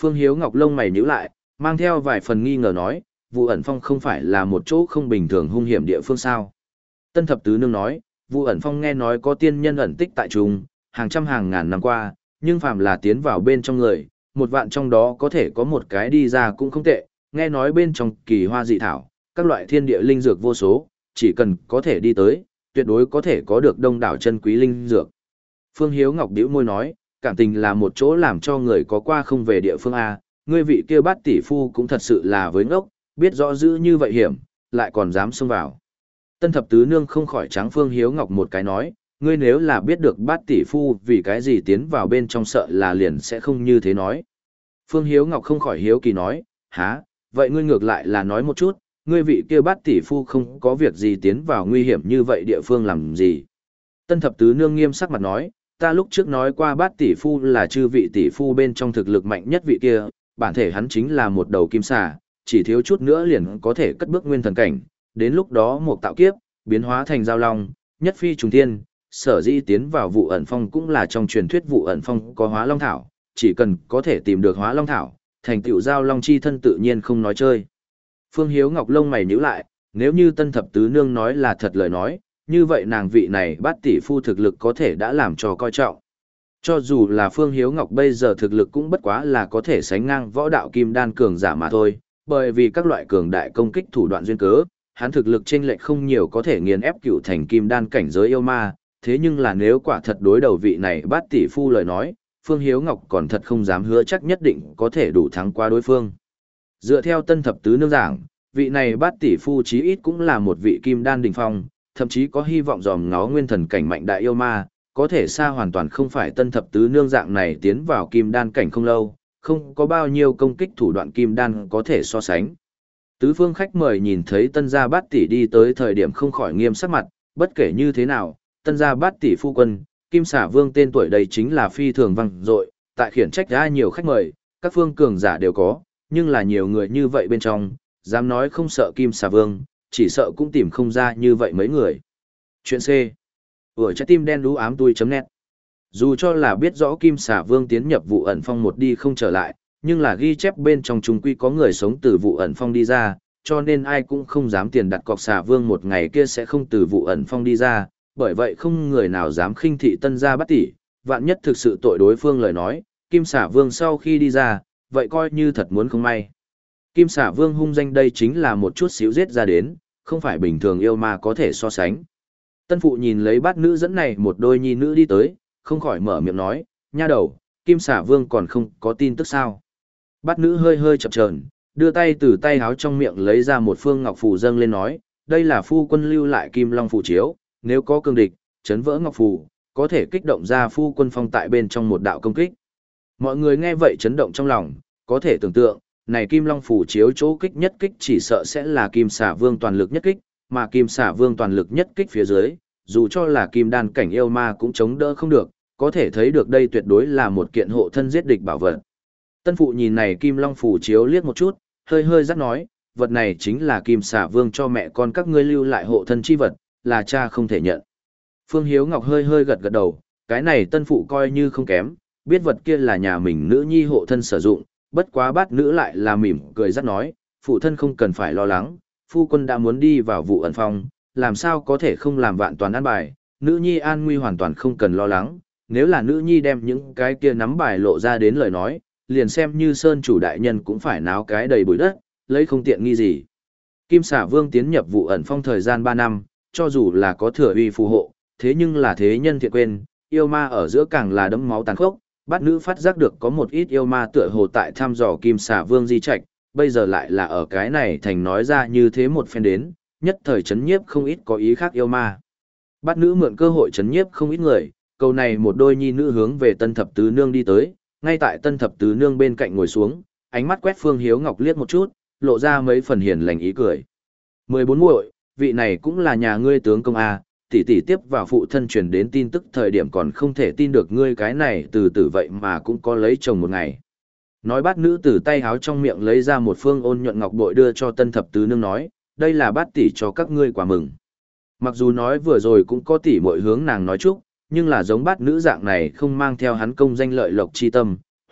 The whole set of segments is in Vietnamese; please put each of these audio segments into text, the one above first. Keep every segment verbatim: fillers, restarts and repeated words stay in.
Phương Hiếu Ngọc lông mày nhíu lại, mang theo vài phần nghi ngờ nói, Vụ ẩn phong không phải là một chỗ không bình thường hung hiểm địa phương sao. Tân thập tứ nương nói, Vụ ẩn phong nghe nói có tiên nhân ẩn tích tại trung, hàng trăm hàng ngàn năm qua, nhưng phàm là tiến vào bên trong người, một vạn trong đó có thể có một cái đi ra cũng không tệ, nghe nói bên trong kỳ hoa dị thảo, các loại thiên địa linh dược vô số, chỉ cần có thể đi tới, tuyệt đối có thể có được đông đảo chân quý linh dược. Phương Hiếu Ngọc bĩu môi nói, cảm tình là một chỗ làm cho người có qua không về địa phương A, ngươi vị kia bát tỷ phu cũng thật sự là với ngốc, biết rõ giữ như vậy hiểm, lại còn dám xông vào. Tân thập tứ nương không khỏi trắng Phương Hiếu Ngọc một cái nói, ngươi nếu là biết được bát tỷ phu vì cái gì tiến vào bên trong sợ là liền sẽ không như thế nói. Phương Hiếu Ngọc không khỏi hiếu kỳ nói, há, vậy ngươi ngược lại là nói một chút, ngươi vị kia bát tỷ phu không có việc gì tiến vào nguy hiểm như vậy địa phương làm gì. Tân thập tứ nương nghiêm sắc mặt nói, ta lúc trước nói qua bát tỷ phu là chư vị tỷ phu bên trong thực lực mạnh nhất vị kia, bản thể hắn chính là một đầu kim xà, chỉ thiếu chút nữa liền có thể cất bước nguyên thần cảnh, đến lúc đó một tạo kiếp, biến hóa thành giao long, nhất phi trùng thiên, sở dĩ tiến vào vụ ẩn phong cũng là trong truyền thuyết vụ ẩn phong có hóa long thảo, chỉ cần có thể tìm được hóa long thảo, thành tựu giao long chi thân tự nhiên không nói chơi. Phương Hiếu Ngọc lông mày nhíu lại, nếu như tân thập tứ nương nói là thật lời nói, như vậy nàng vị này bát tỷ phu thực lực có thể đã làm cho coi trọng. Cho dù là Phương Hiếu Ngọc bây giờ thực lực cũng bất quá là có thể sánh ngang võ đạo kim đan cường giả mà thôi, bởi vì các loại cường đại công kích thủ đoạn duyên cớ, hắn thực lực chênh lệch không nhiều có thể nghiền ép cựu thành kim đan cảnh giới yêu ma, thế nhưng là nếu quả thật đối đầu vị này bát tỷ phu lời nói, Phương Hiếu Ngọc còn thật không dám hứa chắc nhất định có thể đủ thắng qua đối phương. Dựa theo tân thập tứ nương giảng, vị này bát tỷ phu chí ít cũng là một vị kim đan đỉnh phong, thậm chí có hy vọng dòm ngó nguyên thần cảnh mạnh đại yêu ma, có thể xa hoàn toàn không phải tân thập tứ nương dạng này tiến vào kim đan cảnh không lâu, không có bao nhiêu công kích thủ đoạn kim đan có thể so sánh. Tứ phương khách mời nhìn thấy tân gia bát tỷ đi tới thời điểm không khỏi nghiêm sắc mặt, bất kể như thế nào, tân gia bát tỷ phu quân, kim xả vương tên tuổi đây chính là phi thường vang dội, tại khiển trách ra nhiều khách mời, các phương cường giả đều có, nhưng là nhiều người như vậy bên trong, dám nói không sợ kim xà vương, chỉ sợ cũng tìm không ra như vậy mấy người. Chuyện C. Ở trái tim đen đú ám tui chấm net. Dù cho là biết rõ kim xà vương tiến nhập vụ ẩn phong một đi không trở lại, nhưng là ghi chép bên trong chúng quy có người sống từ vụ ẩn phong đi ra, cho nên ai cũng không dám tiền đặt cọc xà vương một ngày kia sẽ không từ vụ ẩn phong đi ra, bởi vậy không người nào dám khinh thị tân gia bát tỷ, vạn nhất thực sự tội đối phương lời nói, kim xà vương sau khi đi ra, vậy coi như thật muốn không may. Kim xà vương hung danh đây chính là một chút xíu giết ra đến, không phải bình thường yêu ma có thể so sánh. Tân phụ nhìn lấy bát nữ dẫn này một đôi nhi nữ đi tới, không khỏi mở miệng nói, nha đầu, kim xà vương còn không có tin tức sao. Bát nữ hơi hơi chập chờn, đưa tay từ tay háo trong miệng lấy ra một phương ngọc phù dâng lên nói, đây là phu quân lưu lại kim long phù chiếu, nếu có cương địch, chấn vỡ ngọc phù, có thể kích động ra phu quân phong tại bên trong một đạo công kích. Mọi người nghe vậy chấn động trong lòng, có thể tưởng tượng, này kim long phù chiếu chỗ kích nhất kích chỉ sợ sẽ là kim xà vương toàn lực nhất kích, mà kim xà vương toàn lực nhất kích phía dưới, dù cho là kim đan cảnh yêu ma cũng chống đỡ không được, có thể thấy được đây tuyệt đối là một kiện hộ thân giết địch bảo vật. Tân phụ nhìn này kim long phù chiếu liếc một chút, hơi hơi rắc nói, vật này chính là kim xà vương cho mẹ con các ngươi lưu lại hộ thân chi vật, là cha không thể nhận. Phương Hiếu Ngọc hơi hơi gật gật đầu, cái này tân phụ coi như không kém, biết vật kia là nhà mình nữ nhi hộ thân sử dụng, bất quá bát nữ lại là mỉm cười rắc nói, phụ thân không cần phải lo lắng, phu quân đã muốn đi vào vụ ẩn phong, làm sao có thể không làm vạn toàn an bài, nữ nhi an nguy hoàn toàn không cần lo lắng, nếu là nữ nhi đem những cái kia nắm bài lộ ra đến lời nói, liền xem như sơn chủ đại nhân cũng phải náo cái đầy bụi đất, lấy không tiện nghi gì. Kim xà vương tiến nhập vụ ẩn phong thời gian ba năm, cho dù là có thừa uy phù hộ, thế nhưng là thế nhân thiện quên, yêu ma ở giữa càng là đẫm máu tàn khốc, bát nữ phát giác được có một ít yêu ma tựa hồ tại thăm dò kim xà vương di trạch, bây giờ lại là ở cái này thành nói ra như thế một phen đến, nhất thời chấn nhiếp không ít có ý khác yêu ma. Bát nữ mượn cơ hội chấn nhiếp không ít người, câu này một đôi nhi nữ hướng về tân thập tứ nương đi tới, ngay tại tân thập tứ nương bên cạnh ngồi xuống, ánh mắt quét Phương Hiếu Ngọc liếc một chút, lộ ra mấy phần hiền lành ý cười. Mười bốn muội, vị này cũng là nhà ngươi tướng công a, tỷ tỷ tiếp vào phụ thân truyền đến tin tức thời điểm còn không thể tin được ngươi cái này từ từ vậy mà cũng có lấy chồng một ngày. Nói bát nữ từ tay háo trong miệng lấy ra một phương ôn nhuận ngọc bội đưa cho tân thập tứ nương nói, đây là bát tỷ cho các ngươi quà mừng. Mặc dù nói vừa rồi cũng có tỷ muội hướng nàng nói chúc, nhưng là giống bát nữ dạng này không mang theo hắn công danh lợi lộc chi tâm,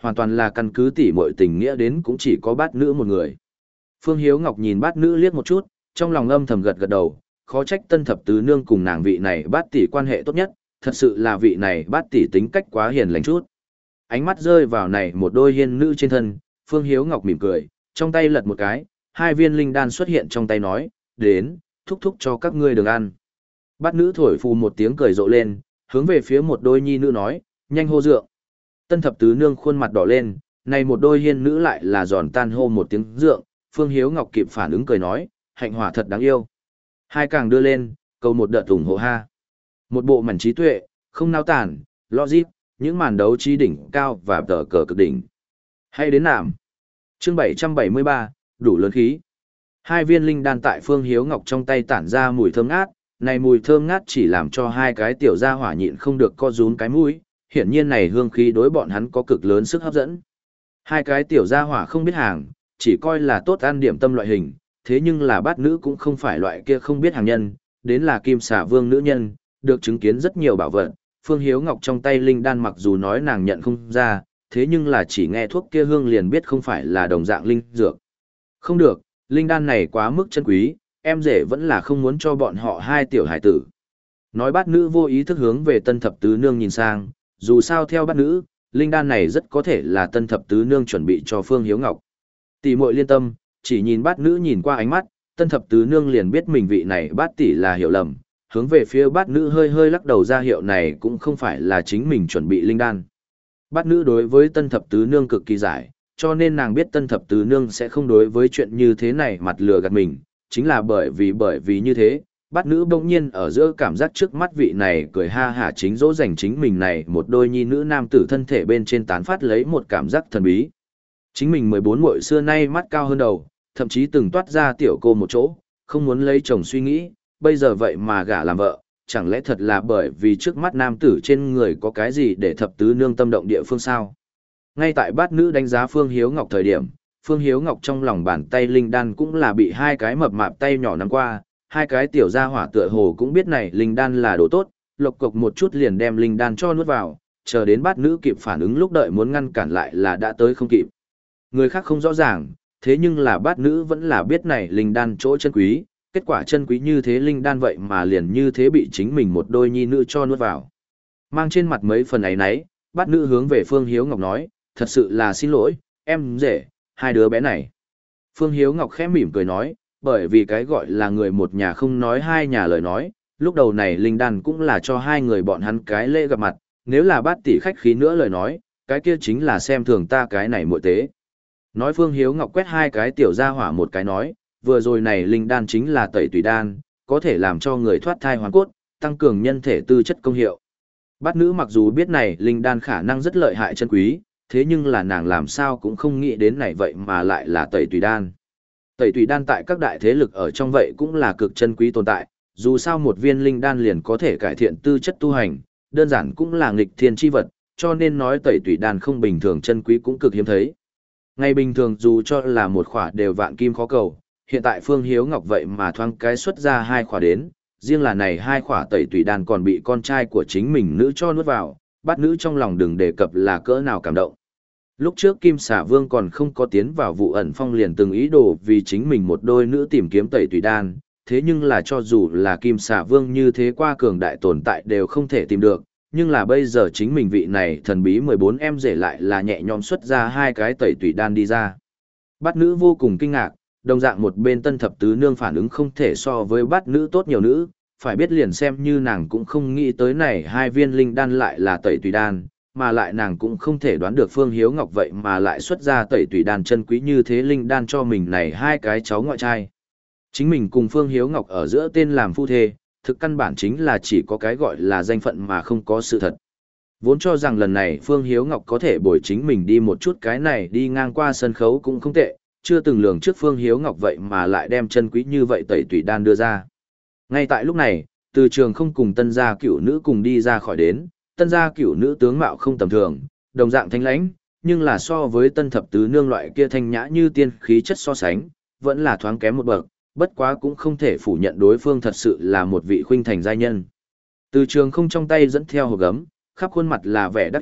hoàn toàn là căn cứ tỉ muội tình nghĩa đến cũng chỉ có bát nữ một người. Phương Hiếu Ngọc nhìn bát nữ liếc một chút, trong lòng âm thầm gật gật đầu, khó trách tân thập tứ nương cùng nàng vị này bát tỷ quan hệ tốt nhất, thật sự là vị này bát tỷ tính cách quá hiền lành chút. Ánh mắt rơi vào này một đôi hiên nữ trên thân, Phương Hiếu Ngọc mỉm cười, trong tay lật một cái, hai viên linh đan xuất hiện trong tay nói, đến, thúc thúc cho các ngươi đường ăn. Bát nữ thổi phù một tiếng cười rộ lên, hướng về phía một đôi nhi nữ nói, nhanh hô dượng. Tân thập tứ nương khuôn mặt đỏ lên, này một đôi hiên nữ lại là giòn tan hô một tiếng dượng, Phương Hiếu Ngọc kịp phản ứng cười nói, hạnh hỏa thật đáng yêu. Hai càng đưa lên, cầu một đợt ủng hộ ha. Một bộ mảnh trí tuệ, không nao tản, logic, những màn đấu trí đỉnh cao và tờ cờ cực đỉnh. Hay đến nạm. Chương bảy trăm bảy mươi ba, đủ lớn khí. Hai viên linh đan tại Phương Hiếu Ngọc trong tay tản ra mùi thơm ngát, này mùi thơm ngát chỉ làm cho hai cái tiểu gia hỏa nhịn không được co rúm cái mũi, hiển nhiên này hương khí đối bọn hắn có cực lớn sức hấp dẫn. Hai cái tiểu gia hỏa không biết hàng, chỉ coi là tốt ăn điểm tâm loại hình, thế nhưng là bát nữ cũng không phải loại kia không biết hàng nhân, đến là kim xà vương nữ nhân, được chứng kiến rất nhiều bảo vật. Phương Hiếu Ngọc trong tay linh đan mặc dù nói nàng nhận không ra, thế nhưng là chỉ nghe thuốc kia hương liền biết không phải là đồng dạng linh dược. Không được, linh đan này quá mức chân quý, em rể vẫn là không muốn cho bọn họ hai tiểu hải tử. Nói bát nữ vô ý thức hướng về tân thập tứ nương nhìn sang, dù sao theo bát nữ, linh đan này rất có thể là tân thập tứ nương chuẩn bị cho Phương Hiếu Ngọc. Tỷ muội liên tâm, chỉ nhìn bát nữ nhìn qua ánh mắt, tân thập tứ nương liền biết mình vị này bát tỷ là hiểu lầm, hướng về phía bát nữ hơi hơi lắc đầu ra hiệu này cũng không phải là chính mình chuẩn bị linh đan. Bát nữ đối với tân thập tứ nương cực kỳ giải, cho nên nàng biết tân thập tứ nương sẽ không đối với chuyện như thế này mặt lừa gạt mình, chính là bởi vì bởi vì như thế, bát nữ bỗng nhiên ở giữa cảm giác trước mắt vị này cười ha hả chính dỗ dành chính mình này một đôi nhi nữ nam tử thân thể bên trên tán phát lấy một cảm giác thần bí. Chính mình mười bốn muội xưa nay mắt cao hơn đầu, thậm chí từng toát ra tiểu cô một chỗ, không muốn lấy chồng suy nghĩ, bây giờ vậy mà gả làm vợ, chẳng lẽ thật là bởi vì trước mắt nam tử trên người có cái gì để thập tứ nương tâm động địa phương sao? Ngay tại bát nữ đánh giá Phương Hiếu Ngọc thời điểm, Phương Hiếu Ngọc trong lòng bàn tay linh đan cũng là bị hai cái mập mạp tay nhỏ nắm qua, hai cái tiểu gia hỏa tựa hồ cũng biết này linh đan là đồ tốt, lộc cộc một chút liền đem linh đan cho nuốt vào, chờ đến bát nữ kịp phản ứng lúc đợi muốn ngăn cản lại là đã tới không kịp. Người khác không rõ ràng, thế nhưng là bát nữ vẫn là biết này linh đan chỗ chân quý, kết quả chân quý như thế linh đan vậy mà liền như thế bị chính mình một đôi nhi nữ cho nuốt vào. Mang trên mặt mấy phần ấy nấy, bát nữ hướng về Phương Hiếu Ngọc nói, thật sự là xin lỗi, em rể, hai đứa bé này. Phương Hiếu Ngọc khẽ mỉm cười nói, bởi vì cái gọi là người một nhà không nói hai nhà lời nói, lúc đầu này linh đan cũng là cho hai người bọn hắn cái lễ gặp mặt, nếu là bát tỷ khách khí nữa lời nói, cái kia chính là xem thường ta cái này muội tế. Nói Phương Hiếu Ngọc quét hai cái tiểu gia hỏa một cái nói, vừa rồi này linh đan chính là tẩy tùy đan, có thể làm cho người thoát thai hoàn cốt, tăng cường nhân thể tư chất công hiệu. Bát nữ mặc dù biết này linh đan khả năng rất lợi hại chân quý, thế nhưng là nàng làm sao cũng không nghĩ đến này vậy mà lại là tẩy tùy đan. Tẩy tùy đan tại các đại thế lực ở trong vậy cũng là cực chân quý tồn tại, dù sao một viên linh đan liền có thể cải thiện tư chất tu hành, đơn giản cũng là nghịch thiên chi vật, cho nên nói tẩy tùy đan không bình thường chân quý cũng cực hiếm thấy. Ngày bình thường dù cho là một khỏa đều vạn kim khó cầu, hiện tại Phương Hiếu Ngọc vậy mà thoáng cái xuất ra hai khỏa đến, riêng là này hai khỏa tẩy tùy đan còn bị con trai của chính mình nữ cho nuốt vào, bát nữ trong lòng đừng đề cập là cỡ nào cảm động. Lúc trước Kim Xà Vương còn không có tiến vào vụ ẩn phong liền từng ý đồ vì chính mình một đôi nữ tìm kiếm tẩy tùy đan, thế nhưng là cho dù là Kim Xà Vương như thế qua cường đại tồn tại đều không thể tìm được, nhưng là bây giờ chính mình vị này thần bí mười bốn em rể lại là nhẹ nhõm xuất ra hai cái tẩy tùy đan đi ra. Bát nữ vô cùng kinh ngạc, đồng dạng một bên tân thập tứ nương phản ứng không thể so với bát nữ tốt nhiều nữ, phải biết liền xem như nàng cũng không nghĩ tới này hai viên linh đan lại là tẩy tùy đan, mà lại nàng cũng không thể đoán được Phương Hiếu Ngọc vậy mà lại xuất ra tẩy tùy đan chân quý như thế linh đan cho mình này hai cái cháu ngoại trai. Chính mình cùng Phương Hiếu Ngọc ở giữa tên làm phu thê, thực căn bản chính là chỉ có cái gọi là danh phận mà không có sự thật. Vốn cho rằng lần này Phương Hiếu Ngọc có thể bồi chính mình đi một chút cái này đi ngang qua sân khấu cũng không tệ, chưa từng lường trước Phương Hiếu Ngọc vậy mà lại đem chân quý như vậy tẩy tùy đan đưa ra. Ngay tại lúc này, từ trường không cùng tân gia cửu nữ cùng đi ra khỏi đến, tân gia cửu nữ tướng mạo không tầm thường, đồng dạng thanh lãnh, nhưng là so với tân thập tứ nương loại kia thanh nhã như tiên khí chất so sánh, vẫn là thoáng kém một bậc, bất quá cũng không thể phủ nhận đối phương thật sự là một vị khuynh thành giai nhân. Từ trường không trong tay dẫn theo hộp gấm, khắp khuôn mặt là vẻ đắc ý,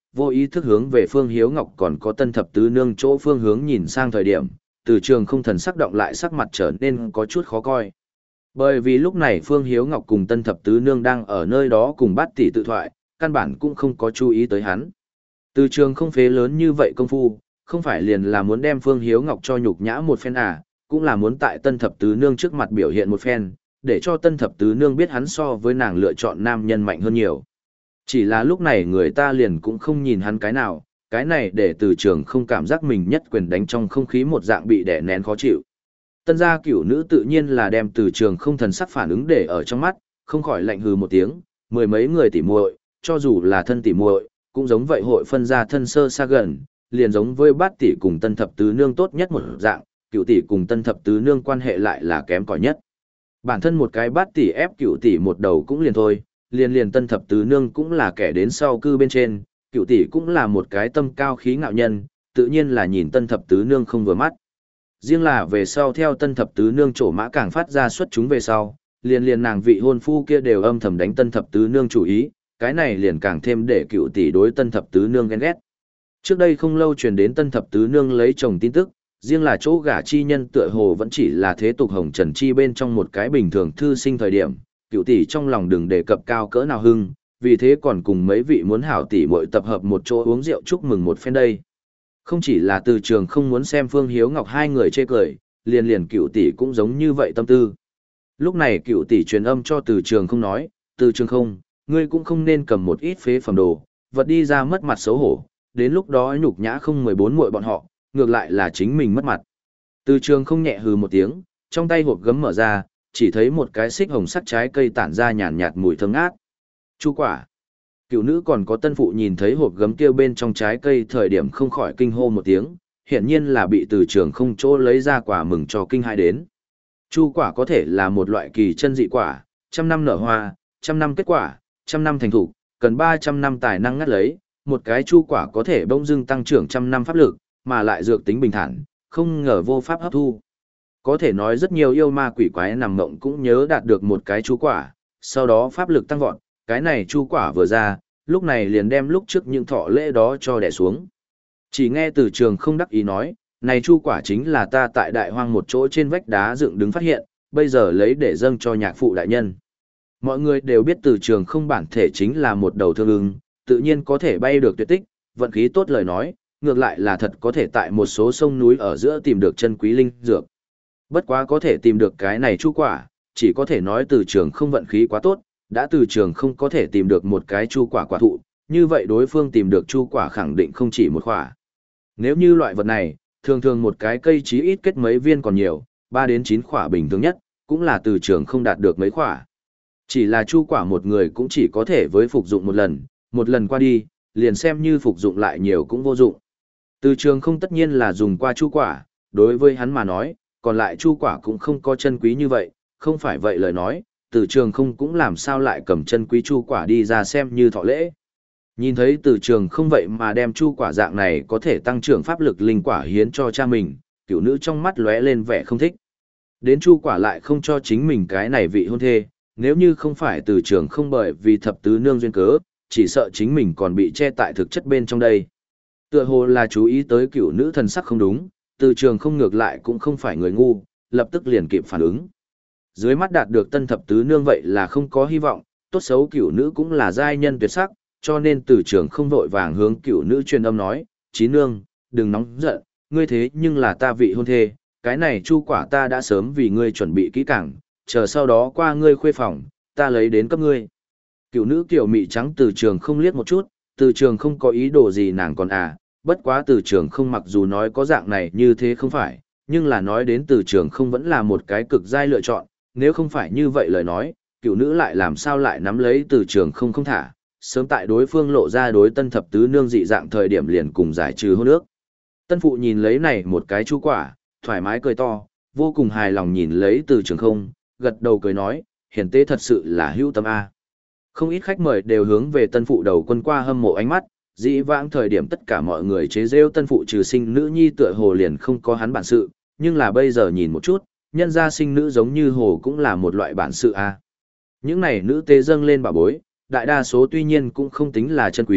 vô ý thức hướng về Phương Hiếu Ngọc còn có Tân Thập Tứ Nương chỗ phương hướng nhìn sang thời điểm, Từ Trường không thần sắc động lại, sắc mặt trở nên có chút khó coi. Bởi vì lúc này Phương Hiếu Ngọc cùng Tân Thập Tứ Nương đang ở nơi đó cùng Bát tỷ tự thoại, căn bản cũng không có chú ý tới hắn. Từ Trường không phế lớn như vậy công phu, không phải liền là muốn đem Phương Hiếu Ngọc cho nhục nhã một phen à, cũng là muốn tại Tân Thập Tứ Nương trước mặt biểu hiện một phen, để cho Tân Thập Tứ Nương biết hắn so với nàng lựa chọn nam nhân mạnh hơn nhiều. Chỉ là lúc này người ta liền cũng không nhìn hắn cái nào, cái này để Từ Trường không cảm giác mình nhất quyền đánh trong không khí một dạng bị đè nén khó chịu. Tân gia cửu nữ tự nhiên là đem Từ Trường không thần sắc phản ứng để ở trong mắt, không khỏi lạnh hừ một tiếng, mười mấy người tỉ muội, cho dù là thân tỉ muội, cũng giống vậy hội phân ra thân sơ xa gần, liền giống với Bát tỷ cùng Tân Thập Tứ Nương tốt nhất một dạng, cửu tỷ cùng Tân Thập Tứ Nương quan hệ lại là kém cỏi nhất. Bản thân một cái Bát tỷ ép cửu tỷ một đầu cũng liền thôi, liền liền Tân Thập Tứ Nương cũng là kẻ đến sau cư bên trên, cửu tỷ cũng là một cái tâm cao khí ngạo nhân, tự nhiên là nhìn Tân Thập Tứ Nương không vừa mắt. Riêng là về sau theo Tân Thập Tứ Nương trổ mã càng phát ra xuất chúng về sau, liền liền nàng vị hôn phu kia đều âm thầm đánh Tân Thập Tứ Nương chủ ý, cái này liền càng thêm để cửu tỷ đối Tân Thập Tứ Nương ghen ghét. Trước đây không lâu truyền đến Tân Thập Tứ Nương lấy chồng tin tức, riêng là chỗ gả chi nhân tựa hồ vẫn chỉ là thế tục hồng trần chi bên trong một cái bình thường thư sinh thời điểm, cửu tỷ trong lòng đừng đề cập cao cỡ nào hưng, vì thế còn cùng mấy vị muốn hảo tỷ muội tập hợp một chỗ uống rượu chúc mừng một phen đây. Không chỉ là Từ Trường không muốn xem Phương Hiếu Ngọc hai người chê cười, liền liền cửu tỷ cũng giống như vậy tâm tư. Lúc này cửu tỷ truyền âm cho Từ Trường không nói, Từ Trường không, ngươi cũng không nên cầm một ít phế phẩm đồ, vật đi ra mất mặt xấu hổ, đến lúc đó nhục nhã không mười bốn muội bọn họ, ngược lại là chính mình mất mặt. Từ Trường không nhẹ hừ một tiếng, trong tay hộp gấm mở ra, chỉ thấy một cái xích hồng sắc trái cây tản ra nhàn nhạt mùi thơm ngát. Chu quả. Cựu nữ còn có tân phụ nhìn thấy hộp gấm kia bên trong trái cây thời điểm không khỏi kinh hô một tiếng, hiển nhiên là bị Từ Trường không chỗ lấy ra quả mừng cho kinh hai đến. Chu quả có thể là một loại kỳ chân dị quả, trăm năm nở hoa, trăm năm kết quả, trăm năm thành thục, cần ba trăm năm tài năng ngắt lấy, một cái chu quả có thể bỗng dưng tăng trưởng trăm năm pháp lực, mà lại dược tính bình thản, không ngờ vô pháp hấp thu. Có thể nói rất nhiều yêu ma quỷ quái nằm mộng cũng nhớ đạt được một cái chu quả, sau đó pháp lực tăng vọt, cái này chu quả vừa ra, lúc này liền đem lúc trước những thọ lễ đó cho đè xuống. Chỉ nghe Từ Trường không đắc ý nói, này chu quả chính là ta tại đại hoang một chỗ trên vách đá dựng đứng phát hiện, bây giờ lấy để dâng cho nhạc phụ đại nhân. Mọi người đều biết Từ Trường không bản thể chính là một đầu thương ưng, tự nhiên có thể bay được tuyệt tích, vận khí tốt lời nói, ngược lại là thật có thể tại một số sông núi ở giữa tìm được chân quý linh dược. Bất quá có thể tìm được cái này chu quả, chỉ có thể nói Từ Trường không vận khí quá tốt, đã Từ Trường không có thể tìm được một cái chu quả quả thụ, như vậy đối phương tìm được chu quả khẳng định không chỉ một quả. Nếu như loại vật này, thường thường một cái cây chí ít kết mấy viên còn nhiều, ba đến chín quả bình thường nhất, cũng là Từ Trường không đạt được mấy quả. Chỉ là chu quả một người cũng chỉ có thể với phục dụng một lần, một lần qua đi, liền xem như phục dụng lại nhiều cũng vô dụng. Từ Trường không tất nhiên là dùng qua chu quả, đối với hắn mà nói, còn lại chu quả cũng không có chân quý như vậy, không phải vậy lời nói, Từ Trường không cũng làm sao lại cầm chân quý chu quả đi ra xem như thọ lễ. Nhìn thấy Từ Trường không vậy mà đem chu quả dạng này có thể tăng trưởng pháp lực linh quả hiến cho cha mình, cửu nữ trong mắt lóe lên vẻ không thích. Đến chu quả lại không cho chính mình cái này vị hôn thê, nếu như không phải Từ Trường không bởi vì thập tứ nương duyên cớ, chỉ sợ chính mình còn bị che tại thực chất bên trong đây. Tựa hồ là chú ý tới cửu nữ thần sắc không đúng, Từ Trường không ngược lại cũng không phải người ngu, lập tức liền kịp phản ứng. Dưới mắt đạt được tân thập tứ nương vậy là không có hy vọng, tốt xấu cửu nữ cũng là giai nhân tuyệt sắc, cho nên Từ Trường không vội vàng hướng cửu nữ truyền âm nói, "Chí nương, đừng nóng giận, ngươi thế nhưng là ta vị hôn thê, cái này chu quả ta đã sớm vì ngươi chuẩn bị kỹ càng, chờ sau đó qua ngươi khuê phòng, ta lấy đến cấp ngươi." Cửu nữ kiểu mị trắng Từ Trường không liếc một chút, Từ Trường không có ý đồ gì nàng còn à, bất quá Từ Trường không mặc dù nói có dạng này như thế không phải, nhưng là nói đến Từ Trường không vẫn là một cái cực giai lựa chọn, nếu không phải như vậy lời nói, cửu nữ lại làm sao lại nắm lấy Từ Trường không không thả, sớm tại đối phương lộ ra đối tân thập tứ nương dị dạng thời điểm liền cùng giải trừ hôn ước. Tân phụ nhìn lấy này một cái chu quả, thoải mái cười to, vô cùng hài lòng nhìn lấy Từ Trường không, gật đầu cười nói, hiển tế thật sự là hữu tâm a. Không ít khách mời đều hướng về tân phụ đầu quân qua hâm mộ ánh mắt, dĩ vãng thời điểm tất cả mọi người chế rêu tân phụ trừ sinh nữ nhi tựa hồ liền không có hắn bản sự, nhưng là bây giờ nhìn một chút, nhân gia sinh nữ giống như hồ cũng là một loại bản sự a. Những này nữ tế dâng lên bà bối, đại đa số tuy nhiên cũng không tính là chân quý,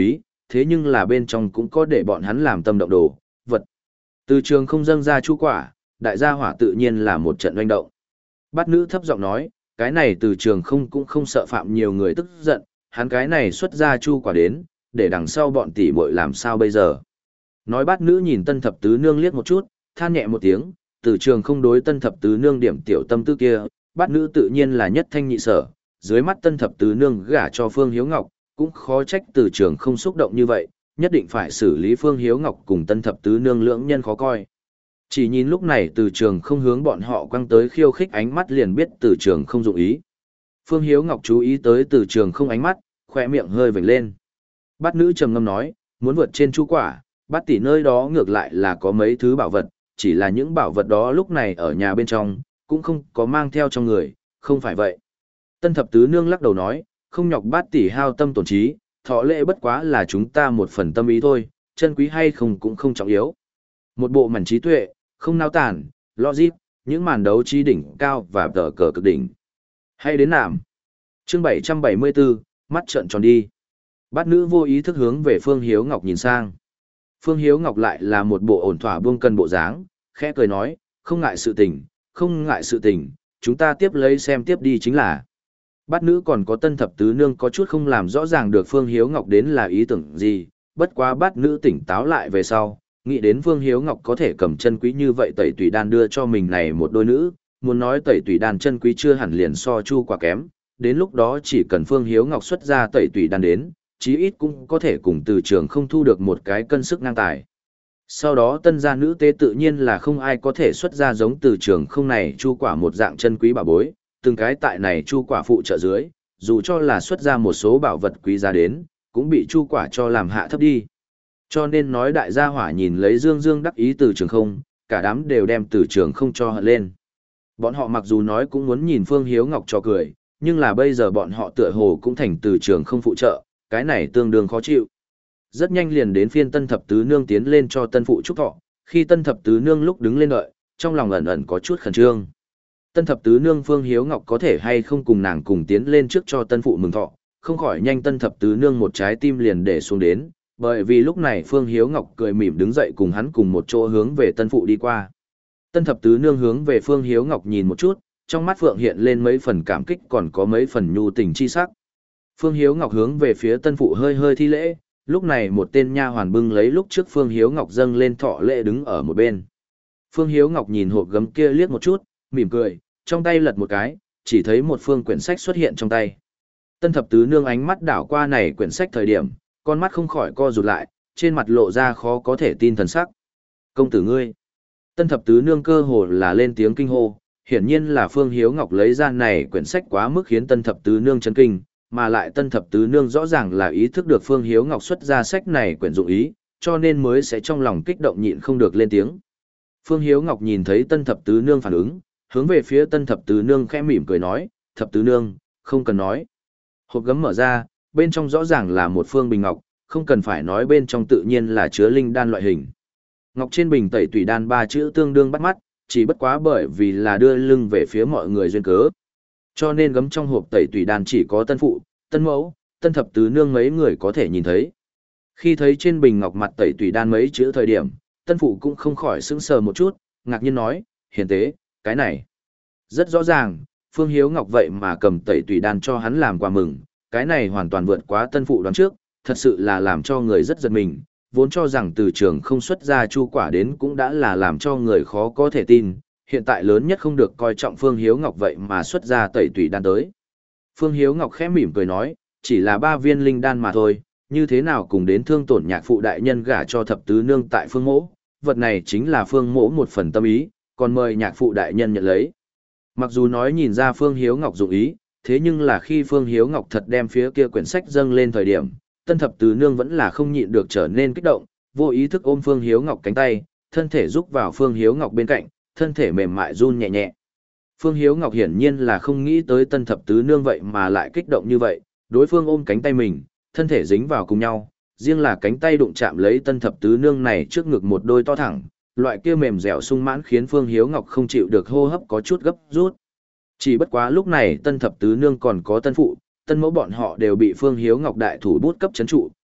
thế nhưng là bên trong cũng có để bọn hắn làm tâm động đồ, vật. Từ trường không dâng ra chu quả, đại gia hỏa tự nhiên là một trận doanh động. Bát nữ thấp giọng nói, cái này từ trường không cũng không sợ phạm nhiều người tức giận, hắn cái này xuất ra chu quả đến, để đằng sau bọn tỷ muội làm sao bây giờ. Nói bát nữ nhìn tân thập tứ nương liếc một chút, than nhẹ một tiếng, từ trường không đối tân thập tứ nương điểm tiểu tâm tư kia, bát nữ tự nhiên là nhất thanh nhị sở, dưới mắt tân thập tứ nương gả cho Phương Hiếu Ngọc, cũng khó trách từ trường không xúc động như vậy, nhất định phải xử lý Phương Hiếu Ngọc cùng tân thập tứ nương lưỡng nhân khó coi. Chỉ nhìn lúc này từ trường không hướng bọn họ quăng tới khiêu khích ánh mắt liền biết từ trường không dụng ý. Phương Hiếu Ngọc chú ý tới từ trường không ánh mắt, khỏe miệng hơi vểnh lên. Bát nữ trầm ngâm nói, muốn vượt trên chu quả, bát tỷ nơi đó ngược lại là có mấy thứ bảo vật, chỉ là những bảo vật đó lúc này ở nhà bên trong, cũng không có mang theo trong người, không phải vậy. Tân thập tứ nương lắc đầu nói, không nhọc bát tỷ hao tâm tổn trí, thọ lễ bất quá là chúng ta một phần tâm ý thôi, chân quý hay không cũng không trọng yếu. Một bộ mảnh trí tuệ, không nao tản, logic, những màn đấu trí đỉnh cao và tờ cờ cực đỉnh. Hay đến nạm. Chương bảy trăm bảy mươi bốn, mắt trợn tròn đi. Bát nữ vô ý thức hướng về Phương Hiếu Ngọc nhìn sang. Phương Hiếu Ngọc lại là một bộ ổn thỏa buông cân bộ dáng, khẽ cười nói, không ngại sự tình, không ngại sự tình, chúng ta tiếp lấy xem tiếp đi chính là. Bát nữ còn có tân thập tứ nương có chút không làm rõ ràng được Phương Hiếu Ngọc đến là ý tưởng gì, bất quá bát nữ tỉnh táo lại về sau, nghĩ đến Phương Hiếu Ngọc có thể cầm chân quý như vậy tẩy tùy đan đưa cho mình này một đôi nữ, muốn nói tẩy tùy đan chân quý chưa hẳn liền so chu quả kém, đến lúc đó chỉ cần Phương Hiếu Ngọc xuất ra tẩy tùy đan đến, chí ít cũng có thể cùng từ trường không thu được một cái cân sức ngang tài. Sau đó tân gia nữ tế tự nhiên là không ai có thể xuất ra giống từ trường không này chu quả một dạng chân quý bảo bối, từng cái tại này chu quả phụ trợ dưới, dù cho là xuất ra một số bảo vật quý giá đến, cũng bị chu quả cho làm hạ thấp đi. Cho nên nói đại gia hỏa nhìn lấy dương dương đắc ý từ trường không, cả đám đều đem từ trường không cho hận lên. Bọn họ mặc dù nói cũng muốn nhìn Phương Hiếu Ngọc cho cười, nhưng là bây giờ bọn họ tựa hồ cũng thành từ trường không phụ trợ, cái này tương đương khó chịu. Rất nhanh liền đến phiên tân thập tứ nương tiến lên cho tân phụ chúc thọ, khi tân thập tứ nương lúc đứng lên đợi, trong lòng ẩn ẩn có chút khẩn trương. Tân thập tứ nương Phương Hiếu Ngọc có thể hay không cùng nàng cùng tiến lên trước cho tân phụ mừng thọ, không khỏi nhanh tân thập tứ nương một trái tim liền để xuống đến, bởi vì lúc này Phương Hiếu Ngọc cười mỉm đứng dậy cùng hắn cùng một chỗ hướng về tân phụ đi qua. Tân thập tứ nương hướng về Phương Hiếu Ngọc nhìn một chút, trong mắt Phượng hiện lên mấy phần cảm kích còn có mấy phần nhu tình chi sắc. Phương Hiếu Ngọc hướng về phía tân phụ hơi hơi thi lễ, lúc này một tên nha hoàn bưng lấy lúc trước Phương Hiếu Ngọc dâng lên thọ lễ đứng ở một bên. Phương Hiếu Ngọc nhìn hộp gấm kia liếc một chút, mỉm cười, trong tay lật một cái, chỉ thấy một phương quyển sách xuất hiện trong tay. Tân thập tứ nương ánh mắt đảo qua này quyển sách thời điểm, con mắt không khỏi co rụt lại, trên mặt lộ ra khó có thể tin thần sắc. Công tử ngươi. Tân thập tứ nương cơ hồ là lên tiếng kinh hô, hiển nhiên là Phương Hiếu Ngọc lấy ra này quyển sách quá mức khiến tân thập tứ nương chấn kinh, mà lại tân thập tứ nương rõ ràng là ý thức được Phương Hiếu Ngọc xuất ra sách này quyển dụng ý, cho nên mới sẽ trong lòng kích động nhịn không được lên tiếng. Phương Hiếu Ngọc nhìn thấy tân thập tứ nương phản ứng, hướng về phía tân thập tứ nương khẽ mỉm cười nói, thập tứ nương, không cần nói. Hộp gấm mở ra, bên trong rõ ràng là một phương bình ngọc, không cần phải nói bên trong tự nhiên là chứa linh đan loại hình. Ngọc trên bình tẩy tùy đan ba chữ tương đương bắt mắt, chỉ bất quá bởi vì là đưa lưng về phía mọi người duyên cớ. Cho nên gấm trong hộp tẩy tùy đan chỉ có tân phụ, tân mẫu, tân thập tứ nương mấy người có thể nhìn thấy. Khi thấy trên bình ngọc mặt tẩy tùy đan mấy chữ thời điểm, tân phụ cũng không khỏi sững sờ một chút, ngạc nhiên nói, hiền tế, cái này. Rất rõ ràng, Phương Hiếu Ngọc vậy mà cầm tẩy tùy đan cho hắn làm quà mừng, cái này hoàn toàn vượt quá tân phụ đoán trước, thật sự là làm cho người rất giật mình, vốn cho rằng từ trường không xuất ra chu quả đến cũng đã là làm cho người khó có thể tin, hiện tại lớn nhất không được coi trọng Phương Hiếu Ngọc vậy mà xuất ra tẩy tùy đan tới. Phương Hiếu Ngọc khẽ mỉm cười nói, chỉ là ba viên linh đan mà thôi, như thế nào cùng đến thương tổn nhạc phụ đại nhân gả cho thập tứ nương tại Phương Mỗ, vật này chính là Phương Mỗ một phần tâm ý, còn mời nhạc phụ đại nhân nhận lấy. Mặc dù nói nhìn ra Phương Hiếu Ngọc dụng ý, thế nhưng là khi Phương Hiếu Ngọc thật đem phía kia quyển sách dâng lên thời điểm, tân thập tứ nương vẫn là không nhịn được trở nên kích động, vô ý thức ôm Phương Hiếu Ngọc cánh tay, thân thể rúc vào Phương Hiếu Ngọc bên cạnh, thân thể mềm mại run nhẹ nhẹ. Phương Hiếu Ngọc hiển nhiên là không nghĩ tới tân thập tứ nương vậy mà lại kích động như vậy, đối phương ôm cánh tay mình, thân thể dính vào cùng nhau, riêng là cánh tay đụng chạm lấy tân thập tứ nương này trước ngực một đôi to thẳng, loại kia mềm dẻo sung mãn khiến Phương Hiếu Ngọc không chịu được hô hấp có chút gấp rút. Chỉ bất quá lúc này tân thập tứ nương còn có tân phụ, tân mẫu bọn họ đều bị Phương Hiếu Ngọc đại thủ bút cấp chấn trụ,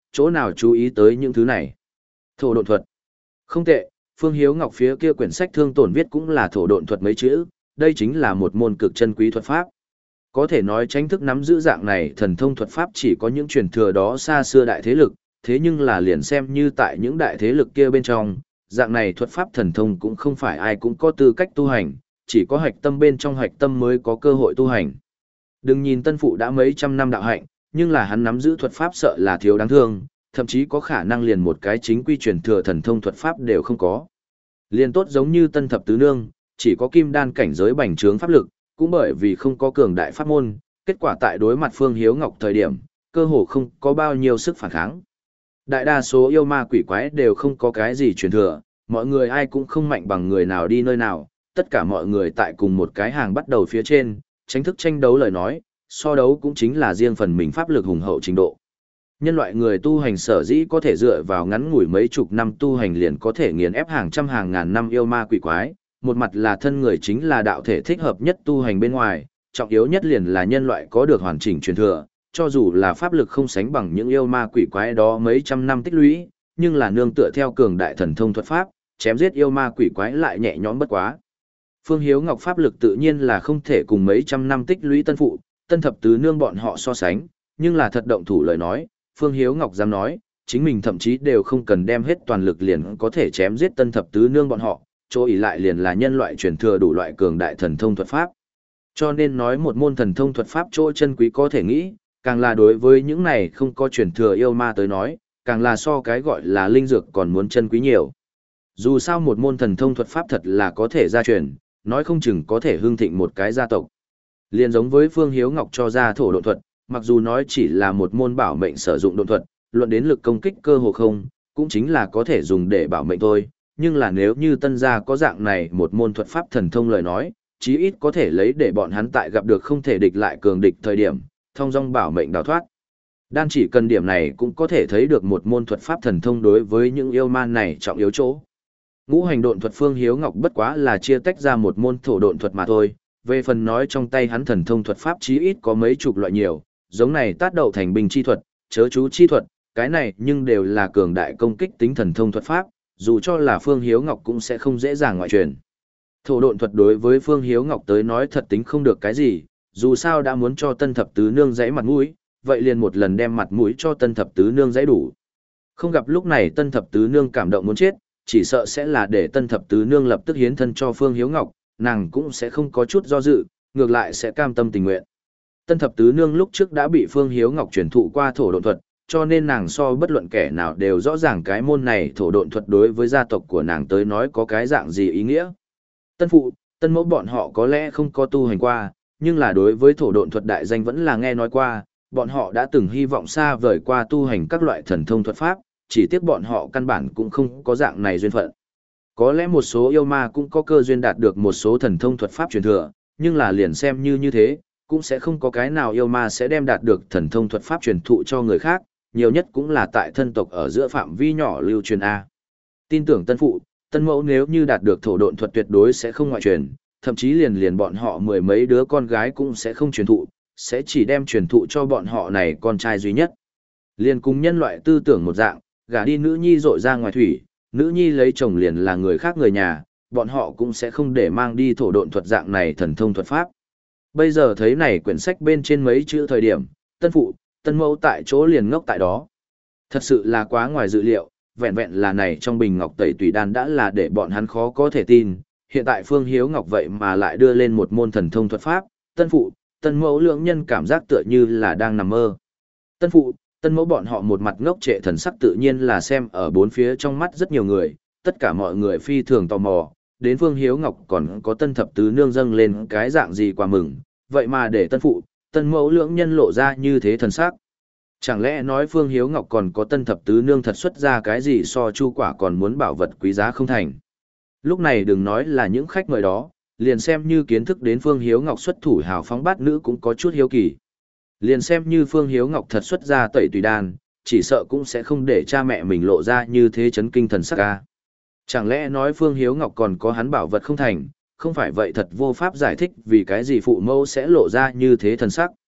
chỗ nào chú ý tới những thứ này. Thổ độn thuật. Không tệ, Phương Hiếu Ngọc phía kia quyển sách thương tổn viết cũng là thổ độn thuật mấy chữ, đây chính là một môn cực chân quý thuật pháp. Có thể nói tranh thức nắm giữ dạng này thần thông thuật pháp chỉ có những truyền thừa đó xa xưa đại thế lực, thế nhưng là liền xem như tại những đại thế lực kia bên trong, dạng này thuật pháp thần thông cũng không phải ai cũng có tư cách tu hành, chỉ có hạch tâm bên trong hạch tâm mới có cơ hội tu hành. Đừng nhìn tân phụ đã mấy trăm năm đạo hạnh, nhưng là hắn nắm giữ thuật pháp sợ là thiếu đáng thương, thậm chí có khả năng liền một cái chính quy truyền thừa thần thông thuật pháp đều không có. Liền tốt giống như tân thập tứ nương, chỉ có kim đan cảnh giới bành trướng pháp lực, cũng bởi vì không có cường đại pháp môn, kết quả tại đối mặt Phương Hiếu Ngọc thời điểm, cơ hồ không có bao nhiêu sức phản kháng. Đại đa số yêu ma quỷ quái đều không có cái gì truyền thừa, mọi người ai cũng không mạnh bằng người nào đi nơi nào, tất cả mọi người tại cùng một cái hàng bắt đầu phía trên, tránh thức tranh đấu lời nói, so đấu cũng chính là riêng phần mình pháp lực hùng hậu trình độ. Nhân loại người tu hành sở dĩ có thể dựa vào ngắn ngủi mấy chục năm tu hành liền có thể nghiền ép hàng trăm hàng ngàn năm yêu ma quỷ quái, một mặt là thân người chính là đạo thể thích hợp nhất tu hành bên ngoài, trọng yếu nhất liền là nhân loại có được hoàn chỉnh truyền thừa, cho dù là pháp lực không sánh bằng những yêu ma quỷ quái đó mấy trăm năm tích lũy, nhưng là nương tựa theo cường đại thần thông thuật pháp, chém giết yêu ma quỷ quái lại nhẹ nhõm bất quá. Phương Hiếu Ngọc pháp lực tự nhiên là không thể cùng mấy trăm năm tích lũy tân phụ, tân thập tứ nương bọn họ so sánh, nhưng là thật động thủ lời nói, Phương Hiếu Ngọc dám nói, chính mình thậm chí đều không cần đem hết toàn lực liền có thể chém giết tân thập tứ nương bọn họ, chỗ ỷ lại liền là nhân loại truyền thừa đủ loại cường đại thần thông thuật pháp. Cho nên nói một môn thần thông thuật pháp chỗ chân quý có thể nghĩ, càng là đối với những này không có truyền thừa yêu ma tới nói, càng là so cái gọi là linh dược còn muốn chân quý nhiều. Dù sao một môn thần thông thuật pháp thật là có thể gia truyền, nói không chừng có thể hương thịnh một cái gia tộc. Liên giống với Phương Hiếu Ngọc cho ra thổ độn thuật, mặc dù nói chỉ là một môn bảo mệnh sử dụng độn thuật, luận đến lực công kích cơ hồ không, cũng chính là có thể dùng để bảo mệnh thôi, nhưng là nếu như tân gia có dạng này một môn thuật pháp thần thông lời nói, chí ít có thể lấy để bọn hắn tại gặp được không thể địch lại cường địch thời điểm, thông dong bảo mệnh đào thoát. Đan chỉ cần điểm này cũng có thể thấy được một môn thuật pháp thần thông đối với những yêu man này trọng yếu chỗ. Ngũ hành độn thuật Phương Hiếu Ngọc bất quá là chia tách ra một môn thổ độn thuật mà thôi, về phần nói trong tay hắn thần thông thuật pháp chí ít có mấy chục loại nhiều, giống này tát đậu thành binh chi thuật, chớ chú chi thuật, cái này nhưng đều là cường đại công kích tính thần thông thuật pháp, dù cho là Phương Hiếu Ngọc cũng sẽ không dễ dàng ngoại truyền. Thổ độn thuật đối với Phương Hiếu Ngọc tới nói thật tính không được cái gì, dù sao đã muốn cho tân thập tứ nương dãy mặt mũi, vậy liền một lần đem mặt mũi cho tân thập tứ nương dãy đủ. Không gặp lúc này tân thập tứ nương cảm động muốn chết, chỉ sợ sẽ là để tân thập tứ nương lập tức hiến thân cho Phương Hiếu Ngọc, nàng cũng sẽ không có chút do dự, ngược lại sẽ cam tâm tình nguyện. Tân thập tứ nương lúc trước đã bị Phương Hiếu Ngọc truyền thụ qua thổ độn thuật, cho nên nàng so bất luận kẻ nào đều rõ ràng cái môn này thổ độn thuật đối với gia tộc của nàng tới nói có cái dạng gì ý nghĩa. Tân phụ, tân mẫu bọn họ có lẽ không có tu hành qua, nhưng là đối với thổ độn thuật đại danh vẫn là nghe nói qua, bọn họ đã từng hy vọng xa vời qua tu hành các loại thần thông thuật pháp, chỉ tiếc bọn họ căn bản cũng không có dạng này duyên phận. Có lẽ một số yêu ma cũng có cơ duyên đạt được một số thần thông thuật pháp truyền thừa, nhưng là liền xem như như thế, cũng sẽ không có cái nào yêu ma sẽ đem đạt được thần thông thuật pháp truyền thụ cho người khác, nhiều nhất cũng là tại thân tộc ở giữa phạm vi nhỏ lưu truyền A. Tin tưởng tân phụ, tân mẫu nếu như đạt được thổ độn thuật tuyệt đối sẽ không ngoại truyền, thậm chí liền liền bọn họ mười mấy đứa con gái cũng sẽ không truyền thụ, sẽ chỉ đem truyền thụ cho bọn họ này con trai duy nhất. Liền cùng nhân loại tư tưởng một dạng, gả đi nữ nhi rội ra ngoài thủy, nữ nhi lấy chồng liền là người khác người nhà, bọn họ cũng sẽ không để mang đi thổ độn thuật dạng này thần thông thuật pháp. Bây giờ thấy này quyển sách bên trên mấy chữ thời điểm, tân phụ, tân mẫu tại chỗ liền ngốc tại đó. Thật sự là quá ngoài dự liệu, vẹn vẹn là này trong bình ngọc tẩy tùy đan đã là để bọn hắn khó có thể tin, hiện tại Phương Hiếu Ngọc vậy mà lại đưa lên một môn thần thông thuật pháp, tân phụ, tân mẫu lượng nhân cảm giác tựa như là đang nằm mơ. Tân phụ, tân mẫu bọn họ một mặt ngốc trệ thần sắc tự nhiên là xem ở bốn phía trong mắt rất nhiều người, tất cả mọi người phi thường tò mò, đến Phương Hiếu Ngọc còn có tân thập tứ nương dâng lên cái dạng gì quà mừng, vậy mà để tân phụ, tân mẫu lượng nhân lộ ra như thế thần sắc. Chẳng lẽ nói Phương Hiếu Ngọc còn có tân thập tứ nương thật xuất ra cái gì so chu quả còn muốn bảo vật quý giá không thành. Lúc này đừng nói là những khách mời đó, liền xem như kiến thức đến Phương Hiếu Ngọc xuất thủ hào phóng bát nữ cũng có chút hiếu kỳ. Liền xem như Phương Hiếu Ngọc thật xuất ra tẩy tùy đan, chỉ sợ cũng sẽ không để cha mẹ mình lộ ra như thế chấn kinh thần sắc ca. Chẳng lẽ nói Phương Hiếu Ngọc còn có hắn bảo vật không thành, không phải vậy thật vô pháp giải thích vì cái gì phụ mẫu sẽ lộ ra như thế thần sắc.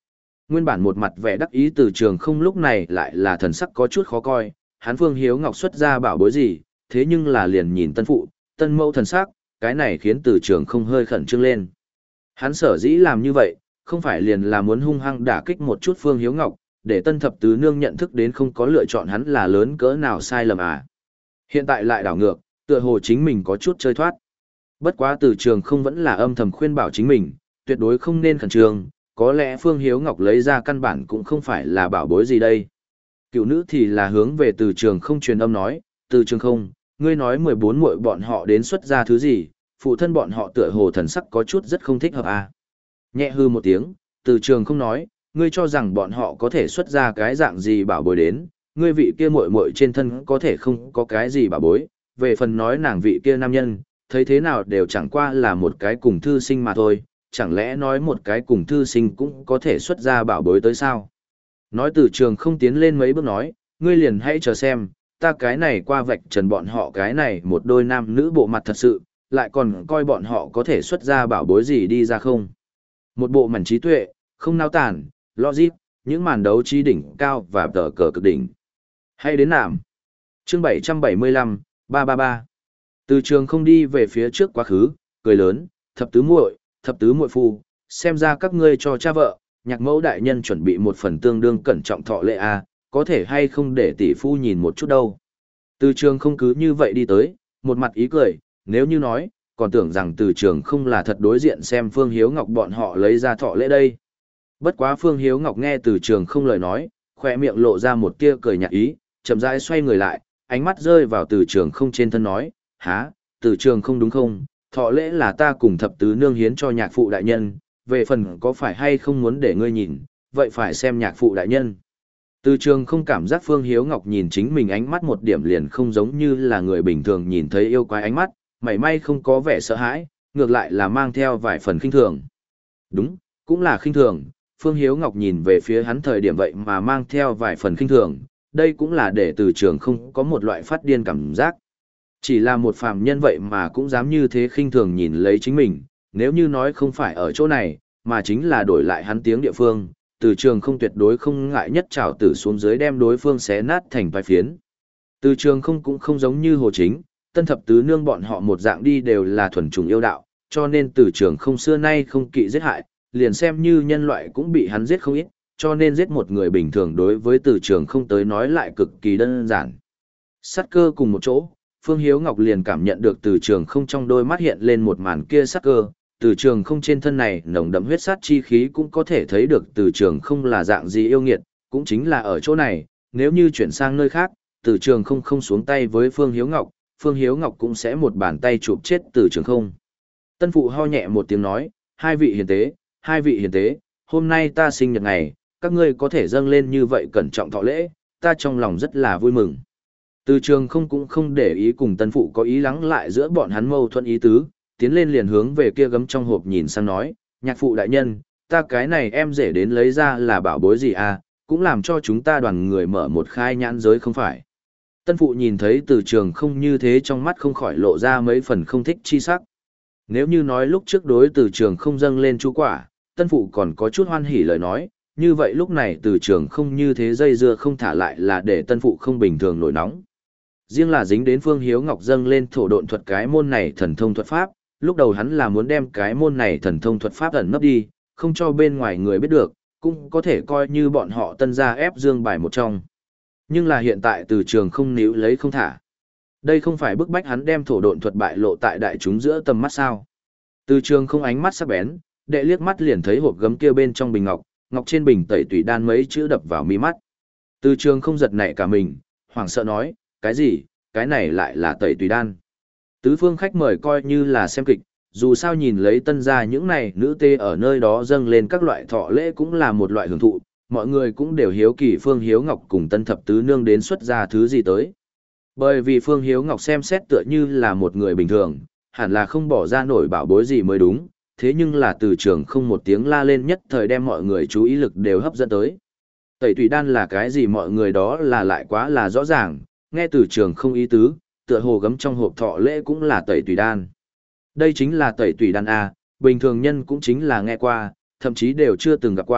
Nguyên bản một mặt vẻ đắc ý Từ Trường Không lúc này lại là thần sắc có chút khó coi, hắn Phương Hiếu Ngọc xuất ra bảo bối gì, thế nhưng là liền nhìn tân phụ, tân mẫu thần sắc, cái này khiến Từ Trường Không hơi khẩn trương lên. Hắn sở dĩ làm như vậy, không phải liền là muốn hung hăng đả kích một chút Phương Hiếu Ngọc, để tân thập tứ nương nhận thức đến không có lựa chọn hắn là lớn cỡ nào sai lầm à. Hiện tại lại đảo ngược, tựa hồ chính mình có chút chơi thoát. Bất quá Từ Trường Không vẫn là âm thầm khuyên bảo chính mình, tuyệt đối không nên khẩn trương, có lẽ Phương Hiếu Ngọc lấy ra căn bản cũng không phải là bảo bối gì đây. Cựu nữ thì là hướng về Từ Trường Không truyền âm nói, Từ Trường Không, ngươi nói mười bốn muội bọn họ đến xuất ra thứ gì, phụ thân bọn họ tựa hồ thần sắc có chút rất không thích hợp à. Nhẹ hư một tiếng, Từ Trường Không nói, ngươi cho rằng bọn họ có thể xuất ra cái dạng gì bảo bối đến, ngươi vị kia muội muội trên thân có thể không có cái gì bảo bối, về phần nói nàng vị kia nam nhân, thấy thế nào đều chẳng qua là một cái cùng thư sinh mà thôi, chẳng lẽ nói một cái cùng thư sinh cũng có thể xuất ra bảo bối tới sao? Nói Từ Trường Không tiến lên mấy bước nói, ngươi liền hãy chờ xem, ta cái này qua vạch trần bọn họ cái này một đôi nam nữ bộ mặt thật sự, lại còn coi bọn họ có thể xuất ra bảo bối gì đi ra không? Một bộ mảnh trí tuệ, không nao tản, logic, những màn đấu trí đỉnh cao và tờ cờ cực đỉnh. Hay đến nạm. Chương bảy trăm bảy mươi lăm, ba ba ba. Từ Trường Không đi về phía trước quá khứ, cười lớn, thập tứ muội, thập tứ muội phu, xem ra các ngươi cho cha vợ, nhạc mẫu đại nhân chuẩn bị một phần tương đương cẩn trọng thọ lễ a, có thể hay không để tỷ phu nhìn một chút đâu. Từ Trường Không cứ như vậy đi tới, một mặt ý cười, nếu như nói, còn tưởng rằng Từ Trường Không là thật đối diện xem Phương Hiếu Ngọc bọn họ lấy ra thọ lễ đây. Bất quá Phương Hiếu Ngọc nghe Từ Trường Không lời nói, khỏe miệng lộ ra một tia cười nhạt ý, chậm rãi xoay người lại, ánh mắt rơi vào Từ Trường Không trên thân nói, há, Từ Trường Không đúng không, thọ lễ là ta cùng thập tứ nương hiến cho nhạc phụ đại nhân, về phần có phải hay không muốn để ngươi nhìn, vậy phải xem nhạc phụ đại nhân. Từ Trường Không cảm giác Phương Hiếu Ngọc nhìn chính mình ánh mắt một điểm liền không giống như là người bình thường nhìn thấy yêu quái ánh mắt, mảy may không có vẻ sợ hãi, ngược lại là mang theo vài phần khinh thường. Đúng, cũng là khinh thường, Phương Hiếu Ngọc nhìn về phía hắn thời điểm vậy mà mang theo vài phần khinh thường, đây cũng là để Từ Trường Không có một loại phát điên cảm giác. Chỉ là một phàm nhân vậy mà cũng dám như thế khinh thường nhìn lấy chính mình, nếu như nói không phải ở chỗ này, mà chính là đổi lại hắn tiếng địa phương, Từ Trường Không tuyệt đối không ngại nhất trảo tử xuống dưới đem đối phương xé nát thành vài phiến. Từ Trường Không cũng không giống như Hồ Chính, tân thập tứ nương bọn họ một dạng đi đều là thuần chủng yêu đạo, cho nên Từ Trường Không xưa nay không kỵ giết hại, liền xem như nhân loại cũng bị hắn giết không ít, cho nên giết một người bình thường đối với Từ Trường Không tới nói lại cực kỳ đơn giản. Sát cơ cùng một chỗ, Phương Hiếu Ngọc liền cảm nhận được Từ Trường Không trong đôi mắt hiện lên một màn kia sát cơ, Từ Trường Không trên thân này nồng đậm huyết sát chi khí cũng có thể thấy được Từ Trường Không là dạng gì yêu nghiệt, cũng chính là ở chỗ này, nếu như chuyển sang nơi khác, Từ Trường Không không xuống tay với Phương Hiếu Ngọc, Phương Hiếu Ngọc cũng sẽ một bàn tay chụp chết Từ Trường Không. Tân phụ ho nhẹ một tiếng nói, hai vị hiền tế, hai vị hiền tế, hôm nay ta sinh nhật ngày, các ngươi có thể dâng lên như vậy cẩn trọng thọ lễ, ta trong lòng rất là vui mừng. Từ Trường Không cũng không để ý cùng tân phụ có ý lắng lại giữa bọn hắn mâu thuẫn ý tứ, tiến lên liền hướng về kia gấm trong hộp nhìn sang nói, nhạc phụ đại nhân, ta cái này em rể đến lấy ra là bảo bối gì à, cũng làm cho chúng ta đoàn người mở một khai nhãn giới không phải. Tân phụ nhìn thấy Từ Trường Không như thế trong mắt không khỏi lộ ra mấy phần không thích chi sắc. Nếu như nói lúc trước đối Từ Trường Không dâng lên chú quả, tân phụ còn có chút hoan hỉ lời nói, như vậy lúc này Từ Trường Không như thế dây dưa không thả lại là để tân phụ không bình thường nổi nóng. Riêng là dính đến Phương Hiếu Ngọc dâng lên thổ độn thuật cái môn này thần thông thuật pháp, lúc đầu hắn là muốn đem cái môn này thần thông thuật pháp ẩn nấp đi, không cho bên ngoài người biết được, cũng có thể coi như bọn họ tân gia ép dương bài một trong. Nhưng là hiện tại Từ Trường Không níu lấy không thả. Đây không phải bức bách hắn đem thổ độn thuật bại lộ tại đại chúng giữa tầm mắt sao. Từ Trường Không ánh mắt sắc bén, đệ liếc mắt liền thấy hộp gấm kia bên trong bình ngọc, ngọc trên bình tẩy tùy đan mấy chữ đập vào mi mắt. Từ Trường Không giật nảy cả mình, hoảng sợ nói, cái gì, cái này lại là tẩy tùy đan. Tứ phương khách mời coi như là xem kịch, dù sao nhìn lấy tân gia những này nữ tê ở nơi đó dâng lên các loại thọ lễ cũng là một loại hưởng thụ, mọi người cũng đều hiếu kỳ Phương Hiếu Ngọc cùng tân thập tứ nương đến xuất ra thứ gì tới. Bởi vì Phương Hiếu Ngọc xem xét tựa như là một người bình thường, hẳn là không bỏ ra nổi bảo bối gì mới đúng, thế nhưng là Từ Trường Không một tiếng la lên nhất thời đem mọi người chú ý lực đều hấp dẫn tới. Tẩy tùy đan là cái gì mọi người đó là lại quá là rõ ràng, nghe Từ Trường Không ý tứ, tựa hồ gấm trong hộp thọ lễ cũng là tẩy tùy đan. Đây chính là tẩy tùy đan A, bình thường nhân cũng chính là nghe qua, thậm chí đều chưa từng gặp qua,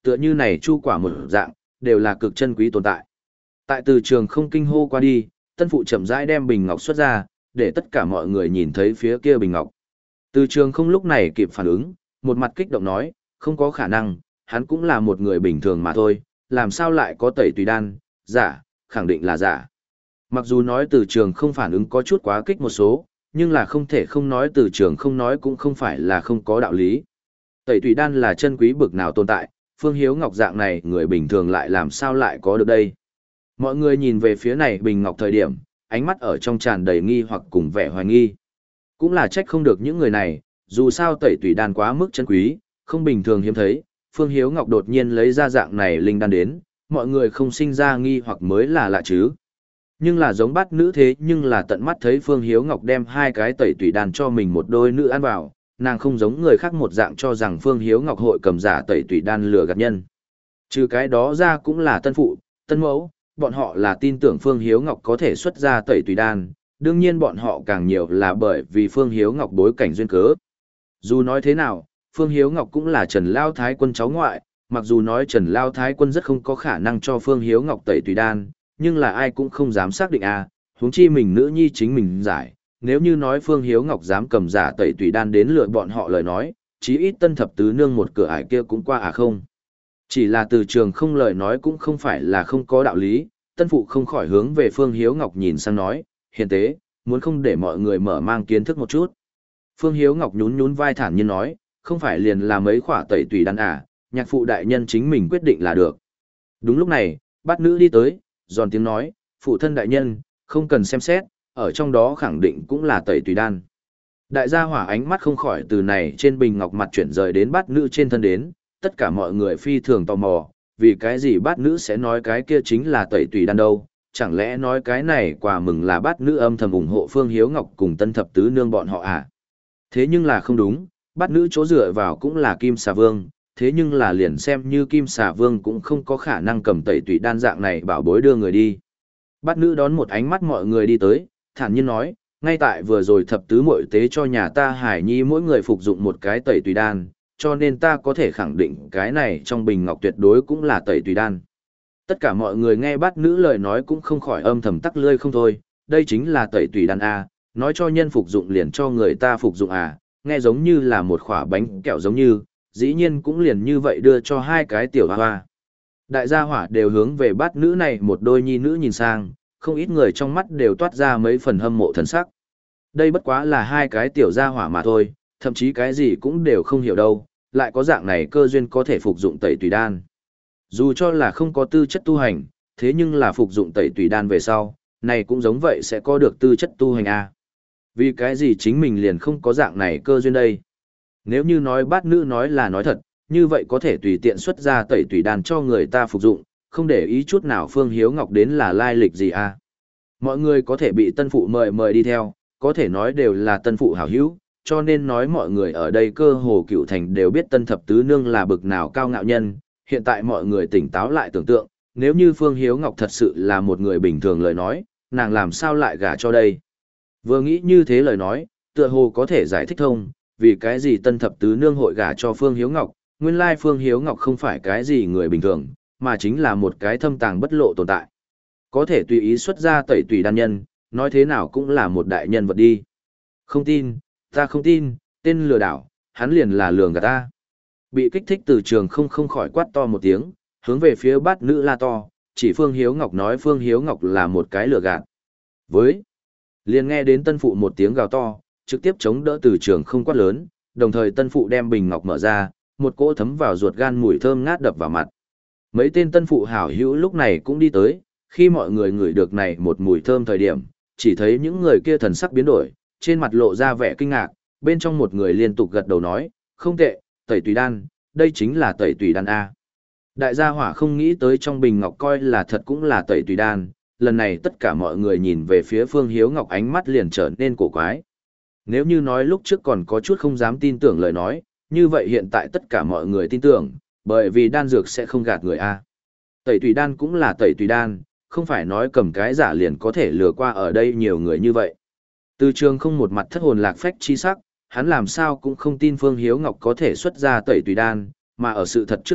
tựa như này chu quả một dạng, đều là cực chân quý tồn tại. Tại từ trường không kinh hô qua đi, tân phụ chậm rãi đem bình ngọc xuất ra, để tất cả mọi người nhìn thấy phía kia bình ngọc. Từ trường không lúc này kịp phản ứng, một mặt kích động nói, không có khả năng, hắn cũng là một người bình thường mà thôi, làm sao lại có tẩy tùy đan, giả, khẳng định là giả. Mặc dù nói từ trường không phản ứng có chút quá kích một số, nhưng là không thể không nói từ trường không nói cũng không phải là không có đạo lý. Tẩy tùy đan là chân quý bực nào tồn tại, Phương Hiếu Ngọc dạng này người bình thường lại làm sao lại có được đây. Mọi người nhìn về phía này bình ngọc thời điểm, ánh mắt ở trong tràn đầy nghi hoặc cùng vẻ hoài nghi. Cũng là trách không được những người này, dù sao tẩy tùy đan quá mức chân quý, không bình thường hiếm thấy, Phương Hiếu Ngọc đột nhiên lấy ra dạng này linh đan đến, mọi người không sinh ra nghi hoặc mới là lạ chứ. Nhưng là giống bát nữ thế nhưng là tận mắt thấy Phương Hiếu Ngọc đem hai cái tẩy tùy đan cho mình một đôi nữ ăn vào, nàng không giống người khác một dạng cho rằng Phương Hiếu Ngọc hội cầm giả tẩy tùy đan lừa gạt nhân. Trừ cái đó ra cũng là tân phụ, tân mẫu, bọn họ là tin tưởng Phương Hiếu Ngọc có thể xuất ra tẩy tùy đan, đương nhiên bọn họ càng nhiều là bởi vì Phương Hiếu Ngọc bối cảnh duyên cớ. Dù nói thế nào, Phương Hiếu Ngọc cũng là Trần Lao Thái Quân cháu ngoại, mặc dù nói Trần Lao Thái Quân rất không có khả năng cho Phương Hiếu Ngọc tẩy tùy đan, nhưng là ai cũng không dám xác định à, huống chi mình nữ nhi chính mình giải. Nếu như nói Phương Hiếu Ngọc dám cầm giả tẩy tùy đan đến lựa bọn họ lời nói, chí ít tân thập tứ nương một cửa ải kia cũng qua à không. Chỉ là từ trường không lời nói cũng không phải là không có đạo lý, tân phụ không khỏi hướng về Phương Hiếu Ngọc nhìn sang nói, hiền tế, muốn không để mọi người mở mang kiến thức một chút. Phương Hiếu Ngọc nhún nhún vai thản nhiên nói, không phải liền là mấy khỏa tẩy tùy đan à, nhạc phụ đại nhân chính mình quyết định là được. Đúng lúc này, bát nữ đi tới, giòn tiếng nói, phụ thân đại nhân, không cần xem xét, ở trong đó khẳng định cũng là tẩy tùy đan. Đại gia hỏa ánh mắt không khỏi từ này trên bình ngọc mặt chuyển rời đến bát nữ trên thân đến, tất cả mọi người phi thường tò mò, vì cái gì bát nữ sẽ nói cái kia chính là tẩy tùy đan đâu, chẳng lẽ nói cái này quà mừng là bát nữ âm thầm ủng hộ Phương Hiếu Ngọc cùng tân thập tứ nương bọn họ à? Thế nhưng là không đúng, bát nữ chỗ dựa vào cũng là Kim Xà Vương, thế nhưng là liền xem như Kim Xà Vương cũng không có khả năng cầm tẩy tùy đan dạng này bảo bối đưa người đi. Bát nữ đón một ánh mắt mọi người đi tới, thản nhiên nói, ngay tại vừa rồi thập tứ muội tế cho nhà ta Hải Nhi mỗi người phục dụng một cái tẩy tùy đan, cho nên ta có thể khẳng định cái này trong bình ngọc tuyệt đối cũng là tẩy tùy đan. Tất cả mọi người nghe bát nữ lời nói cũng không khỏi âm thầm tắc lươi không thôi, đây chính là tẩy tùy đan A, nói cho nhân phục dụng liền cho người ta phục dụng à, nghe giống như là một khỏa bánh kẹo giống như, dĩ nhiên cũng liền như vậy đưa cho hai cái tiểu hoa hoa. Đại gia hỏa đều hướng về bát nữ này một đôi nhi nữ nhìn sang, không ít người trong mắt đều toát ra mấy phần hâm mộ thần sắc. Đây bất quá là hai cái tiểu gia hỏa mà thôi, thậm chí cái gì cũng đều không hiểu đâu, lại có dạng này cơ duyên có thể phục dụng tẩy tùy đan. Dù cho là không có tư chất tu hành, thế nhưng là phục dụng tẩy tùy đan về sau, này cũng giống vậy sẽ có được tư chất tu hành à. Vì cái gì chính mình liền không có dạng này cơ duyên đây? Nếu như nói bát nữ nói là nói thật, như vậy có thể tùy tiện xuất ra tẩy tùy đan cho người ta phục dụng, không để ý chút nào Phương Hiếu Ngọc đến là lai lịch gì à. Mọi người có thể bị tân phụ mời mời đi theo, có thể nói đều là tân phụ hảo hữu, cho nên nói mọi người ở đây cơ hồ cựu thành đều biết tân thập tứ nương là bực nào cao ngạo nhân. Hiện tại mọi người tỉnh táo lại tưởng tượng, nếu như Phương Hiếu Ngọc thật sự là một người bình thường lời nói, nàng làm sao lại gả cho đây? Vừa nghĩ như thế lời nói, tựa hồ có thể giải thích thông, vì cái gì tân thập tứ nương hội gả cho Phương Hiếu Ngọc, nguyên lai Phương Hiếu Ngọc không phải cái gì người bình thường, mà chính là một cái thâm tàng bất lộ tồn tại. Có thể tùy ý xuất ra tẩy tùy đan nhân, nói thế nào cũng là một đại nhân vật đi. Không tin, ta không tin, tên lừa đảo, hắn liền là lường gạt ta. Bị kích thích từ trường không không khỏi quát to một tiếng, hướng về phía bát nữ la to, chỉ Phương Hiếu Ngọc nói Phương Hiếu Ngọc là một cái lừa gạt. Với, liền nghe đến tân phụ một tiếng gào to, trực tiếp chống đỡ từ trường không quát lớn, đồng thời tân phụ đem bình ngọc mở ra, một cỗ thấm vào ruột gan mùi thơm ngát đập vào mặt. Mấy tên tân phụ hảo hữu lúc này cũng đi tới, khi mọi người ngửi được này một mùi thơm thời điểm, chỉ thấy những người kia thần sắc biến đổi, trên mặt lộ ra vẻ kinh ngạc, bên trong một người liên tục gật đầu nói, không tệ, tẩy tùy đan, đây chính là tẩy tùy đan A. Đại gia hỏa không nghĩ tới trong bình ngọc coi là thật cũng là tẩy tùy đan, lần này tất cả mọi người nhìn về phía Phương Hiếu Ngọc ánh mắt liền trở nên cổ quái. Nếu như nói lúc trước còn có chút không dám tin tưởng lời nói, như vậy hiện tại tất cả mọi người tin tưởng, bởi vì đan dược sẽ không gạt người A. Tẩy tùy đan cũng là tẩy tùy đan, không phải nói cầm cái giả liền có thể lừa qua ở đây nhiều người như vậy. Từ trường không một mặt thất hồn lạc phách chi sắc, hắn làm sao cũng không tin Phương Hiếu Ngọc có thể xuất ra tẩy tùy đan, mà ở sự thật trước mặt,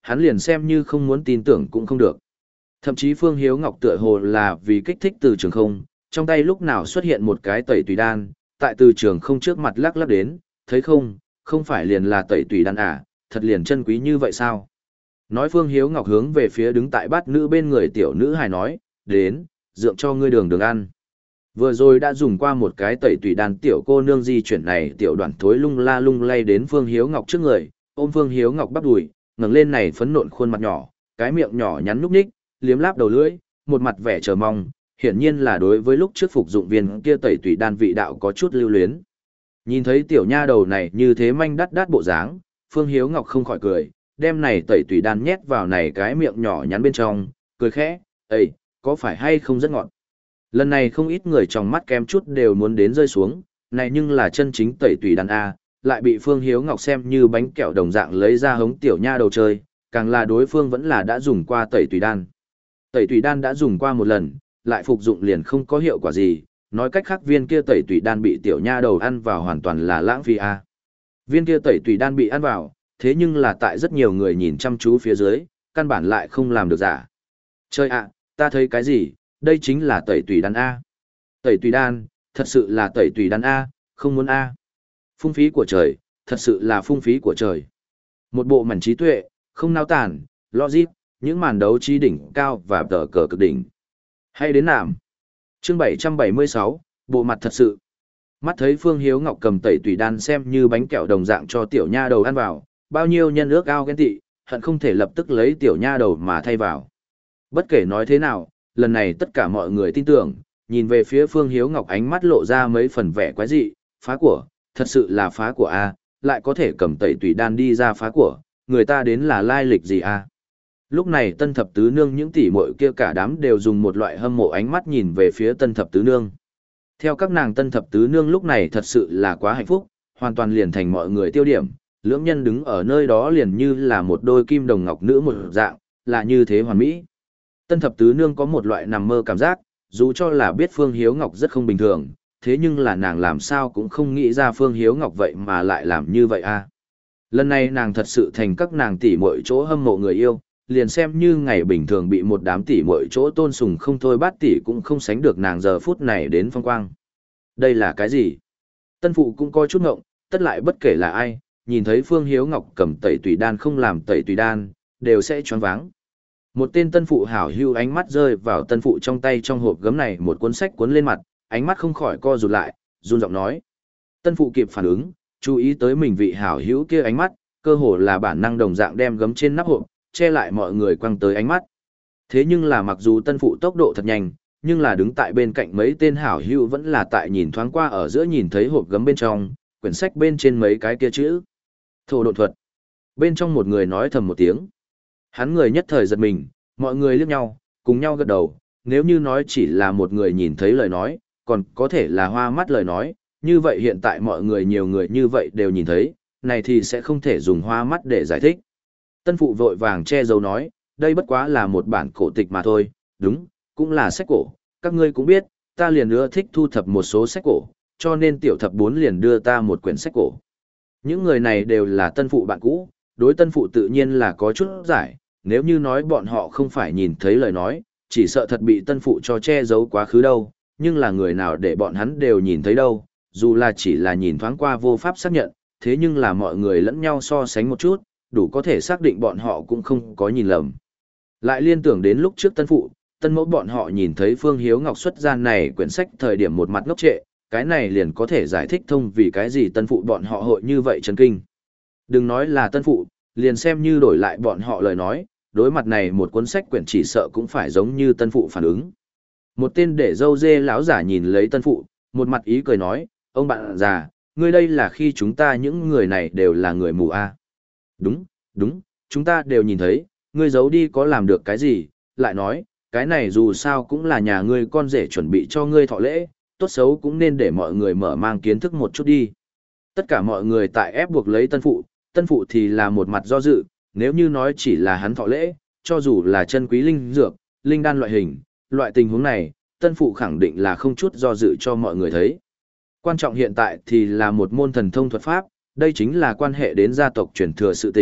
hắn liền xem như không muốn tin tưởng cũng không được. Thậm chí Phương Hiếu Ngọc tựa hồ là vì kích thích từ trường không, trong tay lúc nào xuất hiện một cái tẩy tùy đan, tại từ trường không trước mặt lắc lắc đến, thấy không, không phải liền là tẩy tùy đan à, thật liền chân quý như vậy sao? Nói Phương Hiếu Ngọc hướng về phía đứng tại bát nữ bên người tiểu nữ hài nói, đến, dượng cho ngươi đường đường ăn. Vừa rồi đã dùng qua một cái tẩy tùy đan tiểu cô nương di chuyển này tiểu đoạn thối lung la lung lay đến Phương Hiếu Ngọc trước người, ôm Phương Hiếu Ngọc bắp đùi, ngẩng lên này phấn nộn khuôn mặt nhỏ, cái miệng nhỏ nhắn nhúc nhích, liếm láp đầu lưỡi, một mặt vẻ chờ mong, hiển nhiên là đối với lúc trước phục dụng viên kia tẩy tùy đan vị đạo có chút lưu luyến. Nhìn thấy tiểu nha đầu này như thế manh đắt đắt bộ dáng, Phương Hiếu Ngọc không khỏi cười, đem này tẩy tùy đan nhét vào này cái miệng nhỏ nhắn bên trong, cười khẽ, "Ê, có phải hay không rất ngọt?" Lần này không ít người trong mắt kem chút đều muốn đến rơi xuống, này nhưng là chân chính tẩy tùy đan a, lại bị Phương Hiếu Ngọc xem như bánh kẹo đồng dạng lấy ra hống tiểu nha đầu chơi, càng là đối phương vẫn là đã dùng qua tẩy tùy đan. Tẩy tùy đan đã dùng qua một lần, lại phục dụng liền không có hiệu quả gì, nói cách khác viên kia tẩy tùy đan bị tiểu nha đầu ăn vào hoàn toàn là lãng phí a. Viên kia tẩy tùy đan bị ăn vào, thế nhưng là tại rất nhiều người nhìn chăm chú phía dưới, căn bản lại không làm được giả. Chơi ạ, ta thấy cái gì, đây chính là tẩy tùy đan a. Tẩy tùy đan, thật sự là tẩy tùy đan a, không muốn a. Phung phí của trời, thật sự là phung phí của trời. Một bộ mảnh trí tuệ, không nao tản, logic, những màn đấu trí đỉnh cao và tờ cờ cực đỉnh. Hay đến nàm. Chương bảy trăm bảy mươi sáu, bộ mặt thật sự. Mắt thấy Phương Hiếu Ngọc cầm tẩy tùy đan xem như bánh kẹo đồng dạng cho tiểu nha đầu ăn vào, bao nhiêu nhân ước ao ghen tị, hận không thể lập tức lấy tiểu nha đầu mà thay vào. Bất kể nói thế nào, lần này tất cả mọi người tin tưởng, nhìn về phía Phương Hiếu Ngọc ánh mắt lộ ra mấy phần vẻ quái dị, phá của, thật sự là phá của a, lại có thể cầm tẩy tùy đan đi ra phá của, người ta đến là lai lịch gì a? Lúc này Tân Thập Tứ Nương những tỷ muội kia cả đám đều dùng một loại hâm mộ ánh mắt nhìn về phía Tân Thập Tứ Nương. Theo các nàng Tân Thập Tứ Nương lúc này thật sự là quá hạnh phúc, hoàn toàn liền thành mọi người tiêu điểm, lưỡng nhân đứng ở nơi đó liền như là một đôi kim đồng ngọc nữ một dạng, là như thế hoàn mỹ. Tân Thập Tứ Nương có một loại nằm mơ cảm giác, dù cho là biết Phương Hiếu Ngọc rất không bình thường, thế nhưng là nàng làm sao cũng không nghĩ ra Phương Hiếu Ngọc vậy mà lại làm như vậy a. Lần này nàng thật sự thành các nàng tỷ muội chỗ hâm mộ người yêu, liền xem như ngày bình thường bị một đám tỷ muội chỗ tôn sùng không thôi bát tỷ cũng không sánh được nàng giờ phút này đến phong quang. Đây là cái gì? Tân phụ cũng coi chút ngộng, tất lại bất kể là ai, nhìn thấy Phương Hiếu Ngọc cầm tẩy tùy đan không làm tẩy tùy đan, đều sẽ choáng váng. Một tên tân phụ hảo hưu ánh mắt rơi vào tân phụ trong tay trong hộp gấm này một cuốn sách cuốn lên mặt, ánh mắt không khỏi co rụt lại, run giọng nói. Tân phụ kịp phản ứng, chú ý tới mình vị hảo hữu kia ánh mắt, cơ hồ là bản năng đồng dạng đem gấm trên nắp hộp, che lại mọi người quăng tới ánh mắt. Thế nhưng là mặc dù tân phụ tốc độ thật nhanh, nhưng là đứng tại bên cạnh mấy tên hảo hữu vẫn là tại nhìn thoáng qua ở giữa nhìn thấy hộp gấm bên trong, quyển sách bên trên mấy cái kia chữ. Thổ độn thuật. Bên trong một người nói thầm một tiếng. Hắn người nhất thời giật mình, mọi người liếc nhau, cùng nhau gật đầu, nếu như nói chỉ là một người nhìn thấy lời nói, còn có thể là hoa mắt lời nói, như vậy hiện tại mọi người nhiều người như vậy đều nhìn thấy, này thì sẽ không thể dùng hoa mắt để giải thích. Tân phụ vội vàng che giấu nói, đây bất quá là một bản cổ tịch mà thôi, đúng, cũng là sách cổ, các ngươi cũng biết, ta liền ưa thích thu thập một số sách cổ, cho nên tiểu thập bốn liền đưa ta một quyển sách cổ. Những người này đều là tân phụ bạn cũ, đối tân phụ tự nhiên là có chút giải, nếu như nói bọn họ không phải nhìn thấy lời nói, chỉ sợ thật bị tân phụ cho che giấu quá khứ đâu, nhưng là người nào để bọn hắn đều nhìn thấy đâu, dù là chỉ là nhìn thoáng qua vô pháp xác nhận, thế nhưng là mọi người lẫn nhau so sánh một chút, đủ có thể xác định bọn họ cũng không có nhìn lầm. Lại liên tưởng đến lúc trước tân phụ, tân mẫu bọn họ nhìn thấy Phương Hiếu Ngọc xuất ra này quyển sách thời điểm một mặt ngốc trệ, cái này liền có thể giải thích thông vì cái gì tân phụ bọn họ hội như vậy chấn kinh. Đừng nói là tân phụ, liền xem như đổi lại bọn họ lời nói, đối mặt này một cuốn sách quyển chỉ sợ cũng phải giống như tân phụ phản ứng. Một tên để dâu dê lão giả nhìn lấy tân phụ, một mặt ý cười nói, ông bạn già, ngươi đây là khi chúng ta những người này đều là người mù a. Đúng, đúng, chúng ta đều nhìn thấy, ngươi giấu đi có làm được cái gì, lại nói, cái này dù sao cũng là nhà ngươi con rể chuẩn bị cho ngươi thọ lễ, tốt xấu cũng nên để mọi người mở mang kiến thức một chút đi. Tất cả mọi người tại ép buộc lấy tân phụ, tân phụ thì là một mặt do dự, nếu như nói chỉ là hắn thọ lễ, cho dù là chân quý linh dược, linh đan loại hình, loại tình huống này, tân phụ khẳng định là không chút do dự cho mọi người thấy. Quan trọng hiện tại thì là một môn thần thông thuật pháp, đây chính là quan hệ đến gia tộc truyền thừa sự tình,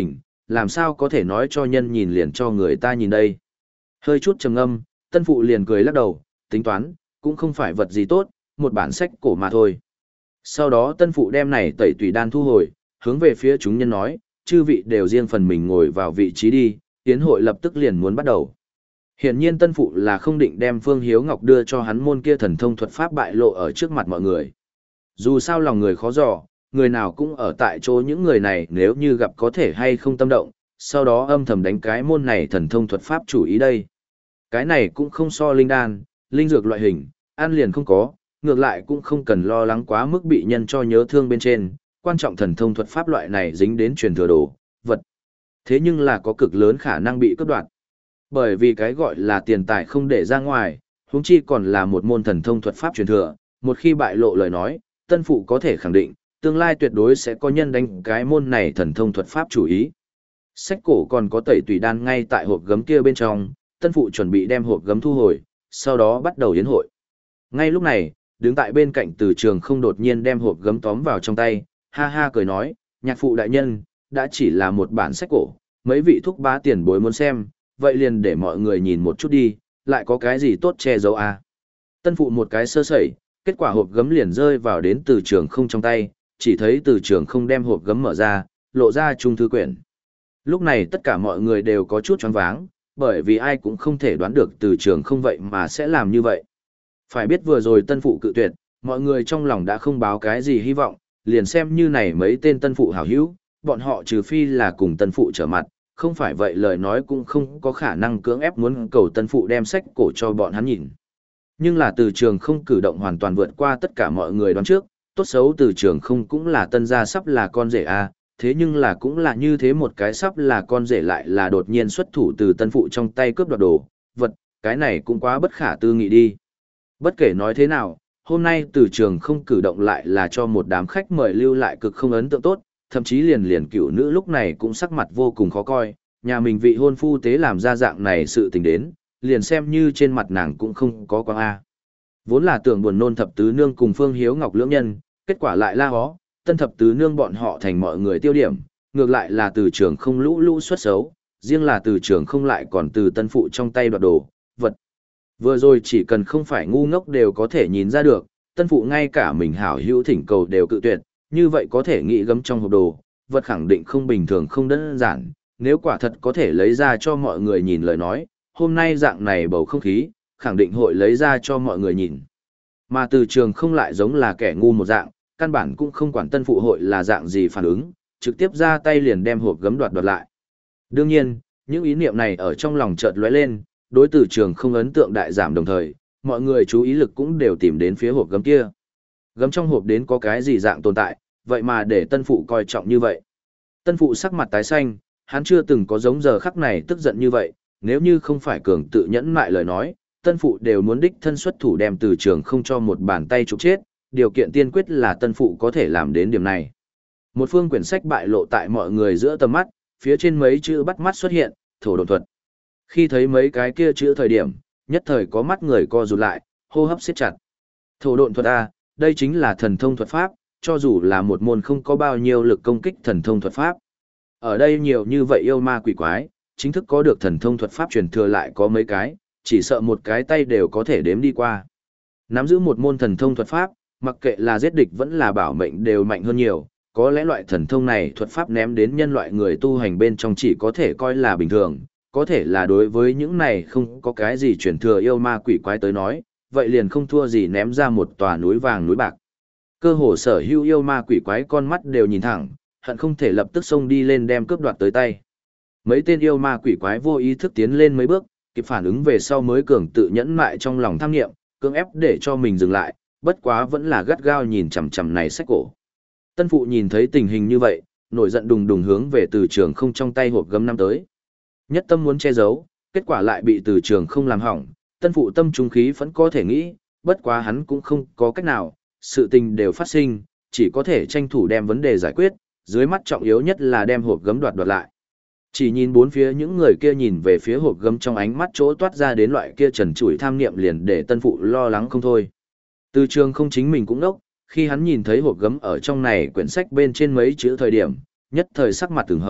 làm sao có thể nói cho nhân nhìn liền cho người ta nhìn đây. Hơi chút trầm ngâm, tân phụ liền cười lắc đầu, tính toán, cũng không phải vật gì tốt, một bản sách cổ mà thôi. Sau đó tân phụ đem này tẩy tùy đan thu hồi, hướng về phía chúng nhân nói, chư vị đều riêng phần mình ngồi vào vị trí đi, tiến hội lập tức liền muốn bắt đầu. Hiển nhiên tân phụ là không định đem Phương Hiếu Ngọc đưa cho hắn môn kia thần thông thuật pháp bại lộ ở trước mặt mọi người. Dù sao lòng người khó dò, người nào cũng ở tại chỗ những người này nếu như gặp có thể hay không tâm động, sau đó âm thầm đánh cái môn này thần thông thuật pháp chủ ý đây. Cái này cũng không so linh đan, linh dược loại hình, ăn liền không có, ngược lại cũng không cần lo lắng quá mức bị nhân cho nhớ thương bên trên, quan trọng thần thông thuật pháp loại này dính đến truyền thừa đồ, vật. Thế nhưng là có cực lớn khả năng bị cướp đoạt. Bởi vì cái gọi là tiền tài không để ra ngoài, huống chi còn là một môn thần thông thuật pháp truyền thừa, một khi bại lộ lời nói, tân phụ có thể khẳng định, tương lai tuyệt đối sẽ có nhân đánh cái môn này thần thông thuật pháp chủ ý. Sách cổ còn có tẩy tùy đan ngay tại hộp gấm kia bên trong, tân phụ chuẩn bị đem hộp gấm thu hồi, sau đó bắt đầu yến hội. Ngay lúc này, đứng tại bên cạnh Từ Trường Không đột nhiên đem hộp gấm tóm vào trong tay, ha ha cười nói, nhạc phụ đại nhân, đã chỉ là một bản sách cổ, mấy vị thúc bá tiền bối muốn xem, vậy liền để mọi người nhìn một chút đi, lại có cái gì tốt che giấu à. Tân phụ một cái sơ sẩy, kết quả hộp gấm liền rơi vào đến Từ Trường Không trong tay, chỉ thấy Từ Trường Không đem hộp gấm mở ra, lộ ra trung thư quyển. Lúc này tất cả mọi người đều có chút choáng váng, bởi vì ai cũng không thể đoán được Từ Trường Không vậy mà sẽ làm như vậy. Phải biết vừa rồi tân phụ cự tuyệt, mọi người trong lòng đã không báo cái gì hy vọng, liền xem như này mấy tên tân phụ hảo hữu, bọn họ trừ phi là cùng tân phụ trở mặt, không phải vậy lời nói cũng không có khả năng cưỡng ép muốn cầu tân phụ đem sách cổ cho bọn hắn nhìn. Nhưng là Từ Trường Không cử động hoàn toàn vượt qua tất cả mọi người đoán trước, tốt xấu Từ Trường Không cũng là tân gia sắp là con rể a, thế nhưng là cũng là như thế một cái sắp là con rể lại là đột nhiên xuất thủ từ tân phụ trong tay cướp đoạt đồ, vật, cái này cũng quá bất khả tư nghị đi. Bất kể nói thế nào, hôm nay Từ Trường Không cử động lại là cho một đám khách mời lưu lại cực không ấn tượng tốt, thậm chí liền liền cựu nữ lúc này cũng sắc mặt vô cùng khó coi, nhà mình vị hôn phu tế làm ra dạng này sự tình đến, liền xem như trên mặt nàng cũng không có quang A. Vốn là tưởng buồn nôn thập tứ nương cùng Phương Hiếu Ngọc lưỡng nhân, kết quả lại la hó, tân thập tứ nương bọn họ thành mọi người tiêu điểm, ngược lại là Từ Trường Không lũ lũ xuất xấu, riêng là Từ Trường Không lại còn từ tân phụ trong tay đoạt đồ, vật. Vừa rồi chỉ cần không phải ngu ngốc đều có thể nhìn ra được, tân phụ ngay cả mình hảo hữu thỉnh cầu đều cự tuyệt, như vậy có thể nghĩ gấm trong hộp đồ, vật khẳng định không bình thường không đơn giản, nếu quả thật có thể lấy ra cho mọi người nhìn lời nói, hôm nay dạng này bầu không khí, khẳng định hội lấy ra cho mọi người nhìn. Mà Từ Trường Không lại giống là kẻ ngu một dạng, căn bản cũng không quản tân phụ hội là dạng gì phản ứng, trực tiếp ra tay liền đem hộp gấm đoạt đoạt lại. Đương nhiên, những ý niệm này ở trong lòng chợt lóe lên, đối Từ Trường Không ấn tượng đại giảm đồng thời, mọi người chú ý lực cũng đều tìm đến phía hộp gấm kia. Gấm trong hộp đến có cái gì dạng tồn tại, vậy mà để tân phụ coi trọng như vậy. Tân phụ sắc mặt tái xanh, hắn chưa từng có giống giờ khắc này tức giận như vậy, nếu như không phải cường tự nhẫn mại lời nói, tân phụ đều muốn đích thân xuất thủ đem Từ Trường Không cho một bàn tay trục chết, điều kiện tiên quyết là tân phụ có thể làm đến điểm này. Một phương quyển sách bại lộ tại mọi người giữa tầm mắt, phía trên mấy chữ bắt mắt xuất hiện, thổ độn thuật. Khi thấy mấy cái kia chữ thời điểm, nhất thời có mắt người co rụt lại, hô hấp siết chặt. Thổ độn thuật A, đây chính là thần thông thuật pháp, cho dù là một môn không có bao nhiêu lực công kích thần thông thuật pháp. Ở đây nhiều như vậy yêu ma quỷ quái, chính thức có được thần thông thuật pháp truyền thừa lại có mấy cái, chỉ sợ một cái tay đều có thể đếm đi qua. Nắm giữ một môn thần thông thuật pháp, mặc kệ là giết địch vẫn là bảo mệnh đều mạnh hơn nhiều, có lẽ loại thần thông này thuật pháp ném đến nhân loại người tu hành bên trong chỉ có thể coi là bình thường, có thể là đối với những này không có cái gì truyền thừa yêu ma quỷ quái tới nói, vậy liền không thua gì ném ra một tòa núi vàng núi bạc. Cơ hồ sở hữu yêu ma quỷ quái con mắt đều nhìn thẳng, hận không thể lập tức xông đi lên đem cướp đoạt tới tay. Mấy tên yêu ma quỷ quái vô ý thức tiến lên mấy bước, kịp phản ứng về sau mới cường tự nhẫn mại trong lòng tham nghiệm, cưỡng ép để cho mình dừng lại, bất quá vẫn là gắt gao nhìn chằm chằm này sách cổ. Tân phụ nhìn thấy tình hình như vậy, nổi giận đùng đùng hướng về Từ Trường Không trong tay hộp gấm năm tới. Nhất tâm muốn che giấu, kết quả lại bị Từ Trường Không làm hỏng, tân phụ tâm trung khí vẫn có thể nghĩ, bất quá hắn cũng không có cách nào, sự tình đều phát sinh, chỉ có thể tranh thủ đem vấn đề giải quyết, dưới mắt trọng yếu nhất là đem hộp gấm đoạt đoạt lại. Chỉ nhìn bốn phía những người kia nhìn về phía hộp gấm trong ánh mắt chỗ toát ra đến loại kia trần trụi tham niệm liền để tân phụ lo lắng không thôi. Từ Trường Không chính mình cũng đốc, khi hắn nhìn thấy hộp gấm ở trong này quyển sách bên trên mấy chữ thời điểm, nhất thời sắc mặt từng hồng,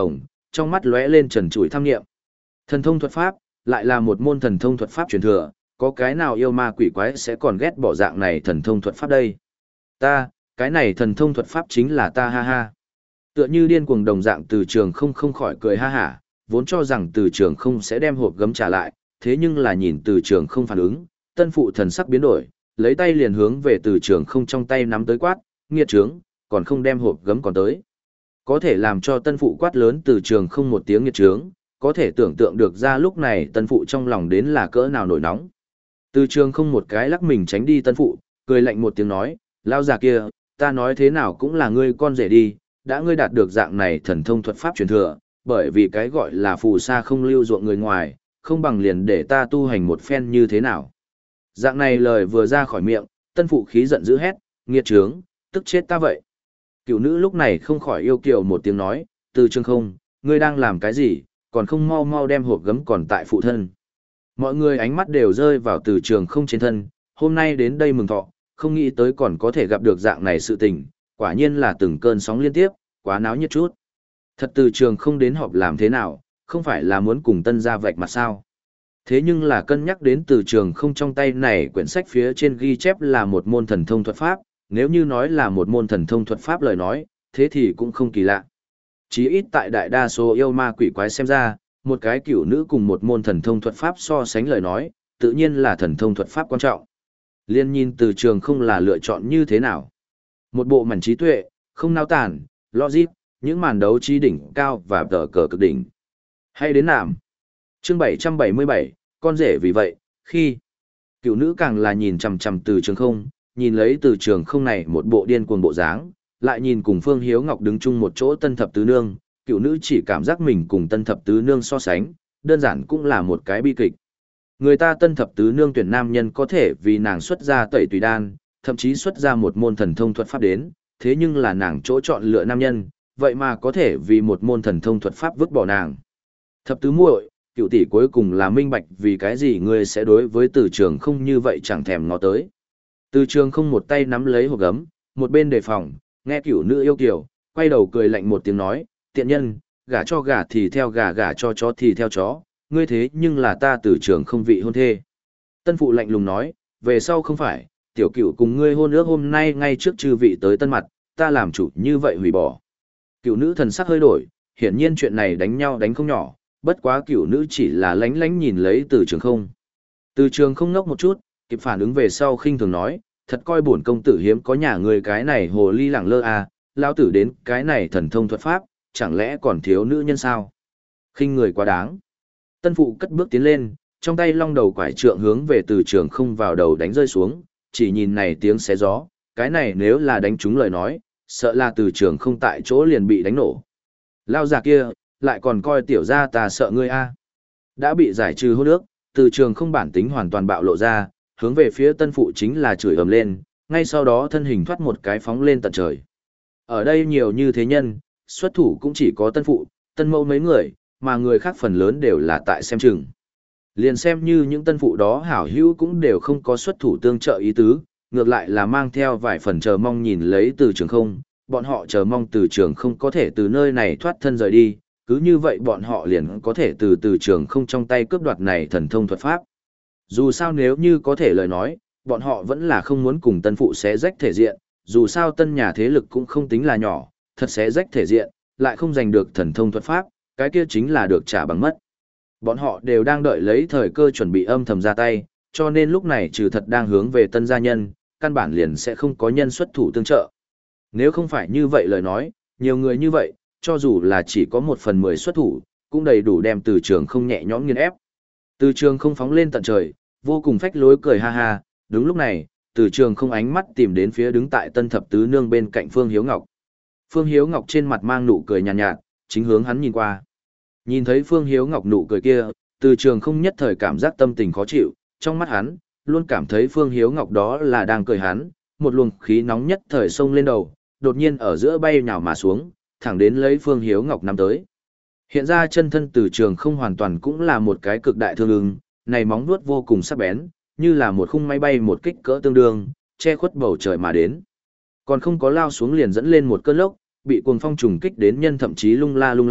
trong mắt lóe lên trần trụi tham nghiệm. Thần thông thuật pháp, lại là một môn thần thông thuật pháp truyền thừa, có cái nào yêu ma quỷ quái sẽ còn ghét bỏ dạng này thần thông thuật pháp đây? Ta, cái này thần thông thuật pháp chính là ta ha ha. Tựa như điên cuồng đồng dạng Từ Trường Không không khỏi cười ha hả, vốn cho rằng Từ Trường Không sẽ đem hộp gấm trả lại, thế nhưng là nhìn Từ Trường Không phản ứng, tân phụ thần sắc biến đổi, lấy tay liền hướng về Từ Trường Không trong tay nắm tới quát, nghiệt trướng, còn không đem hộp gấm còn tới. Có thể làm cho tân phụ quát lớn Từ Trường Không một tiếng nghiệt trướng, có thể tưởng tượng được ra lúc này tân phụ trong lòng đến là cỡ nào nổi nóng. Từ Trường Không một cái lắc mình tránh đi tân phụ, cười lạnh một tiếng nói, lao già kia, ta nói thế nào cũng là ngươi con rể đi, đã ngươi đạt được dạng này thần thông thuật pháp truyền thừa, bởi vì cái gọi là phù sa không lưu ruộng người ngoài, không bằng liền để ta tu hành một phen như thế nào. Dạng này lời vừa ra khỏi miệng, tân phụ khí giận dữ hét, nghiệt trướng, tức chết ta vậy. Cựu nữ lúc này không khỏi yêu kiều một tiếng nói, Từ Trường Không, ngươi đang làm cái gì, còn không mau mau đem hộp gấm còn tại phụ thân. Mọi người ánh mắt đều rơi vào Từ Trường Không trên thân, hôm nay đến đây mừng thọ, không nghĩ tới còn có thể gặp được dạng này sự tình, quả nhiên là từng cơn sóng liên tiếp, quá náo nhiệt chút. Thật Từ Trường Không đến họp làm thế nào, không phải là muốn cùng tân gia vạch mặt sao. Thế nhưng là cân nhắc đến Từ Trường Không trong tay này quyển sách phía trên ghi chép là một môn thần thông thuật pháp, nếu như nói là một môn thần thông thuật pháp lời nói, thế thì cũng không kỳ lạ. Chí ít tại đại đa số yêu ma quỷ quái xem ra, một cái cửu nữ cùng một môn thần thông thuật pháp so sánh lời nói, tự nhiên là thần thông thuật pháp quan trọng. Liên nhìn Từ Trường Không là lựa chọn như thế nào. Một bộ mảnh trí tuệ, không nao tản, logic, những màn đấu trí đỉnh cao và tờ cờ cực đỉnh. Hay đến nạm. Chương bảy trăm bảy mươi bảy, con rể vì vậy, khi cửu nữ càng là nhìn chằm chằm Từ Trường Không, nhìn lấy Từ Trường Không này một bộ điên cuồng bộ dáng, lại nhìn cùng Phương Hiếu Ngọc đứng chung một chỗ Tân Thập Tứ Nương, cựu nữ chỉ cảm giác mình cùng Tân Thập Tứ Nương so sánh, đơn giản cũng là một cái bi kịch. Người ta Tân Thập Tứ Nương tuyển nam nhân có thể vì nàng xuất ra tẩy tùy đan, thậm chí xuất ra một môn thần thông thuật pháp đến, thế nhưng là nàng chỗ chọn lựa nam nhân, vậy mà có thể vì một môn thần thông thuật pháp vứt bỏ nàng. Thập tứ muội, cựu tỷ cuối cùng là minh bạch vì cái gì ngươi sẽ đối với Từ Trường Không như vậy chẳng thèm ngó tới. Từ Trường Không một tay nắm lấy hộp gấm, một bên đề phòng, nghe cửu nữ yêu kiều, quay đầu cười lạnh một tiếng nói, tiện nhân, gả cho gả thì theo gả, gả cho chó thì theo chó, ngươi thế nhưng là ta Từ Trường Không vị hôn thê. Tân phụ lạnh lùng nói, về sau không phải, tiểu cửu cùng ngươi hôn ước hôm nay ngay trước chư vị tới tân mặt, ta làm chủ như vậy hủy bỏ. Cửu nữ thần sắc hơi đổi, hiển nhiên chuyện này đánh nhau đánh không nhỏ, bất quá cửu nữ chỉ là lánh lánh nhìn lấy Từ Trường Không. Từ Trường Không ngốc một chút, kịp phản ứng về sau khinh thường nói, thật coi bổn công tử hiếm có nhà người cái này hồ ly lẳng lơ à, lão tử đến cái này thần thông thuật pháp, chẳng lẽ còn thiếu nữ nhân sao? Khinh người quá đáng. Tân phụ cất bước tiến lên, trong tay long đầu quải trượng hướng về Từ Trường Không vào đầu đánh rơi xuống, chỉ nhìn này tiếng xé gió, cái này nếu là đánh trúng lời nói, sợ là Từ Trường Không tại chỗ liền bị đánh nổ. Lao già kia, lại còn coi tiểu gia ta sợ ngươi a. À. Đã bị giải trừ hôn ước, Từ Trường Không bản tính hoàn toàn bạo lộ ra, hướng về phía tân phụ chính là chửi ầm lên, ngay sau đó thân hình thoát một cái phóng lên tận trời. Ở đây nhiều như thế nhân, xuất thủ cũng chỉ có tân phụ, tân mẫu mấy người, mà người khác phần lớn đều là tại xem chừng. Liền xem như những tân phụ đó hảo hữu cũng đều không có xuất thủ tương trợ ý tứ, ngược lại là mang theo vài phần chờ mong nhìn lấy Từ Trường Không, bọn họ chờ mong Từ Trường Không có thể từ nơi này thoát thân rời đi, cứ như vậy bọn họ liền có thể từ Từ Trường Không trong tay cướp đoạt này thần thông thuật pháp. Dù sao nếu như có thể lời nói, bọn họ vẫn là không muốn cùng tân phụ xé rách thể diện, dù sao tân nhà thế lực cũng không tính là nhỏ, thật xé rách thể diện, lại không giành được thần thông thuật pháp, cái kia chính là được trả bằng mất. Bọn họ đều đang đợi lấy thời cơ chuẩn bị âm thầm ra tay, cho nên lúc này trừ thật đang hướng về tân gia nhân, căn bản liền sẽ không có nhân xuất thủ tương trợ. Nếu không phải như vậy lời nói, nhiều người như vậy, cho dù là chỉ có một phần mười xuất thủ, cũng đầy đủ đem Từ Trường Không nhẹ nhõm nghiền ép. Từ Trường Không phóng lên tận trời, vô cùng phách lối cười ha ha, đúng lúc này, Từ Trường Không ánh mắt tìm đến phía đứng tại Tân Thập Tứ Nương bên cạnh Phương Hiếu Ngọc. Phương Hiếu Ngọc trên mặt mang nụ cười nhàn nhạt, nhạt, chính hướng hắn nhìn qua. Nhìn thấy Phương Hiếu Ngọc nụ cười kia, Từ Trường Không nhất thời cảm giác tâm tình khó chịu, trong mắt hắn, luôn cảm thấy Phương Hiếu Ngọc đó là đang cười hắn, một luồng khí nóng nhất thời xông lên đầu, đột nhiên ở giữa bay nhào mà xuống, thẳng đến lấy Phương Hiếu Ngọc nắm tới. Hiện ra chân thân Từ Trường Không hoàn toàn cũng là một cái cực đại thương ưng, này móng vuốt vô cùng sắc bén, như là một khung máy bay một kích cỡ tương đương, che khuất bầu trời mà đến. Còn không có lao xuống liền dẫn lên một cơn lốc, bị cuồng phong trùng kích đến nhân thậm chí lung la lung lay,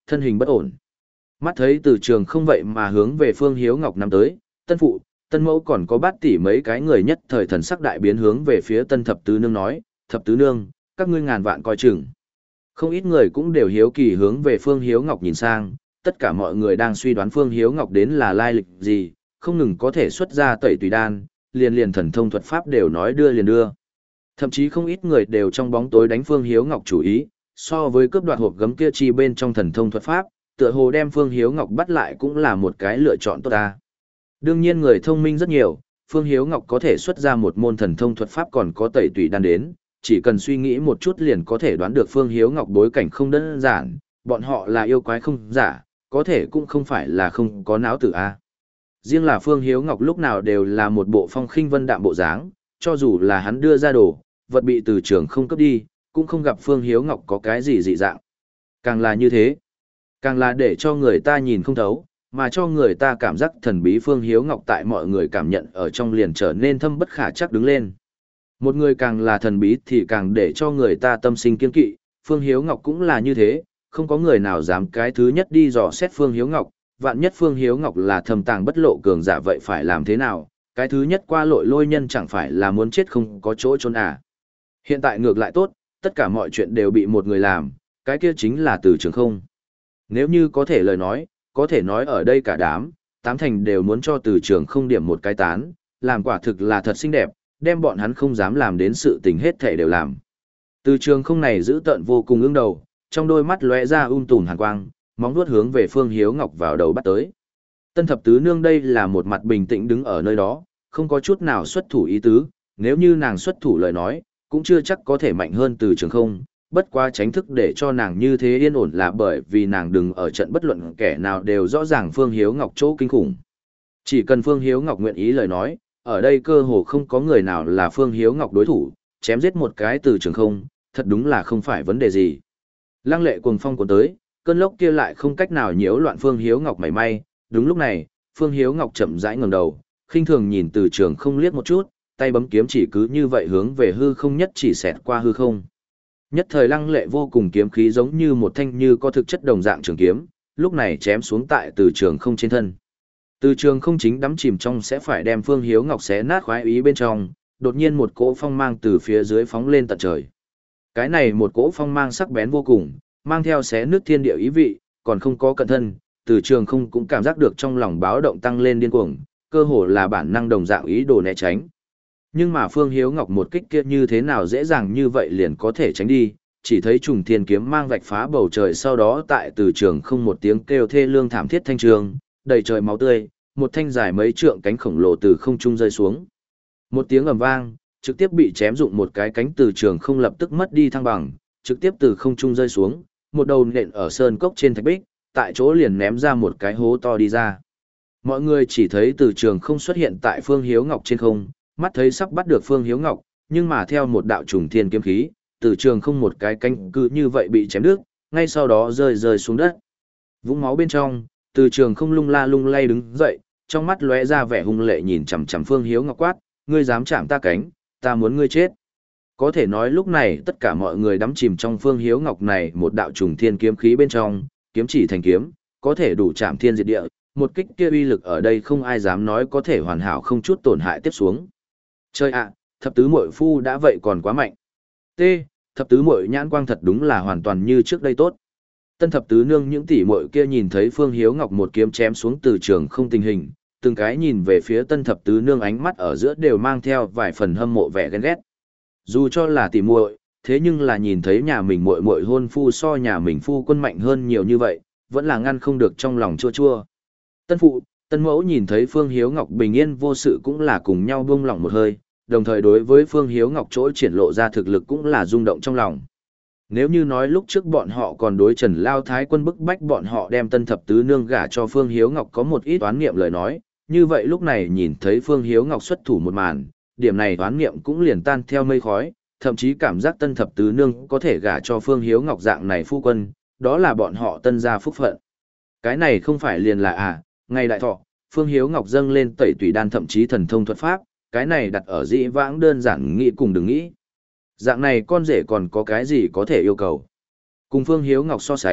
thân hình bất ổn. Mắt thấy từ trường không vậy mà hướng về Phương Hiếu Ngọc nắm tới, tân phụ, tân mẫu còn có bát tỷ mấy cái người nhất thời thần sắc đại biến hướng về phía tân thập tứ nương nói, thập tứ nương, các ngươi ngàn vạn coi chừng. Không ít người cũng đều hiếu kỳ hướng về Phương Hiếu Ngọc nhìn sang, tất cả mọi người đang suy đoán Phương Hiếu Ngọc đến là lai lịch gì, không ngừng có thể xuất ra tẩy tùy đan, liền liền thần thông thuật pháp đều nói đưa liền đưa. Thậm chí không ít người đều trong bóng tối đánh Phương Hiếu Ngọc chủ ý, so với cướp đoạt hộp gấm kia chi bên trong thần thông thuật pháp, tựa hồ đem Phương Hiếu Ngọc bắt lại cũng là một cái lựa chọn tốt ta. Đương nhiên người thông minh rất nhiều, Phương Hiếu Ngọc có thể xuất ra một môn thần thông thuật pháp còn có tẩy tùy đan đến, chỉ cần suy nghĩ một chút liền có thể đoán được Phương Hiếu Ngọc bối cảnh không đơn giản, bọn họ là yêu quái không giả, có thể cũng không phải là không có não tử a. Riêng là Phương Hiếu Ngọc lúc nào đều là một bộ phong khinh vân đạm bộ dáng, cho dù là hắn đưa ra đồ, vật bị từ trường không cấp đi, cũng không gặp Phương Hiếu Ngọc có cái gì dị dạng. Càng là như thế, càng là để cho người ta nhìn không thấu, mà cho người ta cảm giác thần bí Phương Hiếu Ngọc tại mọi người cảm nhận ở trong liền trở nên thâm bất khả chắc đứng lên. Một người càng là thần bí thì càng để cho người ta tâm sinh kiên kỵ, Phương Hiếu Ngọc cũng là như thế, không có người nào dám cái thứ nhất đi dò xét Phương Hiếu Ngọc, vạn nhất Phương Hiếu Ngọc là thầm tàng bất lộ cường giả vậy phải làm thế nào, cái thứ nhất qua lội lôi nhân chẳng phải là muốn chết không có chỗ trốn à. Hiện tại ngược lại tốt, tất cả mọi chuyện đều bị một người làm, cái kia chính là Từ Trường Không. Nếu như có thể lời nói, có thể nói ở đây cả đám, tám thành đều muốn cho Từ Trường Không điểm một cái tán, làm quả thực là thật xinh đẹp, đem bọn hắn không dám làm đến sự tình hết thể đều làm. Từ Trường Không này giữ tợn vô cùng ương đầu, trong đôi mắt lóe ra um tùm hàn quang, móng vuốt hướng về Phương Hiếu Ngọc vào đầu bắt tới. Tân thập tứ nương đây là một mặt bình tĩnh đứng ở nơi đó, không có chút nào xuất thủ ý tứ, nếu như nàng xuất thủ lời nói, cũng chưa chắc có thể mạnh hơn Từ Trường Không, bất quá tránh thức để cho nàng như thế yên ổn là bởi vì nàng đừng ở trận bất luận kẻ nào đều rõ ràng Phương Hiếu Ngọc chỗ kinh khủng. Chỉ cần Phương Hiếu Ngọc nguyện ý lời nói, ở đây cơ hồ không có người nào là Phương Hiếu Ngọc đối thủ, chém giết một cái Từ Trường Không, thật đúng là không phải vấn đề gì. Lăng lệ cuồng phong cuốn tới, cơn lốc kia lại không cách nào nhiễu loạn Phương Hiếu Ngọc mảy may, đúng lúc này, Phương Hiếu Ngọc chậm rãi ngẩng đầu, khinh thường nhìn Từ Trường Không liếc một chút, tay bấm kiếm chỉ cứ như vậy hướng về hư không nhất chỉ xẹt qua hư không. Nhất thời lăng lệ vô cùng kiếm khí giống như một thanh như có thực chất đồng dạng trường kiếm, lúc này chém xuống tại Từ Trường Không trên thân. Từ Trường Không chính đắm chìm trong sẽ phải đem Phương Hiếu Ngọc xé nát khoái ý bên trong, đột nhiên một cỗ phong mang từ phía dưới phóng lên tận trời. Cái này một cỗ phong mang sắc bén vô cùng, mang theo xé nước thiên địa ý vị, còn không có cận thân, Từ Trường Không cũng cảm giác được trong lòng báo động tăng lên điên cuồng, cơ hồ là bản năng đồng dạng ý đồ né tránh. Nhưng mà Phương Hiếu Ngọc một kích kia như thế nào dễ dàng như vậy liền có thể tránh đi, chỉ thấy trùng thiên kiếm mang vạch phá bầu trời, sau đó tại Từ Trường Không một tiếng kêu thê lương thảm thiết thanh trường, đầy trời máu tươi, một thanh dài mấy trượng cánh khổng lồ từ không trung rơi xuống. Một tiếng ầm vang, trực tiếp bị chém dụng một cái cánh Từ Trường Không lập tức mất đi thăng bằng, trực tiếp từ không trung rơi xuống, một đầu nện ở sơn cốc trên thạch bích, tại chỗ liền ném ra một cái hố to đi ra. Mọi người chỉ thấy Từ Trường Không xuất hiện tại Phương Hiếu Ngọc trên không, mắt thấy sắp bắt được Phương Hiếu Ngọc, nhưng mà theo một đạo trùng thiên kiếm khí, Từ Trường Không một cái cánh cứ như vậy bị chém đứt, ngay sau đó rơi rơi xuống đất. Vũng máu bên trong, Từ Trường Không lung la lung lay đứng dậy, trong mắt lóe ra vẻ hung lệ nhìn chằm chằm Phương Hiếu Ngọc quát, ngươi dám chạm ta cánh, ta muốn ngươi chết. Có thể nói lúc này tất cả mọi người đắm chìm trong Phương Hiếu Ngọc này một đạo trùng thiên kiếm khí bên trong, kiếm chỉ thành kiếm, có thể đủ chạm thiên diệt địa, một kích kia uy lực ở đây không ai dám nói có thể hoàn hảo không chút tổn hại tiếp xuống. Chơi ạ, thập tứ muội phu đã vậy còn quá mạnh. T, thập tứ muội nhãn quang thật đúng là hoàn toàn như trước đây tốt. Tân thập tứ nương những tỷ muội kia nhìn thấy Phương Hiếu Ngọc một kiếm chém xuống Từ Trường Không tình hình, từng cái nhìn về phía tân thập tứ nương ánh mắt ở giữa đều mang theo vài phần hâm mộ vẻ ghen ghét. Dù cho là tỷ muội, thế nhưng là nhìn thấy nhà mình muội muội hôn phu so nhà mình phu quân mạnh hơn nhiều như vậy, vẫn là ngăn không được trong lòng chua chua. Tân phụ, tân mẫu nhìn thấy Phương Hiếu Ngọc bình yên vô sự cũng là cùng nhau buông lỏng một hơi, đồng thời đối với Phương Hiếu Ngọc chỗ triển lộ ra thực lực cũng là rung động trong lòng. Nếu như nói lúc trước bọn họ còn đối Trần Lao Thái Quân bức bách bọn họ đem tân thập tứ nương gả cho Phương Hiếu Ngọc có một ít oán nghiệm lời nói, như vậy lúc này nhìn thấy Phương Hiếu Ngọc xuất thủ một màn, điểm này oán nghiệm cũng liền tan theo mây khói, thậm chí cảm giác tân thập tứ nương có thể gả cho Phương Hiếu Ngọc dạng này phu quân, đó là bọn họ tân gia phúc phận. Cái này không phải liền là à, ngày đại thọ, Phương Hiếu Ngọc dâng lên tẩy tùy đan thậm chí thần thông thuật pháp, cái này đặt ở dĩ vãng đơn giản nghĩ cùng đừng nghĩ. Dạng này con rể còn có cái gì có thể yêu cầu. Cùng Phương Hiếu Ngọc so sánh,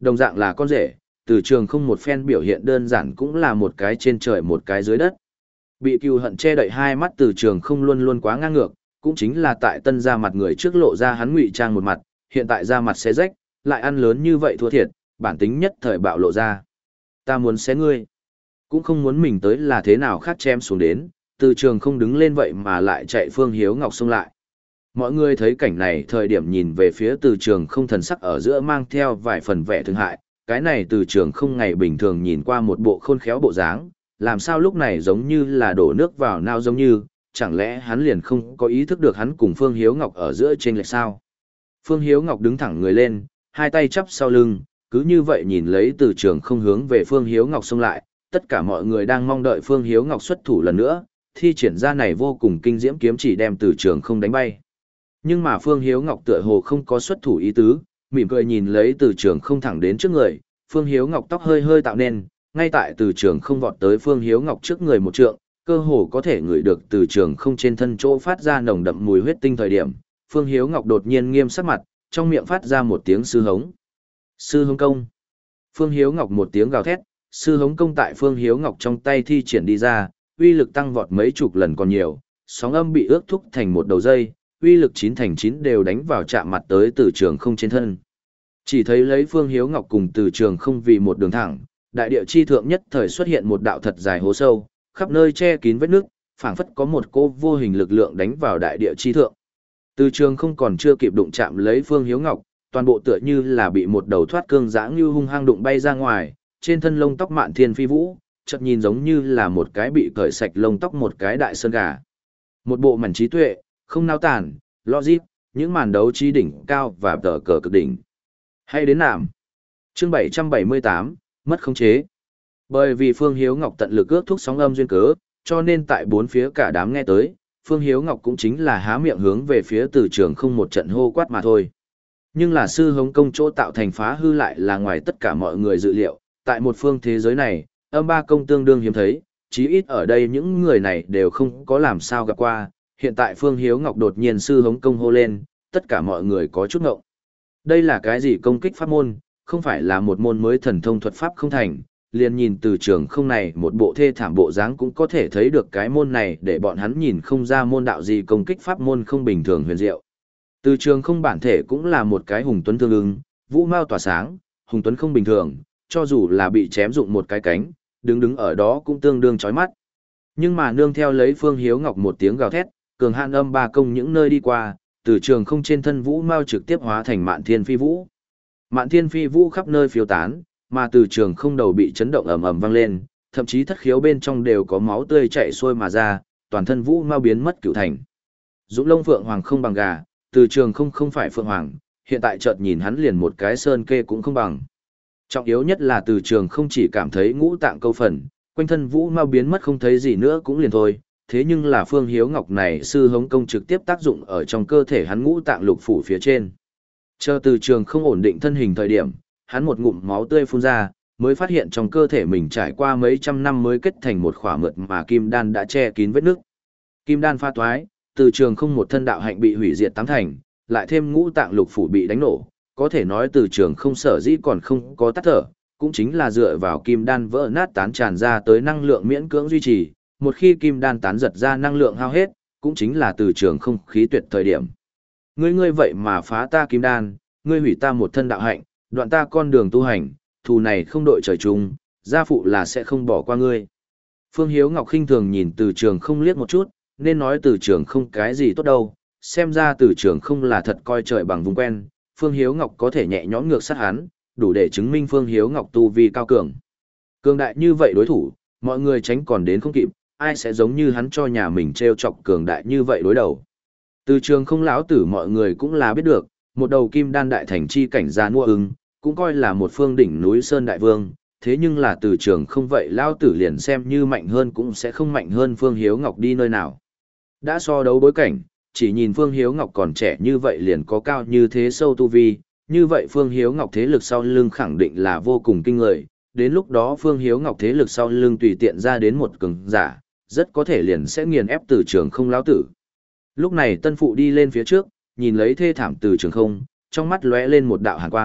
Đồng dạng là con rể, từ trường không một phen biểu hiện đơn giản cũng là một cái trên trời một cái dưới đất. Bị cừu hận che đậy hai mắt từ trường không luôn luôn quá ngang ngược, cũng chính là tại tân ra mặt người trước lộ ra hắn ngụy trang một mặt, hiện tại ra mặt xé rách, lại ăn lớn như vậy thua thiệt, bản tính nhất thời bạo lộ ra. Ta muốn xé ngươi, cũng không muốn mình tới là thế nào khác chém xuống đến, từ trường không đứng lên vậy mà lại chạy Phương Hiếu Ngọc xông lại. Mọi người thấy cảnh này thời điểm nhìn về phía từ trường không thần sắc ở giữa mang theo vài phần vẻ thương hại, cái này từ trường không ngày bình thường nhìn qua một bộ khôn khéo bộ dáng, làm sao lúc này giống như là đổ nước vào nao giống như, chẳng lẽ hắn liền không có ý thức được hắn cùng Phương Hiếu Ngọc ở giữa trên lệch sao? Phương Hiếu Ngọc đứng thẳng người lên, hai tay chắp sau lưng, cứ như vậy nhìn lấy từ trường không hướng về Phương Hiếu Ngọc xông lại, tất cả mọi người đang mong đợi Phương Hiếu Ngọc xuất thủ lần nữa, thi triển ra này vô cùng kinh diễm kiếm chỉ đem từ trường không đánh bay. Nhưng mà Phương Hiếu Ngọc tựa hồ không có xuất thủ ý tứ, mỉm cười nhìn lấy từ trường không thẳng đến trước người, Phương Hiếu Ngọc tóc hơi hơi tạo nên, ngay tại từ trường không vọt tới Phương Hiếu Ngọc trước người một trượng, cơ hồ có thể ngửi được từ trường không trên thân chỗ phát ra nồng đậm mùi huyết tinh thời điểm, Phương Hiếu Ngọc đột nhiên nghiêm sắc mặt, trong miệng phát ra một tiếng sư hống. Sư hống công. Phương Hiếu Ngọc một tiếng gào thét, sư hống công tại Phương Hiếu Ngọc trong tay thi triển đi ra, uy lực tăng vọt mấy chục lần còn nhiều, sóng âm bị ước thúc thành một đầu dây, uy lực chín thành chín đều đánh vào chạm mặt tới từ trường không trên thân. Chỉ thấy lấy Phương Hiếu Ngọc cùng từ trường không vì một đường thẳng, đại địa chi thượng nhất thời xuất hiện một đạo thật dài hố sâu, khắp nơi che kín vết nước, phảng phất có một cô vô hình lực lượng đánh vào đại địa chi thượng. Từ trường không còn chưa kịp đụng chạm lấy Phương Hiếu Ngọc, toàn bộ tựa như là bị một đầu thoát cương dã như hung hăng đụng bay ra ngoài, trên thân lông tóc mạn thiên phi vũ, chợt nhìn giống như là một cái bị cởi sạch lông tóc một cái đại sơn gà. Một bộ mảnh trí tuệ, không nao tản, logic, những màn đấu trí đỉnh cao và tờ cờ cực đỉnh. Hay đến nạm. Chương bảy trăm bảy mươi tám, mất khống chế. Bởi vì Phương Hiếu Ngọc tận lực ước thúc sóng âm duyên cớ, cho nên tại bốn phía cả đám nghe tới, Phương Hiếu Ngọc cũng chính là há miệng hướng về phía từ trường không một trận hô quát mà thôi. Nhưng là sư hống công chỗ tạo thành phá hư lại là ngoài tất cả mọi người dự liệu, tại một phương thế giới này, âm ba công tương đương hiếm thấy, chí ít ở đây những người này đều không có làm sao gặp qua, hiện tại Phương Hiếu Ngọc đột nhiên sư hống công hô lên, tất cả mọi người có chút ngộng. Đây là cái gì công kích pháp môn, không phải là một môn mới thần thông thuật pháp không thành, liền nhìn từ trường không này một bộ thê thảm bộ dáng cũng có thể thấy được cái môn này để bọn hắn nhìn không ra môn đạo gì công kích pháp môn không bình thường huyền diệu. Từ trường không bản thể cũng là một cái hùng tuấn tương ứng, vũ mao tỏa sáng, hùng tuấn không bình thường, cho dù là bị chém dụng một cái cánh, đứng đứng ở đó cũng tương đương chói mắt. Nhưng mà nương theo lấy Phương Hiếu Ngọc một tiếng gào thét, cường hạn âm ba công những nơi đi qua, từ trường không trên thân vũ mao trực tiếp hóa thành mạn thiên phi vũ. Mạn thiên phi vũ khắp nơi phiêu tán, mà từ trường không đầu bị chấn động ầm ầm vang lên, thậm chí thất khiếu bên trong đều có máu tươi chảy xuôi mà ra, toàn thân vũ mao biến mất cửu thành. Dũng lông phượng hoàng không bằng gà, từ trường không không phải phượng hoàng, hiện tại chợt nhìn hắn liền một cái sơn kê cũng không bằng. Trọng yếu nhất là từ trường không chỉ cảm thấy ngũ tạng câu phần, quanh thân vũ mao biến mất không thấy gì nữa cũng liền thôi, thế nhưng là Phương Hiếu Ngọc này sư hống công trực tiếp tác dụng ở trong cơ thể hắn ngũ tạng lục phủ phía trên. Chờ từ trường không ổn định thân hình thời điểm, hắn một ngụm máu tươi phun ra, mới phát hiện trong cơ thể mình trải qua mấy trăm năm mới kết thành một khỏa mượt mà kim đan đã che kín vết nước. Kim đan pha toái, từ trường không một thân đạo hạnh bị hủy diệt tám thành, lại thêm ngũ tạng lục phủ bị đánh nổ, có thể nói từ trường không sở dĩ còn không có tắt thở, cũng chính là dựa vào kim đan vỡ nát tán tràn ra tới năng lượng miễn cưỡng duy trì, một khi kim đan tán giật ra năng lượng hao hết, cũng chính là từ trường không khí tuyệt thời điểm. Ngươi ngươi vậy mà phá ta kim đan, ngươi hủy ta một thân đạo hạnh, đoạn ta con đường tu hành, thù này không đội trời chung, gia phụ là sẽ không bỏ qua ngươi. Phương Hiếu Ngọc khinh thường nhìn từ trường không liếc một chút, nên nói từ trường không cái gì tốt đâu, xem ra từ trường không là thật coi trời bằng vùng quen, Phương Hiếu Ngọc có thể nhẹ nhõm ngược sát hắn, đủ để chứng minh Phương Hiếu Ngọc tu vi cao cường. Cường đại như vậy đối thủ, mọi người tránh còn đến không kịp, ai sẽ giống như hắn cho nhà mình treo chọc cường đại như vậy đối đầu. Từ trường không lão tử mọi người cũng là biết được, một đầu kim đan đại thành chi cảnh gia mua ứng, cũng coi là một phương đỉnh núi sơn đại vương, thế nhưng là từ trường không vậy lão tử liền xem như mạnh hơn cũng sẽ không mạnh hơn Phương Hiếu Ngọc đi nơi nào. Đã so đấu bối cảnh, chỉ nhìn Phương Hiếu Ngọc còn trẻ như vậy liền có cao như thế sâu tu vi, như vậy Phương Hiếu Ngọc thế lực sau lưng khẳng định là vô cùng kinh người, đến lúc đó Phương Hiếu Ngọc thế lực sau lưng tùy tiện ra đến một cường giả, rất có thể liền sẽ nghiền ép từ trường không lão tử. Lúc này tân phụ đi lên phía trước, nhìn lấy thê thảm từ trường không, trong mắt lóe lên một đạo hàn quang,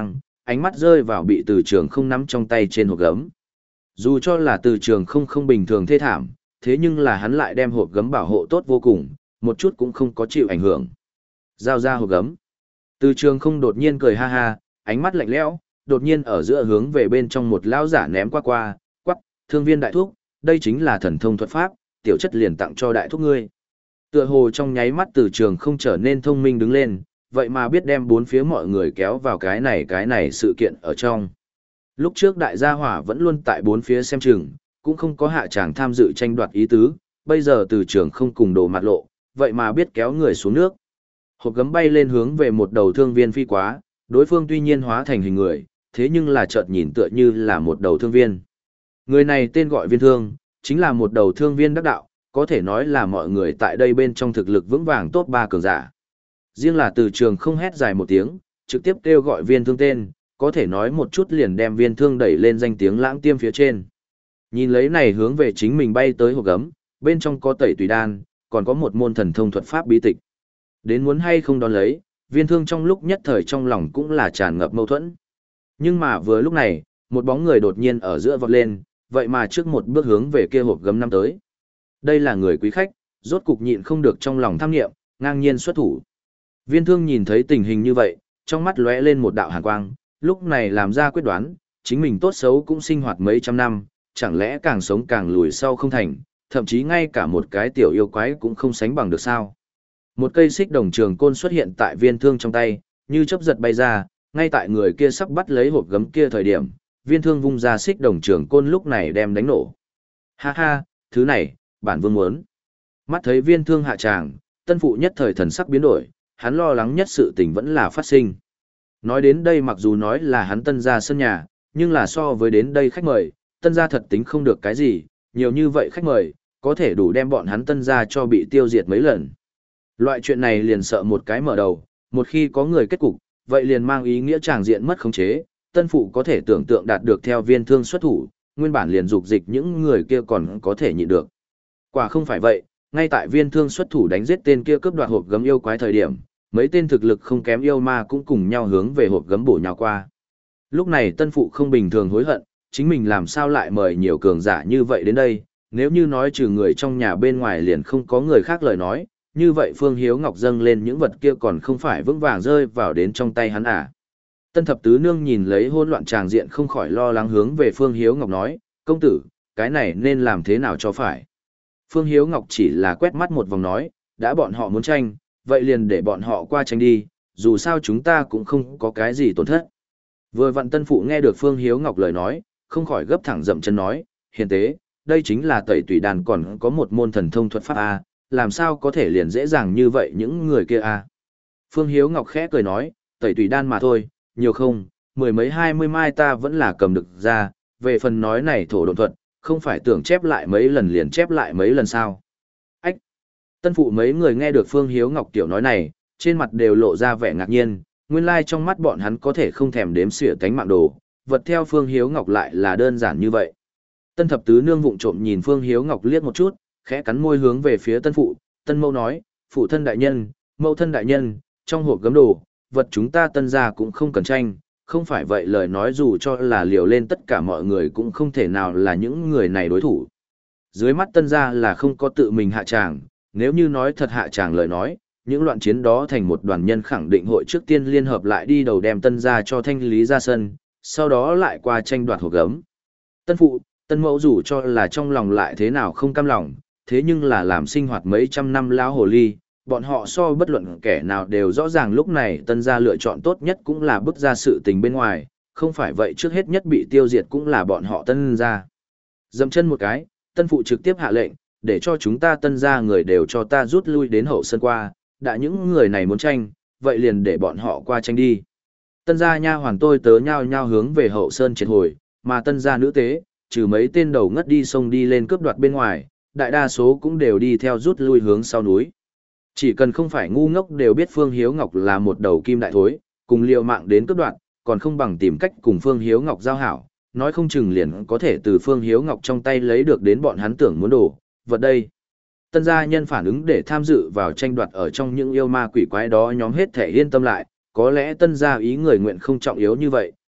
ánh mắt rơi vào bị từ trường không nắm trong tay trên hộp gấm. Dù cho là từ trường không không bình thường thê thảm, thế nhưng là hắn lại đem hộp gấm bảo hộ tốt vô cùng, một chút cũng không có chịu ảnh hưởng. Giao ra hộp gấm. Từ trường không đột nhiên cười ha ha, ánh mắt lạnh lẽo, đột nhiên ở giữa hướng về bên trong một lão giả ném qua qua, quắc, thương viên đại thúc, đây chính là thần thông thuật pháp, tiểu chất liền tặng cho đại thúc ngươi. Tựa hồ trong nháy mắt từ trường không trở nên thông minh đứng lên, vậy mà biết đem bốn phía mọi người kéo vào cái này cái này sự kiện ở trong. Lúc trước đại gia hỏa vẫn luôn tại bốn phía xem chừng, cũng không có hạ tràng tham dự tranh đoạt ý tứ, bây giờ từ trường không cùng đồ mặt lộ, vậy mà biết kéo người xuống nước. Hộp gấm bay lên hướng về một đầu thương viên phi quá, đối phương tuy nhiên hóa thành hình người, thế nhưng là chợt nhìn tựa như là một đầu thương viên. Người này tên gọi viên thương, chính là một đầu thương viên đắc đạo, có thể nói là mọi người tại đây bên trong thực lực vững vàng top ba cường giả. Riêng là từ trường không hét dài một tiếng, trực tiếp kêu gọi viên thương tên, có thể nói một chút liền đem viên thương đẩy lên danh tiếng lãng tiêm phía trên. Nhìn lấy này hướng về chính mình bay tới hộp gấm, bên trong có tẩy tùy đan, còn có một môn thần thông thuật pháp bí tịch. Đến muốn hay không đón lấy, viên thương trong lúc nhất thời trong lòng cũng là tràn ngập mâu thuẫn. Nhưng mà vừa lúc này, một bóng người đột nhiên ở giữa vọt lên, vậy mà trước một bước hướng về kia hộp gấm năm tới. Đây là người quý khách, rốt cục nhịn không được trong lòng tham nghiệm, ngang nhiên xuất thủ. Viên thương nhìn thấy tình hình như vậy, trong mắt lóe lên một đạo hàn quang, lúc này làm ra quyết đoán, chính mình tốt xấu cũng sinh hoạt mấy trăm năm, chẳng lẽ càng sống càng lùi sau không thành, thậm chí ngay cả một cái tiểu yêu quái cũng không sánh bằng được sao. Một cây xích đồng trường côn xuất hiện tại viên thương trong tay, như chớp giật bay ra, ngay tại người kia sắp bắt lấy hộp gấm kia thời điểm, viên thương vung ra xích đồng trường côn lúc này đem đánh nổ. Ha ha, thứ này, bản vương muốn. Mắt thấy viên thương hạ tràng, tân phụ nhất thời thần sắc biến đổi, hắn lo lắng nhất sự tình vẫn là phát sinh. Nói đến đây mặc dù nói là hắn tân gia sân nhà, nhưng là so với đến đây khách mời, tân gia thật tính không được cái gì, nhiều như vậy khách mời, có thể đủ đem bọn hắn tân gia cho bị tiêu diệt mấy lần. Loại chuyện này liền sợ một cái mở đầu, một khi có người kết cục, vậy liền mang ý nghĩa tràng diện mất khống chế, tân phụ có thể tưởng tượng đạt được theo viên thương xuất thủ, nguyên bản liền dục dịch những người kia còn có thể nhịn được. Quả không phải vậy, ngay tại viên thương xuất thủ đánh giết tên kia cướp đoạt hộp gấm yêu quái thời điểm, mấy tên thực lực không kém yêu ma cũng cùng nhau hướng về hộp gấm bổ nhào qua. Lúc này tân phụ không bình thường hối hận, chính mình làm sao lại mời nhiều cường giả như vậy đến đây, nếu như nói trừ người trong nhà bên ngoài liền không có người khác lời nói, như vậy Phương Hiếu Ngọc dâng lên những vật kia còn không phải vững vàng rơi vào đến trong tay hắn à. Tân thập tứ nương nhìn lấy hỗn loạn tràng diện không khỏi lo lắng hướng về Phương Hiếu Ngọc nói, công tử, cái này nên làm thế nào cho phải. Phương Hiếu Ngọc chỉ là quét mắt một vòng nói, đã bọn họ muốn tranh, vậy liền để bọn họ qua tranh đi, dù sao chúng ta cũng không có cái gì tổn thất. Vừa vặn tân phụ nghe được Phương Hiếu Ngọc lời nói, không khỏi gấp thẳng dậm chân nói, hiền tế, đây chính là tẩy tùy đàn còn có một môn thần thông thuật pháp A, làm sao có thể liền dễ dàng như vậy những người kia A. Phương Hiếu Ngọc khẽ cười nói, tẩy tùy đan mà thôi, nhiều không, mười mấy hai mươi mai ta vẫn là cầm được ra, về phần nói này thổ độn thuật, không phải tưởng chép lại mấy lần liền chép lại mấy lần sao. Ách! Tân phụ mấy người nghe được Phương Hiếu Ngọc tiểu nói này, trên mặt đều lộ ra vẻ ngạc nhiên, nguyên lai trong mắt bọn hắn có thể không thèm đếm xỉa tánh mạng đồ, vật theo Phương Hiếu Ngọc lại là đơn giản như vậy. Tân thập tứ nương vụng trộm nhìn Phương Hiếu Ngọc liếc một chút, khẽ cắn môi hướng về phía tân phụ, tân mẫu nói, phụ thân đại nhân, mẫu thân đại nhân, trong hộp gấm đồ, vật chúng ta tân gia cũng không cần tranh, không phải vậy lời nói dù cho là liều lên tất cả mọi người cũng không thể nào là những người này đối thủ. Dưới mắt tân gia là không có tự mình hạ tràng, nếu như nói thật hạ tràng lời nói, những loạn chiến đó thành một đoàn nhân khẳng định hội trước tiên liên hợp lại đi đầu đem tân gia cho thanh lý ra sân, sau đó lại qua tranh đoạt hộp gấm. Tân phụ, tân mẫu dù cho là trong lòng lại thế nào không cam lòng, thế nhưng là làm sinh hoạt mấy trăm năm lão hồ ly, bọn họ so bất luận kẻ nào đều rõ ràng lúc này tân gia lựa chọn tốt nhất cũng là bước ra sự tình bên ngoài, không phải vậy trước hết nhất bị tiêu diệt cũng là bọn họ tân gia. Dậm chân một cái, tân phụ trực tiếp hạ lệnh, để cho chúng ta tân gia người đều cho ta rút lui đến hậu sân qua, đã những người này muốn tranh, vậy liền để bọn họ qua tranh đi. Tân gia nha hoàn tôi tớ nhao nhao hướng về hậu sơn triệt hồi, mà tân gia nữ tế, trừ mấy tên đầu ngất đi sông đi lên cướp đoạt bên ngoài, đại đa số cũng đều đi theo rút lui hướng sau núi. Chỉ cần không phải ngu ngốc đều biết Phương Hiếu Ngọc là một đầu kim đại thối, cùng liều mạng đến cướp đoạt, còn không bằng tìm cách cùng Phương Hiếu Ngọc giao hảo, nói không chừng liền có thể từ Phương Hiếu Ngọc trong tay lấy được đến bọn hắn tưởng muốn đổ, vật đây. Tân gia nhân phản ứng để tham dự vào tranh đoạt ở trong những yêu ma quỷ quái đó nhóm hết thể yên tâm lại, có lẽ tân gia ý người nguyện không trọng yếu như vậy,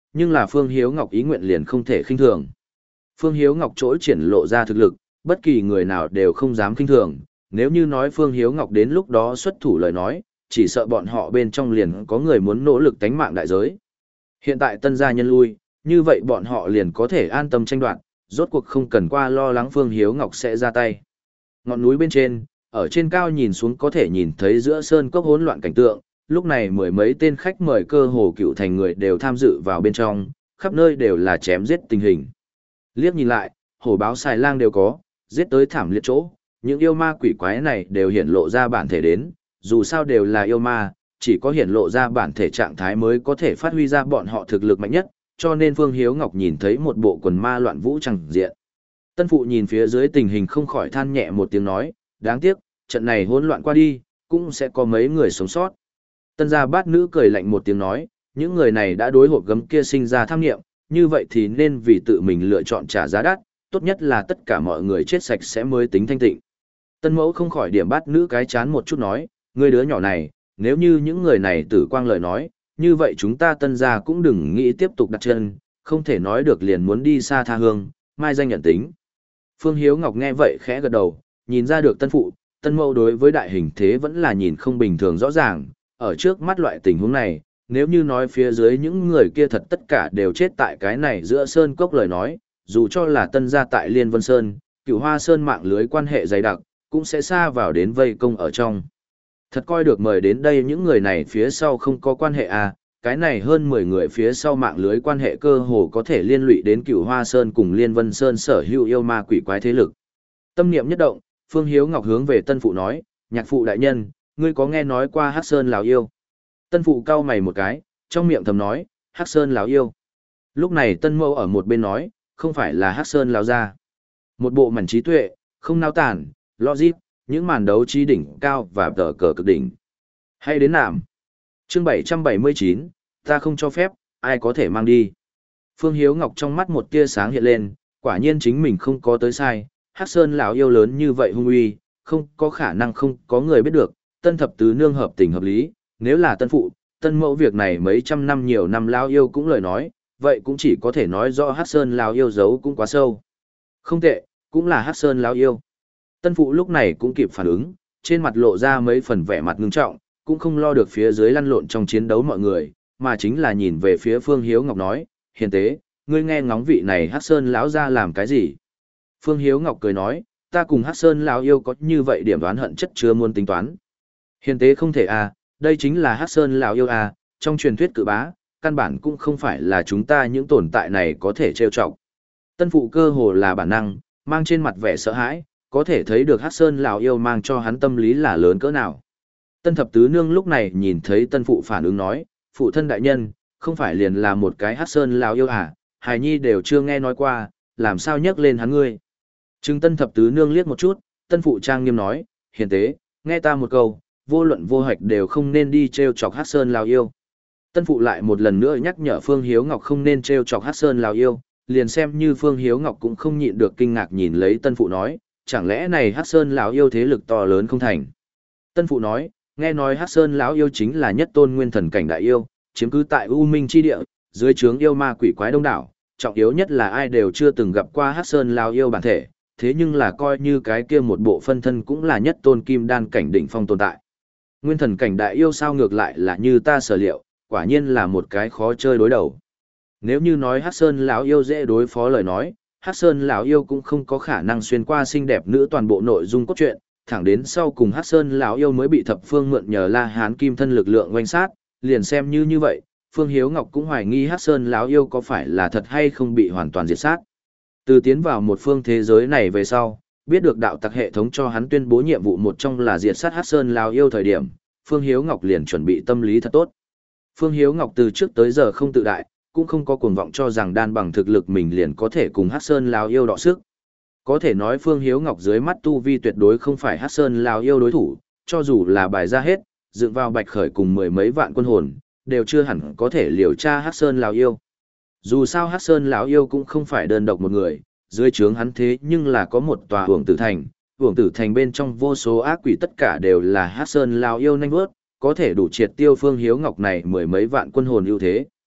nhưng là Phương Hiếu Ngọc ý nguyện liền không thể khinh thường. Phương Hiếu Ngọc chỗ triển lộ ra thực lực, bất kỳ người nào đều không dám khinh thường, nếu như nói Phương Hiếu Ngọc đến lúc đó xuất thủ lời nói, chỉ sợ bọn họ bên trong liền có người muốn nỗ lực tánh mạng đại giới. Hiện tại tân gia nhân lui, như vậy bọn họ liền có thể an tâm tranh đoạt, rốt cuộc không cần qua lo lắng Phương Hiếu Ngọc sẽ ra tay. Ngọn núi bên trên, ở trên cao nhìn xuống có thể nhìn thấy giữa sơn cốc hỗn loạn cảnh tượng, lúc này mười mấy tên khách mời cơ hồ cựu thành người đều tham dự vào bên trong, khắp nơi đều là chém giết tình hình. Liếc nhìn lại, hổ báo xài lang đều có, giết tới thảm liệt chỗ, những yêu ma quỷ quái này đều hiển lộ ra bản thể đến, dù sao đều là yêu ma, chỉ có hiển lộ ra bản thể trạng thái mới có thể phát huy ra bọn họ thực lực mạnh nhất, cho nên Phương Hiếu Ngọc nhìn thấy một bộ quần ma loạn vũ chẳng diện. Tân phụ nhìn phía dưới tình hình không khỏi than nhẹ một tiếng nói, đáng tiếc, trận này hỗn loạn qua đi, cũng sẽ có mấy người sống sót. Tân gia bát nữ cười lạnh một tiếng nói, những người này đã đối hộp gấm kia sinh ra tham nghiệm, như vậy thì nên vì tự mình lựa chọn trả giá đắt, tốt nhất là tất cả mọi người chết sạch sẽ mới tính thanh tịnh. Tân mẫu không khỏi điểm bát nữ cái chán một chút nói, ngươi đứa nhỏ này, nếu như những người này tử quang lời nói, như vậy chúng ta tân gia cũng đừng nghĩ tiếp tục đặt chân, không thể nói được liền muốn đi xa tha hương, mai danh nhận tính. Phương Hiếu Ngọc nghe vậy khẽ gật đầu, nhìn ra được tân phụ, tân mẫu đối với đại hình thế vẫn là nhìn không bình thường rõ ràng, ở trước mắt loại tình huống này, nếu như nói phía dưới những người kia thật tất cả đều chết tại cái này giữa sơn cốc lời nói, dù cho là tân gia tại Liên Vân Sơn, Cửu Hoa Sơn mạng lưới quan hệ dày đặc, cũng sẽ xa vào đến vây công ở trong. Thật coi được mời đến đây những người này phía sau không có quan hệ à, cái này hơn mười người phía sau mạng lưới quan hệ cơ hồ có thể liên lụy đến Cửu Hoa Sơn cùng Liên Vân Sơn sở hữu yêu ma quỷ quái thế lực. Tâm niệm nhất động, Phương Hiếu Ngọc hướng về tân phụ nói, nhạc phụ đại nhân, ngươi có nghe nói qua Hắc Sơn lão yêu? Tân phụ cau mày một cái, trong miệng thầm nói, Hắc Sơn lão yêu. Lúc này tân mẫu ở một bên nói, không phải là Hắc Sơn lão gia. Một bộ mảnh trí tuệ, không nao tản, logic, những màn đấu trí đỉnh cao và tờ cờ cực đỉnh. Hay đến nạm. Chương bảy trăm bảy mươi chín, ta không cho phép, ai có thể mang đi. Phương Hiếu Ngọc trong mắt một tia sáng hiện lên, quả nhiên chính mình không có tới sai, Hắc Sơn lão yêu lớn như vậy hung uy, không có khả năng không có người biết được, tân thập tứ nương hợp tình hợp lý, nếu là tân phụ, tân mẫu việc này mấy trăm năm nhiều năm lão yêu cũng lời nói, vậy cũng chỉ có thể nói rõ Hắc Sơn lão yêu giấu cũng quá sâu. Không tệ, cũng là Hắc Sơn lão yêu. Tân phụ lúc này cũng kịp phản ứng, trên mặt lộ ra mấy phần vẻ mặt ngưng trọng, cũng không lo được phía dưới lăn lộn trong chiến đấu mọi người, mà chính là nhìn về phía Phương Hiếu Ngọc nói, hiền tế, ngươi nghe ngóng vị này Hắc Sơn lão ra làm cái gì? Phương Hiếu Ngọc cười nói, ta cùng Hắc Sơn lão yêu có như vậy điểm đoán hận chất chưa muốn tính toán. Hiền tế không thể à, đây chính là Hắc Sơn lão yêu à, trong truyền thuyết cự bá, căn bản cũng không phải là chúng ta những tồn tại này có thể trêu chọc. Tân phụ cơ hồ là bản năng, mang trên mặt vẻ sợ hãi, có thể thấy được Hắc Sơn lão yêu mang cho hắn tâm lý là lớn cỡ nào. Tân thập tứ nương lúc này nhìn thấy tân phụ phản ứng nói, phụ thân đại nhân, không phải liền là một cái Hắc Sơn lão yêu à, hài nhi đều chưa nghe nói qua, làm sao nhắc lên hắn ngươi. Trừng tân thập tứ nương liếc một chút, tân phụ trang nghiêm nói, hiền tế, nghe ta một câu, vô luận vô hạch đều không nên đi treo chọc Hắc Sơn lão yêu. Tân phụ lại một lần nữa nhắc nhở Phương Hiếu Ngọc không nên treo chọc Hắc Sơn lão yêu, liền xem như Phương Hiếu Ngọc cũng không nhịn được kinh ngạc nhìn lấy tân phụ nói, chẳng lẽ này Hắc Sơn lão yêu thế lực to lớn không thành. Tân phụ nói, nghe nói Hắc Sơn lão yêu chính là nhất tôn nguyên thần cảnh đại yêu, chiếm cứ tại U Minh chi địa, dưới trướng yêu ma quỷ quái đông đảo, trọng yếu nhất là ai đều chưa từng gặp qua Hắc Sơn lão yêu bản thể, thế nhưng là coi như cái kia một bộ phân thân cũng là nhất tôn kim đan cảnh đỉnh phong tồn tại. Nguyên thần cảnh đại yêu sao ngược lại là như ta sở liệu, quả nhiên là một cái khó chơi đối đầu. Nếu như nói Hắc Sơn lão yêu dễ đối phó lời nói, Hắc Sơn lão yêu cũng không có khả năng xuyên qua xinh đẹp nữ toàn bộ nội dung cốt truyện, thẳng đến sau cùng Hắc Sơn lão yêu mới bị thập phương mượn nhờ La Hán kim thân lực lượng oanh sát, liền xem như như vậy, Phương Hiếu Ngọc cũng hoài nghi Hắc Sơn lão yêu có phải là thật hay không bị hoàn toàn diệt sát. Từ tiến vào một phương thế giới này về sau, biết được đạo tặc hệ thống cho hắn tuyên bố nhiệm vụ một trong là diệt sát Hắc Sơn lão yêu thời điểm, Phương Hiếu Ngọc liền chuẩn bị tâm lý thật tốt. Phương Hiếu Ngọc từ trước tới giờ không tự đại, cũng không có cuồng vọng cho rằng đan bằng thực lực mình liền có thể cùng Hắc Sơn lão yêu đọ sức. Có thể nói Phương Hiếu Ngọc dưới mắt tu vi tuyệt đối không phải Hắc Sơn lão yêu đối thủ, cho dù là bài ra hết, dựng vào Bạch Khởi cùng mười mấy vạn quân hồn, đều chưa hẳn có thể liều tra Hắc Sơn lão yêu. Dù sao Hắc Sơn lão yêu cũng không phải đơn độc một người, dưới trướng hắn thế nhưng là có một tòa Uổng Tử Thành, Uổng Tử Thành bên trong vô số ác quỷ tất cả đều là Hắc Sơn lão yêu nhanh vớt, có thể đủ triệt tiêu Phương Hiếu Ngọc này mười mấy vạn quân hồn ưu thế.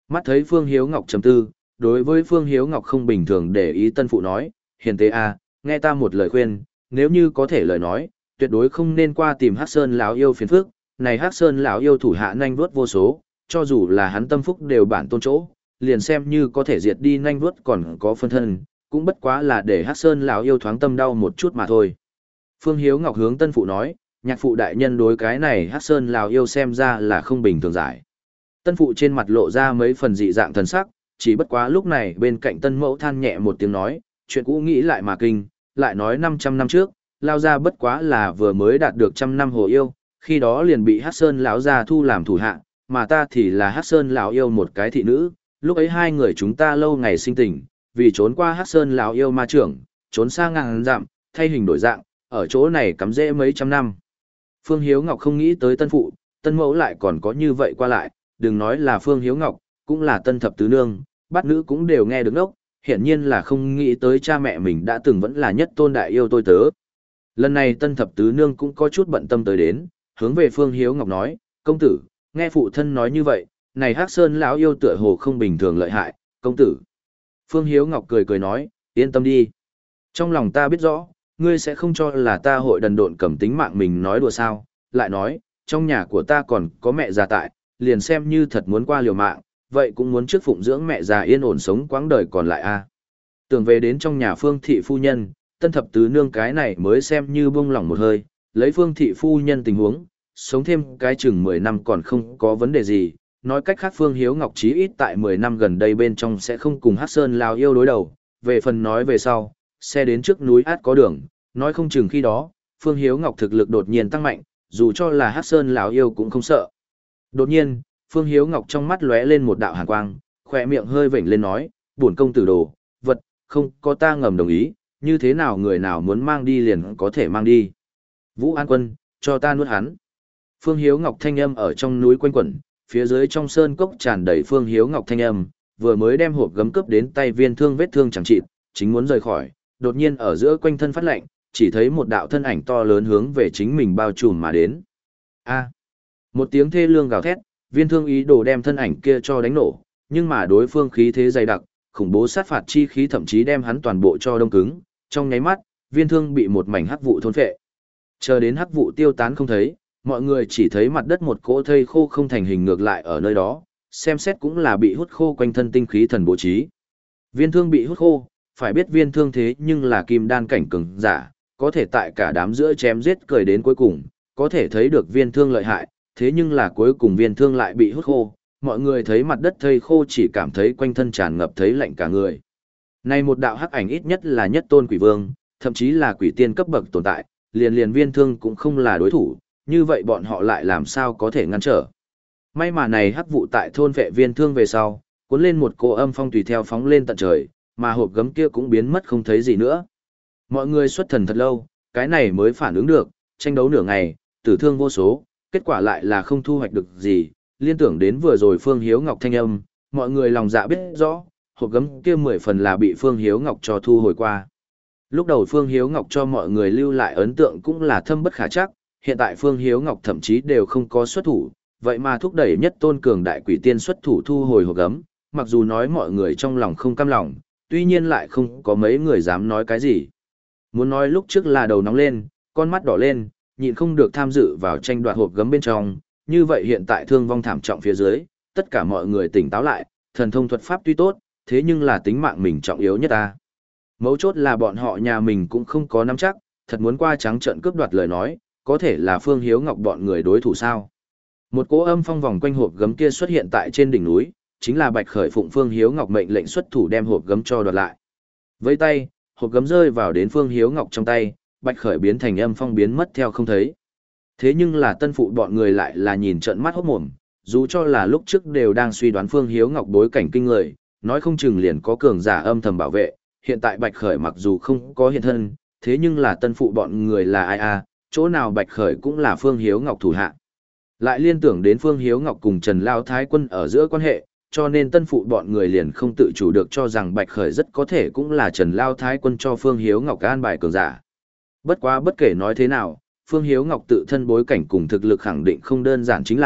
Mắt thấy Phương Hiếu Ngọc trầm tư, đối với Phương Hiếu Ngọc không bình thường để ý tân phụ nói, hiền tế a, nghe ta một lời khuyên, nếu như có thể lời nói, tuyệt đối không nên qua tìm Hắc Sơn lão yêu phiền phức, này Hắc Sơn lão yêu thủ hạ nhanh vuốt vô số, cho dù là hắn tâm phúc đều bản tôn chỗ, liền xem như có thể diệt đi nhanh vuốt còn có phân thân, cũng bất quá là để Hắc Sơn lão yêu thoáng tâm đau một chút mà thôi. Phương Hiếu Ngọc hướng tân phụ nói, nhạc phụ đại nhân đối cái này Hắc Sơn lão yêu xem ra là không bình thường giải. Tân phụ trên mặt lộ ra mấy phần dị dạng thần sắc, chỉ bất quá lúc này bên cạnh tân mẫu than nhẹ một tiếng nói, chuyện cũ nghĩ lại mà kinh, lại nói năm trăm năm trước, lao ra bất quá là vừa mới đạt được trăm năm hồ yêu, khi đó liền bị Hắc Sơn lão gia thu làm thủ hạ, mà ta thì là Hắc Sơn lão yêu một cái thị nữ, lúc ấy hai người chúng ta lâu ngày sinh tình, vì trốn qua Hắc Sơn lão yêu ma trưởng, trốn sang ngàn dặm, thay hình đổi dạng, ở chỗ này cắm rễ mấy trăm năm. Phương Hiếu Ngọc không nghĩ tới tân phụ, tân mẫu lại còn có như vậy qua lại, đừng nói là Phương Hiếu Ngọc, cũng là tân thập tứ nương, bát nữ cũng đều nghe được đốc, hiển nhiên là không nghĩ tới cha mẹ mình đã từng vẫn là nhất tôn đại yêu tôi tớ. Lần này tân thập tứ nương cũng có chút bận tâm tới đến, hướng về Phương Hiếu Ngọc nói, công tử, nghe phụ thân nói như vậy, này Hắc Sơn lão yêu tựa hồ không bình thường lợi hại, công tử. Phương Hiếu Ngọc cười cười nói, yên tâm đi. Trong lòng ta biết rõ, ngươi sẽ không cho là ta hội đần độn cầm tính mạng mình nói đùa sao, lại nói, trong nhà của ta còn có mẹ già tại, liền xem như thật muốn qua liều mạng, vậy cũng muốn trước phụng dưỡng mẹ già yên ổn sống quãng đời còn lại a. Tưởng về đến trong nhà Phương thị phu nhân, tân thập tứ nương cái này mới xem như buông lỏng một hơi, lấy Phương thị phu nhân tình huống, sống thêm cái chừng mười năm còn không có vấn đề gì, nói cách khác Phương Hiếu Ngọc chí ít tại mười năm gần đây bên trong sẽ không cùng Hắc Sơn lão yêu đối đầu, về phần nói về sau, xe đến trước núi át có đường, nói không chừng khi đó, Phương Hiếu Ngọc thực lực đột nhiên tăng mạnh, dù cho là Hắc Sơn lão yêu cũng không sợ. Đột nhiên, Phương Hiếu Ngọc trong mắt lóe lên một đạo hàn quang, khỏe miệng hơi vểnh lên nói, bổn công tử đồ, vật, không có ta ngầm đồng ý, như thế nào người nào muốn mang đi liền có thể mang đi. Vũ An Quân, cho ta nuốt hắn. Phương Hiếu Ngọc thanh âm ở trong núi quanh quẩn, phía dưới trong sơn cốc tràn đầy Phương Hiếu Ngọc thanh âm, vừa mới đem hộp gấm cướp đến tay viên thương vết thương chẳng chịt, chính muốn rời khỏi, đột nhiên ở giữa quanh thân phát lạnh, chỉ thấy một đạo thân ảnh to lớn hướng về chính mình bao trùm mà đến. A! Một tiếng thê lương gào thét, viên thương ý đồ đem thân ảnh kia cho đánh nổ, nhưng mà đối phương khí thế dày đặc, khủng bố sát phạt chi khí thậm chí đem hắn toàn bộ cho đông cứng, trong nháy mắt, viên thương bị một mảnh hắc vụ thôn phệ. Chờ đến hắc vụ tiêu tán không thấy, mọi người chỉ thấy mặt đất một cỗ thây khô không thành hình ngược lại ở nơi đó, xem xét cũng là bị hút khô quanh thân tinh khí thần bố trí. Viên thương bị hút khô, phải biết viên thương thế nhưng là kim đan cảnh cường giả, có thể tại cả đám giữa chém giết cười đến cuối cùng, có thể thấy được viên thương lợi hại, thế nhưng là cuối cùng viên thương lại bị hút khô, mọi người thấy mặt đất thây khô chỉ cảm thấy quanh thân tràn ngập thấy lạnh cả người. Này một đạo hắc ảnh ít nhất là nhất tôn quỷ vương, thậm chí là quỷ tiên cấp bậc tồn tại, liền liền viên thương cũng không là đối thủ, như vậy bọn họ lại làm sao có thể ngăn trở. May mà này hắc vụ tại thôn vệ viên thương về sau, cuốn lên một cô âm phong tùy theo phóng lên tận trời, mà hộp gấm kia cũng biến mất không thấy gì nữa. Mọi người xuất thần thật lâu, cái này mới phản ứng được, tranh đấu nửa ngày, tử thương vô số, kết quả lại là không thu hoạch được gì, liên tưởng đến vừa rồi Phương Hiếu Ngọc thanh âm, mọi người lòng dạ biết rõ, hộp gấm kia mười phần là bị Phương Hiếu Ngọc cho thu hồi qua. Lúc đầu Phương Hiếu Ngọc cho mọi người lưu lại ấn tượng cũng là thâm bất khả trắc, hiện tại Phương Hiếu Ngọc thậm chí đều không có xuất thủ, vậy mà thúc đẩy nhất tôn cường đại quỷ tiên xuất thủ thu hồi hộp gấm, mặc dù nói mọi người trong lòng không cam lòng, tuy nhiên lại không có mấy người dám nói cái gì. Muốn nói lúc trước là đầu nóng lên, con mắt đỏ lên, nhịn không được tham dự vào tranh đoạt hộp gấm bên trong, như vậy hiện tại thương vong thảm trọng phía dưới, tất cả mọi người tỉnh táo lại, thần thông thuật pháp tuy tốt, thế nhưng là tính mạng mình trọng yếu nhất ta. Mấu chốt là bọn họ nhà mình cũng không có nắm chắc, thật muốn qua trắng trận cướp đoạt lời nói, có thể là Phương Hiếu Ngọc bọn người đối thủ sao. Một cỗ âm phong vòng quanh hộp gấm kia xuất hiện tại trên đỉnh núi, chính là Bạch Khởi phụng Phương Hiếu Ngọc mệnh lệnh xuất thủ đem hộp gấm cho đoạt lại. Với tay, hộp gấm rơi vào đến Phương Hiếu Ngọc trong tay, Bạch Khởi biến thành âm phong biến mất theo không thấy. Thế nhưng là tân phụ bọn người lại là nhìn trợn mắt hốt mồm, dù cho là lúc trước đều đang suy đoán Phương Hiếu Ngọc bối cảnh kinh người, nói không chừng liền có cường giả âm thầm bảo vệ, hiện tại Bạch Khởi mặc dù không có hiện thân, thế nhưng là tân phụ bọn người là ai à, chỗ nào Bạch Khởi cũng là Phương Hiếu Ngọc thủ hạ. Lại liên tưởng đến Phương Hiếu Ngọc cùng Trần Lao Thái Quân ở giữa quan hệ, cho nên tân phụ bọn người liền không tự chủ được cho rằng Bạch Khởi rất có thể cũng là Trần Lao Thái Quân cho Phương Hiếu Ngọc an bài cường giả. Bất quá bất kể nói thế nào, Phương Hiếu Ngọc tự thân bối cảnh cùng thực lực khẳng định không đơn giản chính là,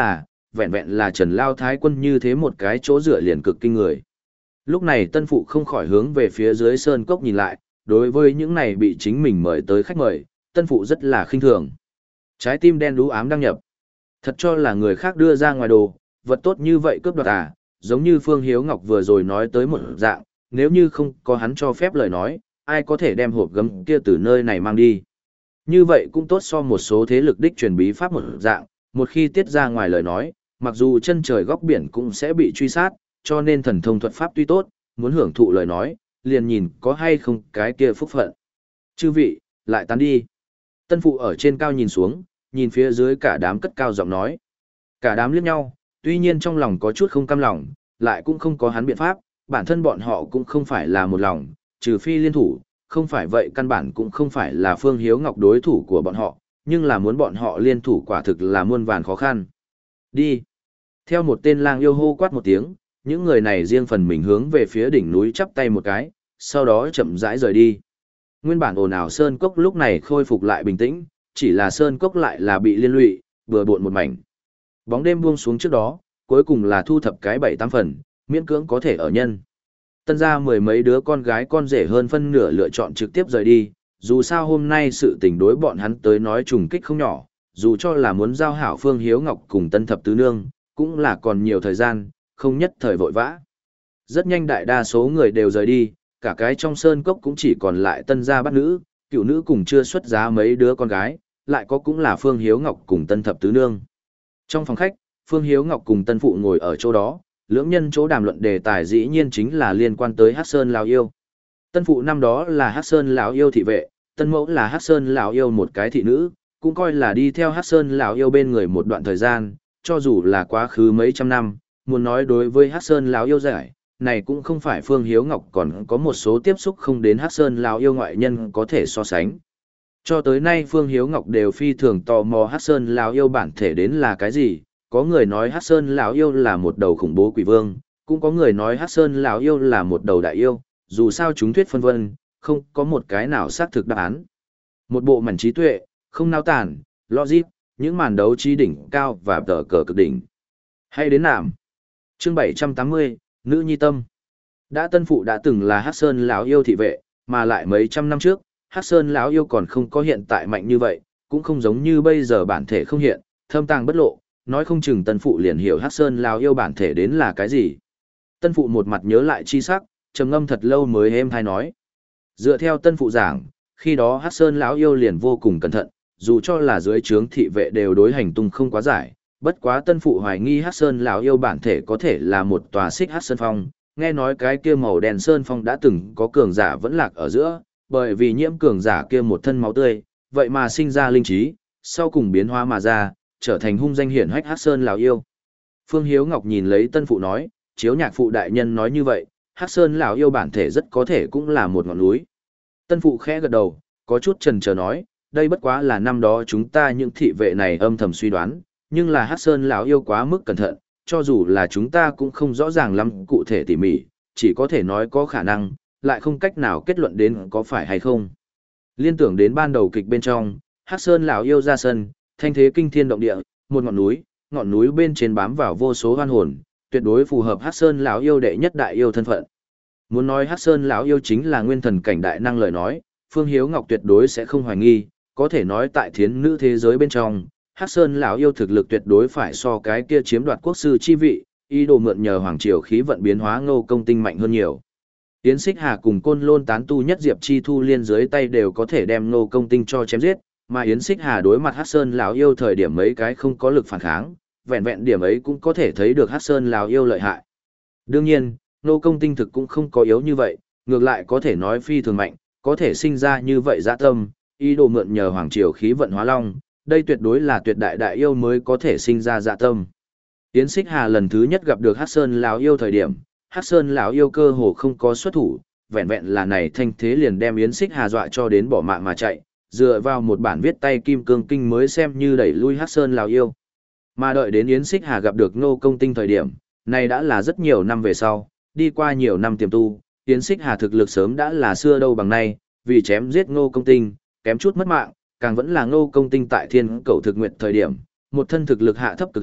vẹn vẹn là Trần Lao Thái Quân như thế một cái chỗ dựa liền cực kinh người. Lúc này tân phụ không khỏi hướng về phía dưới sơn cốc nhìn lại, đối với những này bị chính mình mời tới khách mời, tân phụ rất là khinh thường. Trái tim đen đú ám đăng nhập. Thật cho là người khác đưa ra ngoài đồ, vật tốt như vậy cướp đoạt à, giống như Phương Hiếu Ngọc vừa rồi nói tới một dạng, nếu như không có hắn cho phép lời nói, ai có thể đem hộp gấm kia từ nơi này mang đi. Như vậy cũng tốt so một số thế lực đích truyền bí pháp một dạng, một khi tiết ra ngoài lời nói, mặc dù chân trời góc biển cũng sẽ bị truy sát, cho nên thần thông thuật pháp tuy tốt, muốn hưởng thụ lời nói, liền nhìn có hay không cái kia phúc phận. Chư vị, lại tán đi. Tân phụ ở trên cao nhìn xuống, nhìn phía dưới cả đám cất cao giọng nói. Cả đám liếc nhau, tuy nhiên trong lòng có chút không cam lòng, lại cũng không có hắn biện pháp, bản thân bọn họ cũng không phải là một lòng, trừ phi liên thủ, không phải vậy căn bản cũng không phải là Phương Hiếu Ngọc đối thủ của bọn họ, nhưng là muốn bọn họ liên thủ quả thực là muôn vàn khó khăn. Đi. Theo một tên lang yêu hô quát một tiếng, những người này riêng phần mình hướng về phía đỉnh núi chắp tay một cái, sau đó chậm rãi rời đi. Nguyên bản ồn ào sơn cốc lúc này khôi phục lại bình tĩnh, chỉ là sơn cốc lại là bị liên lụy, bừa bộn một mảnh. Bóng đêm buông xuống trước đó, cuối cùng là thu thập cái bảy tám phần, miễn cưỡng có thể ở nhân. Tân ra mười mấy đứa con gái con rể hơn phân nửa lựa chọn trực tiếp rời đi, dù sao hôm nay sự tình đối bọn hắn tới nói trùng kích không nhỏ, dù cho là muốn giao hảo Phương Hiếu Ngọc cùng Tân Thập Tứ Nương, cũng là còn nhiều thời gian, không nhất thời vội vã. Rất nhanh đại đa số người đều rời đi, cả cái trong sơn cốc cũng chỉ còn lại Tân gia bát nữ, cựu nữ cùng chưa xuất giá mấy đứa con gái, lại có cũng là Phương Hiếu Ngọc cùng Tân Thập Tứ Nương. Trong phòng khách, Phương Hiếu Ngọc cùng Tân Phụ ngồi ở chỗ đó, lưỡng nhân chỗ đàm luận đề tài dĩ nhiên chính là liên quan tới Hắc Sơn lão yêu. Tân Phụ năm đó là Hắc Sơn lão yêu thị vệ, Tân Mẫu là Hắc Sơn lão yêu một cái thị nữ, cũng coi là đi theo Hắc Sơn lão yêu bên người một đoạn thời gian, cho dù là quá khứ mấy trăm năm, muốn nói đối với Hắc Sơn lão yêu giải, này cũng không phải Phương Hiếu Ngọc còn có một số tiếp xúc không đến Hắc Sơn lão yêu ngoại nhân có thể so sánh. Cho tới nay Phương Hiếu Ngọc đều phi thường tò mò Hắc Sơn lão yêu bản thể đến là cái gì, có người nói Hắc Sơn lão yêu là một đầu khủng bố quỷ vương, cũng có người nói Hắc Sơn lão yêu là một đầu đại yêu, dù sao chúng thuyết phân vân, không có một cái nào xác thực đáp án. Một bộ mảnh trí tuệ, không nao tản, logic, những màn đấu trí đỉnh cao và tờ cờ cực đỉnh. Hay đến nạm. Chương bảy trăm tám mươi, Nữ Nhi Tâm. Đã Tân Phụ đã từng là Hắc Sơn lão yêu thị vệ, mà lại mấy trăm năm trước, Hắc Sơn lão yêu còn không có hiện tại mạnh như vậy, cũng không giống như bây giờ bản thể không hiện, thâm tàng bất lộ, nói không chừng Tân Phụ liền hiểu Hắc Sơn lão yêu bản thể đến là cái gì. Tân Phụ một mặt nhớ lại chi sắc, trầm ngâm thật lâu mới êm hay nói. Dựa theo Tân Phụ giảng, khi đó Hắc Sơn lão yêu liền vô cùng cẩn thận, dù cho là dưới trướng thị vệ đều đối hành tung không quá giải, bất quá Tân Phụ hoài nghi Hắc Sơn lão yêu bản thể có thể là một tòa xích Hắc Sơn Phong, nghe nói cái kia màu đen sơn phong đã từng có cường giả vẫn lạc ở giữa, bởi vì nhiễm cường giả kia một thân máu tươi, vậy mà sinh ra linh trí, sau cùng biến hóa mà ra, trở thành hung danh hiển hách Hắc Sơn lão yêu. Phương Hiếu Ngọc nhìn lấy Tân Phụ nói, chiếu nhạc phụ đại nhân nói như vậy, Hắc Sơn lão yêu bản thể rất có thể cũng là một ngọn núi. Tân Phụ khẽ gật đầu, có chút chần chờ nói, đây bất quá là năm đó chúng ta những thị vệ này âm thầm suy đoán, nhưng là Hắc Sơn lão yêu quá mức cẩn thận, cho dù là chúng ta cũng không rõ ràng lắm cụ thể tỉ mỉ, chỉ có thể nói có khả năng, lại không cách nào kết luận đến có phải hay không. Liên tưởng đến ban đầu kịch bên trong, Hắc Sơn lão yêu ra sân, thanh thế kinh thiên động địa, một ngọn núi, ngọn núi bên trên bám vào vô số oan hồn, tuyệt đối phù hợp Hắc Sơn lão yêu đệ nhất đại yêu thân phận. Muốn nói Hắc Sơn lão yêu chính là nguyên thần cảnh đại năng lời nói, Phương Hiếu Ngọc tuyệt đối sẽ không hoài nghi, có thể nói tại thiến nữ thế giới bên trong, Hắc Sơn lão yêu thực lực tuyệt đối phải so cái kia chiếm đoạt quốc sư chi vị, ý đồ mượn nhờ hoàng triều khí vận biến hóa Ngô Công Tinh mạnh hơn nhiều. Yến Xích Hà cùng Côn Lôn tán tu nhất Diệp Chi Thu liên dưới tay đều có thể đem Ngô Công Tinh cho chém giết, mà Yến Xích Hà đối mặt Hắc Sơn lão yêu thời điểm mấy cái không có lực phản kháng, vẹn vẹn điểm ấy cũng có thể thấy được Hắc Sơn lão yêu lợi hại. Đương nhiên, Ngô Công Tinh thực cũng không có yếu như vậy, ngược lại có thể nói phi thường mạnh, có thể sinh ra như vậy dã tâm, ý đồ mượn nhờ hoàng triều khí vận hóa long, đây tuyệt đối là tuyệt đại đại yêu mới có thể sinh ra dạ tâm. Yến Xích Hà lần thứ nhất gặp được Hắc Sơn lão yêu thời điểm, Hắc Sơn lão yêu cơ hồ không có xuất thủ, vẹn vẹn là này thanh thế liền đem Yến Xích Hà dọa cho đến bỏ mạng mà chạy, dựa vào một bản viết tay kim cương kinh mới xem như đẩy lui Hắc Sơn lão yêu. Mà đợi đến Yến Xích Hà gặp được Ngô Công Tinh thời điểm, này đã là rất nhiều năm về sau, đi qua nhiều năm tiềm tu, Yến Xích Hà thực lực sớm đã là xưa đâu bằng nay, vì chém giết Ngô Công Tinh, kém chút mất mạng, càng vẫn là Ngô Công Tinh tại Thiên Cẩu thực nguyện thời điểm, một thân thực lực hạ thấp cực hạn,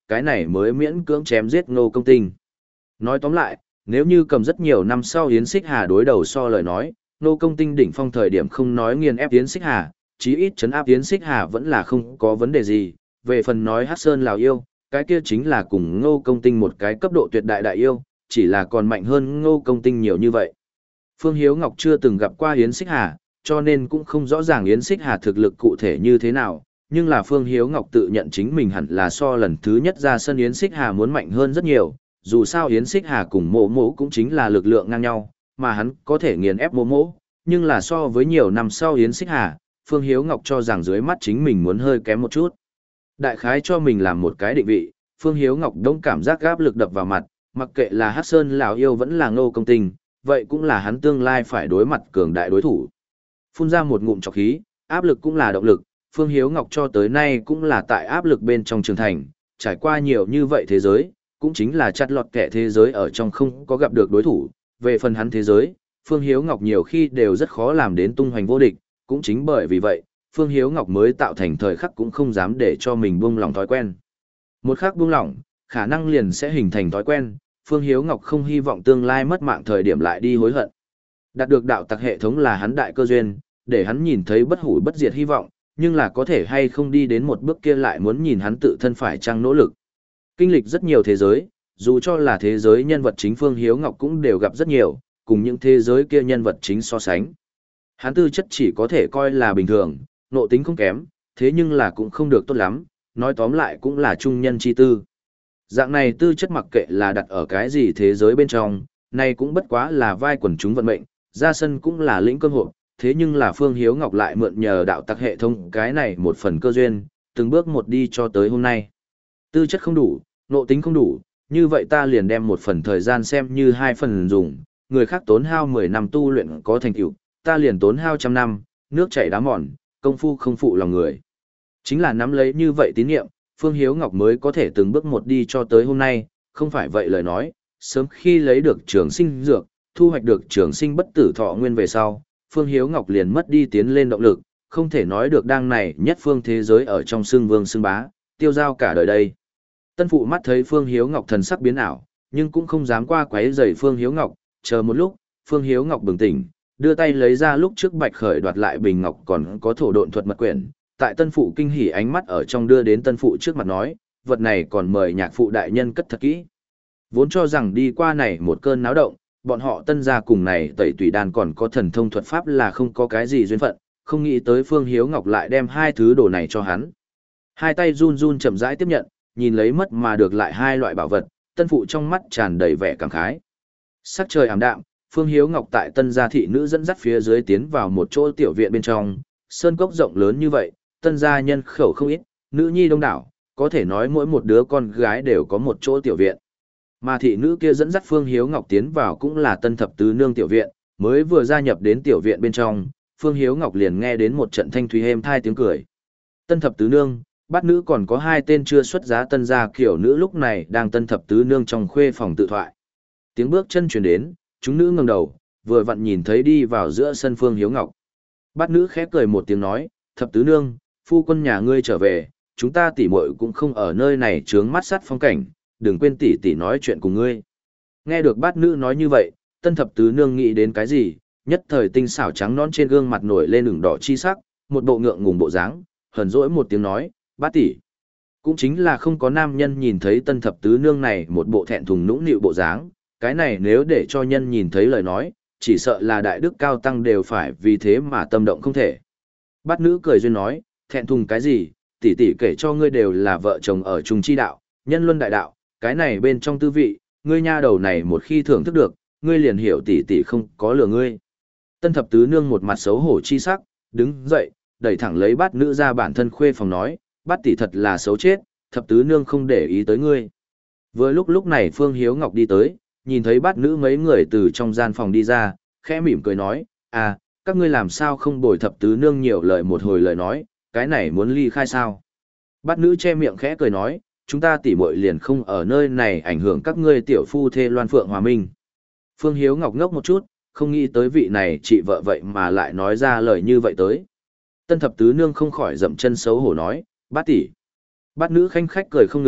cái này mới miễn cưỡng chém giết Ngô Công Tinh. Nói tóm lại, nếu như cầm rất nhiều năm sau Yến Xích Hà đối đầu so lời nói, Ngô Công Tinh đỉnh phong thời điểm không nói nghiền ép Yến Xích Hà, chí ít trấn áp Yến Xích Hà vẫn là không có vấn đề gì. Về phần nói Hắc Sơn Lào yêu, cái kia chính là cùng Ngô Công Tinh một cái cấp độ tuyệt đại đại yêu, chỉ là còn mạnh hơn Ngô Công Tinh nhiều như vậy. Phương Hiếu Ngọc chưa từng gặp qua Yến Xích Hà, cho nên cũng không rõ ràng Yến Xích Hà thực lực cụ thể như thế nào, nhưng là Phương Hiếu Ngọc tự nhận chính mình hẳn là so lần thứ nhất ra sân Yến Xích Hà muốn mạnh hơn rất nhiều, dù sao Yến Xích Hà cùng mộ mộ cũng chính là lực lượng ngang nhau, mà hắn có thể nghiền ép mộ mộ, nhưng là so với nhiều năm sau Yến Xích Hà, Phương Hiếu Ngọc cho rằng dưới mắt chính mình muốn hơi kém một chút. Đại khái cho mình làm một cái định vị, Phương Hiếu Ngọc đông cảm giác áp lực đập vào mặt, mặc kệ là Hắc Sơn Lão yêu vẫn là Ngô Công Tinh, vậy cũng là hắn tương lai phải đối mặt cường đại đối thủ. Phun ra một ngụm trọc khí, áp lực cũng là động lực, Phương Hiếu Ngọc cho tới nay cũng là tại áp lực bên trong trưởng thành, trải qua nhiều như vậy thế giới, cũng chính là chặt lọt kẻ thế giới ở trong không có gặp được đối thủ, về phần hắn thế giới, Phương Hiếu Ngọc nhiều khi đều rất khó làm đến tung hoành vô địch, cũng chính bởi vì vậy, Phương Hiếu Ngọc mới tạo thành thời khắc cũng không dám để cho mình buông lỏng thói quen. Một khắc buông lỏng, khả năng liền sẽ hình thành thói quen, Phương Hiếu Ngọc không hy vọng tương lai mất mạng thời điểm lại đi hối hận. Đạt được đạo tặc hệ thống là hắn đại cơ duyên, để hắn nhìn thấy bất hủ bất diệt hy vọng, nhưng là có thể hay không đi đến một bước kia lại muốn nhìn hắn tự thân phải chăng nỗ lực. Kinh lịch rất nhiều thế giới, dù cho là thế giới nhân vật chính Phương Hiếu Ngọc cũng đều gặp rất nhiều, cùng những thế giới kia nhân vật chính so sánh. Hắn tư chất chỉ có thể coi là bình thường, nộ tính không kém, thế nhưng là cũng không được tốt lắm, nói tóm lại cũng là trung nhân chi tư. Dạng này tư chất mặc kệ là đặt ở cái gì thế giới bên trong, này cũng bất quá là vai quần chúng vận mệnh, ra sân cũng là lĩnh cơ hội, thế nhưng là Phương Hiếu Ngọc lại mượn nhờ đạo tặc hệ thống cái này một phần cơ duyên, từng bước một đi cho tới hôm nay. Tư chất không đủ, nộ tính không đủ, như vậy ta liền đem một phần thời gian xem như hai phần dùng, người khác tốn hao mười năm tu luyện có thành tựu, ta liền tốn hao trăm năm, nước chảy đá mòn, công phu không phụ lòng người. Chính là nắm lấy như vậy tín nhiệm, Phương Hiếu Ngọc mới có thể từng bước một đi cho tới hôm nay, không phải vậy lời nói, sớm khi lấy được trường sinh dược, thu hoạch được trường sinh bất tử thọ nguyên về sau, Phương Hiếu Ngọc liền mất đi tiến lên động lực, không thể nói được đang này nhất phương thế giới ở trong xương vương xương bá, tiêu giao cả đời đây. Tân phụ mắt thấy Phương Hiếu Ngọc thần sắc biến ảo, nhưng cũng không dám qua quấy rầy Phương Hiếu Ngọc, chờ một lúc, Phương Hiếu Ngọc bừng tỉnh, đưa tay lấy ra lúc trước Bạch Khởi đoạt lại bình ngọc còn có thổ độn thuật mật quyển, tại tân phụ kinh hỉ ánh mắt ở trong đưa đến tân phụ trước mặt nói, vật này còn mời nhạc phụ đại nhân cất thật kỹ. Vốn cho rằng đi qua này một cơn náo động, bọn họ tân gia cùng này tẩy tùy đàn còn có thần thông thuật pháp là không có cái gì duyên phận, không nghĩ tới Phương Hiếu Ngọc lại đem hai thứ đồ này cho hắn. Hai tay run run chậm rãi tiếp nhận, nhìn lấy mất mà được lại hai loại bảo vật, tân phụ trong mắt tràn đầy vẻ cảm khái. Sắc trời ảm đạm, Phương Hiếu Ngọc tại tân gia thị nữ dẫn dắt phía dưới tiến vào một chỗ tiểu viện bên trong, sơn cốc rộng lớn như vậy, tân gia nhân khẩu không ít, nữ nhi đông đảo, có thể nói mỗi một đứa con gái đều có một chỗ tiểu viện. Mà thị nữ kia dẫn dắt Phương Hiếu Ngọc tiến vào cũng là tân thập tứ nương tiểu viện, mới vừa gia nhập đến tiểu viện bên trong, Phương Hiếu Ngọc liền nghe đến một trận thanh thúy êm thai tiếng cười. Tân thập tứ nương, bát nữ còn có hai tên chưa xuất giá tân gia kiểu nữ lúc này đang tân thập tứ nương trong khuê phòng tự thoại. Tiếng bước chân truyền đến, chúng nữ ngẩng đầu, vừa vặn nhìn thấy đi vào giữa sân Phương Hiếu Ngọc. Bát nữ khẽ cười một tiếng nói, thập tứ nương, phu quân nhà ngươi trở về, chúng ta tỷ muội cũng không ở nơi này trướng mắt sát phong cảnh, đừng quên tỷ tỷ nói chuyện cùng ngươi. Nghe được bát nữ nói như vậy, tân thập tứ nương nghĩ đến cái gì, nhất thời tinh xảo trắng non trên gương mặt nổi lên ửng đỏ chi sắc, một bộ ngượng ngùng bộ dáng, hờn dỗi một tiếng nói, bát tỷ. Cũng chính là không có nam nhân nhìn thấy tân thập tứ nương này một bộ thẹn thùng nũng nịu bộ dáng, cái này nếu để cho nhân nhìn thấy lời nói, chỉ sợ là đại đức cao tăng đều phải vì thế mà tâm động không thể. Bát nữ cười duyên nói, thẹn thùng cái gì, tỷ tỷ kể cho ngươi đều là vợ chồng ở chung chi đạo, nhân luân đại đạo, cái này bên trong tư vị, ngươi nha đầu này một khi thưởng thức được, ngươi liền hiểu tỷ tỷ không có lừa ngươi. Tân thập tứ nương một mặt xấu hổ chi sắc, đứng dậy, đẩy thẳng lấy bát nữ ra bản thân khuê phòng nói, bát tỷ thật là xấu chết, thập tứ nương không để ý tới ngươi. Vừa lúc lúc này Phương Hiếu Ngọc đi tới, nhìn thấy bát nữ mấy người từ trong gian phòng đi ra, khẽ mỉm cười nói, à, các ngươi làm sao không bồi thập tứ nương nhiều lời một hồi lời nói, cái này muốn ly khai sao? Bát nữ che miệng khẽ cười nói, chúng ta tỉ muội liền không ở nơi này ảnh hưởng các ngươi tiểu phu thê Loan Phượng Hòa Minh. Phương Hiếu Ngọc ngốc một chút, không nghĩ tới vị này chị vợ vậy mà lại nói ra lời như vậy tới. Tân thập tứ nương không khỏi dậm chân xấu hổ nói, bát tỷ. Bát nữ khanh khách cười không ngừng,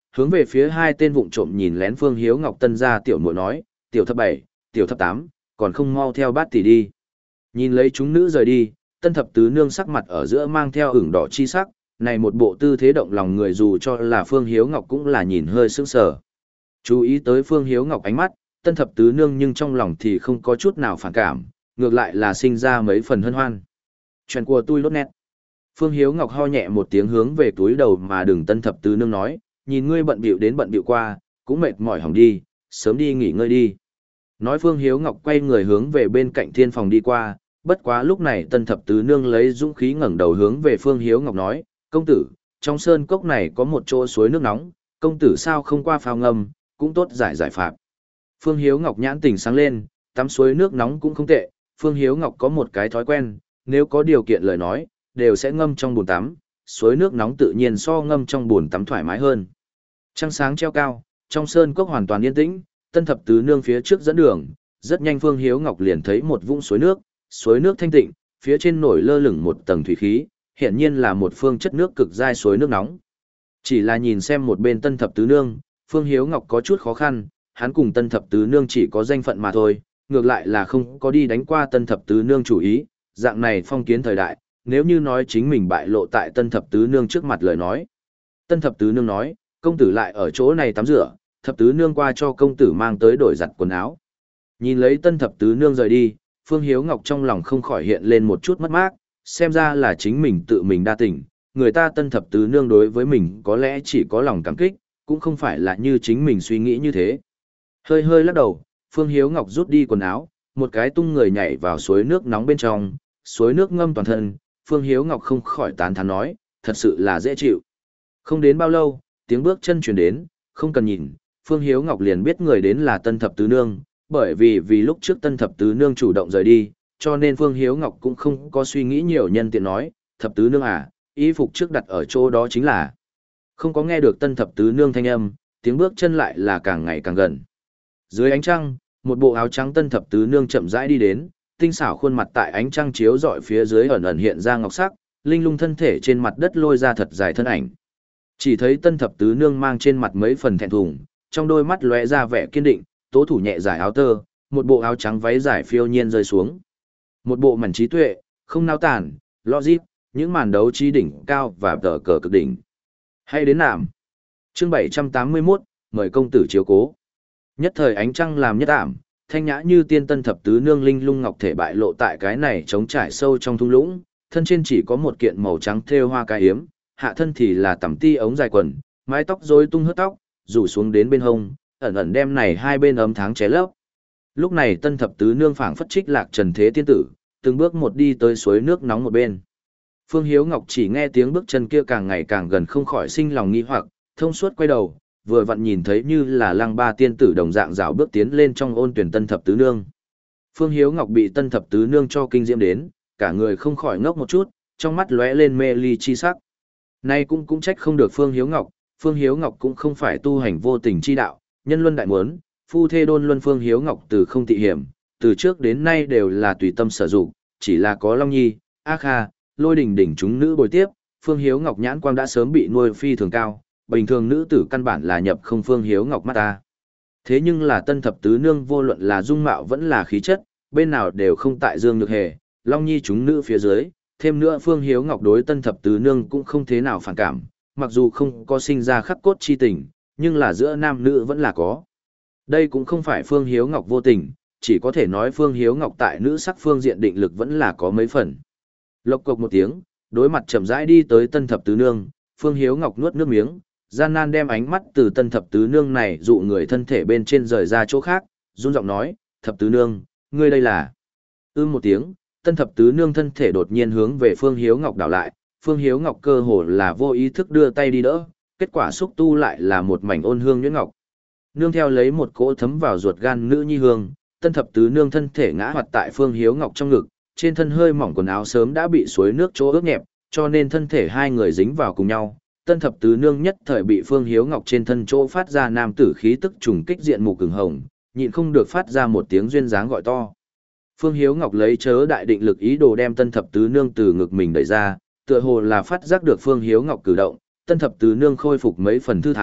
hướng về phía hai tên vụng trộm nhìn lén Phương Hiếu Ngọc tân gia tiểu muội nói, tiểu thập bảy, tiểu thập tám, còn không mau theo bát tỷ đi. Nhìn lấy chúng nữ rời đi, tân thập tứ nương sắc mặt ở giữa mang theo ửng đỏ chi sắc, này một bộ tư thế động lòng người dù cho là Phương Hiếu Ngọc cũng là nhìn hơi sững sờ. Chú ý tới Phương Hiếu Ngọc ánh mắt, tân thập tứ nương nhưng trong lòng thì không có chút nào phản cảm, ngược lại là sinh ra mấy phần hân hoan. Chuyện của tôi lốt nét. Phương Hiếu Ngọc ho nhẹ một tiếng hướng về túi đầu mà đừng tân thập tứ nương nói, nhìn ngươi bận bịu đến bận bịu qua, cũng mệt mỏi hỏng đi, sớm đi nghỉ ngơi đi. Nói Phương Hiếu Ngọc quay người hướng về bên cạnh thiên phòng đi qua, bất quá lúc này tân thập tứ nương lấy dũng khí ngẩng đầu hướng về Phương Hiếu Ngọc nói, công tử, trong sơn cốc này có một chỗ suối nước nóng, công tử sao không qua phao ngâm, cũng tốt giải giải phạm. Phương Hiếu Ngọc nhãn tình sáng lên, tắm suối nước nóng cũng không tệ, Phương Hiếu Ngọc có một cái thói quen, nếu có điều kiện lời nói, đều sẽ ngâm trong bồn tắm, suối nước nóng tự nhiên so ngâm trong bồn tắm thoải mái hơn. Trăng sáng treo cao, trong sơn cốc hoàn toàn yên tĩnh, tân thập tứ nương phía trước dẫn đường, rất nhanh Phương Hiếu Ngọc liền thấy một vũng suối nước, suối nước thanh tịnh, phía trên nổi lơ lửng một tầng thủy khí, hiển nhiên là một phương chất nước cực dai suối nước nóng. Chỉ là nhìn xem một bên tân thập tứ nương, Phương Hiếu Ngọc có chút khó khăn, hắn cùng tân thập tứ nương chỉ có danh phận mà thôi, ngược lại là không có đi đánh qua tân thập tứ nương chủ ý, dạng này phong kiến thời đại, nếu như nói chính mình bại lộ tại tân thập tứ nương trước mặt lời nói. Tân thập tứ nương nói, công tử lại ở chỗ này tắm rửa, thập tứ nương qua cho công tử mang tới đổi giặt quần áo. Nhìn lấy tân thập tứ nương rời đi, Phương Hiếu Ngọc trong lòng không khỏi hiện lên một chút mất mát, xem ra là chính mình tự mình đa tình, người ta tân thập tứ nương đối với mình có lẽ chỉ có lòng cảm kích, cũng không phải là như chính mình suy nghĩ như thế. Hơi hơi lắc đầu, Phương Hiếu Ngọc rút đi quần áo, một cái tung người nhảy vào suối nước nóng bên trong, suối nước ngâm toàn thân, Phương Hiếu Ngọc không khỏi tán thán nói, thật sự là dễ chịu. Không đến bao lâu, tiếng bước chân chuyển đến, không cần nhìn, Phương Hiếu Ngọc liền biết người đến là tân thập tứ nương, bởi vì vì lúc trước tân thập tứ nương chủ động rời đi, cho nên Phương Hiếu Ngọc cũng không có suy nghĩ nhiều nhân tiện nói, thập tứ nương à, y phục trước đặt ở chỗ đó chính là. Không có nghe được tân thập tứ nương thanh âm, tiếng bước chân lại là càng ngày càng gần. Dưới ánh trăng, một bộ áo trắng tân thập tứ nương chậm rãi đi đến, tinh xảo khuôn mặt tại ánh trăng chiếu rọi phía dưới ẩn ẩn hiện ra ngọc sắc, linh lung thân thể trên mặt đất lôi ra thật dài thân ảnh. Chỉ thấy tân thập tứ nương mang trên mặt mấy phần thẹn thùng, trong đôi mắt lóe ra vẻ kiên định, tố thủ nhẹ giải áo tơ, một bộ áo trắng váy dài phiêu nhiên rơi xuống. Một bộ mảnh trí tuệ, không nao tản, logic, những màn đấu trí đỉnh cao và tờ cờ cực đỉnh. Hay đến nạm. Chương bảy trăm tám mươi mốt, mời công tử chiếu cố. Nhất thời ánh trăng làm nhất ảm, thanh nhã như tiên tân thập tứ nương linh lung ngọc thể bại lộ tại cái này trống trải sâu trong thung lũng, thân trên chỉ có một kiện màu trắng thêu hoa cài yếm, hạ thân thì là tẩm ti ống dài quần, mái tóc rối tung hớt tóc, rủ xuống đến bên hông, ẩn ẩn đem này hai bên ấm tháng ché lấp. Lúc này tân thập tứ nương phảng phất trích lạc trần thế tiên tử, từng bước một đi tới suối nước nóng một bên. Phương Hiếu Ngọc chỉ nghe tiếng bước chân kia càng ngày càng gần không khỏi sinh lòng nghi hoặc, thông suốt quay đầu, vừa vặn nhìn thấy như là lăng ba tiên tử đồng dạng rảo bước tiến lên trong ôn tuyển tân thập tứ nương. Phương Hiếu Ngọc bị tân thập tứ nương cho kinh diễm đến, cả người không khỏi ngốc một chút, trong mắt lóe lên mê ly chi sắc. Nay cũng cũng trách không được Phương Hiếu Ngọc, Phương Hiếu Ngọc cũng không phải tu hành vô tình chi đạo, nhân luân đại muốn, phu thê đôn luân Phương Hiếu Ngọc từ không tị hiểm, từ trước đến nay đều là tùy tâm sở dụng, chỉ là có Long Nhi, A Kha, Lôi Đình đỉnh chúng nữ bồi tiếp, Phương Hiếu Ngọc nhãn quang đã sớm bị nuôi phi thường cao, bình thường nữ tử căn bản là nhập không Phương Hiếu Ngọc mắt ta. Thế nhưng là tân thập tứ nương vô luận là dung mạo vẫn là khí chất, bên nào đều không tại dương nhược hề, Long Nhi chúng nữ phía dưới, thêm nữa Phương Hiếu Ngọc đối tân thập tứ nương cũng không thế nào phản cảm, mặc dù không có sinh ra khắc cốt chi tình, nhưng là giữa nam nữ vẫn là có. Đây cũng không phải Phương Hiếu Ngọc vô tình, chỉ có thể nói Phương Hiếu Ngọc tại nữ sắc phương diện định lực vẫn là có mấy phần. Lộc cộc một tiếng, đối mặt chậm rãi đi tới tân thập tứ nương, Phương Hiếu Ngọc nuốt nước miếng, gian nan đem ánh mắt từ tân thập tứ nương này dụ người thân thể bên trên rời ra chỗ khác, run giọng nói, thập tứ nương, ngươi đây là. Ư một tiếng, tân thập tứ nương thân thể đột nhiên hướng về Phương Hiếu Ngọc đảo lại, Phương Hiếu Ngọc cơ hồ là vô ý thức đưa tay đi đỡ, kết quả xúc tu lại là một mảnh ôn hương nhuyễn ngọc. Nương theo lấy một cỗ thấm vào ruột gan nữ nhi hương, tân thập tứ nương thân thể ngã hoạt tại Phương Hiếu Ngọc trong ngực, trên thân hơi mỏng quần áo sớm đã bị suối nước chỗ ướt nhẹp, cho nên thân thể hai người dính vào cùng nhau. Tân thập tứ nương nhất thời bị Phương Hiếu Ngọc trên thân chỗ phát ra nam tử khí tức trùng kích diện mục cứng hồng, nhịn không được phát ra một tiếng duyên dáng gọi to. Phương Hiếu Ngọc lấy chớ đại định lực ý đồ đem tân thập tứ nương từ ngực mình đẩy ra, tựa hồ là phát giác được Phương Hiếu Ngọc cử động, tân thập tứ nương khôi phục mấy phần thư thái,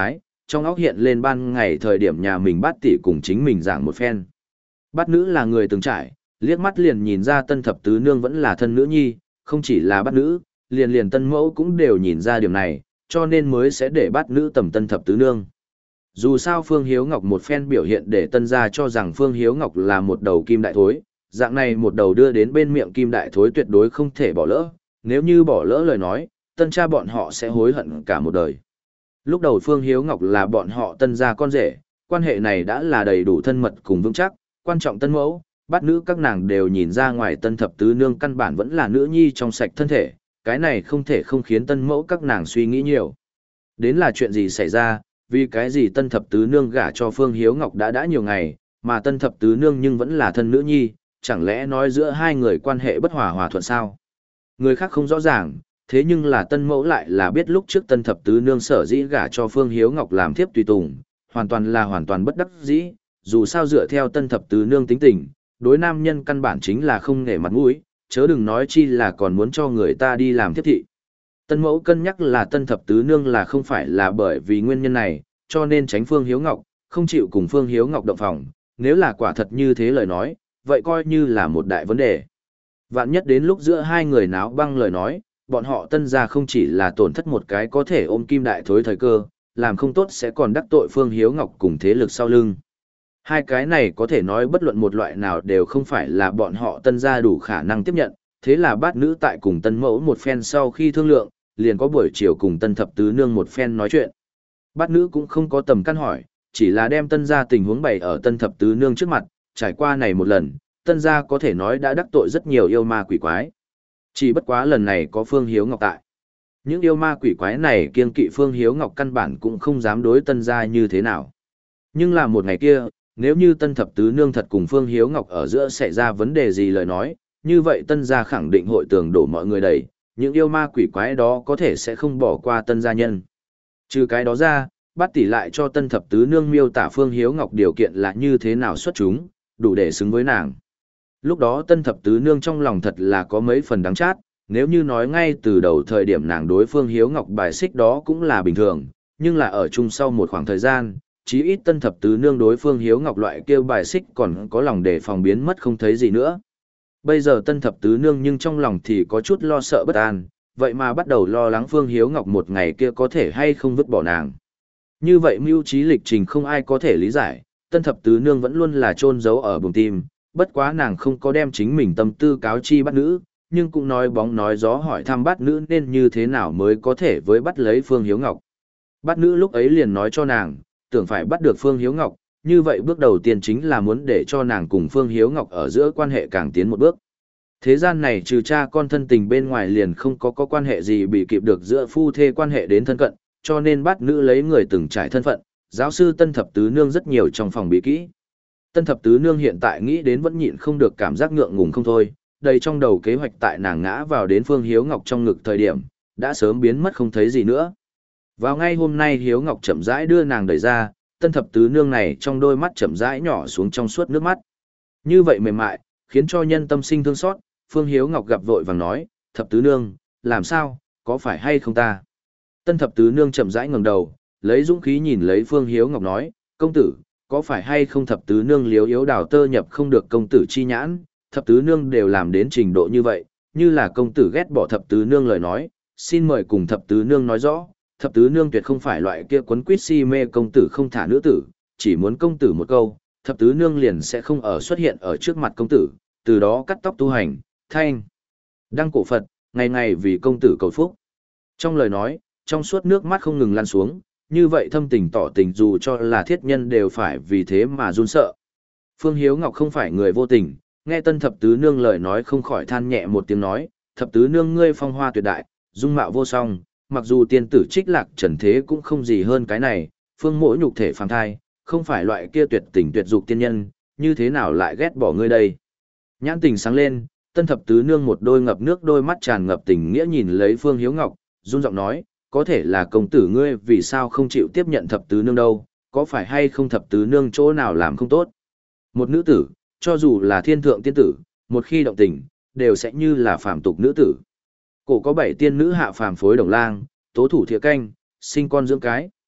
trong óc hiện lên ban ngày thời điểm nhà mình bát tỷ cùng chính mình giảng một phen. Bát nữ là người từng trải, liếc mắt liền nhìn ra tân thập tứ nương vẫn là thân nữ nhi, không chỉ là bát nữ, liền liền tân mẫu cũng đều nhìn ra điểm này, cho nên mới sẽ để bát nữ tầm tân thập tứ nương. Dù sao Phương Hiếu Ngọc một phen biểu hiện để tân gia cho rằng Phương Hiếu Ngọc là một đầu kim đại thối, dạng này một đầu đưa đến bên miệng kim đại thối tuyệt đối không thể bỏ lỡ, nếu như bỏ lỡ lời nói, tân cha bọn họ sẽ hối hận cả một đời. Lúc đầu Phương Hiếu Ngọc là bọn họ tân gia con rể, quan hệ này đã là đầy đủ thân mật cùng vững chắc, quan trọng tân mẫu, bát nữ các nàng đều nhìn ra ngoài tân thập tứ nương căn bản vẫn là nữ nhi trong sạch thân thể, cái này không thể không khiến tân mẫu các nàng suy nghĩ nhiều. Đến là chuyện gì xảy ra, vì cái gì tân thập tứ nương gả cho Phương Hiếu Ngọc đã đã nhiều ngày, mà tân thập tứ nương nhưng vẫn là thân nữ nhi, chẳng lẽ nói giữa hai người quan hệ bất hòa hòa thuận sao? Người khác không rõ ràng, thế nhưng là tân mẫu lại là biết lúc trước tân thập tứ nương sở dĩ gả cho Phương Hiếu Ngọc làm thiếp tùy tùng, hoàn toàn là hoàn toàn bất đắc dĩ, dù sao dựa theo tân thập tứ nương tính tình, đối nam nhân căn bản chính là không nể mặt mũi, chớ đừng nói chi là còn muốn cho người ta đi làm thiếp thị. Tân mẫu cân nhắc là tân thập tứ nương là không phải là bởi vì nguyên nhân này, cho nên tránh Phương Hiếu Ngọc, không chịu cùng Phương Hiếu Ngọc động phòng, nếu là quả thật như thế lời nói, vậy coi như là một đại vấn đề. Vạn nhất đến lúc giữa hai người náo băng lời nói, bọn họ tân gia không chỉ là tổn thất một cái có thể ôm kim đại thối thời cơ, làm không tốt sẽ còn đắc tội Phương Hiếu Ngọc cùng thế lực sau lưng. Hai cái này có thể nói bất luận một loại nào đều không phải là bọn họ tân gia đủ khả năng tiếp nhận, thế là bát nữ tại cùng tân mẫu một phen sau khi thương lượng, liền có buổi chiều cùng tân thập tứ nương một phen nói chuyện. Bát nữ cũng không có tầm căn hỏi, chỉ là đem tân gia tình huống bày ở tân thập tứ nương trước mặt, trải qua này một lần, tân gia có thể nói đã đắc tội rất nhiều yêu ma quỷ quái. Chỉ bất quá lần này có Phương Hiếu Ngọc tại. Những yêu ma quỷ quái này kiêng kỵ Phương Hiếu Ngọc căn bản cũng không dám đối tân gia như thế nào. Nhưng là một ngày kia, nếu như tân thập tứ nương thật cùng Phương Hiếu Ngọc ở giữa xảy ra vấn đề gì lời nói, như vậy tân gia khẳng định hội tường đổ mọi người đầy, những yêu ma quỷ quái đó có thể sẽ không bỏ qua tân gia nhân. Trừ cái đó ra, bát tỷ lại cho tân thập tứ nương miêu tả Phương Hiếu Ngọc điều kiện là như thế nào xuất chúng, đủ để xứng với nàng. Lúc đó tân thập tứ nương trong lòng thật là có mấy phần đắng chát, nếu như nói ngay từ đầu thời điểm nàng đối Phương Hiếu Ngọc bài xích đó cũng là bình thường, nhưng là ở chung sau một khoảng thời gian, chí ít tân thập tứ nương đối Phương Hiếu Ngọc loại kêu bài xích còn có lòng để phòng biến mất không thấy gì nữa. Bây giờ tân thập tứ nương nhưng trong lòng thì có chút lo sợ bất an, vậy mà bắt đầu lo lắng Phương Hiếu Ngọc một ngày kia có thể hay không vứt bỏ nàng. Như vậy mưu trí lịch trình không ai có thể lý giải, tân thập tứ nương vẫn luôn là chôn giấu ở bụng tim, bất quá nàng không có đem chính mình tâm tư cáo chi bắt nữ, nhưng cũng nói bóng nói gió hỏi thăm bắt nữ nên như thế nào mới có thể với bắt lấy Phương Hiếu Ngọc. Bắt nữ lúc ấy liền nói cho nàng, tưởng phải bắt được Phương Hiếu Ngọc, như vậy bước đầu tiên chính là muốn để cho nàng cùng Phương Hiếu Ngọc ở giữa quan hệ càng tiến một bước. Thế gian này trừ cha con thân tình bên ngoài liền không có có quan hệ gì bị kịp được giữa phu thê quan hệ đến thân cận, cho nên bắt nữ lấy người từng trải thân phận, giáo sư Tân Thập Tứ Nương rất nhiều trong phòng bí kỹ. Tân Thập Tứ Nương hiện tại nghĩ đến vẫn nhịn không được cảm giác ngượng ngùng không thôi, đầy trong đầu kế hoạch tại nàng ngã vào đến Phương Hiếu Ngọc trong ngực thời điểm, đã sớm biến mất không thấy gì nữa. Vào ngay hôm nay Hiếu Ngọc chậm rãi đưa nàng đẩy ra, Tân Thập Tứ Nương này trong đôi mắt chậm rãi nhỏ xuống trong suốt nước mắt. Như vậy mềm mại, khiến cho nhân tâm sinh thương xót, Phương Hiếu Ngọc gặp vội vàng nói, Thập Tứ Nương, làm sao, có phải hay không ta? Tân Thập Tứ Nương chậm rãi ngẩng đầu, lấy dũng khí nhìn lấy Phương Hiếu Ngọc nói, công tử, có phải hay không Thập Tứ Nương liếu yếu đào tơ nhập không được công tử chi nhãn, Thập Tứ Nương đều làm đến trình độ như vậy, như là công tử ghét bỏ Thập Tứ Nương lời nói, xin mời cùng Thập Tứ Nương nói rõ, Thập Tứ Nương tuyệt không phải loại kia quấn quýt si mê công tử không thả nữ tử, chỉ muốn công tử một câu, Thập Tứ Nương liền sẽ không ở xuất hiện ở trước mặt công tử, từ đó cắt tóc tu hành, thanh, đăng cổ Phật, ngày ngày vì công tử cầu phúc. Trong lời nói, trong suốt nước mắt không ngừng lăn xuống, như vậy thâm tình tỏ tình dù cho là thiết nhân đều phải vì thế mà run sợ. Phương Hiếu Ngọc không phải người vô tình, nghe Tân Thập Tứ Nương lời nói không khỏi than nhẹ một tiếng nói, Thập Tứ Nương ngươi phong hoa tuyệt đại, dung mạo vô song, mặc dù tiên tử trích lạc trần thế cũng không gì hơn cái này, phương mỗi nhục thể phàm thai, không phải loại kia tuyệt tình tuyệt dục tiên nhân, như thế nào lại ghét bỏ ngươi đây. Nhãn tình sáng lên, Tân Thập Tứ Nương một đôi ngập nước đôi mắt tràn ngập tình nghĩa nhìn lấy Phương Hiếu Ngọc, run giọng nói, có thể là công tử ngươi vì sao không chịu tiếp nhận Thập Tứ Nương đâu, có phải hay không Thập Tứ Nương chỗ nào làm không tốt. Một nữ tử, cho dù là thiên thượng tiên tử, một khi động tình, đều sẽ như là phàm tục nữ tử. Cổ có bảy tiên nữ hạ phàm phối đồng lang, tố thủ thiệ canh, sinh con dưỡng cái.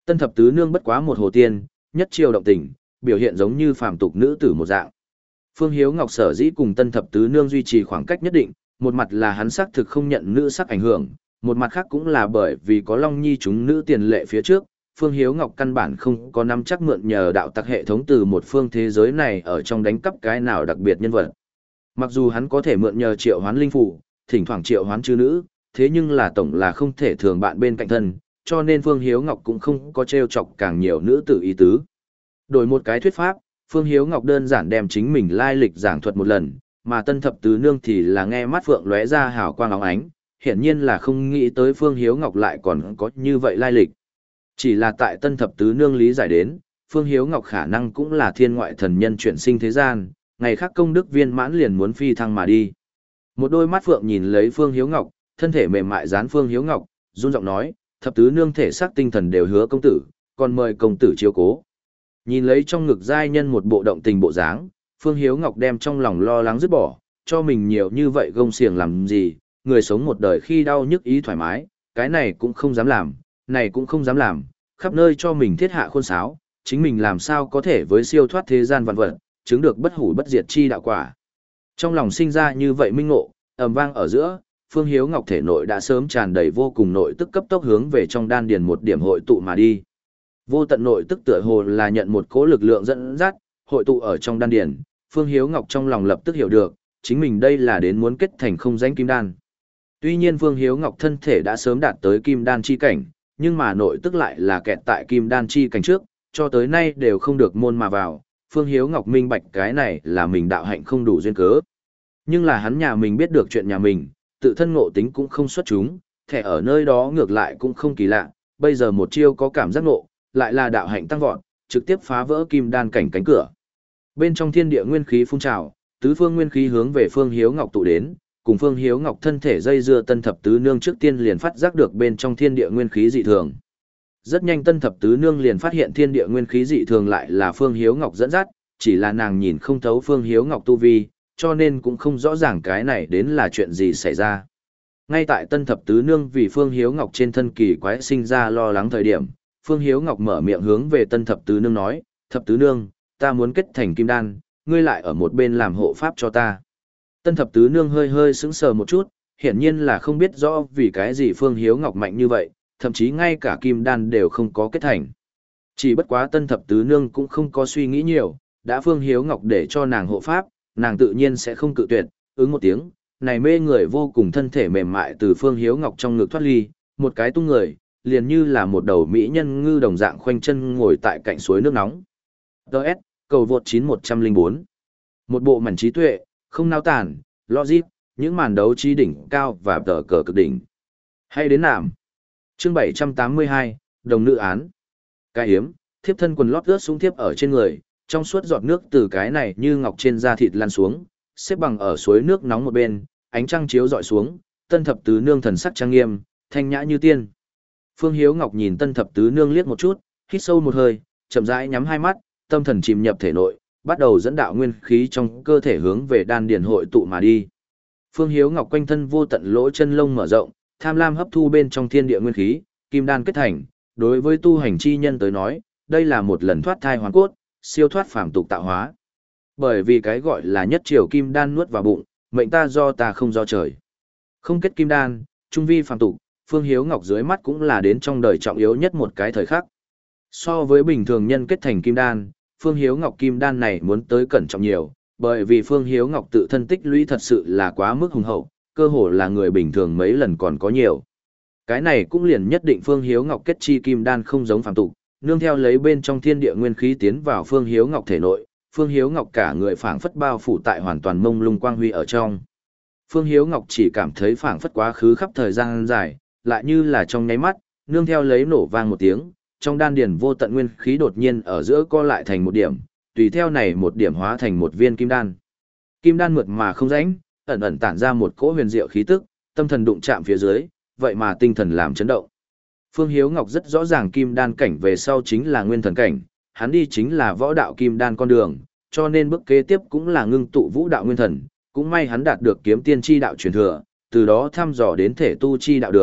Tân thập tứ nương bất quá một hồ tiên, nhất chiêu động tình, biểu hiện giống như phàm tục nữ tử một dạng. Phương Hiếu Ngọc sở dĩ cùng Tân thập tứ nương duy trì khoảng cách nhất định, một mặt là hắn xác thực không nhận nữ sắc ảnh hưởng, một mặt khác cũng là bởi vì có Long Nhi chúng nữ tiền lệ phía trước, Phương Hiếu Ngọc căn bản không có nắm chắc mượn nhờ đạo tặc hệ thống từ một phương thế giới này ở trong đánh cắp cái nào đặc biệt nhân vật. Mặc dù hắn có thể mượn nhờ triệu hoán linh phủ, thỉnh thoảng triệu hoán chư nữ, thế nhưng là tổng là không thể thường bạn bên cạnh thân, cho nên Phương Hiếu Ngọc cũng không có trêu chọc càng nhiều nữ tử ý tứ. Đổi một cái thuyết pháp, Phương Hiếu Ngọc đơn giản đem chính mình lai lịch giảng thuật một lần, mà Tân thập tứ nương thì là nghe mắt phượng lóe ra hào quang óng ánh, hiển nhiên là không nghĩ tới Phương Hiếu Ngọc lại còn có như vậy lai lịch. Chỉ là tại Tân thập tứ nương lý giải đến, Phương Hiếu Ngọc khả năng cũng là thiên ngoại thần nhân chuyển sinh thế gian, ngày khác công đức viên mãn liền muốn phi thăng mà đi. Một đôi mắt phượng nhìn lấy Phương Hiếu Ngọc, thân thể mềm mại dán Phương Hiếu Ngọc, run giọng nói, thập tứ nương thể xác tinh thần đều hứa công tử, còn mời công tử chiếu cố. Nhìn lấy trong ngực giai nhân một bộ động tình bộ dáng, Phương Hiếu Ngọc đem trong lòng lo lắng dứt bỏ, cho mình nhiều như vậy gông xiềng làm gì, người sống một đời khi đau nhức ý thoải mái, cái này cũng không dám làm, này cũng không dám làm, khắp nơi cho mình thiết hạ khuôn sáo, chính mình làm sao có thể với siêu thoát thế gian vạn vật, chứng được bất hủ bất diệt chi đạo quả. Trong lòng sinh ra như vậy minh ngộ, ầm vang ở giữa, Phương Hiếu Ngọc thể nội đã sớm tràn đầy vô cùng nội tức cấp tốc hướng về trong đan điền một điểm hội tụ mà đi. Vô tận nội tức tựa hồ là nhận một cỗ lực lượng dẫn dắt, hội tụ ở trong đan điền, Phương Hiếu Ngọc trong lòng lập tức hiểu được, chính mình đây là đến muốn kết thành không danh kim đan. Tuy nhiên Phương Hiếu Ngọc thân thể đã sớm đạt tới kim đan chi cảnh, nhưng mà nội tức lại là kẹt tại kim đan chi cảnh trước, cho tới nay đều không được môn mà vào. Phương Hiếu Ngọc minh bạch cái này là mình đạo hạnh không đủ duyên cớ. Nhưng là hắn nhà mình biết được chuyện nhà mình, tự thân ngộ tính cũng không xuất chúng, thẻ ở nơi đó ngược lại cũng không kỳ lạ, bây giờ một chiêu có cảm giác ngộ, lại là đạo hạnh tăng vọt, trực tiếp phá vỡ kim đan cảnh cánh cửa. Bên trong thiên địa nguyên khí phun trào, tứ phương nguyên khí hướng về Phương Hiếu Ngọc tụ đến, cùng Phương Hiếu Ngọc thân thể dây dưa Tân thập tứ nương trước tiên liền phát giác được bên trong thiên địa nguyên khí dị thường. Rất nhanh Tân thập tứ nương liền phát hiện thiên địa nguyên khí dị thường lại là Phương Hiếu Ngọc dẫn dắt, chỉ là nàng nhìn không thấu Phương Hiếu Ngọc tu vi, cho nên cũng không rõ ràng cái này đến là chuyện gì xảy ra. Ngay tại Tân thập tứ nương vì Phương Hiếu Ngọc trên thân kỳ quái sinh ra lo lắng thời điểm, Phương Hiếu Ngọc mở miệng hướng về Tân thập tứ nương nói, thập tứ nương, ta muốn kết thành kim đan, ngươi lại ở một bên làm hộ pháp cho ta. Tân thập tứ nương hơi hơi sững sờ một chút, hiển nhiên là không biết rõ vì cái gì Phương Hiếu Ngọc mạnh như vậy, thậm chí ngay cả kim đan đều không có kết thành. Chỉ bất quá Tân thập tứ nương cũng không có suy nghĩ nhiều, đã Phương Hiếu Ngọc để cho nàng hộ pháp, nàng tự nhiên sẽ không cự tuyệt, ứng một tiếng, này mê người vô cùng thân thể mềm mại từ Phương Hiếu Ngọc trong ngực thoát ly, một cái tung người, liền như là một đầu mỹ nhân ngư đồng dạng khoanh chân ngồi tại cạnh suối nước nóng. đê ét, cầu vượt chín một không bốn. Một bộ mảnh trí tuệ, không nao tản, logic, những màn đấu trí đỉnh cao và tờ cờ cực đỉnh. Hay đến nạm. Chương bảy trăm tám mươi hai, đồng nữ án. Cái hiếm, thiếp thân quần lót ướt xuống thiếp ở trên người, trong suốt giọt nước từ cái này như ngọc trên da thịt lăn xuống, xếp bằng ở suối nước nóng một bên, ánh trăng chiếu dọi xuống, Tân thập tứ nương thần sắc trang nghiêm, thanh nhã như tiên. Phương Hiếu Ngọc nhìn Tân thập tứ nương liếc một chút, hít sâu một hơi, chậm rãi nhắm hai mắt, tâm thần chìm nhập thể nội, bắt đầu dẫn đạo nguyên khí trong cơ thể hướng về đan điền hội tụ mà đi. Phương Hiếu Ngọc quanh thân vô tận lỗ chân lông mở rộng, tham lam hấp thu bên trong thiên địa nguyên khí, kim đan kết thành, đối với tu hành chi nhân tới nói, đây là một lần thoát thai hoàn cốt, siêu thoát phàm tục tạo hóa. Bởi vì cái gọi là nhất triều kim đan nuốt vào bụng, mệnh ta do ta không do trời. Không kết kim đan, trung vi phàm tục, Phương Hiếu Ngọc dưới mắt cũng là đến trong đời trọng yếu nhất một cái thời khắc. So với bình thường nhân kết thành kim đan, Phương Hiếu Ngọc kim đan này muốn tới cẩn trọng nhiều, bởi vì Phương Hiếu Ngọc tự thân tích lũy thật sự là quá mức hùng hậu, cơ hồ là người bình thường mấy lần còn có nhiều. Cái này cũng liền nhất định Phương Hiếu Ngọc kết chi kim đan không giống phàm tục, nương theo lấy bên trong thiên địa nguyên khí tiến vào Phương Hiếu Ngọc thể nội, Phương Hiếu Ngọc cả người phảng phất bao phủ tại hoàn toàn mông lung quang huy ở trong. Phương Hiếu Ngọc chỉ cảm thấy phảng phất quá khứ khắp thời gian dài, lại như là trong nháy mắt, nương theo lấy nổ vang một tiếng, trong đan điền vô tận nguyên khí đột nhiên ở giữa co lại thành một điểm, tùy theo này một điểm hóa thành một viên kim đan. Kim đan mượt mà không rãnh, ẩn ẩn tản ra một cỗ huyền diệu khí tức, tâm thần đụng chạm phía dưới, vậy mà tinh thần làm chấn động. Phương Hiếu Ngọc rất rõ ràng kim đan cảnh về sau chính là nguyên thần cảnh, hắn đi chính là võ đạo kim đan con đường, cho nên bước kế tiếp cũng là ngưng tụ vũ đạo nguyên thần, cũng may hắn đạt được kiếm tiên chi đạo truyền thừa, từ đó thăm dò đến thể tu chi đạo đường,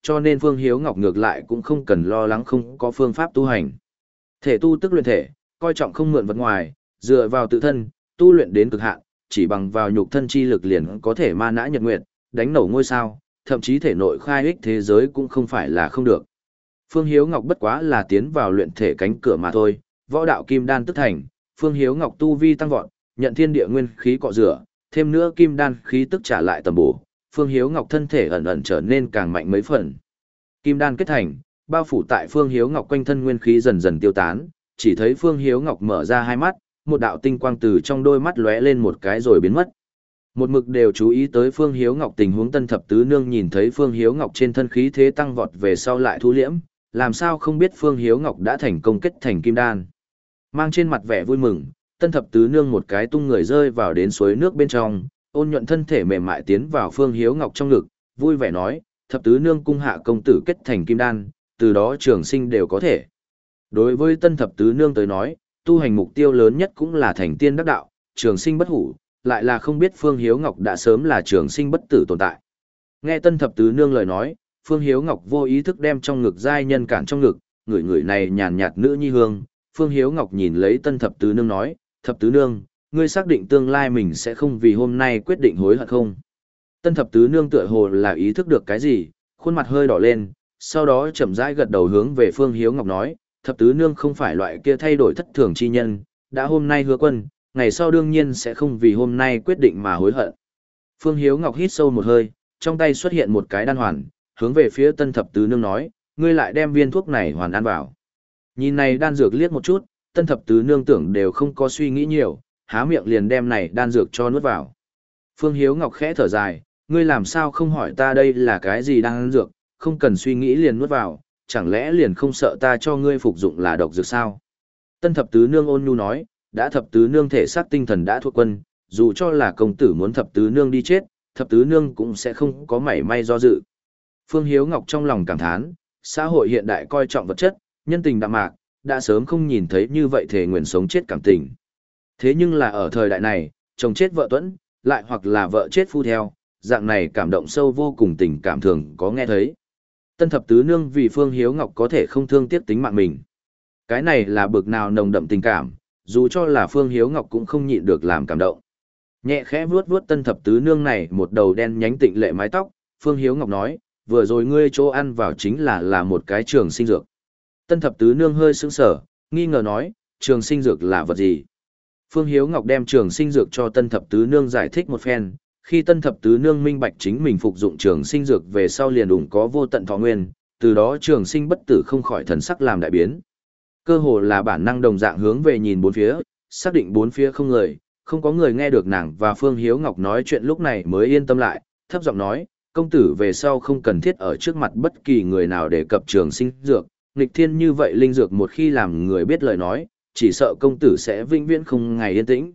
cho nên Phương Hiếu Ngọc ngược lại cũng không cần lo lắng không có phương pháp tu hành. Thể tu tức luyện thể, coi trọng không mượn vật ngoài, dựa vào tự thân, tu luyện đến cực hạn, chỉ bằng vào nhục thân chi lực liền có thể ma nã nhật nguyệt, đánh nổ ngôi sao, thậm chí thể nội khai ích thế giới cũng không phải là không được. Phương Hiếu Ngọc bất quá là tiến vào luyện thể cánh cửa mà thôi, võ đạo kim đan tức thành, Phương Hiếu Ngọc tu vi tăng vọt, nhận thiên địa nguyên khí cọ rửa, thêm nữa kim đan khí tức trả lại tầm bổ, Phương Hiếu Ngọc thân thể ẩn ẩn trở nên càng mạnh mấy phần. Kim đan kết thành, bao phủ tại Phương Hiếu Ngọc quanh thân nguyên khí dần dần tiêu tán, chỉ thấy Phương Hiếu Ngọc mở ra hai mắt, một đạo tinh quang từ trong đôi mắt lóe lên một cái rồi biến mất. Một mực đều chú ý tới Phương Hiếu Ngọc tình huống Tân Thập Tứ Nương nhìn thấy Phương Hiếu Ngọc trên thân khí thế tăng vọt về sau lại thu liễm, làm sao không biết Phương Hiếu Ngọc đã thành công kết thành kim đan. Mang trên mặt vẻ vui mừng, Tân Thập Tứ Nương một cái tung người rơi vào đến suối nước bên trong, ôn nhuận thân thể mềm mại tiến vào Phương Hiếu Ngọc trong ngực, vui vẻ nói, Thập Tứ Nương cung hạ công tử kết thành kim đan, từ đó trường sinh đều có thể. Đối với Tân Thập Tứ Nương tới nói, tu hành mục tiêu lớn nhất cũng là thành tiên đắc đạo, trường sinh bất hủ, lại là không biết Phương Hiếu Ngọc đã sớm là trường sinh bất tử tồn tại. Nghe Tân Thập Tứ Nương lời nói, Phương Hiếu Ngọc vô ý thức đem trong ngực giai nhân cản trong ngực, người người này nhàn nhạt nữ nhi hương. Phương Hiếu Ngọc nhìn lấy Tân Thập Tứ Nương nói, Thập Tứ Nương, ngươi xác định tương lai mình sẽ không vì hôm nay quyết định hối hận không? Tân Thập Tứ Nương tựa hồ là ý thức được cái gì, khuôn mặt hơi đỏ lên, sau đó chậm rãi gật đầu hướng về Phương Hiếu Ngọc nói, Thập Tứ Nương không phải loại kia thay đổi thất thường chi nhân, đã hôm nay hứa quân, ngày sau đương nhiên sẽ không vì hôm nay quyết định mà hối hận. Phương Hiếu Ngọc hít sâu một hơi, trong tay xuất hiện một cái đan hoàn, hướng về phía Tân Thập Tứ Nương nói, ngươi lại đem viên thuốc này hoàn ăn vào. Nhìn này đan dược liếc một chút, Tân Thập Tứ Nương tưởng đều không có suy nghĩ nhiều, há miệng liền đem này đan dược cho nuốt vào. Phương Hiếu Ngọc khẽ thở dài, ngươi làm sao không hỏi ta đây là cái gì đan dược, không cần suy nghĩ liền nuốt vào, chẳng lẽ liền không sợ ta cho ngươi phục dụng là độc dược sao? Tân Thập Tứ Nương ôn nhu nói, đã Thập Tứ Nương thể xác tinh thần đã thuộc quân, dù cho là công tử muốn Thập Tứ Nương đi chết, Thập Tứ Nương cũng sẽ không có mảy may do dự. Phương Hiếu Ngọc trong lòng cảm thán, xã hội hiện đại coi trọng vật chất, nhân tình đạm mạc, đã sớm không nhìn thấy như vậy thể nguyện sống chết cảm tình. Thế nhưng là ở thời đại này, chồng chết vợ tuẫn, lại hoặc là vợ chết phu theo, dạng này cảm động sâu vô cùng tình cảm thường có nghe thấy. Tân Thập Tứ Nương vì Phương Hiếu Ngọc có thể không thương tiếc tính mạng mình. Cái này là bực nào nồng đậm tình cảm, dù cho là Phương Hiếu Ngọc cũng không nhịn được làm cảm động. Nhẹ khẽ vuốt vuốt Tân Thập Tứ Nương này một đầu đen nhánh tịnh lệ mái tóc, Phương Hiếu Ngọc nói, vừa rồi ngươi chỗ ăn vào chính là là một cái trường sinh dược. Tân Thập Tứ Nương hơi sững sờ, nghi ngờ nói, trường sinh dược là vật gì? Phương Hiếu Ngọc đem trường sinh dược cho Tân Thập Tứ Nương giải thích một phen, khi Tân Thập Tứ Nương minh bạch chính mình phục dụng trường sinh dược về sau liền đủng có vô tận thọ nguyên, từ đó trường sinh bất tử không khỏi thần sắc làm đại biến. Cơ hồ là bản năng đồng dạng hướng về nhìn bốn phía, xác định bốn phía không người, không có người nghe được nàng và Phương Hiếu Ngọc nói chuyện lúc này mới yên tâm lại, thấp giọng nói, công tử về sau không cần thiết ở trước mặt bất kỳ người nào để cập trường sinh dược, nghịch thiên như vậy linh dược một khi làm người biết lời nói, chỉ sợ công tử sẽ vĩnh viễn không ngày yên tĩnh.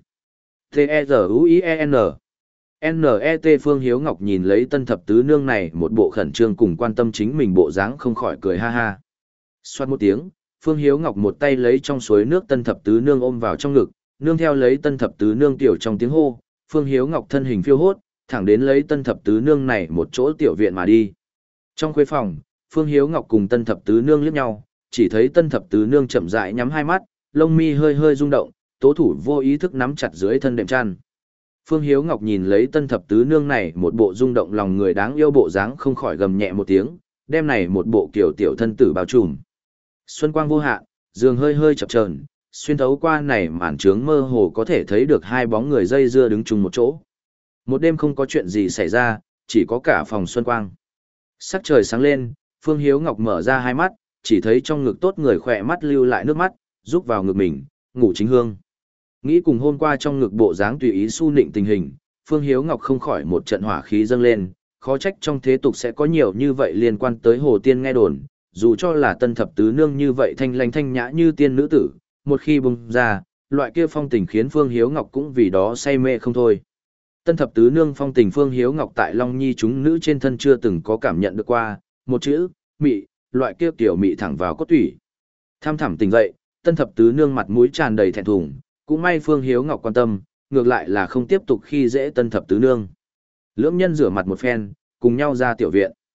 T-E-Z-U-I-E-N N-E-T Phương Hiếu Ngọc nhìn lấy Tân Thập Tứ Nương này một bộ khẩn trương cùng quan tâm chính mình bộ dáng không khỏi cười ha ha. Xoát một tiếng, Phương Hiếu Ngọc một tay lấy trong suối nước Tân Thập Tứ Nương ôm vào trong ngực, nương theo lấy Tân Thập Tứ Nương tiểu trong tiếng hô, Phương Hiếu Ngọc thân hình phiêu hốt, thẳng đến lấy Tân Thập Tứ Nương này một chỗ tiểu viện mà đi. Trong khuê phòng, Phương Hiếu Ngọc cùng Tân Thập Tứ Nương liếc nhau, chỉ thấy Tân Thập Tứ Nương chậm rãi nhắm hai mắt, lông mi hơi hơi rung động, tố thủ vô ý thức nắm chặt dưới thân đệm chăn. Phương Hiếu Ngọc nhìn lấy Tân Thập Tứ Nương này một bộ rung động lòng người đáng yêu bộ dáng không khỏi gầm nhẹ một tiếng, đem này một bộ kiểu tiểu thân tử bao trùm. Xuân quang vô hạn, giường hơi hơi chập chờn, xuyên thấu qua này màn trướng mơ hồ có thể thấy được hai bóng người dây dưa đứng chung một chỗ. Một đêm không có chuyện gì xảy ra, chỉ có cả phòng xuân quang. Sắc trời sáng lên, Phương Hiếu Ngọc mở ra hai mắt, chỉ thấy trong ngực tốt người khỏe mắt lưu lại nước mắt, rúc vào ngực mình, ngủ chính hương. Nghĩ cùng hôm qua trong ngực bộ dáng tùy ý su nịnh tình hình, Phương Hiếu Ngọc không khỏi một trận hỏa khí dâng lên, khó trách trong thế tục sẽ có nhiều như vậy liên quan tới Hồ Tiên nghe đồn, dù cho là Tân Thập Tứ Nương như vậy thanh lanh thanh nhã như tiên nữ tử, một khi bùng ra, loại kia phong tình khiến Phương Hiếu Ngọc cũng vì đó say mê không thôi. Tân Thập Tứ Nương phong tình Phương Hiếu Ngọc tại Long Nhi chúng nữ trên thân chưa từng có cảm nhận được qua, một chữ, mị, loại kia kiểu mị thẳng vào cốt tủy. Tham thẳm tỉnh dậy, Tân Thập Tứ Nương mặt mũi tràn đầy thẹn thùng, cũng may Phương Hiếu Ngọc quan tâm, ngược lại là không tiếp tục khi dễ Tân Thập Tứ Nương. Lưỡng nhân rửa mặt một phen, cùng nhau ra tiểu viện.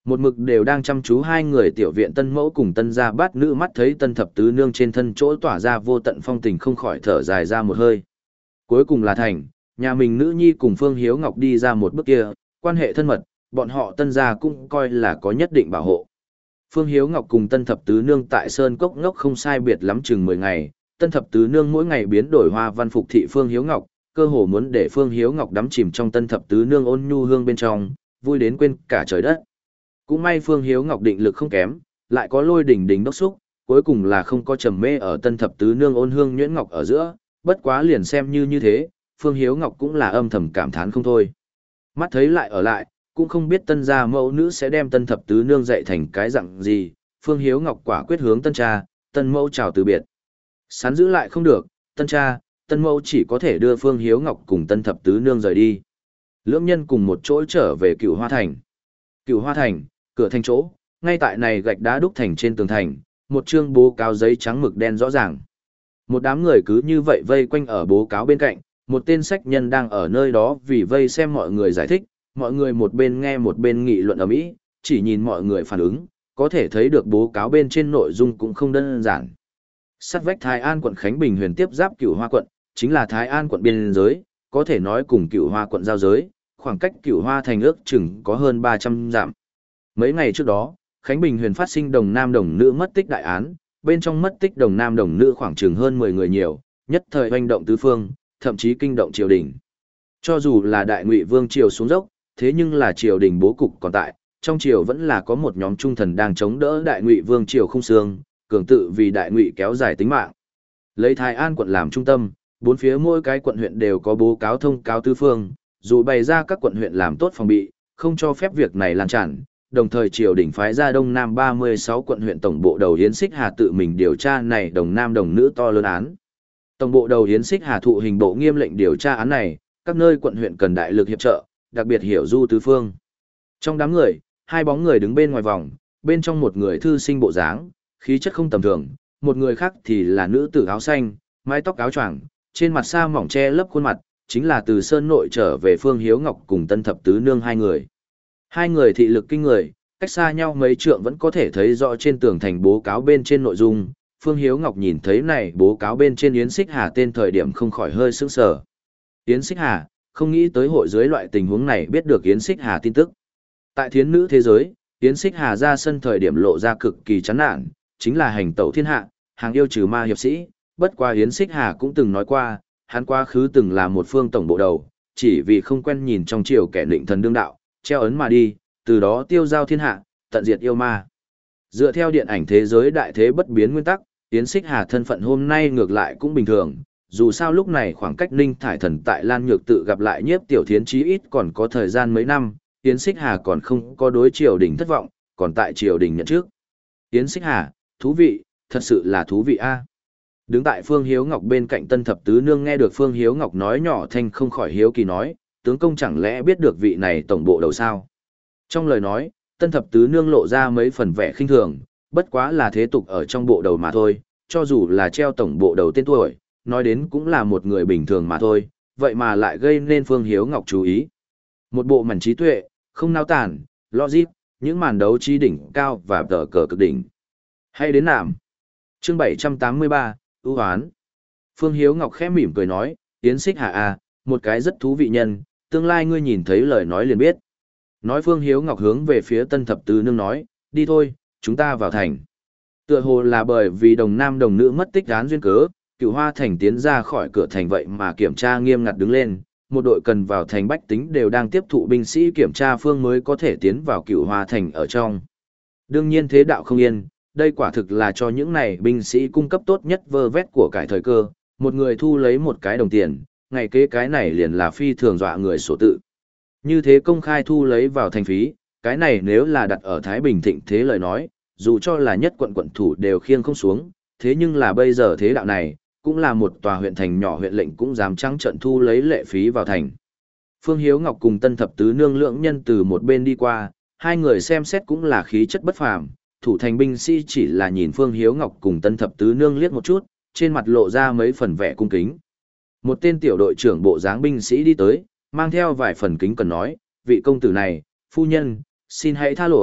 Một mực đều đang chăm chú hai người tiểu viện tân mẫu cùng tân gia bát nữ mắt thấy tân thập tứ nương trên thân chỗ tỏa ra vô tận phong tình không khỏi thở dài ra một hơi. Cuối cùng là thành, nhà mình nữ nhi cùng Phương Hiếu Ngọc đi ra một bước kia, quan hệ thân mật, bọn họ tân gia cũng coi là có nhất định bảo hộ. Phương Hiếu Ngọc cùng tân thập tứ nương tại Sơn Cốc ngốc không sai biệt lắm chừng mười ngày, tân thập tứ nương mỗi ngày biến đổi hoa văn phục thị Phương Hiếu Ngọc, cơ hồ muốn để Phương Hiếu Ngọc đắm chìm trong tân thập tứ nương ôn nhu hương bên trong, vui đến quên cả trời đất. Cũng may Phương Hiếu Ngọc định lực không kém, lại có lôi đỉnh đỉnh đốc xúc, cuối cùng là không có trầm mê ở tân thập tứ nương ôn hương nhuyễn ngọc ở giữa, bất quá liền xem như như thế, Phương Hiếu Ngọc cũng là âm thầm cảm thán không thôi. Mắt thấy lại ở lại, cũng không biết tân gia mẫu nữ sẽ đem tân thập tứ nương dạy thành cái dạng gì, Phương Hiếu Ngọc quả quyết hướng tân cha, tân mẫu chào từ biệt. Sán giữ lại không được, tân cha, tân mẫu chỉ có thể đưa Phương Hiếu Ngọc cùng tân thập tứ nương rời đi. Lưỡng nhân cùng một chỗ trở về Cửu Hoa Thành. Cửu Hoa Thành, cửa thành chỗ, ngay tại này gạch đá đúc thành trên tường thành, một chương bố cáo giấy trắng mực đen rõ ràng. Một đám người cứ như vậy vây quanh ở bố cáo bên cạnh, một tên sách nhân đang ở nơi đó vì vây xem mọi người giải thích, mọi người một bên nghe một bên nghị luận ầm ĩ, chỉ nhìn mọi người phản ứng, có thể thấy được bố cáo bên trên nội dung cũng không đơn giản. Sát vách Thái An quận Khánh Bình huyền tiếp giáp Cửu Hoa quận, chính là Thái An quận biên giới, có thể nói cùng Cửu Hoa quận giao giới, khoảng cách Cửu Hoa thành ước chừng có hơn ba trăm dặm. Mấy ngày trước đó, Khánh Bình huyền phát sinh đồng nam đồng nữ mất tích đại án, bên trong mất tích đồng nam đồng nữ khoảng chừng hơn mười người nhiều, nhất thời hoành động tứ phương, thậm chí kinh động triều đình. Cho dù là đại ngụy vương triều xuống dốc, thế nhưng là triều đình bố cục còn tại, trong triều vẫn là có một nhóm trung thần đang chống đỡ đại ngụy vương triều không xương, cường tự vì đại ngụy kéo dài tính mạng. Lấy Thái An quận làm trung tâm, bốn phía mỗi cái quận huyện đều có bố cáo thông cáo tứ phương, dù bày ra các quận huyện làm tốt phòng bị, không cho phép việc này lan tràn, đồng thời triều đình phái ra Đông Nam ba mươi sáu quận huyện tổng bộ đầu Yến Xích Hà tự mình điều tra này đồng nam đồng nữ to lớn án. Tổng bộ đầu Yến Xích Hà thụ hình bộ nghiêm lệnh điều tra án này, các nơi quận huyện cần đại lực hiệp trợ, đặc biệt hiểu du tứ phương. Trong đám người, hai bóng người đứng bên ngoài vòng, bên trong một người thư sinh bộ dáng, khí chất không tầm thường, một người khác thì là nữ tử áo xanh, mái tóc áo choàng, trên mặt sa mỏng che lấp khuôn mặt, chính là từ Sơn Nội trở về Phương Hiếu Ngọc cùng Tân Thập Tứ Nương hai người. Hai người thị lực kinh người, cách xa nhau mấy trượng vẫn có thể thấy rõ trên tường thành bố cáo bên trên nội dung. Phương Hiếu Ngọc nhìn thấy này bố cáo bên trên Yến Xích Hà tên thời điểm không khỏi hơi sững sờ. Yến Xích Hà, không nghĩ tới hội dưới loại tình huống này biết được Yến Xích Hà tin tức. Tại thiến nữ thế giới, Yến Xích Hà ra sân thời điểm lộ ra cực kỳ chán nản, chính là hành tẩu thiên hạ, hàng yêu trừ ma hiệp sĩ. Bất qua Yến Xích Hà cũng từng nói qua, hắn quá khứ từng là một phương tổng bộ đầu, chỉ vì không quen nhìn trong triều kẻ định thần đương đạo, treo ấn mà đi, từ đó tiêu giao thiên hạ, tận diệt yêu ma. Dựa theo điện ảnh thế giới đại thế bất biến nguyên tắc, Yến Xích Hà thân phận hôm nay ngược lại cũng bình thường, dù sao lúc này khoảng cách Ninh Thải Thần tại Lan Nhược tự gặp lại Nhiếp Tiểu Thiến chí ít còn có thời gian mấy năm, Yến Xích Hà còn không có đối triều đình thất vọng, còn tại triều đình nhận trước. Yến Xích Hà, thú vị, thật sự là thú vị a. Đứng tại Phương Hiếu Ngọc bên cạnh Tân Thập Tứ Nương nghe được Phương Hiếu Ngọc nói nhỏ thanh không khỏi hiếu kỳ nói, tướng công chẳng lẽ biết được vị này tổng bộ đầu sao? Trong lời nói, Tân Thập Tứ Nương lộ ra mấy phần vẻ khinh thường, bất quá là thế tục ở trong bộ đầu mà thôi, cho dù là treo tổng bộ đầu tên tuổi, nói đến cũng là một người bình thường mà thôi, vậy mà lại gây nên Phương Hiếu Ngọc chú ý. Một bộ mảnh trí tuệ, không nao tản, logic, những màn đấu trí đỉnh cao và tờ cờ cực đỉnh. Hay đến nạm. Chương bảy trăm tám mươi ba, ưu hoán. Phương Hiếu Ngọc khẽ mỉm cười nói, Yến Xích Hà à, một cái rất thú vị nhân, tương lai ngươi nhìn thấy lời nói liền biết. Nói Phương Hiếu Ngọc hướng về phía Tân Thập Tứ Nương nói, đi thôi, chúng ta vào thành. Tựa hồ là bởi vì đồng nam đồng nữ mất tích án duyên cớ, Cửu Hoa thành tiến ra khỏi cửa thành vậy mà kiểm tra nghiêm ngặt đứng lên, một đội cần vào thành bách tính đều đang tiếp thụ binh sĩ kiểm tra phương mới có thể tiến vào Cửu Hoa thành ở trong. Đương nhiên thế đạo không yên, đây quả thực là cho những này binh sĩ cung cấp tốt nhất vơ vét của cải thời cơ, một người thu lấy một cái đồng tiền, ngày kế cái này liền là phi thường dọa người sổ tự. Như thế công khai thu lấy vào thành phí, cái này nếu là đặt ở Thái Bình thịnh thế lời nói, dù cho là nhất quận quận thủ đều khiêng không xuống, thế nhưng là bây giờ thế đạo này, cũng là một tòa huyện thành nhỏ huyện lệnh cũng dám trắng trận thu lấy lệ phí vào thành. Phương Hiếu Ngọc cùng Tân Thập Tứ Nương lượng nhân từ một bên đi qua, hai người xem xét cũng là khí chất bất phàm, thủ thành binh sĩ chỉ là nhìn Phương Hiếu Ngọc cùng Tân Thập Tứ Nương liếc một chút, trên mặt lộ ra mấy phần vẻ cung kính. Một tên tiểu đội trưởng bộ dáng binh sĩ đi tới, mang theo vài phần kính cần nói, vị công tử này, phu nhân, xin hãy tha lỗi,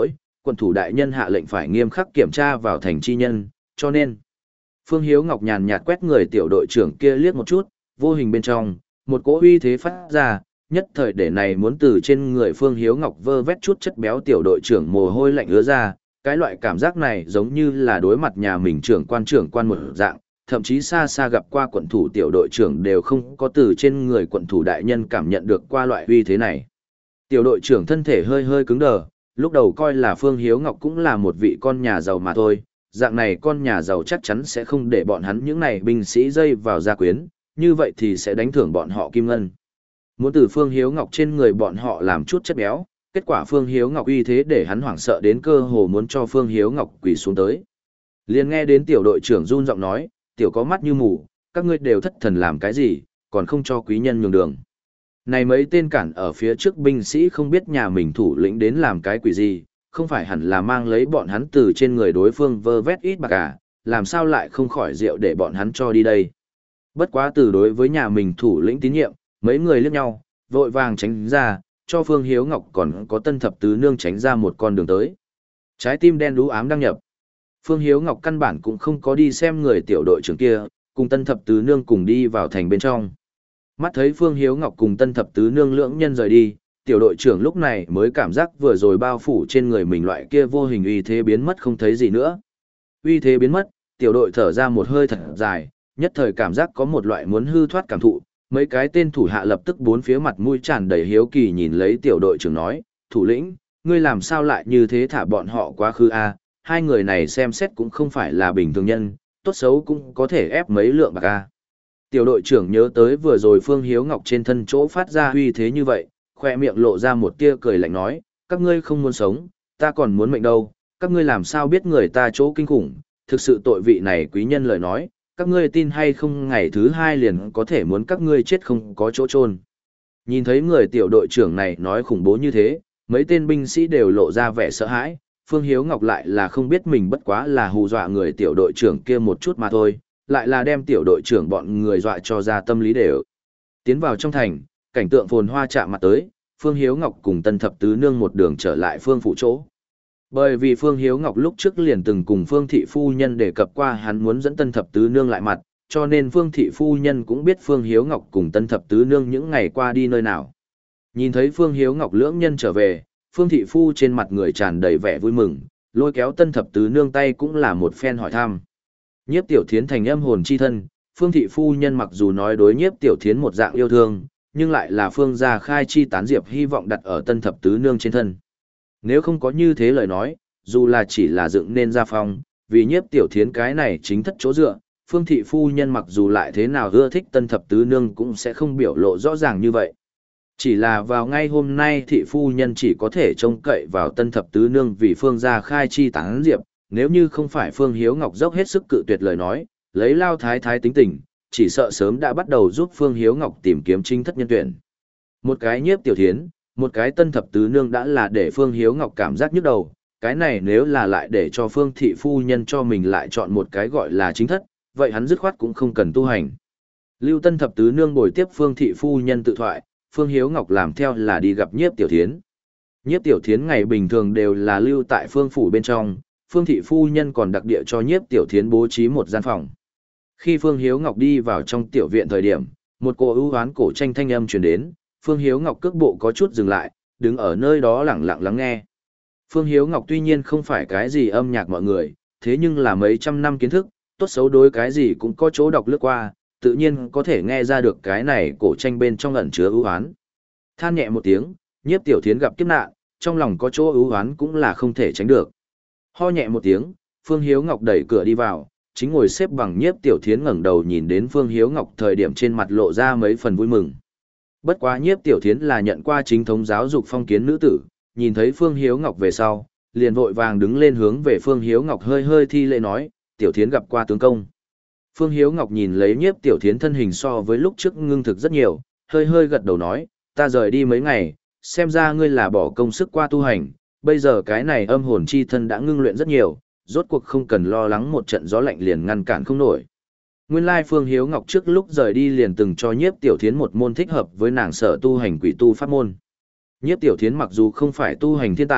quận thủ đại nhân hạ lệnh phải nghiêm khắc kiểm tra vào thành chi nhân, cho nên. Phương Hiếu Ngọc nhàn nhạt quét người tiểu đội trưởng kia liếc một chút, vô hình bên trong, một cỗ uy thế phát ra, nhất thời để này muốn từ trên người Phương Hiếu Ngọc vơ vét chút chất béo tiểu đội trưởng mồ hôi lạnh ứa ra, cái loại cảm giác này giống như là đối mặt nhà mình trưởng quan trưởng quan một dạng, thậm chí xa xa gặp qua quận thủ tiểu đội trưởng đều không có từ trên người quận thủ đại nhân cảm nhận được qua loại uy thế này. Tiểu đội trưởng thân thể hơi hơi cứng đờ, lúc đầu coi là Phương Hiếu Ngọc cũng là một vị con nhà giàu mà thôi, dạng này con nhà giàu chắc chắn sẽ không để bọn hắn những này binh sĩ dây vào gia quyến, như vậy thì sẽ đánh thưởng bọn họ kim ngân. Muốn từ Phương Hiếu Ngọc trên người bọn họ làm chút chất béo, kết quả Phương Hiếu Ngọc uy thế để hắn hoảng sợ đến cơ hồ muốn cho Phương Hiếu Ngọc quỳ xuống tới. Liền nghe đến tiểu đội trưởng run giọng nói, tiểu có mắt như mù, các ngươi đều thất thần làm cái gì, còn không cho quý nhân nhường đường. Này mấy tên cản ở phía trước binh sĩ không biết nhà mình thủ lĩnh đến làm cái quỷ gì, không phải hẳn là mang lấy bọn hắn từ trên người đối phương vơ vét ít bạc à, làm sao lại không khỏi rượu để bọn hắn cho đi đây. Bất quá từ đối với nhà mình thủ lĩnh tín nhiệm, mấy người liếc nhau, vội vàng tránh ra, cho Phương Hiếu Ngọc còn có Tân Thập Tứ Nương tránh ra một con đường tới. Trái tim đen đú ám đăng nhập. Phương Hiếu Ngọc căn bản cũng không có đi xem người tiểu đội trưởng kia, cùng Tân Thập Tứ Nương cùng đi vào thành bên trong. Mắt thấy Phương Hiếu Ngọc cùng Tân Thập Tứ Nương lưỡng nhân rời đi, tiểu đội trưởng lúc này mới cảm giác vừa rồi bao phủ trên người mình loại kia vô hình uy thế biến mất không thấy gì nữa. Uy thế biến mất, tiểu đội thở ra một hơi thật dài, nhất thời cảm giác có một loại muốn hư thoát cảm thụ, mấy cái tên thủ hạ lập tức bốn phía mặt mũi tràn đầy hiếu kỳ nhìn lấy tiểu đội trưởng nói, thủ lĩnh, ngươi làm sao lại như thế thả bọn họ quá khứ a? Hai người này xem xét cũng không phải là bình thường nhân, tốt xấu cũng có thể ép mấy lượng bạc a. Tiểu đội trưởng nhớ tới vừa rồi Phương Hiếu Ngọc trên thân chỗ phát ra uy thế như vậy, khoe miệng lộ ra một tia cười lạnh nói, các ngươi không muốn sống, ta còn muốn mệnh đâu, các ngươi làm sao biết người ta chỗ kinh khủng, thực sự tội vị này quý nhân lời nói, các ngươi tin hay không ngày thứ hai liền có thể muốn các ngươi chết không có chỗ chôn. Nhìn thấy người tiểu đội trưởng này nói khủng bố như thế, mấy tên binh sĩ đều lộ ra vẻ sợ hãi, Phương Hiếu Ngọc lại là không biết mình bất quá là hù dọa người tiểu đội trưởng kia một chút mà thôi, lại là đem tiểu đội trưởng bọn người dọa cho ra tâm lý đều. Tiến vào trong thành, cảnh tượng phồn hoa chạm mặt tới, Phương Hiếu Ngọc cùng Tân Thập Tứ Nương một đường trở lại Phương phủ chỗ. Bởi vì Phương Hiếu Ngọc lúc trước liền từng cùng Phương Thị Phu Nhân đề cập qua hắn muốn dẫn Tân Thập Tứ Nương lại mặt, cho nên Phương Thị Phu Nhân cũng biết Phương Hiếu Ngọc cùng Tân Thập Tứ Nương những ngày qua đi nơi nào. Nhìn thấy Phương Hiếu Ngọc lưỡng nhân trở về, Phương Thị Phu trên mặt người tràn đầy vẻ vui mừng, lôi kéo Tân Thập Tứ Nương tay cũng là một phen hỏi thăm. Nhiếp Tiểu Thiến thành âm hồn chi thân, Phương Thị Phu Nhân mặc dù nói đối Nhiếp Tiểu Thiến một dạng yêu thương, nhưng lại là Phương gia khai chi tán diệp hy vọng đặt ở Tân Thập Tứ Nương trên thân. Nếu không có như thế lời nói, dù là chỉ là dựng nên gia phong, vì Nhiếp Tiểu Thiến cái này chính thất chỗ dựa, Phương Thị Phu Nhân mặc dù lại thế nào ưa thích Tân Thập Tứ Nương cũng sẽ không biểu lộ rõ ràng như vậy. Chỉ là vào ngay hôm nay Thị Phu Nhân chỉ có thể trông cậy vào Tân Thập Tứ Nương vì Phương gia khai chi tán diệp, nếu như không phải Phương Hiếu Ngọc dốc hết sức cự tuyệt lời nói, lấy lao thái thái tính tình, chỉ sợ sớm đã bắt đầu giúp Phương Hiếu Ngọc tìm kiếm chính thất nhân tuyển. Một cái Nhiếp Tiểu Thiến, một cái Tân Thập Tứ Nương đã là để Phương Hiếu Ngọc cảm giác nhức đầu, cái này nếu là lại để cho Phương Thị Phu Nhân cho mình lại chọn một cái gọi là chính thất, vậy hắn dứt khoát cũng không cần tu hành. Lưu Tân Thập Tứ Nương bồi tiếp Phương Thị Phu Nhân tự thoại, Phương Hiếu Ngọc làm theo là đi gặp Nhiếp Tiểu Thiến. Nhiếp Tiểu Thiến ngày bình thường đều là lưu tại Phương phủ bên trong, Phương Thị Phu Nhân còn đặc địa cho Nhiếp Tiểu Thiến bố trí một gian phòng. Khi Phương Hiếu Ngọc đi vào trong tiểu viện thời điểm, một cô ưu hoán cổ tranh thanh âm truyền đến, Phương Hiếu Ngọc cước bộ có chút dừng lại, đứng ở nơi đó lặng lặng lắng nghe. Phương Hiếu Ngọc tuy nhiên không phải cái gì âm nhạc mọi người, thế nhưng là mấy trăm năm kiến thức, tốt xấu đối cái gì cũng có chỗ đọc lướt qua, tự nhiên có thể nghe ra được cái này cổ tranh bên trong ẩn chứa ưu hoán. Than nhẹ một tiếng, Nhiếp Tiểu Thiến gặp kiếp nạn, trong lòng có chỗ ưu hoán cũng là không thể tránh được. Ho nhẹ một tiếng, Phương Hiếu Ngọc đẩy cửa đi vào, chính ngồi xếp bằng Nhiếp Tiểu Thiến ngẩng đầu nhìn đến Phương Hiếu Ngọc thời điểm trên mặt lộ ra mấy phần vui mừng. Bất quá Nhiếp Tiểu Thiến là nhận qua chính thống giáo dục phong kiến nữ tử, nhìn thấy Phương Hiếu Ngọc về sau, liền vội vàng đứng lên hướng về Phương Hiếu Ngọc hơi hơi thi lễ nói, Tiểu Thiến gặp qua tướng công. Phương Hiếu Ngọc nhìn lấy Nhiếp Tiểu Thiến thân hình so với lúc trước ngưng thực rất nhiều, hơi hơi gật đầu nói, ta rời đi mấy ngày, xem ra ngươi là bỏ công sức qua tu hành, bây giờ cái này âm hồn chi thân đã ngưng luyện rất nhiều, rốt cuộc không cần lo lắng một trận gió lạnh liền ngăn cản không nổi. Nguyên lai Phương Hiếu Ngọc trước lúc rời đi liền từng cho Nhiếp Tiểu Thiến một môn thích hợp với nàng sở tu hành quỷ tu pháp môn. Nhiếp Tiểu Thiến mặc dù không phải tu hành thiên tài,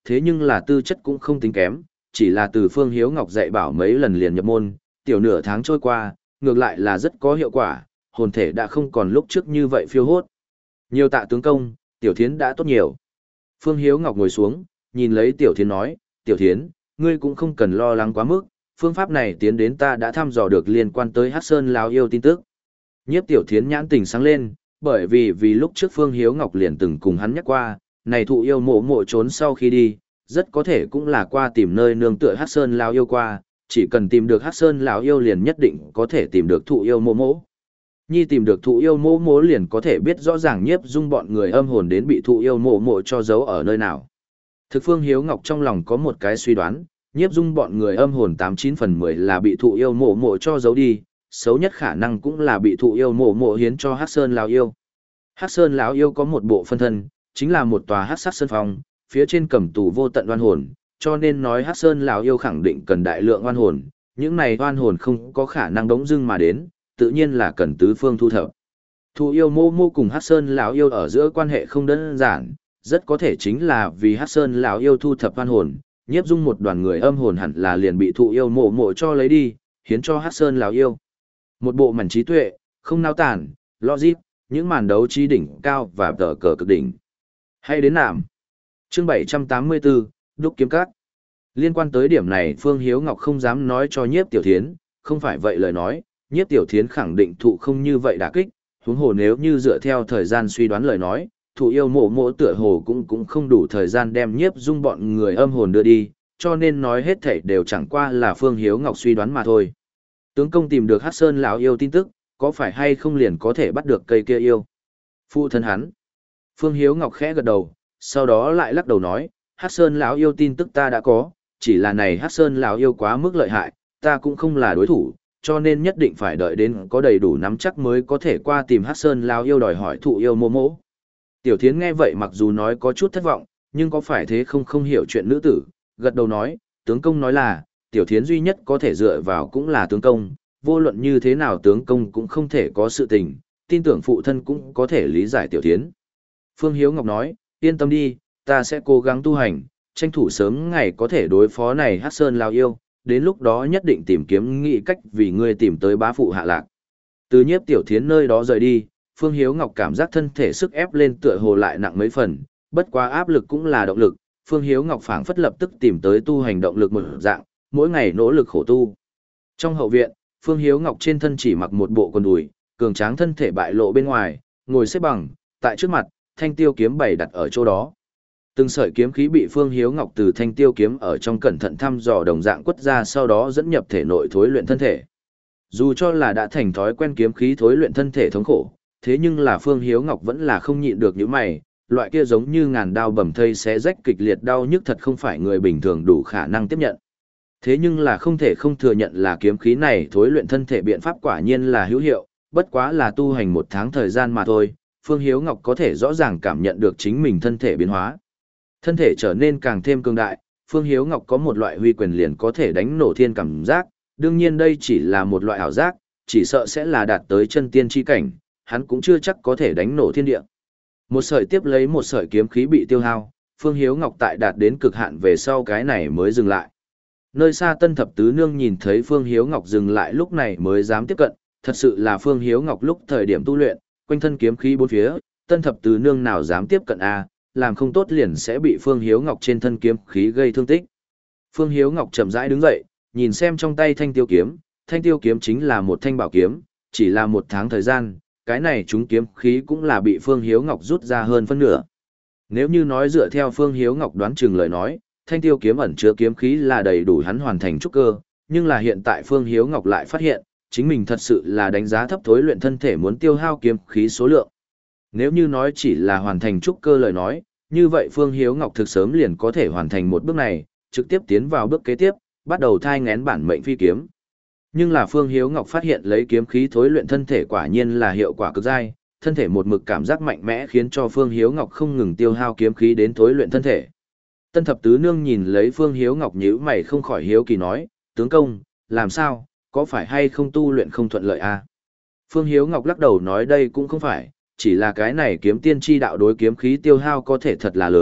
thế nhưng là tư chất cũng không tính kém, chỉ là từ Phương Hiếu Ngọc dạy bảo mấy lần liền nhập môn, tiểu nửa tháng trôi qua, ngược lại là rất có hiệu quả, hồn thể đã không còn lúc trước như vậy phiêu hốt. Nhiều tạ tướng công, tiểu thiến đã tốt nhiều. Phương Hiếu Ngọc ngồi xuống, nhìn lấy tiểu thiến nói, tiểu thiến, ngươi cũng không cần lo lắng quá mức, phương pháp này tiến đến ta đã thăm dò được liên quan tới Hắc Sơn lão yêu tin tức. Nhiếp tiểu thiến nhãn tình sáng lên, bởi vì vì lúc trước Phương Hiếu Ngọc liền từng cùng hắn nhắc qua, này thụ yêu mộ mộ trốn sau khi đi, rất có thể cũng là qua tìm nơi nương tựa Hắc Sơn lão yêu qua, chỉ cần tìm được Hắc Sơn lão yêu liền nhất định có thể tìm được thụ yêu mộ mộ. Nhi tìm được thụ yêu mộ mộ liền có thể biết rõ ràng Nhiếp Dung bọn người âm hồn đến bị thụ yêu mộ mộ cho giấu ở nơi nào. Thực Phương Hiếu Ngọc trong lòng có một cái suy đoán, Nhiếp Dung bọn người âm hồn tám chín phần mười là bị thụ yêu mộ mộ cho giấu đi, xấu nhất khả năng cũng là bị thụ yêu mộ mộ hiến cho Hắc Sơn lão yêu. Hắc Sơn lão yêu có một bộ phân thân, chính là một tòa hắc sắc sơn phong, phía trên cầm tù vô tận oan hồn, cho nên nói Hắc Sơn lão yêu khẳng định cần đại lượng oan hồn, những này oan hồn không có khả năng đống dưng mà đến, tự nhiên là cần tứ phương thu thập. Thụ yêu mô mô cùng Hắc Sơn lão yêu ở giữa quan hệ không đơn giản, rất có thể chính là vì Hắc Sơn lão yêu thu thập oan hồn, Nhiếp Dung một đoàn người âm hồn hẳn là liền bị thụ yêu mộ mộ cho lấy đi, hiến cho Hắc Sơn lão yêu. Một bộ mảnh trí tuệ, không nao tản, logic, những màn đấu trí đỉnh cao và tờ cờ cực đỉnh. Hay đến nạm. Chương bảy trăm tám mươi tư, Đúc Kiếm Các. Liên quan tới điểm này Phương Hiếu Ngọc không dám nói cho Nhiếp Tiểu Thiến, không phải vậy lời nói, Nhiếp Tiểu Thiến khẳng định thụ không như vậy đả kích, huống hồ nếu như dựa theo thời gian suy đoán lời nói, thụ yêu mộ mộ tựa hồ cũng cũng không đủ thời gian đem Nhiếp Dung bọn người âm hồn đưa đi, cho nên nói hết thảy đều chẳng qua là Phương Hiếu Ngọc suy đoán mà thôi. Tướng công tìm được Hắc Sơn lão yêu tin tức, có phải hay không liền có thể bắt được cây kia yêu? Phụ thân hắn. Phương Hiếu Ngọc khẽ gật đầu, sau đó lại lắc đầu nói, Hắc Sơn lão yêu tin tức ta đã có, chỉ là này Hắc Sơn lão yêu quá mức lợi hại, ta cũng không là đối thủ, cho nên nhất định phải đợi đến có đầy đủ nắm chắc mới có thể qua tìm Hắc Sơn lão yêu đòi hỏi thụ yêu mô mỗ. Tiểu Thiến nghe vậy mặc dù nói có chút thất vọng, nhưng có phải thế không không hiểu chuyện nữ tử, gật đầu nói, tướng công nói là, Tiểu Thiến duy nhất có thể dựa vào cũng là tướng công, vô luận như thế nào tướng công cũng không thể có sự tình, tin tưởng phụ thân cũng có thể lý giải Tiểu Thiến. Phương Hiếu Ngọc nói, yên tâm đi, ta sẽ cố gắng tu hành, tranh thủ sớm ngày có thể đối phó này Hắc Sơn lão yêu, đến lúc đó nhất định tìm kiếm nghị cách vì ngươi tìm tới bá phụ hạ lạc. Từ Nhiếp Tiểu Thiến nơi đó rời đi, Phương Hiếu Ngọc cảm giác thân thể sức ép lên tựa hồ lại nặng mấy phần, bất quá áp lực cũng là động lực, Phương Hiếu Ngọc phảng phất lập tức tìm tới tu hành động lực một dạng, mỗi ngày nỗ lực khổ tu. Trong hậu viện, Phương Hiếu Ngọc trên thân chỉ mặc một bộ quần đùi, cường tráng thân thể bại lộ bên ngoài, ngồi xếp bằng, tại trước mặt, thanh tiêu kiếm bày đặt ở chỗ đó. Từng sợi kiếm khí bị Phương Hiếu Ngọc từ thanh tiêu kiếm ở trong cẩn thận thăm dò đồng dạng quất ra, sau đó dẫn nhập thể nội thối luyện thân thể. Dù cho là đã thành thói quen kiếm khí thối luyện thân thể thống khổ, thế nhưng là Phương Hiếu Ngọc vẫn là không nhịn được những mày, loại kia giống như ngàn đao bầm thây xé rách kịch liệt đau nhức thật không phải người bình thường đủ khả năng tiếp nhận. Thế nhưng là không thể không thừa nhận là kiếm khí này thối luyện thân thể biện pháp quả nhiên là hữu hiệu, bất quá là tu hành một tháng thời gian mà thôi, Phương Hiếu Ngọc có thể rõ ràng cảm nhận được chính mình thân thể biến hóa. Thân thể trở nên càng thêm cường đại, Phương Hiếu Ngọc có một loại huy quyền liền có thể đánh nổ thiên cảm giác, đương nhiên đây chỉ là một loại ảo giác, chỉ sợ sẽ là đạt tới chân tiên chi cảnh, hắn cũng chưa chắc có thể đánh nổ thiên địa. Một sợi tiếp lấy một sợi kiếm khí bị tiêu hao, Phương Hiếu Ngọc tại đạt đến cực hạn về sau cái này mới dừng lại. Nơi xa Tân Thập Tứ Nương nhìn thấy Phương Hiếu Ngọc dừng lại lúc này mới dám tiếp cận, thật sự là Phương Hiếu Ngọc lúc thời điểm tu luyện, quanh thân kiếm khí bốn phía, Tân Thập Tứ Nương nào dám tiếp cận a, làm không tốt liền sẽ bị Phương Hiếu Ngọc trên thân kiếm khí gây thương tích. Phương Hiếu Ngọc chậm rãi đứng dậy, nhìn xem trong tay thanh tiêu kiếm, thanh tiêu kiếm chính là một thanh bảo kiếm, chỉ là một tháng thời gian, cái này chúng kiếm khí cũng là bị Phương Hiếu Ngọc rút ra hơn phân nửa. Nếu như nói dựa theo Phương Hiếu Ngọc đoán chừng lời nói, thanh tiêu kiếm ẩn chứa kiếm khí là đầy đủ hắn hoàn thành trúc cơ, nhưng là hiện tại Phương Hiếu Ngọc lại phát hiện, chính mình thật sự là đánh giá thấp thối luyện thân thể muốn tiêu hao kiếm khí số lượng. Nếu như nói chỉ là hoàn thành trúc cơ lời nói, như vậy Phương Hiếu Ngọc thực sớm liền có thể hoàn thành một bước này, trực tiếp tiến vào bước kế tiếp, bắt đầu thai ngén bản mệnh phi kiếm. Nhưng là Phương Hiếu Ngọc phát hiện lấy kiếm khí thối luyện thân thể quả nhiên là hiệu quả cực dai, thân thể một mực cảm giác mạnh mẽ khiến cho Phương Hiếu Ngọc không ngừng tiêu hao kiếm khí đến thối luyện thân thể. Tân Thập Tứ Nương nhìn lấy Phương Hiếu Ngọc nhíu mày không khỏi hiếu kỳ nói, tướng công, làm sao, có phải hay không tu luyện không thuận lợi à? Phương Hiếu Ngọc lắc đầu nói đây cũng không phải, chỉ là cái này kiếm tiên tri đạo đối kiếm khí tiêu hao có thể thật là lớn,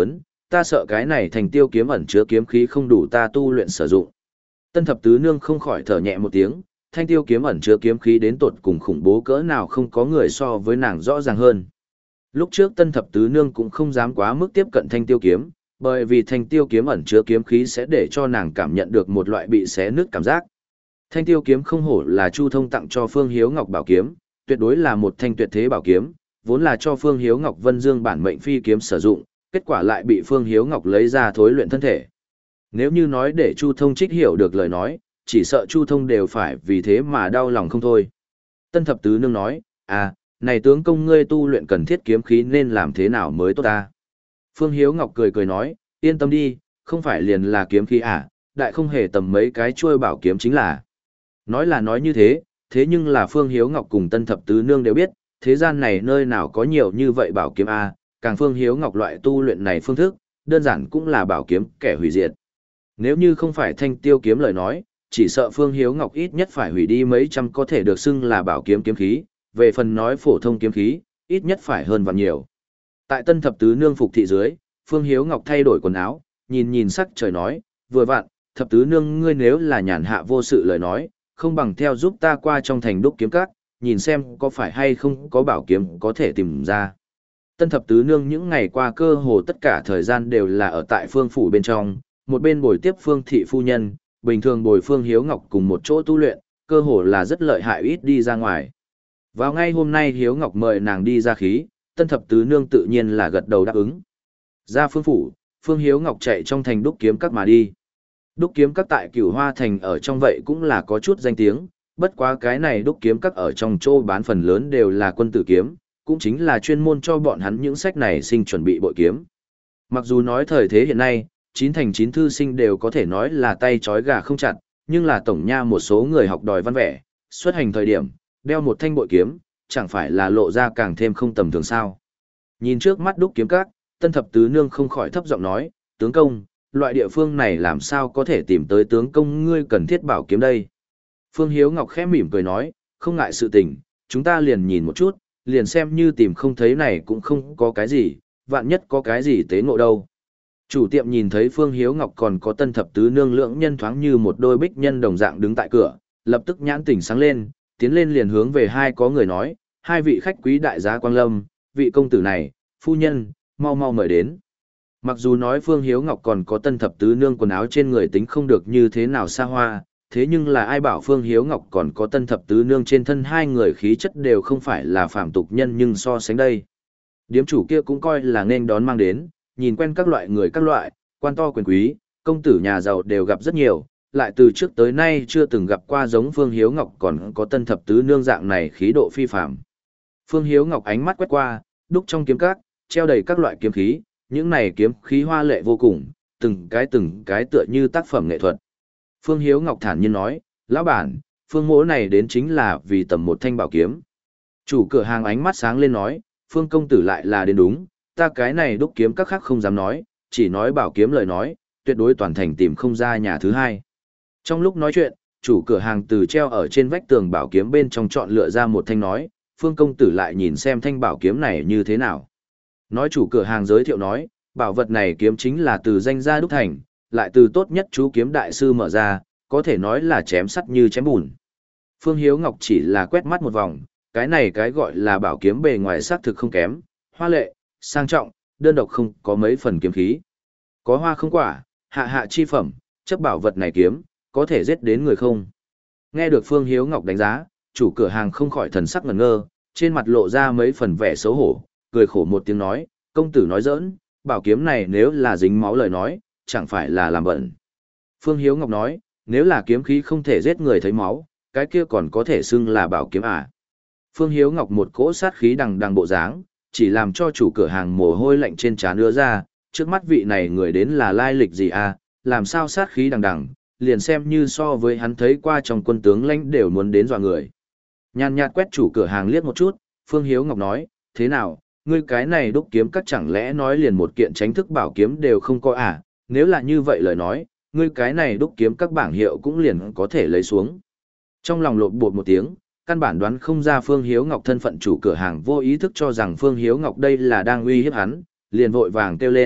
ta sợ cái này thành tiêu kiếm ẩn chứa kiếm khí không đủ ta tu luyện sử dụng. Tân thập tứ nương không khỏi thở nhẹ một tiếng, thanh tiêu kiếm ẩn chứa kiếm khí đến tột cùng khủng bố cỡ nào không có người so với nàng rõ ràng hơn. Lúc trước tân thập tứ nương cũng không dám quá mức tiếp cận thanh tiêu kiếm, bởi vì thanh tiêu kiếm ẩn chứa kiếm khí sẽ để cho nàng cảm nhận được một loại bị xé nứt cảm giác. Thanh tiêu kiếm không hổ là Chu Thông tặng cho Phương Hiếu Ngọc bảo kiếm, tuyệt đối là một thanh tuyệt thế bảo kiếm, vốn là cho Phương Hiếu Ngọc Vân Dương bản mệnh phi kiếm sử dụng, kết quả lại bị Phương Hiếu Ngọc lấy ra thối luyện thân thể. Nếu như nói để Chu Thông trích hiểu được lời nói, chỉ sợ Chu Thông đều phải vì thế mà đau lòng không thôi. Tân thập tứ nương nói, à, này tướng công ngươi tu luyện cần thiết kiếm khí nên làm thế nào mới tốt ta? Phương Hiếu Ngọc cười cười nói, yên tâm đi, không phải liền là kiếm khí à, đại không hề tầm mấy cái chuôi bảo kiếm chính là. Nói là nói như thế, thế nhưng là Phương Hiếu Ngọc cùng Tân thập tứ nương đều biết, thế gian này nơi nào có nhiều như vậy bảo kiếm a, càng Phương Hiếu Ngọc loại tu luyện này phương thức, đơn giản cũng là bảo kiếm kẻ hủy diệt. Nếu như không phải thanh tiêu kiếm lời nói, chỉ sợ Phương Hiếu Ngọc ít nhất phải hủy đi mấy trăm có thể được xưng là bảo kiếm kiếm khí, về phần nói phổ thông kiếm khí, ít nhất phải hơn vạn nhiều. Tại Tân thập tứ nương phục thị dưới, Phương Hiếu Ngọc thay đổi quần áo, nhìn nhìn sắc trời nói, vừa vặn, thập tứ nương ngươi nếu là nhàn hạ vô sự lời nói, không bằng theo giúp ta qua trong thành đúc kiếm các, nhìn xem có phải hay không có bảo kiếm có thể tìm ra. Tân thập tứ nương những ngày qua cơ hồ tất cả thời gian đều là ở tại phương phủ bên trong, một bên bồi tiếp Phương thị phu nhân, bình thường bồi Phương Hiếu Ngọc cùng một chỗ tu luyện, cơ hồ là rất lợi hại ít đi ra ngoài. Vào ngay hôm nay Hiếu Ngọc mời nàng đi ra khí, Tân thập tứ nương tự nhiên là gật đầu đáp ứng. Ra phương phủ, Phương Hiếu Ngọc chạy trong thành đúc kiếm các mà đi. Đúc kiếm các tại Cửu Hoa thành ở trong vậy cũng là có chút danh tiếng, bất quá cái này đúc kiếm các ở trong chỗ bán phần lớn đều là quân tử kiếm, cũng chính là chuyên môn cho bọn hắn những sách này sinh chuẩn bị bội kiếm. Mặc dù nói thời thế hiện nay, chín thành chín thư sinh đều có thể nói là tay trói gà không chặt, nhưng là tổng nha một số người học đòi văn vẻ, xuất hành thời điểm, đeo một thanh bội kiếm, chẳng phải là lộ ra càng thêm không tầm thường sao. Nhìn trước mắt đúc kiếm các, Tân thập tứ nương không khỏi thấp giọng nói, tướng công, loại địa phương này làm sao có thể tìm tới tướng công ngươi cần thiết bảo kiếm đây. Phương Hiếu Ngọc khẽ mỉm cười nói, không ngại sự tình, chúng ta liền nhìn một chút, liền xem như tìm không thấy này cũng không có cái gì, vạn nhất có cái gì tế ngộ đâu. Chủ tiệm nhìn thấy Phương Hiếu Ngọc còn có Tân thập tứ nương lưỡng nhân thoáng như một đôi bích nhân đồng dạng đứng tại cửa, lập tức nhãn tỉnh sáng lên, tiến lên liền hướng về hai có người nói, hai vị khách quý đại giá Quang Lâm, vị công tử này, phu nhân, mau mau mời đến. Mặc dù nói Phương Hiếu Ngọc còn có Tân thập tứ nương quần áo trên người tính không được như thế nào xa hoa, thế nhưng là ai bảo Phương Hiếu Ngọc còn có Tân thập tứ nương trên thân hai người khí chất đều không phải là phàm tục nhân nhưng so sánh đây. Điếm chủ kia cũng coi là nên đón mang đến, nhìn quen các loại người các loại, quan to quyền quý, công tử nhà giàu đều gặp rất nhiều, lại từ trước tới nay chưa từng gặp qua giống Phương Hiếu Ngọc còn có Tân thập tứ nương dạng này khí độ phi phàm. Phương Hiếu Ngọc ánh mắt quét qua, đúc trong kiếm các, treo đầy các loại kiếm khí, những này kiếm khí hoa lệ vô cùng, từng cái từng cái tựa như tác phẩm nghệ thuật. Phương Hiếu Ngọc thản nhiên nói, lão bản, Phương mỗ này đến chính là vì tầm một thanh bảo kiếm. Chủ cửa hàng ánh mắt sáng lên nói, Phương công tử lại là đến đúng, ta cái này đúc kiếm các khác không dám nói, chỉ nói bảo kiếm lời nói, tuyệt đối toàn thành tìm không ra nhà thứ hai. Trong lúc nói chuyện, chủ cửa hàng từ treo ở trên vách tường bảo kiếm bên trong chọn lựa ra một thanh nói, Phương công tử lại nhìn xem thanh bảo kiếm này như thế nào. Nói chủ cửa hàng giới thiệu nói, bảo vật này kiếm chính là từ danh gia đúc thành, lại từ tốt nhất chú kiếm đại sư mở ra, có thể nói là chém sắt như chém bùn. Phương Hiếu Ngọc chỉ là quét mắt một vòng, cái này cái gọi là bảo kiếm bề ngoài sắc thực không kém, hoa lệ, sang trọng, đơn độc không có mấy phần kiếm khí. Có hoa không quả, hạ hạ chi phẩm, chấp bảo vật này kiếm, có thể giết đến người không. Nghe được Phương Hiếu Ngọc đánh giá, chủ cửa hàng không khỏi thần sắc ngẩn ngơ, trên mặt lộ ra mấy phần vẻ xấu hổ, cười khổ một tiếng nói, công tử nói giỡn, bảo kiếm này nếu là dính máu lời nói, chẳng phải là làm bẩn. Phương Hiếu Ngọc nói, nếu là kiếm khí không thể giết người thấy máu, cái kia còn có thể xưng là bảo kiếm à. Phương Hiếu Ngọc một cỗ sát khí đằng đằng bộ dáng, chỉ làm cho chủ cửa hàng mồ hôi lạnh trên trán ứa ra, trước mắt vị này người đến là lai lịch gì à, làm sao sát khí đằng đằng, liền xem như so với hắn thấy qua trong quân tướng lãnh đều muốn đến dọa người. Nhàn nhạt quét chủ cửa hàng liếc một chút, Phương Hiếu Ngọc nói, thế nào, ngươi cái này đúc kiếm các chẳng lẽ nói liền một kiện tránh thức bảo kiếm đều không có à, nếu là như vậy lời nói, ngươi cái này đúc kiếm các bảng hiệu cũng liền có thể lấy xuống. Trong lòng lộn bột một tiếng, căn bản đoán không ra Phương Hiếu Ngọc thân phận chủ cửa hàng vô ý thức cho rằng Phương Hiếu Ngọc đây là đang uy hiếp hắn, liền vội vàng kêu lên,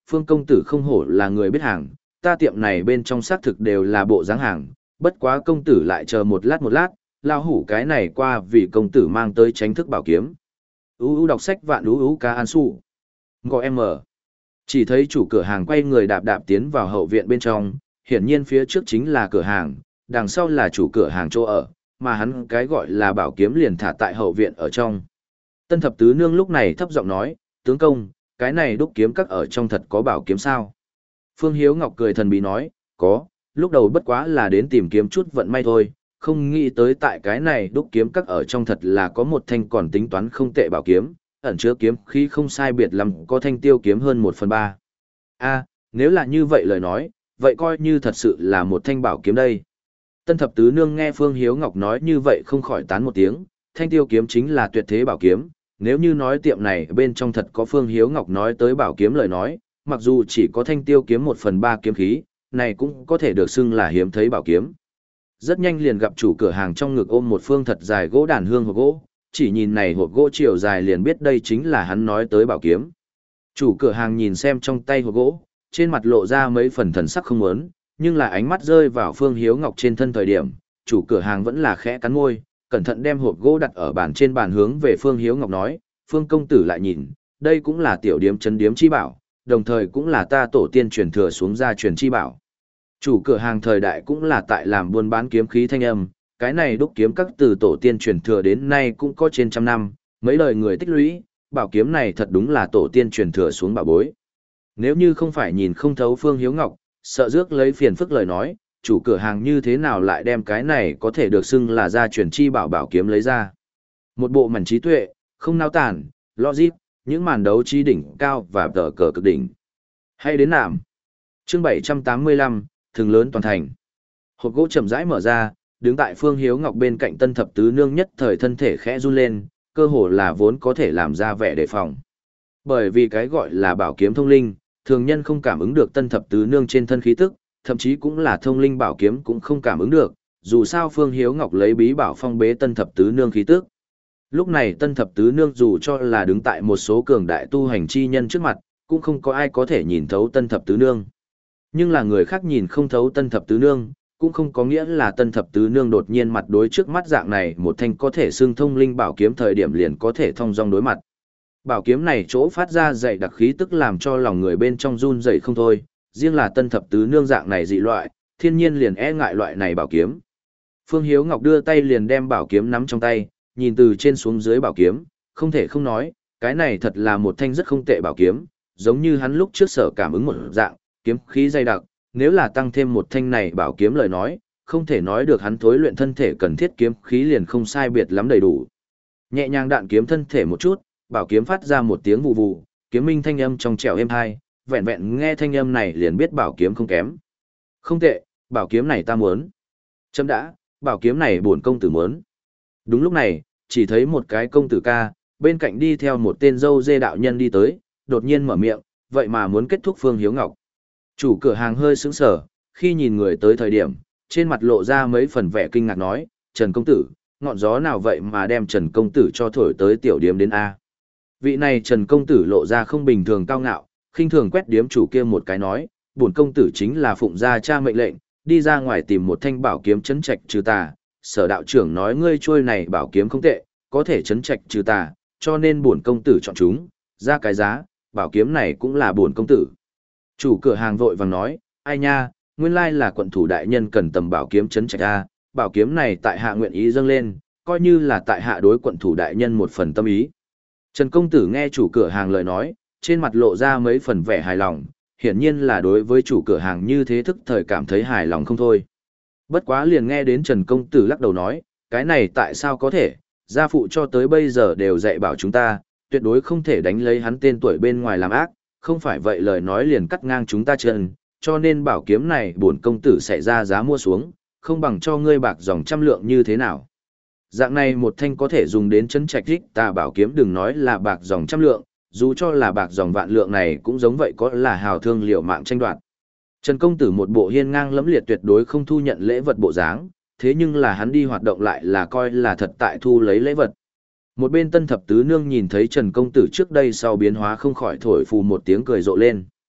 Phương công tử không hổ là người biết hàng, ta tiệm này bên trong xác thực đều là bộ dáng hàng, bất quá công tử lại chờ một lát một lát, lao hủ cái này qua vì công tử mang tới tránh thức bảo kiếm. U U đọc sách vạn u u ca an su. Gọi em mở. Chỉ thấy chủ cửa hàng quay người đạp đạp tiến vào hậu viện bên trong, hiển nhiên phía trước chính là cửa hàng, đằng sau là chủ cửa hàng chỗ ở, mà hắn cái gọi là bảo kiếm liền thả tại hậu viện ở trong. Tân thập tứ nương lúc này thấp giọng nói, tướng công, cái này đúc kiếm các ở trong thật có bảo kiếm sao? Phương Hiếu Ngọc cười thần bí nói, có, lúc đầu bất quá là đến tìm kiếm chút vận may thôi, không nghĩ tới tại cái này đúc kiếm các ở trong thật là có một thanh còn tính toán không tệ bảo kiếm, ẩn chứa kiếm khí không sai biệt lắm có thanh tiêu kiếm hơn một phần ba. A, nếu là như vậy lời nói, vậy coi như thật sự là một thanh bảo kiếm đây. Tân thập tứ nương nghe Phương Hiếu Ngọc nói như vậy không khỏi tán một tiếng, thanh tiêu kiếm chính là tuyệt thế bảo kiếm, nếu như nói tiệm này bên trong thật có Phương Hiếu Ngọc nói tới bảo kiếm lời nói, mặc dù chỉ có thanh tiêu kiếm một phần ba kiếm khí, này cũng có thể được xưng là hiếm thấy bảo kiếm. Rất nhanh liền gặp chủ cửa hàng trong ngực ôm một phương thật dài gỗ đàn hương hộp gỗ, chỉ nhìn này hộp gỗ chiều dài liền biết đây chính là hắn nói tới bảo kiếm. Chủ cửa hàng nhìn xem trong tay hộp gỗ, trên mặt lộ ra mấy phần thần sắc không muốn, nhưng là ánh mắt rơi vào Phương Hiếu Ngọc trên thân thời điểm, chủ cửa hàng vẫn là khẽ cắn môi, cẩn thận đem hộp gỗ đặt ở bàn trên bàn hướng về Phương Hiếu Ngọc nói, Phương công tử lại nhìn, đây cũng là tiểu điếm chấn điếm chi bảo, đồng thời cũng là ta tổ tiên truyền thừa xuống gia truyền chi bảo. Chủ cửa hàng thời đại cũng là tại làm buôn bán kiếm khí thanh âm, cái này đúc kiếm các từ tổ tiên truyền thừa đến nay cũng có trên trăm năm, mấy đời người tích lũy, bảo kiếm này thật đúng là tổ tiên truyền thừa xuống bảo bối. Nếu như không phải nhìn không thấu Phương Hiếu Ngọc, sợ rước lấy phiền phức lời nói, chủ cửa hàng như thế nào lại đem cái này có thể được xưng là gia truyền chi bảo bảo kiếm lấy ra. Một bộ mảnh trí tuệ, không nao tản, logic, những màn đấu trí đỉnh cao và tờ cờ cực đỉnh. Hay đến nạm. Chương bảy trăm tám mươi lăm, thường lớn toàn thành. Hộp gỗ chậm rãi mở ra, đứng tại Phương Hiếu Ngọc bên cạnh tân thập tứ nương nhất thời thân thể khẽ run lên, cơ hồ là vốn có thể làm ra vẻ đề phòng. Bởi vì cái gọi là bảo kiếm thông linh, thường nhân không cảm ứng được tân thập tứ nương trên thân khí tức, thậm chí cũng là thông linh bảo kiếm cũng không cảm ứng được, dù sao Phương Hiếu Ngọc lấy bí bảo phong bế tân thập tứ nương khí tức. Lúc này tân thập tứ nương dù cho là đứng tại một số cường đại tu hành chi nhân trước mặt, cũng không có ai có thể nhìn thấu tân thập tứ nương. Nhưng là người khác nhìn không thấu tân thập tứ nương, cũng không có nghĩa là tân thập tứ nương đột nhiên mặt đối trước mắt dạng này một thanh có thể xưng thông linh bảo kiếm thời điểm liền có thể thông dong đối mặt. Bảo kiếm này chỗ phát ra dày đặc khí tức làm cho lòng người bên trong run rẩy không thôi, riêng là tân thập tứ nương dạng này dị loại, thiên nhiên liền e ngại loại này bảo kiếm. Phương Hiếu Ngọc đưa tay liền đem bảo kiếm nắm trong tay, nhìn từ trên xuống dưới bảo kiếm, không thể không nói, cái này thật là một thanh rất không tệ bảo kiếm, giống như hắn lúc trước sở cảm ứng một dạng, kiếm khí dày đặc, nếu là tăng thêm một thanh này bảo kiếm lời nói, không thể nói được hắn thối luyện thân thể cần thiết kiếm khí liền không sai biệt lắm đầy đủ. Nhẹ nhàng đạn kiếm thân thể một chút, bảo kiếm phát ra một tiếng vù vù, kiếm minh thanh âm trong trẻo êm tai, vẹn vẹn nghe thanh âm này liền biết bảo kiếm không kém. Không tệ, bảo kiếm này ta muốn. Chấm đã, bảo kiếm này bổn công tử muốn. Đúng lúc này, chỉ thấy một cái công tử ca, bên cạnh đi theo một tên dâu dê đạo nhân đi tới, đột nhiên mở miệng, vậy mà muốn kết thúc Phương Hiếu Ngọc. Chủ cửa hàng hơi sững sờ, khi nhìn người tới thời điểm, trên mặt lộ ra mấy phần vẻ kinh ngạc nói, Trần công tử, ngọn gió nào vậy mà đem Trần công tử cho thổi tới tiểu điếm đến A. Vị này Trần công tử lộ ra không bình thường cao ngạo, khinh thường quét điếm chủ kia một cái nói, bổn công tử chính là phụng gia cha mệnh lệnh, đi ra ngoài tìm một thanh bảo kiếm chấn trạch trừ tà, sở đạo trưởng nói ngươi trôi này bảo kiếm không tệ, có thể chấn trạch trừ tà, cho nên bổn công tử chọn chúng, ra cái giá, bảo kiếm này cũng là bổn công tử. Chủ cửa hàng vội vàng nói, ai nha, nguyên lai là quận thủ đại nhân cần tầm bảo kiếm chấn trạch a, bảo kiếm này tại hạ nguyện ý dâng lên, coi như là tại hạ đối quận thủ đại nhân một phần tâm ý. Trần công tử nghe chủ cửa hàng lời nói, trên mặt lộ ra mấy phần vẻ hài lòng, hiển nhiên là đối với chủ cửa hàng như thế thức thời cảm thấy hài lòng không thôi. Bất quá liền nghe đến Trần công tử lắc đầu nói, cái này tại sao có thể, gia phụ cho tới bây giờ đều dạy bảo chúng ta, tuyệt đối không thể đánh lấy hắn tên tuổi bên ngoài làm ác, không phải vậy lời nói liền cắt ngang chúng ta chân, cho nên bảo kiếm này bổn công tử sẽ ra giá mua xuống, không bằng cho ngươi bạc dòng trăm lượng như thế nào. Dạng này một thanh có thể dùng đến chấn trạch đích ta bảo kiếm đừng nói là bạc dòng trăm lượng, dù cho là bạc dòng vạn lượng này cũng giống vậy có là hào thương liệu mạng tranh đoạt. Trần công tử một bộ hiên ngang lẫm liệt tuyệt đối không thu nhận lễ vật bộ dáng, thế nhưng là hắn đi hoạt động lại là coi là thật tại thu lấy lễ vật. Một bên tân thập tứ nương nhìn thấy Trần công tử trước đây sau biến hóa không khỏi thổi phù một tiếng cười rộ lên.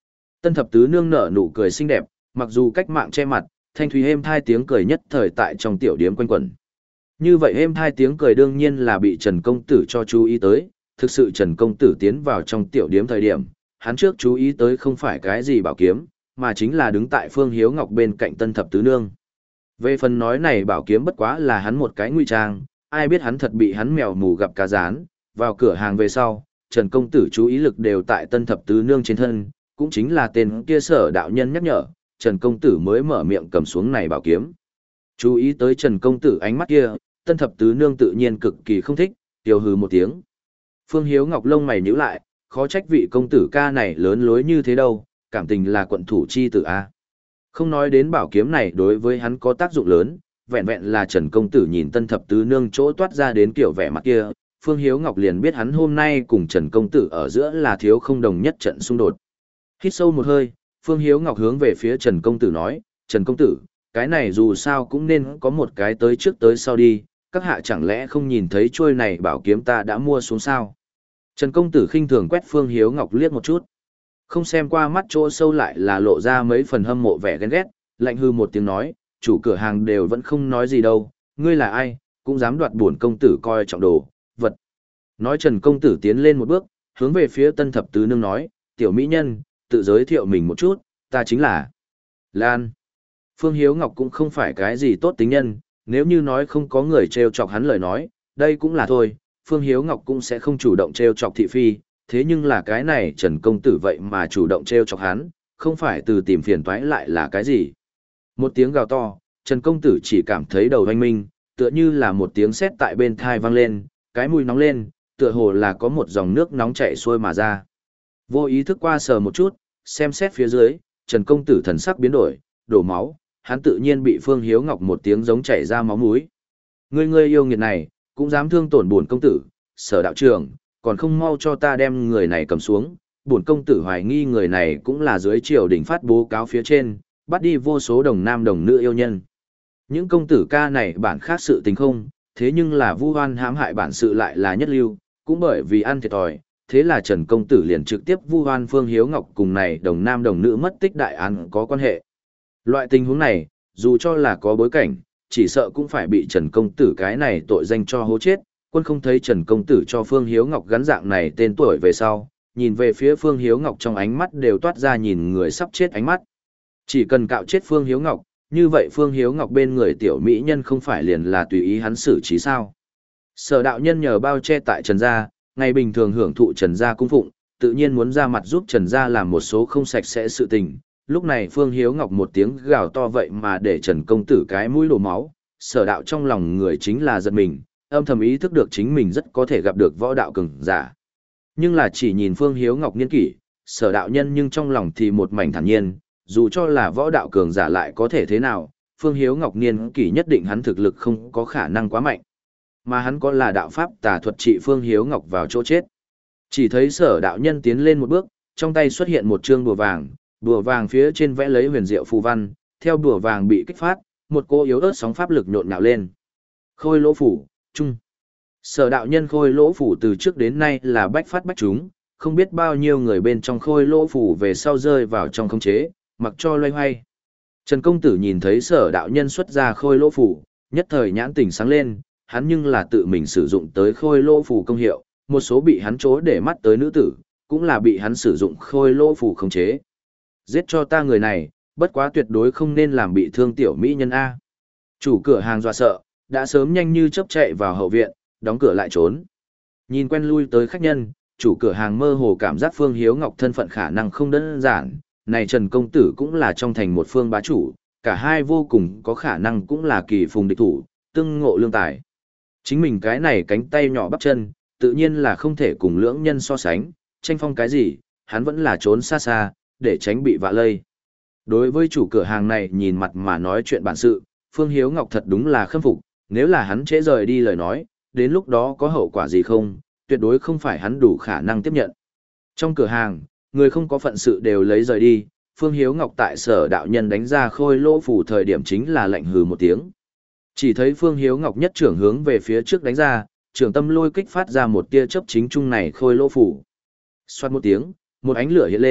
Tân thập tứ nương nở nụ cười xinh đẹp, mặc dù cách mạng che mặt, thanh thúy êm thai tiếng cười nhất thời tại trong tiểu điếm quanh quẩn. Như vậy êm thai tiếng cười đương nhiên là bị Trần công tử cho chú ý tới, thực sự Trần công tử tiến vào trong tiểu điếm thời điểm, hắn trước chú ý tới không phải cái gì bảo kiếm, mà chính là đứng tại Phương Hiếu Ngọc bên cạnh Tân thập tứ nương. Về phần nói này bảo kiếm bất quá là hắn một cái nguy trang, ai biết hắn thật bị hắn mèo mù gặp cá rán, vào cửa hàng về sau, Trần công tử chú ý lực đều tại Tân thập tứ nương trên thân, cũng chính là tên kia Sở đạo nhân nhắc nhở, Trần công tử mới mở miệng cầm xuống này bảo kiếm. Chú ý tới Trần công tử ánh mắt kia, Tân thập tứ nương tự nhiên cực kỳ không thích, tiêu hừ một tiếng. Phương Hiếu Ngọc lông mày nhíu lại, khó trách vị công tử ca này lớn lối như thế đâu, cảm tình là quận thủ chi tử a. Không nói đến bảo kiếm này đối với hắn có tác dụng lớn, vẹn vẹn là Trần công tử nhìn Tân thập tứ nương chỗ toát ra đến kiểu vẻ mặt kia, Phương Hiếu Ngọc liền biết hắn hôm nay cùng Trần công tử ở giữa là thiếu không đồng nhất trận xung đột. Hít sâu một hơi, Phương Hiếu Ngọc hướng về phía Trần công tử nói, Trần công tử, cái này dù sao cũng nên có một cái tới trước tới sau đi, các hạ chẳng lẽ không nhìn thấy trôi này bảo kiếm ta đã mua xuống sao? Trần công tử khinh thường quét Phương Hiếu Ngọc liếc một chút. Không xem qua mắt chỗ sâu lại là lộ ra mấy phần hâm mộ vẻ ghen ghét, lạnh hư một tiếng nói, chủ cửa hàng đều vẫn không nói gì đâu, ngươi là ai, cũng dám đoạt bổn công tử coi trọng đồ, vật. Nói Trần công tử tiến lên một bước, hướng về phía Tân thập tứ nương nói, tiểu mỹ nhân, tự giới thiệu mình một chút, ta chính là Lan. Phương Hiếu Ngọc cũng không phải cái gì tốt tính nhân, nếu như nói không có người trêu chọc hắn lời nói, đây cũng là thôi, Phương Hiếu Ngọc cũng sẽ không chủ động trêu chọc thị phi, thế nhưng là cái này Trần công tử vậy mà chủ động trêu chọc hắn, không phải từ tìm phiền toái lại là cái gì. Một tiếng gào to, Trần công tử chỉ cảm thấy đầu hoanh minh, tựa như là một tiếng sét tại bên thai vang lên, cái mũi nóng lên, tựa hồ là có một dòng nước nóng chảy xuôi mà ra. Vô ý thức qua sờ một chút, xem xét phía dưới, Trần công tử thần sắc biến đổi, đổ máu, hắn tự nhiên bị Phương Hiếu Ngọc một tiếng giống chảy ra máu mũi. Ngươi ngươi yêu nghiệt này, cũng dám thương tổn bổn công tử, Sở đạo trưởng, còn không mau cho ta đem người này cầm xuống, bổn công tử hoài nghi người này cũng là dưới triều đình phát bố cáo phía trên, bắt đi vô số đồng nam đồng nữ yêu nhân. Những công tử ca này bản khác sự tình không, thế nhưng là vu oan hãm hại bản sự lại là nhất lưu, cũng bởi vì ăn thiệt thòi, thế là Trần công tử liền trực tiếp vu oan Phương Hiếu Ngọc cùng này đồng nam đồng nữ mất tích đại án có quan hệ. Loại tình huống này, dù cho là có bối cảnh, chỉ sợ cũng phải bị Trần công tử cái này tội danh cho hố chết, quân không thấy Trần công tử cho Phương Hiếu Ngọc gắn dạng này tên tuổi về sau, nhìn về phía Phương Hiếu Ngọc trong ánh mắt đều toát ra nhìn người sắp chết ánh mắt. Chỉ cần cạo chết Phương Hiếu Ngọc, như vậy Phương Hiếu Ngọc bên người tiểu mỹ nhân không phải liền là tùy ý hắn xử trí sao. Sở đạo nhân nhờ bao che tại Trần gia, ngày bình thường hưởng thụ Trần gia cung phụng, tự nhiên muốn ra mặt giúp Trần gia làm một số không sạch sẽ sự tình. Lúc này Phương Hiếu Ngọc một tiếng gào to vậy mà để Trần công tử cái mũi đổ máu, sở đạo trong lòng người chính là giật mình, âm thầm ý thức được chính mình rất có thể gặp được võ đạo cường giả. Nhưng là chỉ nhìn Phương Hiếu Ngọc niên kỷ, sở đạo nhân nhưng trong lòng thì một mảnh thản nhiên, dù cho là võ đạo cường giả lại có thể thế nào, Phương Hiếu Ngọc niên kỷ nhất định hắn thực lực không có khả năng quá mạnh. Mà hắn có là đạo pháp tà thuật trị Phương Hiếu Ngọc vào chỗ chết. Chỉ thấy sở đạo nhân tiến lên một bước, trong tay xuất hiện một trương bùa vàng, bùa vàng phía trên vẽ lấy huyền diệu phù văn, theo bùa vàng bị kích phát, một cô yếu ớt sóng pháp lực nhộn nhạo lên. Khôi lỗ phủ, trung. Sở đạo nhân khôi lỗ phủ từ trước đến nay là bách phát bách chúng, không biết bao nhiêu người bên trong khôi lỗ phủ về sau rơi vào trong khống chế, mặc cho loay hoay. Trần công tử nhìn thấy sở đạo nhân xuất ra khôi lỗ phủ, nhất thời nhãn tỉnh sáng lên, hắn nhưng là tự mình sử dụng tới khôi lỗ phủ công hiệu, một số bị hắn chố để mắt tới nữ tử, cũng là bị hắn sử dụng khôi lỗ phủ khống chế. Giết cho ta người này, bất quá tuyệt đối không nên làm bị thương tiểu mỹ nhân A. Chủ cửa hàng dọa sợ, đã sớm nhanh như chớp chạy vào hậu viện, đóng cửa lại trốn. Nhìn quen lui tới khách nhân, chủ cửa hàng mơ hồ cảm giác Phương Hiếu Ngọc thân phận khả năng không đơn giản, này Trần công tử cũng là trong thành một phương bá chủ, cả hai vô cùng có khả năng cũng là kỳ phùng địch thủ, tương ngộ lương tài. Chính mình cái này cánh tay nhỏ bắp chân, tự nhiên là không thể cùng lưỡng nhân so sánh, tranh phong cái gì, hắn vẫn là trốn xa xa, để tránh bị vạ lây. Đối với chủ cửa hàng này nhìn mặt mà nói chuyện bản sự, Phương Hiếu Ngọc thật đúng là khâm phục, nếu là hắn trễ rời đi lời nói, đến lúc đó có hậu quả gì không, tuyệt đối không phải hắn đủ khả năng tiếp nhận. Trong cửa hàng, người không có phận sự đều lấy rời đi, Phương Hiếu Ngọc tại sở đạo nhân đánh ra khôi lỗ phủ thời điểm chính là lạnh hừ một tiếng. Chỉ thấy Phương Hiếu Ngọc nhất trưởng hướng về phía trước đánh ra, trưởng tâm lôi kích phát ra một tia chớp chính trung này khôi lỗ phủ. Xoát một tiếng, một ánh lửa hiện lên,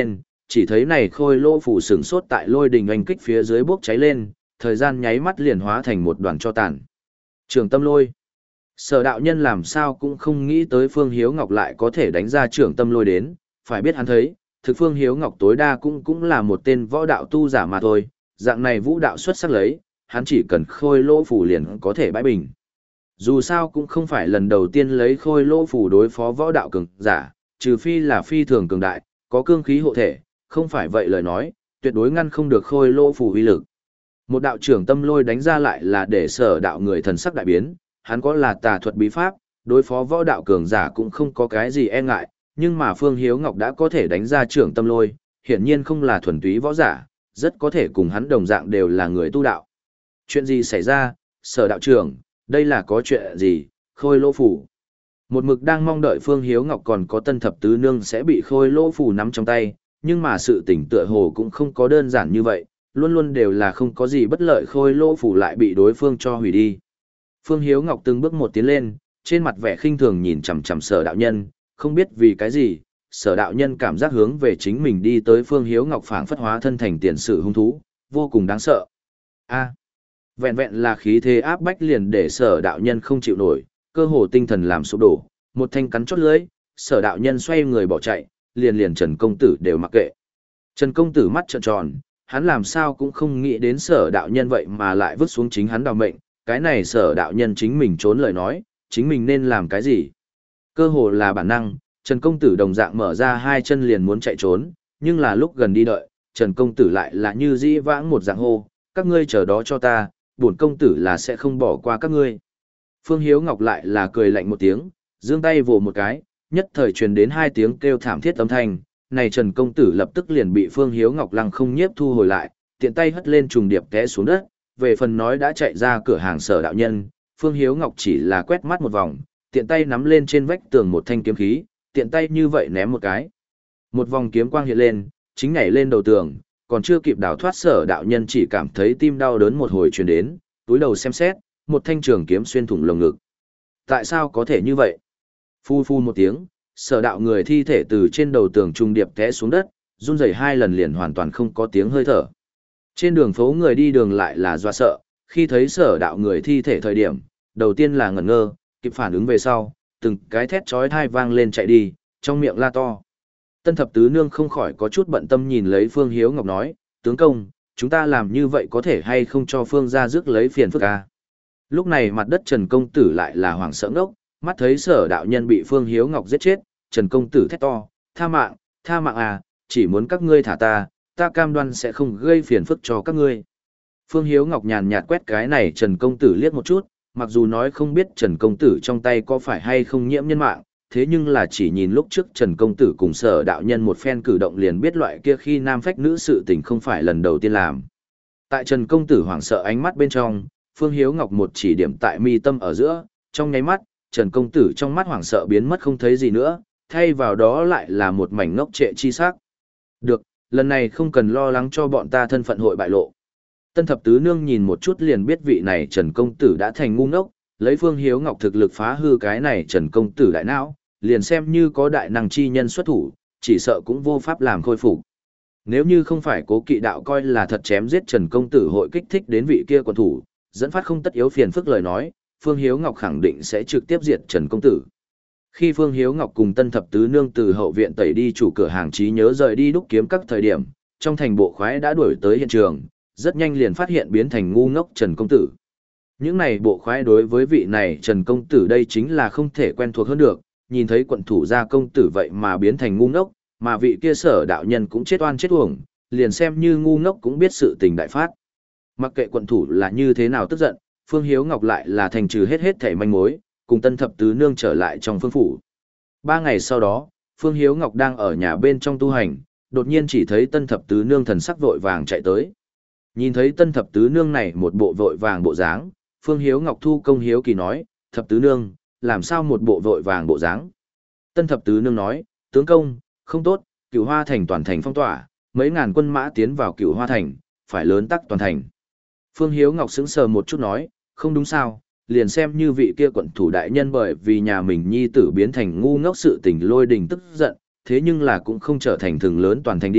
chỉ thấy này khôi lỗ phủ sừng sốt tại lôi đình oanh kích phía dưới bốc cháy lên, thời gian nháy mắt liền hóa thành một đoàn cho tàn. Trường tâm lôi. Sở đạo nhân làm sao cũng không nghĩ tới Phương Hiếu Ngọc lại có thể đánh ra trường tâm lôi đến, phải biết hắn thấy, thực Phương Hiếu Ngọc tối đa cũng cũng là một tên võ đạo tu giả mà thôi, dạng này vũ đạo xuất sắc lấy, hắn chỉ cần khôi lỗ phủ liền có thể bãi bình. Dù sao cũng không phải lần đầu tiên lấy khôi lỗ phủ đối phó võ đạo cường giả, trừ phi là phi thường cường đại, có cương khí hộ thể, không phải vậy lời nói, tuyệt đối ngăn không được khôi lỗ phủ uy lực. Một đạo trưởng tâm lôi đánh ra lại là để sở đạo người thần sắc đại biến, hắn có là tà thuật bí pháp, đối phó võ đạo cường giả cũng không có cái gì e ngại, nhưng mà Phương Hiếu Ngọc đã có thể đánh ra trưởng tâm lôi, hiển nhiên không là thuần túy võ giả, rất có thể cùng hắn đồng dạng đều là người tu đạo. Chuyện gì xảy ra, sở đạo trưởng, đây là có chuyện gì, khôi lỗ phủ. Một mực đang mong đợi Phương Hiếu Ngọc còn có tân thập tứ nương sẽ bị khôi lỗ phủ nắm trong tay, nhưng mà sự tình tựa hồ cũng không có đơn giản như vậy, luôn luôn đều là không có gì bất lợi khôi lỗ phủ lại bị đối phương cho hủy đi. Phương Hiếu Ngọc từng bước một tiến lên, trên mặt vẻ khinh thường nhìn chằm chằm sở đạo nhân, không biết vì cái gì, sở đạo nhân cảm giác hướng về chính mình đi tới Phương Hiếu Ngọc phảng phất hóa thân thành tiền sử hung thú, vô cùng đáng sợ. A, vẹn vẹn là khí thế áp bách liền để sở đạo nhân không chịu nổi, cơ hồ tinh thần làm sụp đổ, một thanh cắn chót lưỡi, sở đạo nhân xoay người bỏ chạy, liền liền Trần công tử đều mặc kệ. Trần công tử mắt trợn tròn, hắn làm sao cũng không nghĩ đến sở đạo nhân vậy mà lại vứt xuống chính hắn đào mệnh, cái này sở đạo nhân chính mình trốn lời nói, chính mình nên làm cái gì? Cơ hồ là bản năng, Trần công tử đồng dạng mở ra hai chân liền muốn chạy trốn, nhưng là lúc gần đi đợi, Trần công tử lại là như dĩ vãng một dạng hô, các ngươi chờ đó cho ta, bổn công tử là sẽ không bỏ qua các ngươi. Phương Hiếu Ngọc lại là cười lạnh một tiếng, giương tay vồ một cái, nhất thời truyền đến hai tiếng kêu thảm thiết âm thanh, này Trần công tử lập tức liền bị Phương Hiếu Ngọc lăng không nhiếp thu hồi lại, tiện tay hất lên trùng điệp té xuống đất, về phần nói đã chạy ra cửa hàng sở đạo nhân, Phương Hiếu Ngọc chỉ là quét mắt một vòng, tiện tay nắm lên trên vách tường một thanh kiếm khí, tiện tay như vậy ném một cái. Một vòng kiếm quang hiện lên, chính nhảy lên đầu tường, còn chưa kịp đào thoát sở đạo nhân chỉ cảm thấy tim đau đớn một hồi truyền đến, túi đầu xem xét, một thanh trường kiếm xuyên thủng lồng ngực. Tại sao có thể như vậy? Phu phu một tiếng, sở đạo người thi thể từ trên đầu tường trung điệp té xuống đất, run rẩy hai lần liền hoàn toàn không có tiếng hơi thở. Trên đường phố người đi đường lại là doa sợ, khi thấy sở đạo người thi thể thời điểm, đầu tiên là ngẩn ngơ, kịp phản ứng về sau, từng cái thét chói tai vang lên chạy đi, trong miệng la to. Tân thập tứ nương không khỏi có chút bận tâm nhìn lấy Phương Hiếu Ngọc nói, tướng công, chúng ta làm như vậy có thể hay không cho Phương ra rước lấy phiền phức à? Lúc này mặt đất Trần công tử lại là hoảng sợ ngốc, mắt thấy sở đạo nhân bị Phương Hiếu Ngọc giết chết, Trần công tử thét to, tha mạng, tha mạng à, chỉ muốn các ngươi thả ta, ta cam đoan sẽ không gây phiền phức cho các ngươi. Phương Hiếu Ngọc nhàn nhạt quét cái này Trần công tử liếc một chút, mặc dù nói không biết Trần công tử trong tay có phải hay không nhiễm nhân mạng, thế nhưng là chỉ nhìn lúc trước Trần công tử cùng sở đạo nhân một phen cử động liền biết loại kia khi nam phách nữ sự tình không phải lần đầu tiên làm. Tại Trần công tử hoảng sợ ánh mắt bên trong, Phương Hiếu Ngọc một chỉ điểm tại mi tâm ở giữa, trong nháy mắt, Trần công tử trong mắt hoảng sợ biến mất không thấy gì nữa, thay vào đó lại là một mảnh ngốc trệ chi sắc. Được, lần này không cần lo lắng cho bọn ta thân phận hội bại lộ. Tân thập tứ nương nhìn một chút liền biết vị này Trần công tử đã thành ngu ngốc, lấy Phương Hiếu Ngọc thực lực phá hư cái này Trần công tử đại não, liền xem như có đại năng chi nhân xuất thủ, chỉ sợ cũng vô pháp làm khôi phục. Nếu như không phải Cố Kỵ đạo coi là thật chém giết Trần công tử hội kích thích đến vị kia quần thủ, dẫn phát không tất yếu phiền phức lời nói, Phương Hiếu Ngọc khẳng định sẽ trực tiếp diệt Trần công tử. Khi Phương Hiếu Ngọc cùng Tân thập tứ nương từ hậu viện tẩy đi chủ cửa hàng trí nhớ rời đi đúc kiếm các thời điểm, trong thành bộ khoái đã đuổi tới hiện trường, rất nhanh liền phát hiện biến thành ngu ngốc Trần công tử. Những này bộ khoái đối với vị này Trần công tử đây chính là không thể quen thuộc hơn được, nhìn thấy quận thủ gia công tử vậy mà biến thành ngu ngốc, mà vị kia sở đạo nhân cũng chết oan chết uổng, liền xem như ngu ngốc cũng biết sự tình đại phát. Mặc kệ quận thủ là như thế nào tức giận, Phương Hiếu Ngọc lại là thành trừ hết hết thảy manh mối, cùng Tân thập tứ nương trở lại trong phương phủ. Ba ngày sau đó, Phương Hiếu Ngọc đang ở nhà bên trong tu hành, đột nhiên chỉ thấy Tân thập tứ nương thần sắc vội vàng chạy tới. Nhìn thấy Tân thập tứ nương này một bộ vội vàng bộ dáng, Phương Hiếu Ngọc thu công hiếu kỳ nói, thập tứ nương, làm sao một bộ vội vàng bộ dáng? Tân thập tứ nương nói, tướng công, không tốt, Cửu Hoa thành toàn thành phong tỏa, mấy ngàn quân mã tiến vào Cửu Hoa thành, phải lớn tắc toàn thành. Phương Hiếu Ngọc sững sờ một chút nói, không đúng sao, liền xem như vị kia quận thủ đại nhân bởi vì nhà mình nhi tử biến thành ngu ngốc sự tình lôi đình tức giận, thế nhưng là cũng không trở thành thường lớn toàn thành đi,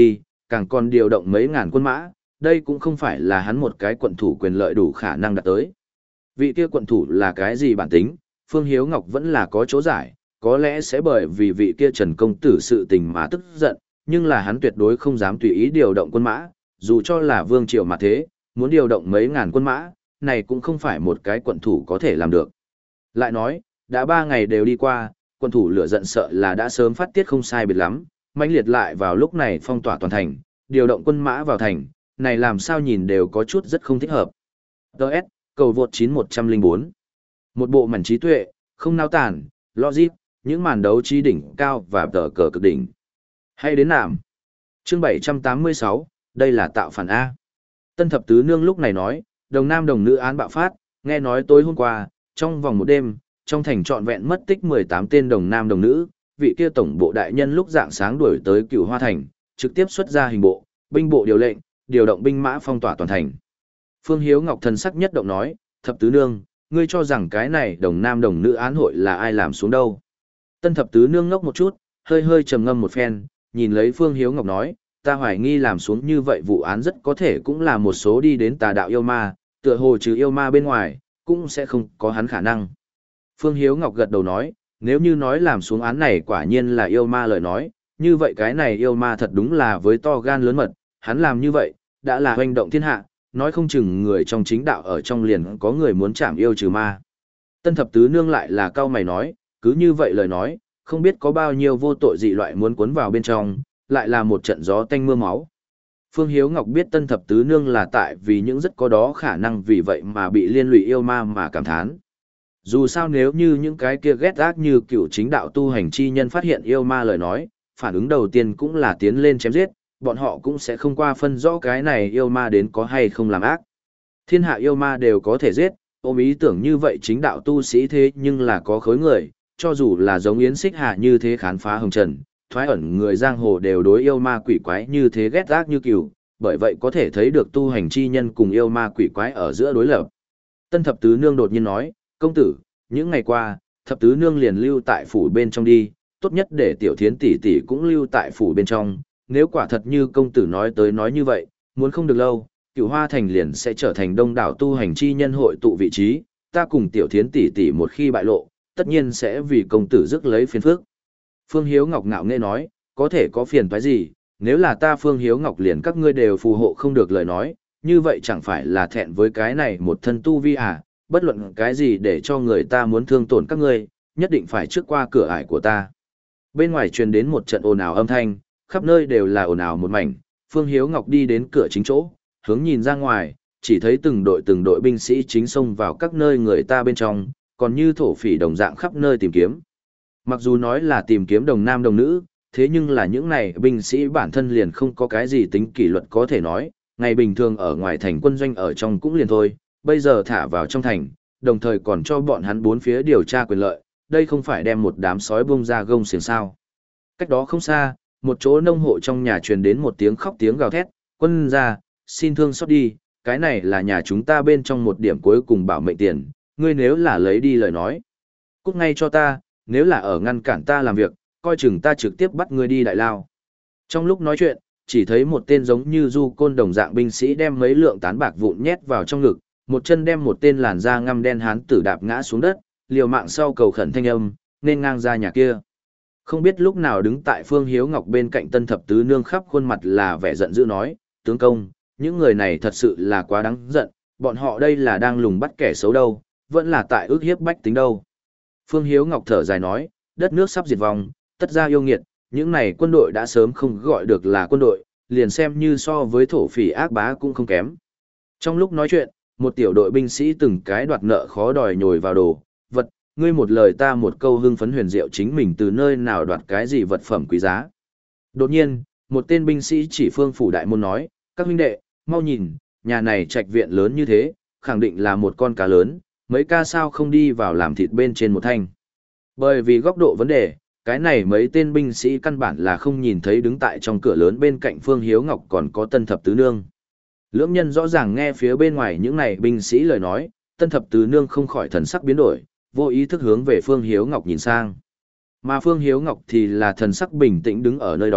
càng còn điều động mấy ngàn quân mã, đây cũng không phải là hắn một cái quận thủ quyền lợi đủ khả năng đạt tới. Vị kia quận thủ là cái gì bản tính, Phương Hiếu Ngọc vẫn là có chỗ giải, có lẽ sẽ bởi vì vị kia Trần công tử sự tình mà tức giận, nhưng là hắn tuyệt đối không dám tùy ý điều động quân mã, dù cho là vương triều mà thế, muốn điều động mấy ngàn quân mã, này cũng không phải một cái quận thủ có thể làm được. Lại nói, đã ba ngày đều đi qua, quận thủ lửa giận sợ là đã sớm phát tiết không sai biệt lắm, mãnh liệt lại vào lúc này phong tỏa toàn thành, điều động quân mã vào thành, này làm sao nhìn đều có chút rất không thích hợp. Đợt, cầu vượt chín một không bốn. Một bộ mảnh trí tuệ, không nao tản, logic, những màn đấu trí đỉnh cao và tờ cờ cực đỉnh. Hay đến nàm. Chương bảy trăm tám mươi sáu, đây là tạo phản A. Tân thập tứ nương lúc này nói, đồng nam đồng nữ án bạo phát, nghe nói tối hôm qua, trong vòng một đêm, trong thành trọn vẹn mất tích mười tám tên đồng nam đồng nữ, vị kia tổng bộ đại nhân lúc dạng sáng đuổi tới Cửu Hoa thành, trực tiếp xuất ra hình bộ, binh bộ điều lệnh, điều động binh mã phong tỏa toàn thành. Phương Hiếu Ngọc thần sắc nhất động nói, thập tứ nương, ngươi cho rằng cái này đồng nam đồng nữ án hội là ai làm xuống đâu? Tân thập tứ nương ngốc một chút, hơi hơi trầm ngâm một phen, nhìn lấy Phương Hiếu Ngọc nói, ta hoài nghi làm xuống như vậy vụ án rất có thể cũng là một số đi đến tà đạo yêu ma, tựa hồ trừ yêu ma bên ngoài, cũng sẽ không có hắn khả năng. Phương Hiếu Ngọc gật đầu nói, nếu như nói làm xuống án này quả nhiên là yêu ma lời nói, như vậy cái này yêu ma thật đúng là với to gan lớn mật, hắn làm như vậy, đã là hoành động thiên hạ, nói không chừng người trong chính đạo ở trong liền có người muốn chạm yêu trừ ma. Tân thập tứ nương lại là cao mày nói, cứ như vậy lời nói, không biết có bao nhiêu vô tội dị loại muốn cuốn vào bên trong, lại là một trận gió tanh mưa máu. Phương Hiếu Ngọc biết tân thập tứ nương là tại vì những rất có đó khả năng vì vậy mà bị liên lụy yêu ma mà cảm thán. Dù sao nếu như những cái kia ghét ác như cựu chính đạo tu hành chi nhân phát hiện yêu ma lời nói, phản ứng đầu tiên cũng là tiến lên chém giết, bọn họ cũng sẽ không qua phân rõ cái này yêu ma đến có hay không làm ác. Thiên hạ yêu ma đều có thể giết, ôm ý tưởng như vậy chính đạo tu sĩ thế nhưng là có khối người, cho dù là giống Yến Xích Hà như thế khám phá hồng trần, thoái ẩn người giang hồ đều đối yêu ma quỷ quái như thế ghét ác như cừu, bởi vậy có thể thấy được tu hành chi nhân cùng yêu ma quỷ quái ở giữa đối lập. Tân thập tứ nương đột nhiên nói, công tử, những ngày qua, thập tứ nương liền lưu tại phủ bên trong đi, tốt nhất để tiểu thiến tỷ tỷ cũng lưu tại phủ bên trong, nếu quả thật như công tử nói tới nói như vậy, muốn không được lâu, Cửu Hoa thành liền sẽ trở thành đông đảo tu hành chi nhân hội tụ vị trí, ta cùng tiểu thiến tỷ tỷ một khi bại lộ, tất nhiên sẽ vì công tử rước lấy phiền phức. Phương Hiếu Ngọc ngạo nghễ nói, có thể có phiền toái gì, nếu là ta Phương Hiếu Ngọc liền các ngươi đều phù hộ không được lời nói, như vậy chẳng phải là thẹn với cái này một thân tu vi à, bất luận cái gì để cho người ta muốn thương tổn các ngươi, nhất định phải trước qua cửa ải của ta. Bên ngoài truyền đến một trận ồn ào âm thanh, khắp nơi đều là ồn ào một mảnh, Phương Hiếu Ngọc đi đến cửa chính chỗ, hướng nhìn ra ngoài, chỉ thấy từng đội từng đội binh sĩ chính xông vào các nơi người ta bên trong, còn như thổ phỉ đồng dạng khắp nơi tìm kiếm. Mặc dù nói là tìm kiếm đồng nam đồng nữ, thế nhưng là những này binh sĩ bản thân liền không có cái gì tính kỷ luật có thể nói, ngày bình thường ở ngoài thành quân doanh ở trong cũng liền thôi, bây giờ thả vào trong thành, đồng thời còn cho bọn hắn bốn phía điều tra quyền lợi, đây không phải đem một đám sói bung ra gông xiềng sao. Cách đó không xa, một chỗ nông hộ trong nhà truyền đến một tiếng khóc tiếng gào thét, quân ra, xin thương xót đi, cái này là nhà chúng ta bên trong một điểm cuối cùng bảo mệnh tiền, ngươi nếu là lấy đi lời nói. Cút ngay cho ta, nếu là ở ngăn cản ta làm việc, coi chừng ta trực tiếp bắt ngươi đi đại lao. Trong lúc nói chuyện, chỉ thấy một tên giống như du côn đồng dạng binh sĩ đem mấy lượng tán bạc vụn nhét vào trong ngực, một chân đem một tên làn da ngăm đen hán tử đạp ngã xuống đất, liều mạng sau cầu khẩn thanh âm, nên ngang ra nhà kia. Không biết lúc nào đứng tại Phương Hiếu Ngọc bên cạnh tân thập tứ nương khắp khuôn mặt là vẻ giận dữ nói, tướng công, những người này thật sự là quá đáng giận, bọn họ đây là đang lùng bắt kẻ xấu đâu, vẫn là tại ước hiếp bách tính đâu. Phương Hiếu Ngọc thở dài nói, đất nước sắp diệt vong, tất ra yêu nghiệt, những này quân đội đã sớm không gọi được là quân đội, liền xem như so với thổ phỉ ác bá cũng không kém. Trong lúc nói chuyện, một tiểu đội binh sĩ từng cái đoạt nợ khó đòi nhồi vào đồ, vật, ngươi một lời ta một câu hưng phấn huyền diệu chính mình từ nơi nào đoạt cái gì vật phẩm quý giá. Đột nhiên, một tên binh sĩ chỉ Phương phủ đại môn nói, các huynh đệ, mau nhìn, nhà này trạch viện lớn như thế, khẳng định là một con cá lớn, mấy ca sao không đi vào làm thịt bên trên một thanh. Bởi vì góc độ vấn đề, cái này mấy tên binh sĩ căn bản là không nhìn thấy đứng tại trong cửa lớn bên cạnh Phương Hiếu Ngọc còn có tân thập tứ nương. Lưỡng nhân rõ ràng nghe phía bên ngoài những này binh sĩ lời nói, tân thập tứ nương không khỏi thần sắc biến đổi, vô ý thức hướng về Phương Hiếu Ngọc nhìn sang. Mà Phương Hiếu Ngọc thì là thần sắc bình tĩnh đứng ở nơi đó,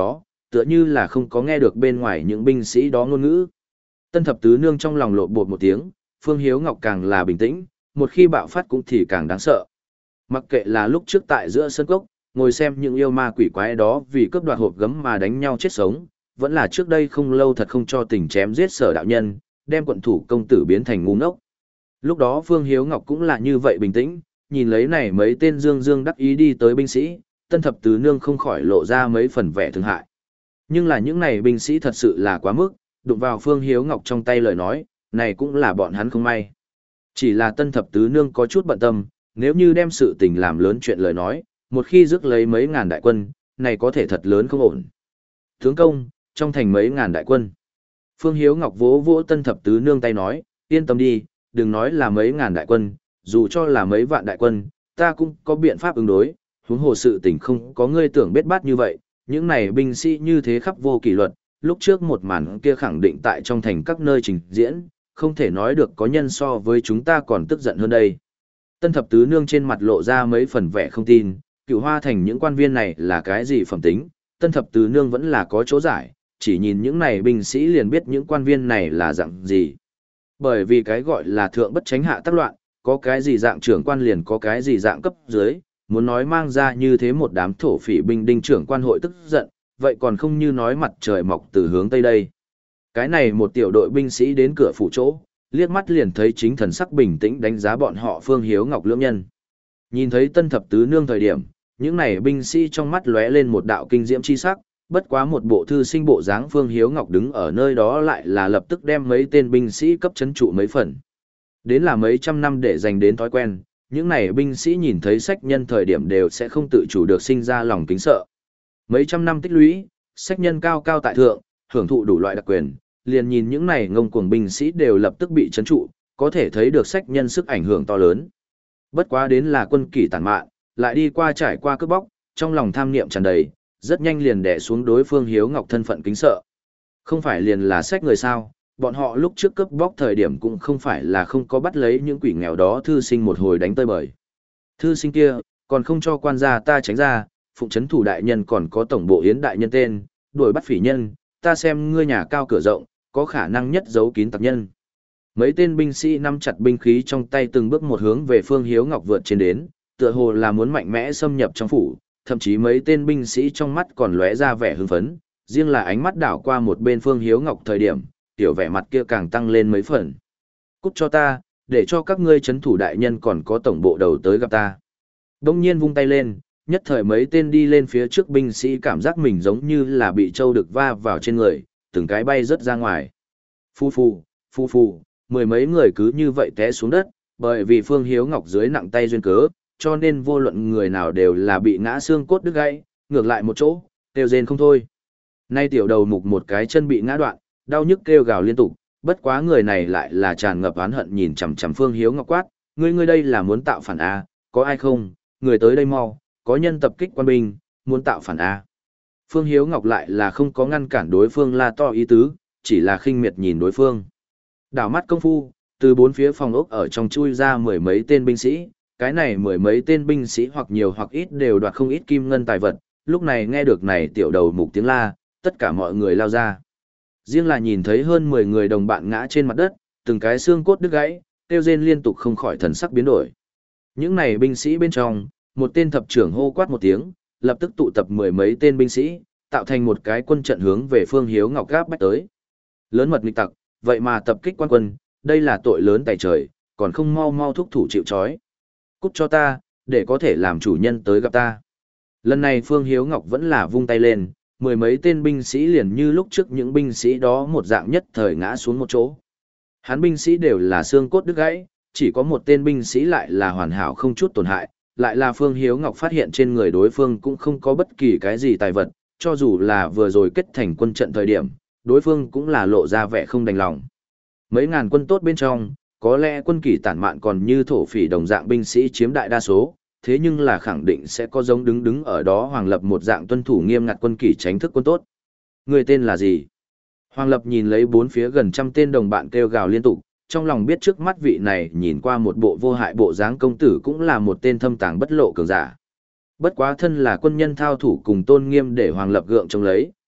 tựa như là không có nghe được bên ngoài những binh sĩ đó ngôn ngữ. Tân thập tứ nương trong lòng lộn bột một tiếng, Phương Hiếu Ngọc càng là bình tĩnh, một khi bạo phát cũng thì càng đáng sợ. Mặc kệ là lúc trước tại giữa sân cốc, ngồi xem những yêu ma quỷ quái đó vì cướp đoạt hộp gấm mà đánh nhau chết sống, vẫn là trước đây không lâu thật không cho tình chém giết Sở đạo nhân, đem quận thủ công tử biến thành ngu ngốc. Lúc đó Phương Hiếu Ngọc cũng là như vậy bình tĩnh, nhìn lấy này mấy tên dương dương đắc ý đi tới binh sĩ, Tân thập tứ nương không khỏi lộ ra mấy phần vẻ thương hại. Nhưng là những này binh sĩ thật sự là quá mức, đụng vào Phương Hiếu Ngọc trong tay lời nói, này cũng là bọn hắn không may. Chỉ là Tân thập tứ nương có chút bận tâm, nếu như đem sự tình làm lớn chuyện lời nói, một khi rước lấy mấy ngàn đại quân, này có thể thật lớn không ổn. Tướng công, trong thành mấy ngàn đại quân. Phương Hiếu Ngọc vỗ vỗ Tân thập tứ nương tay nói, yên tâm đi, đừng nói là mấy ngàn đại quân, dù cho là mấy vạn đại quân, ta cũng có biện pháp ứng đối, huống hồ sự tình không có ngươi tưởng biết bát như vậy, những này binh sĩ như thế khắp vô kỷ luật, lúc trước một màn kia khẳng định tại trong thành các nơi trình diễn, không thể nói được có nhân so với chúng ta còn tức giận hơn đây. Tân thập tứ nương trên mặt lộ ra mấy phần vẻ không tin, Cửu Hoa thành những quan viên này là cái gì phẩm tính, tân thập tứ nương vẫn là có chỗ giải, chỉ nhìn những này binh sĩ liền biết những quan viên này là dạng gì. Bởi vì cái gọi là thượng bất tránh hạ tác loạn, có cái gì dạng trưởng quan liền có cái gì dạng cấp dưới, muốn nói mang ra như thế một đám thổ phỉ binh đinh trưởng quan hội tức giận, vậy còn không như nói mặt trời mọc từ hướng tây đây. Cái này một tiểu đội binh sĩ đến cửa phủ chỗ, liếc mắt liền thấy chính thần sắc bình tĩnh đánh giá bọn họ Phương Hiếu Ngọc lưỡng nhân. Nhìn thấy tân thập tứ nương thời điểm, những này binh sĩ trong mắt lóe lên một đạo kinh diễm chi sắc, bất quá một bộ thư sinh bộ dáng Phương Hiếu Ngọc đứng ở nơi đó lại là lập tức đem mấy tên binh sĩ cấp chấn trụ mấy phần. Đến là mấy trăm năm để dành đến thói quen, những này binh sĩ nhìn thấy sách nhân thời điểm đều sẽ không tự chủ được sinh ra lòng kính sợ. Mấy trăm năm tích lũy, sách nhân cao cao tại thượng, hưởng thụ đủ loại đặc quyền, liền nhìn những này ngông cuồng binh sĩ đều lập tức bị chấn trụ, có thể thấy được sách nhân sức ảnh hưởng to lớn. Bất quá đến là quân kỷ tàn mạn, lại đi qua trải qua cướp bóc, trong lòng tham niệm tràn đầy, rất nhanh liền đè xuống đối phương Hiếu Ngọc thân phận kính sợ. Không phải liền là sách người sao, bọn họ lúc trước cướp bóc thời điểm cũng không phải là không có bắt lấy những quỷ nghèo đó thư sinh một hồi đánh tơi bời. Thư sinh kia, còn không cho quan gia ta tránh ra, phụng trấn thủ đại nhân còn có tổng bộ yến đại nhân tên, đuổi bắt phỉ nhân, ta xem ngươi nhà cao cửa rộng, có khả năng nhất giấu kín tặc nhân. Mấy tên binh sĩ nắm chặt binh khí trong tay từng bước một hướng về phương Hiếu Ngọc vượt trên đến, tựa hồ là muốn mạnh mẽ xâm nhập trong phủ, thậm chí mấy tên binh sĩ trong mắt còn lóe ra vẻ hưng phấn, riêng là ánh mắt đảo qua một bên phương Hiếu Ngọc thời điểm, tiểu vẻ mặt kia càng tăng lên mấy phần. Cút cho ta, để cho các ngươi chấn thủ đại nhân còn có tổng bộ đầu tới gặp ta. Đông nhiên vung tay lên, nhất thời mấy tên đi lên phía trước binh sĩ cảm giác mình giống như là bị trâu đực va vào trên người, từng cái bay rớt ra ngoài. Phu phu, phu phu, mười mấy người cứ như vậy té xuống đất, bởi vì Phương Hiếu Ngọc dưới nặng tay duyên cớ, cho nên vô luận người nào đều là bị ngã xương cốt đứt gãy, ngược lại một chỗ, kêu rên không thôi. Nay tiểu đầu mục một cái chân bị ngã đoạn, đau nhức kêu gào liên tục, bất quá người này lại là tràn ngập oán hận nhìn chằm chằm Phương Hiếu Ngọc quát, ngươi ngươi đây là muốn tạo phản a, có ai không, người tới đây mau, có nhân tập kích quan binh, muốn tạo phản a. Phương Hiếu Ngọc lại là không có ngăn cản đối phương la to ý tứ, chỉ là khinh miệt nhìn đối phương. Đảo mắt công phu, từ bốn phía phòng ốc ở trong chui ra mười mấy tên binh sĩ, cái này mười mấy tên binh sĩ hoặc nhiều hoặc ít đều đoạt không ít kim ngân tài vật, lúc này nghe được này tiểu đầu mục tiếng la, tất cả mọi người lao ra. Riêng là nhìn thấy hơn mười người đồng bạn ngã trên mặt đất, từng cái xương cốt đứt gãy, kêu rên liên tục không khỏi thần sắc biến đổi. Những này binh sĩ bên trong, một tên thập trưởng hô quát một tiếng, lập tức tụ tập mười mấy tên binh sĩ, tạo thành một cái quân trận hướng về Phương Hiếu Ngọc gáp bách tới. Lớn mật nghịch tặc, vậy mà tập kích quan quân, đây là tội lớn tày trời, còn không mau mau thúc thủ chịu trói. Cút cho ta, để có thể làm chủ nhân tới gặp ta. Lần này Phương Hiếu Ngọc vẫn là vung tay lên, mười mấy tên binh sĩ liền như lúc trước những binh sĩ đó một dạng nhất thời ngã xuống một chỗ. Hắn binh sĩ đều là xương cốt đứt gãy, chỉ có một tên binh sĩ lại là hoàn hảo không chút tổn hại, lại là Phương Hiếu Ngọc phát hiện trên người đối phương cũng không có bất kỳ cái gì tài vật, cho dù là vừa rồi kết thành quân trận thời điểm, đối phương cũng là lộ ra vẻ không đành lòng. Mấy ngàn quân tốt bên trong, có lẽ quân kỷ tản mạn còn như thổ phỉ đồng dạng binh sĩ chiếm đại đa số, thế nhưng là khẳng định sẽ có giống đứng đứng ở đó Hoàng Lập một dạng tuân thủ nghiêm ngặt quân kỷ tránh thức quân tốt. Người tên là gì? Hoàng Lập nhìn lấy bốn phía gần trăm tên đồng bạn kêu gào liên tục, trong lòng biết trước mắt vị này nhìn qua một bộ vô hại bộ dáng công tử cũng là một tên thâm tàng bất lộ cường giả. Bất quá thân là quân nhân thao thủ cùng tôn nghiêm để Hoàng Lập gượng trông lấy,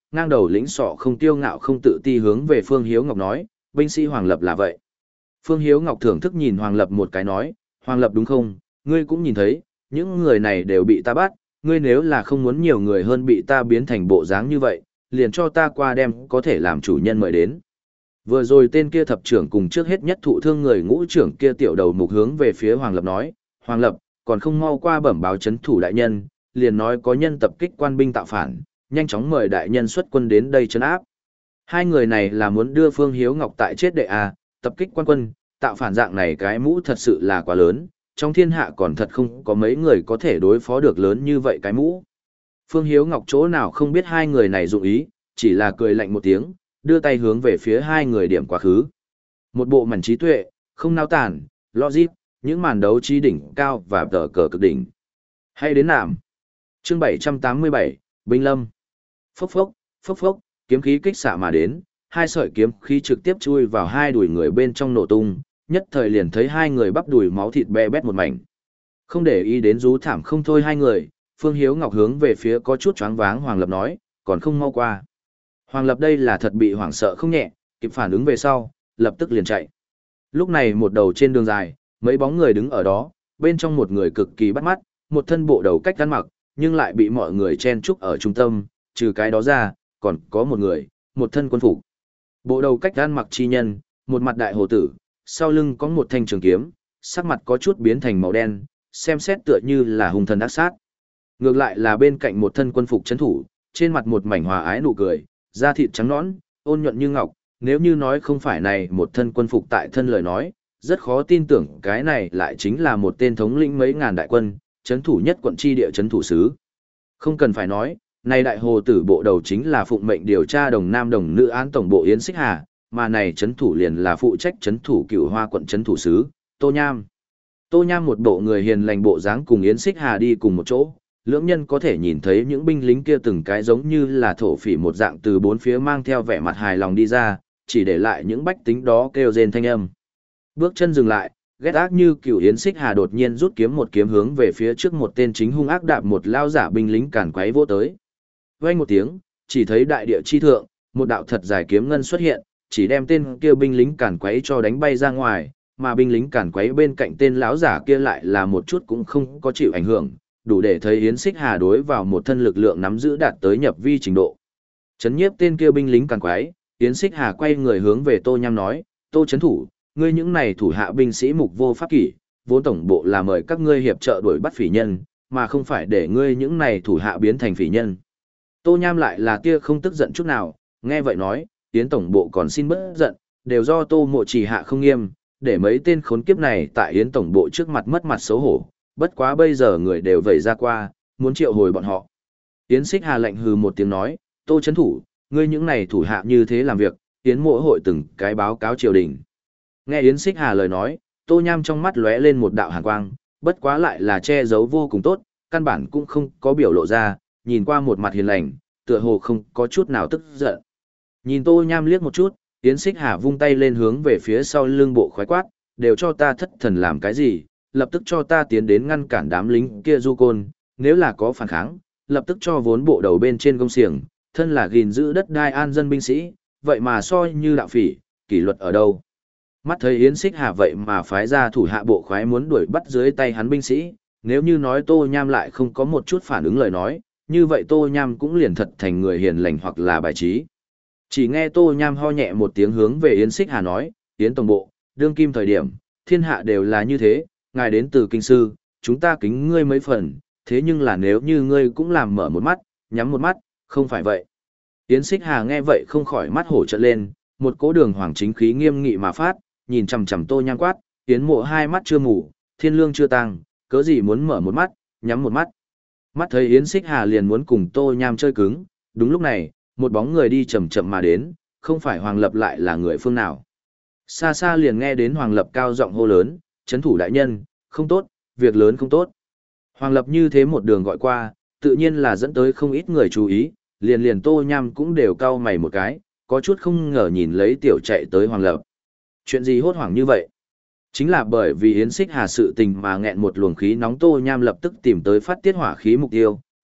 ngang đầu lĩnh sọ không tiêu ngạo không tự ti hướng về Phương Hiếu Ngọc nói, binh sĩ Hoàng Lập là vậy. Phương Hiếu Ngọc thưởng thức nhìn Hoàng Lập một cái nói, Hoàng Lập đúng không, ngươi cũng nhìn thấy, những người này đều bị ta bắt, ngươi nếu là không muốn nhiều người hơn bị ta biến thành bộ dáng như vậy, liền cho ta qua đem có thể làm chủ nhân mời đến. Vừa rồi tên kia thập trưởng cùng trước hết nhất thụ thương người ngũ trưởng kia tiểu đầu mục hướng về phía Hoàng Lập nói, Hoàng Lập, còn không mau qua bẩm báo chấn thủ đại nhân, liền nói có nhân tập kích quan binh tạo phản, nhanh chóng mời đại nhân xuất quân đến đây trấn áp. Hai người này là muốn đưa Phương Hiếu Ngọc tại chết đệ à, tập kích quan quân, tạo phản dạng này cái mũ thật sự là quá lớn, trong thiên hạ còn thật không có mấy người có thể đối phó được lớn như vậy cái mũ. Phương Hiếu Ngọc chỗ nào không biết hai người này dụng ý, chỉ là cười lạnh một tiếng, đưa tay hướng về phía hai người điểm quá khứ. Một bộ mảnh trí tuệ, không nao tản, logic, những màn đấu trí đỉnh cao và tờ cờ cực đỉnh. Hay đến nạm. Chương bảy trăm tám mươi bảy, Binh Lâm. Phốc phốc, phốc phốc, kiếm khí kích xạ mà đến, hai sợi kiếm khí trực tiếp chui vào hai đùi người bên trong nổ tung, nhất thời liền thấy hai người bắp đùi máu thịt be bét một mảnh. Không để ý đến rú thảm không thôi hai người, Phương Hiếu Ngọc hướng về phía có chút choáng váng Hoàng Lập nói, còn không mau qua. Hoàng Lập đây là thật bị hoảng sợ không nhẹ, kịp phản ứng về sau, lập tức liền chạy. Lúc này một đầu trên đường dài, mấy bóng người đứng ở đó, bên trong một người cực kỳ bắt mắt, một thân bộ đầu cách ăn mặc, nhưng lại bị mọi người chen chúc ở trung tâm, trừ cái đó ra, còn có một người, một thân quân phục. Bộ đầu cách ăn mặc chi nhân, một mặt đại hồ tử, sau lưng có một thanh trường kiếm, sắc mặt có chút biến thành màu đen, xem xét tựa như là hung thần ác sát. Ngược lại là bên cạnh một thân quân phục trấn thủ, trên mặt một mảnh hòa ái nụ cười, da thịt trắng nõn, ôn nhuận như ngọc, nếu như nói không phải này một thân quân phục tại thân lời nói, rất khó tin tưởng cái này lại chính là một tên thống lĩnh mấy ngàn đại quân, trấn thủ nhất quận chi địa trấn thủ sứ. Không cần phải nói, này đại hồ tử bộ đầu chính là phụng mệnh điều tra đồng nam đồng nữ án tổng bộ Yến Xích Hà, mà này trấn thủ liền là phụ trách trấn thủ Cửu Hoa quận trấn thủ sứ, Tô Nham. Tô Nham một bộ người hiền lành bộ dáng cùng Yến Xích Hà đi cùng một chỗ, lưỡng nhân có thể nhìn thấy những binh lính kia từng cái giống như là thổ phỉ một dạng từ bốn phía mang theo vẻ mặt hài lòng đi ra, chỉ để lại những bách tính đó kêu rên thanh âm. Bước chân dừng lại, ghét ác như Cửu Yến Xích Hà đột nhiên rút kiếm một kiếm hướng về phía trước một tên chính hung ác đạp một lao giả binh lính càn quấy vô tới. Vang một tiếng, chỉ thấy đại địa chi thượng, một đạo thật dài kiếm ngân xuất hiện, chỉ đem tên kia binh lính càn quấy cho đánh bay ra ngoài, mà binh lính càn quấy bên cạnh tên lão giả kia lại là một chút cũng không có chịu ảnh hưởng, đủ để thấy Yến Xích Hà đối vào một thân lực lượng nắm giữ đạt tới nhập vi trình độ. Chấn nhiếp tên kia binh lính càn quấy, Yến Xích Hà quay người hướng về Tô Nham nói, Tô chấn thủ, ngươi những này thủ hạ binh sĩ mục vô pháp kỷ, vốn tổng bộ là mời các ngươi hiệp trợ đuổi bắt phỉ nhân, mà không phải để ngươi những này thủ hạ biến thành phỉ nhân. Tô Nham lại là tia không tức giận chút nào, nghe vậy nói, Yến tổng bộ còn xin bớt giận, đều do Tô Mộ Chỉ hạ không nghiêm, để mấy tên khốn kiếp này tại Yến tổng bộ trước mặt mất mặt xấu hổ, bất quá bây giờ người đều vẩy ra qua, muốn triệu hồi bọn họ. Yến Xích Hà lạnh hừ một tiếng nói, Tô chấn thủ, ngươi những này thủ hạ như thế làm việc, Yến mộ hội từng cái báo cáo triều đình. Nghe Yến Xích Hà lời nói, Tô Nham trong mắt lóe lên một đạo hàn quang, bất quá lại là che giấu vô cùng tốt, căn bản cũng không có biểu lộ ra, nhìn qua một mặt hiền lành, tựa hồ không có chút nào tức giận. Nhìn Tô Nham liếc một chút, Yến Xích Hà vung tay lên hướng về phía sau lưng bộ khoái quát, đều cho ta thất thần làm cái gì, lập tức cho ta tiến đến ngăn cản đám lính kia du côn, nếu là có phản kháng, lập tức cho vốn bộ đầu bên trên công xiềng, thân là gìn giữ đất đai an dân binh sĩ, vậy mà soi như đạo phỉ, kỷ luật ở đâu. Mắt thấy Yến Xích Hà vậy mà phái ra thủ hạ bộ khoái muốn đuổi bắt dưới tay hắn binh sĩ, nếu như nói Tô Nham lại không có một chút phản ứng lời nói, như vậy Tô Nham cũng liền thật thành người hiền lành hoặc là bài trí. Chỉ nghe Tô Nham ho nhẹ một tiếng hướng về Yến Xích Hà nói, Yến tổng bộ, đương kim thời điểm, thiên hạ đều là như thế, ngài đến từ kinh sư, chúng ta kính ngươi mấy phần, thế nhưng là nếu như ngươi cũng làm mở một mắt, nhắm một mắt, không phải vậy. Yến Xích Hà nghe vậy không khỏi mắt hổ trợn lên, một cỗ đường hoàng chính khí nghiêm nghị mà phát, nhìn chằm chằm Tô Nham quát, Yến mộ hai mắt chưa mù, thiên lương chưa tăng, cớ gì muốn mở một mắt, nhắm một mắt. Mắt thấy Yến Xích Hà liền muốn cùng Tô Nham chơi cứng, đúng lúc này, một bóng người đi chậm chậm mà đến, không phải Hoàng Lập lại là người phương nào. Xa xa liền nghe đến Hoàng Lập cao giọng hô lớn, chấn thủ đại nhân, không tốt, việc lớn không tốt. Hoàng Lập như thế một đường gọi qua, tự nhiên là dẫn tới không ít người chú ý, liền liền Tô Nham cũng đều cau mày một cái, có chút không ngờ nhìn lấy tiểu chạy tới Hoàng Lập. Chuyện gì hốt hoảng như vậy? Chính là bởi vì Yến Xích Hà sự tình mà nghẹn một luồng khí nóng, Tô Nham lập tức tìm tới phát tiết hỏa khí mục tiêu,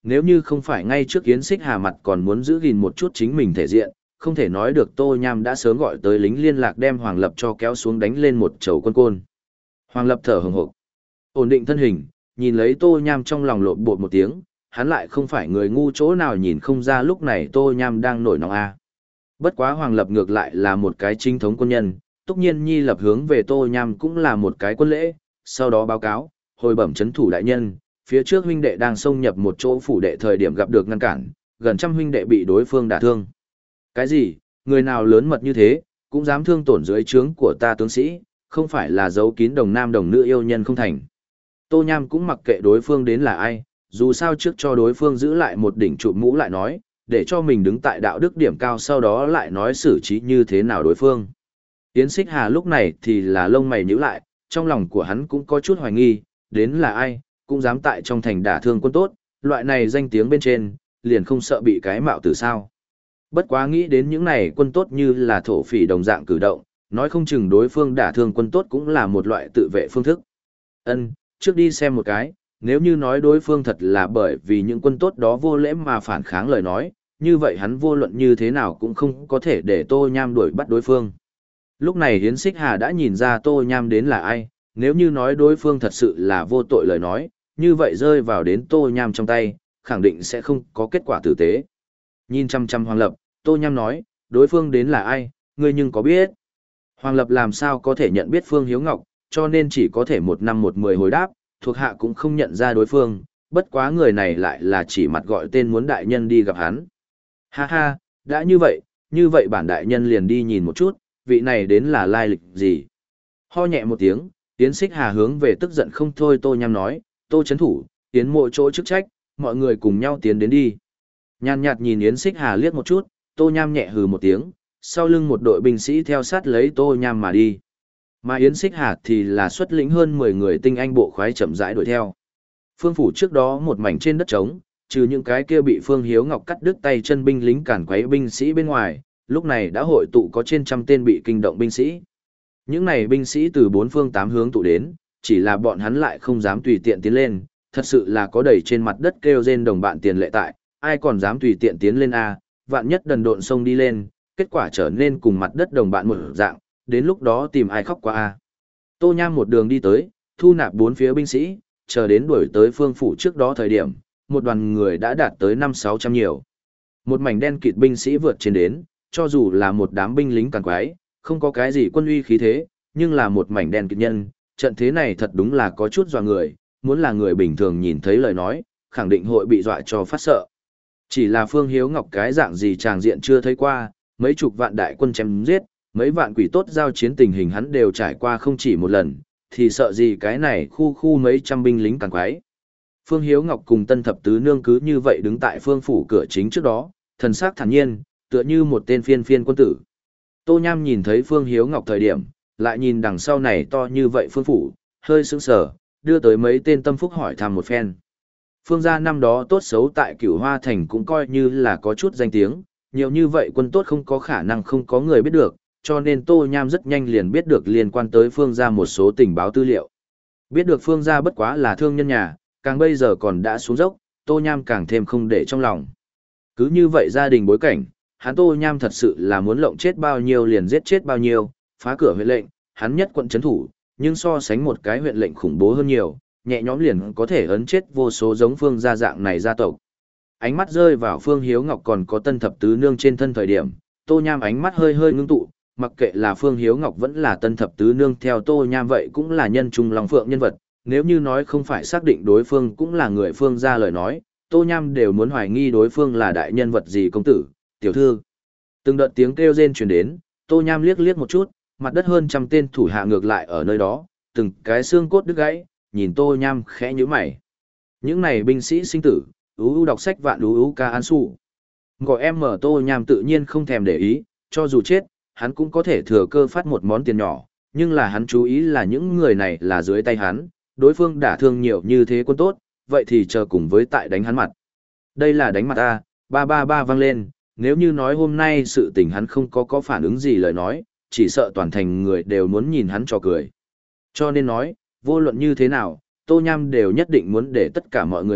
nếu như không phải ngay trước Yến Xích Hà mặt còn muốn giữ gìn một chút chính mình thể diện, không thể nói được Tô Nham đã sớm gọi tới lính liên lạc đem Hoàng Lập cho kéo xuống đánh lên một chầu quân côn. Hoàng Lập thở hừng hực, ổn định thân hình, nhìn lấy Tô Nham trong lòng lộn bột một tiếng, hắn lại không phải người ngu chỗ nào nhìn không ra lúc này Tô Nham đang nổi nóng a. Bất quá Hoàng Lập ngược lại là một cái chính thống quân nhân, Túc Nhiên Nhi lập hướng về Tô Nham cũng là một cái quân lễ, sau đó báo cáo, hồi bẩm chấn thủ đại nhân, phía trước huynh đệ đang xông nhập một chỗ phủ đệ thời điểm gặp được ngăn cản, gần trăm huynh đệ bị đối phương đả thương. Cái gì, người nào lớn mật như thế, cũng dám thương tổn dưới trướng của ta tướng sĩ, không phải là giấu kín đồng nam đồng nữ yêu nhân không thành. Tô Nham cũng mặc kệ đối phương đến là ai, dù sao trước cho đối phương giữ lại một đỉnh trụ mũ lại nói, để cho mình đứng tại đạo đức điểm cao sau đó lại nói xử trí như thế nào đối phương. Yến Xích Hà lúc này thì là lông mày nhíu lại, trong lòng của hắn cũng có chút hoài nghi, đến là ai, cũng dám tại trong thành đả thương quân tốt, loại này danh tiếng bên trên, liền không sợ bị cái mạo tử sao. Bất quá nghĩ đến những này quân tốt như là thổ phỉ đồng dạng cử động, nói không chừng đối phương đả thương quân tốt cũng là một loại tự vệ phương thức. Ân, trước đi xem một cái, nếu như nói đối phương thật là bởi vì những quân tốt đó vô lễ mà phản kháng lời nói, như vậy hắn vô luận như thế nào cũng không có thể để Tô Nham đuổi bắt đối phương. Lúc này Yến Xích Hà đã nhìn ra Tô Nham đến là ai, nếu như nói đối phương thật sự là vô tội lời nói, như vậy rơi vào đến Tô Nham trong tay, khẳng định sẽ không có kết quả tử tế. Nhìn chăm chăm Hoàng Lập, Tô Nham nói, đối phương đến là ai, ngươi nhưng có biết. Hoàng Lập làm sao có thể nhận biết Phương Hiếu Ngọc, cho nên chỉ có thể một năm một mười hồi đáp, thuộc hạ cũng không nhận ra đối phương, bất quá người này lại là chỉ mặt gọi tên muốn đại nhân đi gặp hắn. Ha ha, đã như vậy, như vậy bản đại nhân liền đi nhìn một chút, vị này đến là lai lịch gì. Ho nhẹ một tiếng, Yến Xích Hà hướng về tức giận không thôi Tô Nham nói, Tô chấn thủ, Yến mộ chỗ chức trách, mọi người cùng nhau tiến đến đi. Nhàn nhạt nhìn Yến Xích Hà liếc một chút, Tô Nham nhẹ hừ một tiếng, sau lưng một đội binh sĩ theo sát lấy Tô Nham mà đi. Mà Yến Xích Hà thì là xuất lĩnh hơn mười người tinh anh bộ khoái chậm rãi đuổi theo. Phương phủ trước đó một mảnh trên đất trống, trừ những cái kia bị Phương Hiếu Ngọc cắt đứt tay chân binh lính cản quấy binh sĩ bên ngoài, lúc này đã hội tụ có trên trăm tên bị kinh động binh sĩ. Những này binh sĩ từ bốn phương tám hướng tụ đến, chỉ là bọn hắn lại không dám tùy tiện tiến lên, thật sự là có đầy trên mặt đất kêu rên đồng bạn tiền lệ tại, ai còn dám tùy tiện tiến lên a, vạn nhất đần độn sông đi lên, kết quả trở nên cùng mặt đất đồng bạn một dạng, đến lúc đó tìm ai khóc qua a. Tô Nham một đường đi tới, thu nạp bốn phía binh sĩ, chờ đến đuổi tới phương phủ trước đó thời điểm, một đoàn người đã đạt tới năm sáu trăm nhiều. Một mảnh đen kịt binh sĩ vượt trên đến, cho dù là một đám binh lính càng quái, không có cái gì quân uy khí thế, nhưng là một mảnh đen kịt nhân, trận thế này thật đúng là có chút dọa người, muốn là người bình thường nhìn thấy lời nói, khẳng định hội bị dọa cho phát sợ. Chỉ là Phương Hiếu Ngọc cái dạng gì tràng diện chưa thấy qua, mấy chục vạn đại quân chém giết, mấy vạn quỷ tốt giao chiến tình hình hắn đều trải qua không chỉ một lần, thì sợ gì cái này khu khu mấy trăm binh lính càng quái. Phương Hiếu Ngọc cùng Tân Thập Tứ Nương cứ như vậy đứng tại phương phủ cửa chính trước đó, thần sắc thản nhiên, tựa như một tên phiên phiên quân tử. Tô Nham nhìn thấy Phương Hiếu Ngọc thời điểm, lại nhìn đằng sau này to như vậy phương phủ, hơi sững sờ, đưa tới mấy tên tâm phúc hỏi thăm một phen. Phương gia năm đó tốt xấu tại Cửu Hoa Thành cũng coi như là có chút danh tiếng, nhiều như vậy quân tốt không có khả năng không có người biết được, cho nên Tô Nham rất nhanh liền biết được liên quan tới Phương gia một số tình báo tư liệu. Biết được Phương gia bất quá là thương nhân nhà, càng bây giờ còn đã xuống dốc, Tô Nham càng thêm không để trong lòng. Cứ như vậy gia đình bối cảnh, hắn Tô Nham thật sự là muốn lộng chết bao nhiêu liền giết chết bao nhiêu, phá cửa huyện lệnh, hắn nhất quận trấn thủ, nhưng so sánh một cái huyện lệnh khủng bố hơn nhiều, nhẹ nhõm liền có thể ấn chết vô số giống Phương gia dạng này gia tộc. Ánh mắt rơi vào Phương Hiếu Ngọc còn có Tân Thập Tứ Nương trên thân thời điểm, Tô Nham ánh mắt hơi hơi ngưng tụ, mặc kệ là Phương Hiếu Ngọc vẫn là Tân Thập Tứ Nương theo Tô Nham vậy cũng là nhân trung lòng phượng nhân vật, nếu như nói không phải xác định đối phương cũng là người Phương gia lời nói, Tô Nham đều muốn hoài nghi đối phương là đại nhân vật gì công tử, tiểu thư. Từng đợt tiếng kêu rên truyền đến, Tô Nham liếc liếc một chút, mặt đất hơn trăm tên thủ hạ ngược lại ở nơi đó, từng cái xương cốt đứt gãy, nhìn Tô Nham khẽ nhíu mày. Những này binh sĩ sinh tử, ú ú đọc sách vạn ú ú ca an su. Gọi em mở Tô Nham tự nhiên không thèm để ý, cho dù chết, hắn cũng có thể thừa cơ phát một món tiền nhỏ, nhưng là hắn chú ý là những người này là dưới tay hắn, đối phương đả thương nhiều như thế quân tốt, vậy thì chờ cùng với tại đánh hắn mặt. Đây là đánh mặt A, ba ba ba vang lên, nếu như nói hôm nay sự tình hắn không có có phản ứng gì lời nói, chỉ sợ toàn thành người đều muốn nhìn hắn cho cười. Cho nên nói, vô luận như thế nào, Tô Nham đều nhất định muốn để tất cả mọi người biết,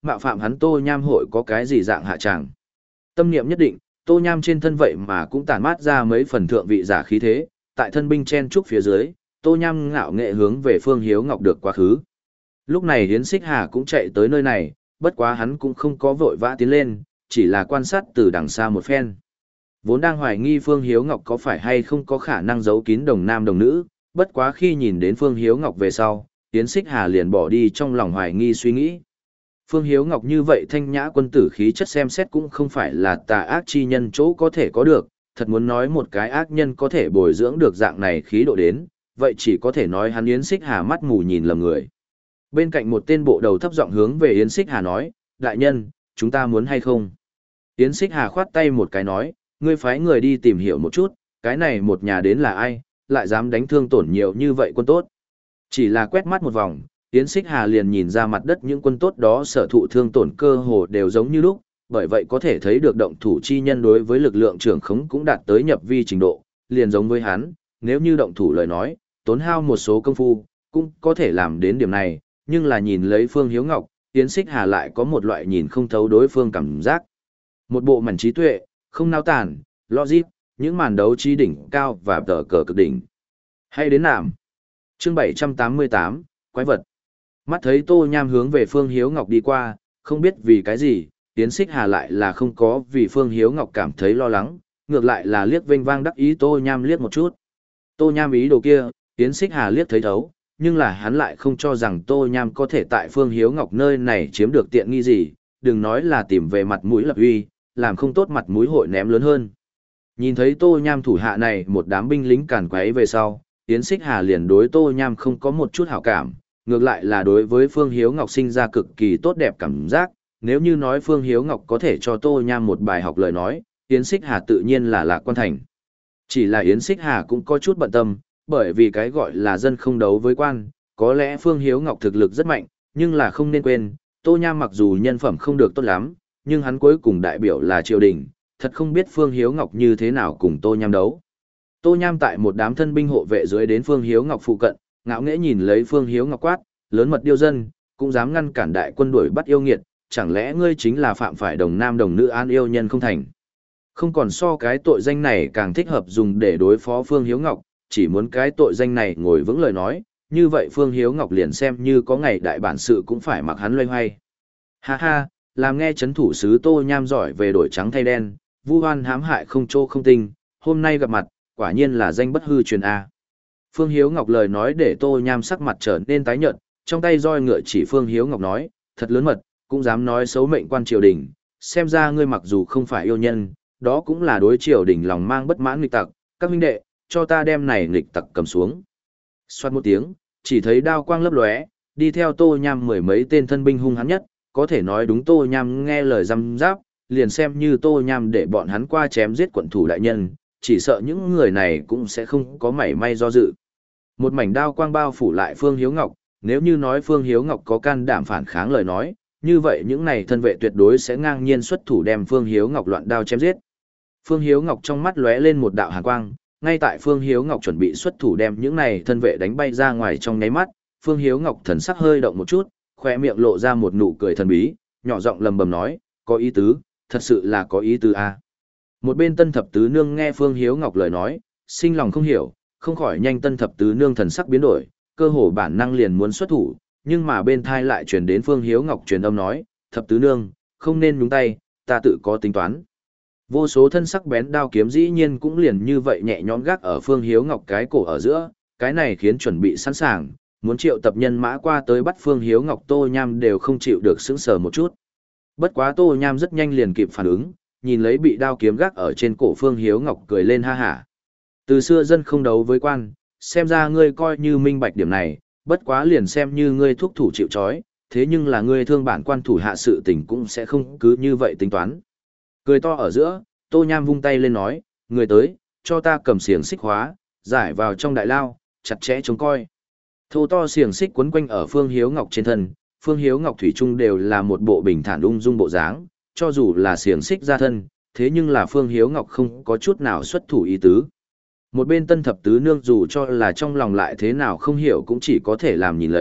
mạo phạm hắn Tô Nham hội có cái gì dạng hạ tràng. Tâm niệm nhất định, Tô Nham trên thân vậy mà cũng tản mát ra mấy phần thượng vị giả khí thế, tại thân binh chen trúc phía dưới, Tô Nham ngạo nghệ hướng về Phương Hiếu Ngọc được quá khứ. Lúc này Yến Xích Hà cũng chạy tới nơi này, bất quá hắn cũng không có vội vã tiến lên, chỉ là quan sát từ đằng xa một phen. Vốn đang hoài nghi Phương Hiếu Ngọc có phải hay không có khả năng giấu kín đồng nam đồng nữ, bất quá khi nhìn đến Phương Hiếu Ngọc về sau, Yến Xích Hà liền bỏ đi trong lòng hoài nghi suy nghĩ. Phương Hiếu Ngọc như vậy thanh nhã quân tử khí chất xem xét cũng không phải là tà ác chi nhân chỗ có thể có được, thật muốn nói một cái ác nhân có thể bồi dưỡng được dạng này khí độ đến, vậy chỉ có thể nói hắn Yến Xích Hà mắt mù nhìn lầm người. Bên cạnh một tên bộ đầu thấp giọng hướng về Yến Xích Hà nói, đại nhân, chúng ta muốn hay không? Yến Xích Hà khoát tay một cái nói, ngươi phái người đi tìm hiểu một chút, cái này một nhà đến là ai, lại dám đánh thương tổn nhiều như vậy quân tốt. Chỉ là quét mắt một vòng, Yến Xích Hà liền nhìn ra mặt đất những quân tốt đó sở thụ thương tổn cơ hồ đều giống như lúc, bởi vậy có thể thấy được động thủ chi nhân đối với lực lượng trưởng khống cũng đạt tới nhập vi trình độ, liền giống với hắn, nếu như động thủ lời nói, tốn hao một số công phu, cũng có thể làm đến điểm này, nhưng là nhìn lấy Phương Hiếu Ngọc, Yến Xích Hà lại có một loại nhìn không thấu đối phương cảm giác. Một bộ mảnh trí tuệ, không nao tản, logic, những màn đấu trí đỉnh cao và tờ cờ cực đỉnh. Hay đến nạm. Chương bảy trăm tám mươi tám, Quái vật. Mắt thấy Tô Nham hướng về Phương Hiếu Ngọc đi qua, không biết vì cái gì, Yến Xích Hà lại là không có vì Phương Hiếu Ngọc cảm thấy lo lắng, ngược lại là liếc vênh vang đắc ý Tô Nham liếc một chút. Tô Nham ý đồ kia, Yến Xích Hà liếc thấy thấu, nhưng là hắn lại không cho rằng Tô Nham có thể tại Phương Hiếu Ngọc nơi này chiếm được tiện nghi gì, đừng nói là tìm về mặt mũi lập uy, làm không tốt mặt mũi hội ném lớn hơn. Nhìn thấy Tô Nham thủ hạ này một đám binh lính càn quấy về sau, Yến Xích Hà liền đối Tô Nham không có một chút hảo cảm, ngược lại là đối với Phương Hiếu Ngọc sinh ra cực kỳ tốt đẹp cảm giác, nếu như nói Phương Hiếu Ngọc có thể cho Tô Nham một bài học lời nói, Yến Xích Hà tự nhiên là lạc quan thành. Chỉ là Yến Xích Hà cũng có chút bận tâm, bởi vì cái gọi là dân không đấu với quan, có lẽ Phương Hiếu Ngọc thực lực rất mạnh, nhưng là không nên quên, Tô Nham mặc dù nhân phẩm không được tốt lắm, nhưng hắn cuối cùng đại biểu là triều đình, thật không biết Phương Hiếu Ngọc như thế nào cùng Tô Nham đấu. Tô Nham tại một đám thân binh hộ vệ dưới đến Phương Hiếu Ngọc phụ cận, ngạo nghễ nhìn lấy Phương Hiếu Ngọc quát, lớn mật điêu dân, cũng dám ngăn cản đại quân đuổi bắt yêu nghiệt, chẳng lẽ ngươi chính là phạm phải đồng nam đồng nữ an yêu nhân không thành. Không còn so cái tội danh này càng thích hợp dùng để đối phó Phương Hiếu Ngọc, chỉ muốn cái tội danh này ngồi vững lời nói, như vậy Phương Hiếu Ngọc liền xem như có ngày đại bản sự cũng phải mặc hắn loay hoay. Ha ha, làm nghe chấn thủ sứ Tô Nham giỏi về đổi trắng thay đen, vu oan hãm hại không trô không tinh, hôm nay gặp mặt, quả nhiên là danh bất hư truyền A. Phương Hiếu Ngọc lời nói để Tô Nham sắc mặt trở nên tái nhợt, trong tay roi ngựa chỉ Phương Hiếu Ngọc nói, thật lớn mật, cũng dám nói xấu mệnh quan triều đình, xem ra ngươi mặc dù không phải yêu nhân, đó cũng là đối triều đình lòng mang bất mãn nghịch tặc, các huynh đệ, cho ta đem này nghịch tặc cầm xuống. Xoát một tiếng, chỉ thấy đao quang lấp lóe, đi theo Tô Nham mười mấy tên thân binh hung hãn nhất, có thể nói đúng Tô Nham nghe lời răm giáp, liền xem như Tô Nham để bọn hắn qua chém giết quận thủ đại nhân, chỉ sợ những người này cũng sẽ không có mảy may do dự. Một mảnh đao quang bao phủ lại Phương Hiếu Ngọc, nếu như nói Phương Hiếu Ngọc có can đảm phản kháng lời nói, như vậy những này thân vệ tuyệt đối sẽ ngang nhiên xuất thủ đem Phương Hiếu Ngọc loạn đao chém giết. Phương Hiếu Ngọc trong mắt lóe lên một đạo hàn quang, ngay tại Phương Hiếu Ngọc chuẩn bị xuất thủ đem những này thân vệ đánh bay ra ngoài trong nháy mắt, Phương Hiếu Ngọc thần sắc hơi động một chút, khóe miệng lộ ra một nụ cười thần bí, nhỏ giọng lầm bầm nói, có ý tứ, thật sự là có ý tứ a. Một bên Tân Thập Tứ Nương nghe Phương Hiếu Ngọc lời nói, sinh lòng không hiểu, không khỏi nhanh Tân Thập Tứ Nương thần sắc biến đổi, cơ hồ bản năng liền muốn xuất thủ, nhưng mà bên thai lại truyền đến Phương Hiếu Ngọc truyền âm nói, Thập Tứ Nương, không nên nhúng tay, ta tự có tính toán. Vô số thân sắc bén đao kiếm dĩ nhiên cũng liền như vậy nhẹ nhõm gác ở Phương Hiếu Ngọc cái cổ ở giữa, cái này khiến chuẩn bị sẵn sàng, muốn triệu tập nhân mã qua tới bắt Phương Hiếu Ngọc Tô Nham đều không chịu được sững sờ một chút. Bất quá Tô Nham rất nhanh liền kịp phản ứng, nhìn lấy bị đao kiếm gác ở trên cổ Phương Hiếu Ngọc cười lên ha hả. Từ xưa dân không đấu với quan, xem ra ngươi coi như minh bạch điểm này, bất quá liền xem như ngươi thúc thủ chịu trói, thế nhưng là ngươi thương bản quan thủ hạ sự tình cũng sẽ không cứ như vậy tính toán. Cười to ở giữa, Tô Nham vung tay lên nói, người tới, cho ta cầm xiềng xích hóa, giải vào trong đại lao, chặt chẽ trông coi. Thô to xiềng xích quấn quanh ở Phương Hiếu Ngọc trên thân, Phương Hiếu Ngọc thủy chung đều là một bộ bình thản ung dung bộ dáng, cho dù là xiềng xích ra thân, thế nhưng là Phương Hiếu Ngọc không có chút nào xuất thủ ý tứ. Một bên Tân Thập Tứ Nương dù cho là trong lòng lại thế nào không hiểu cũng chỉ có thể làm nhìn lấy,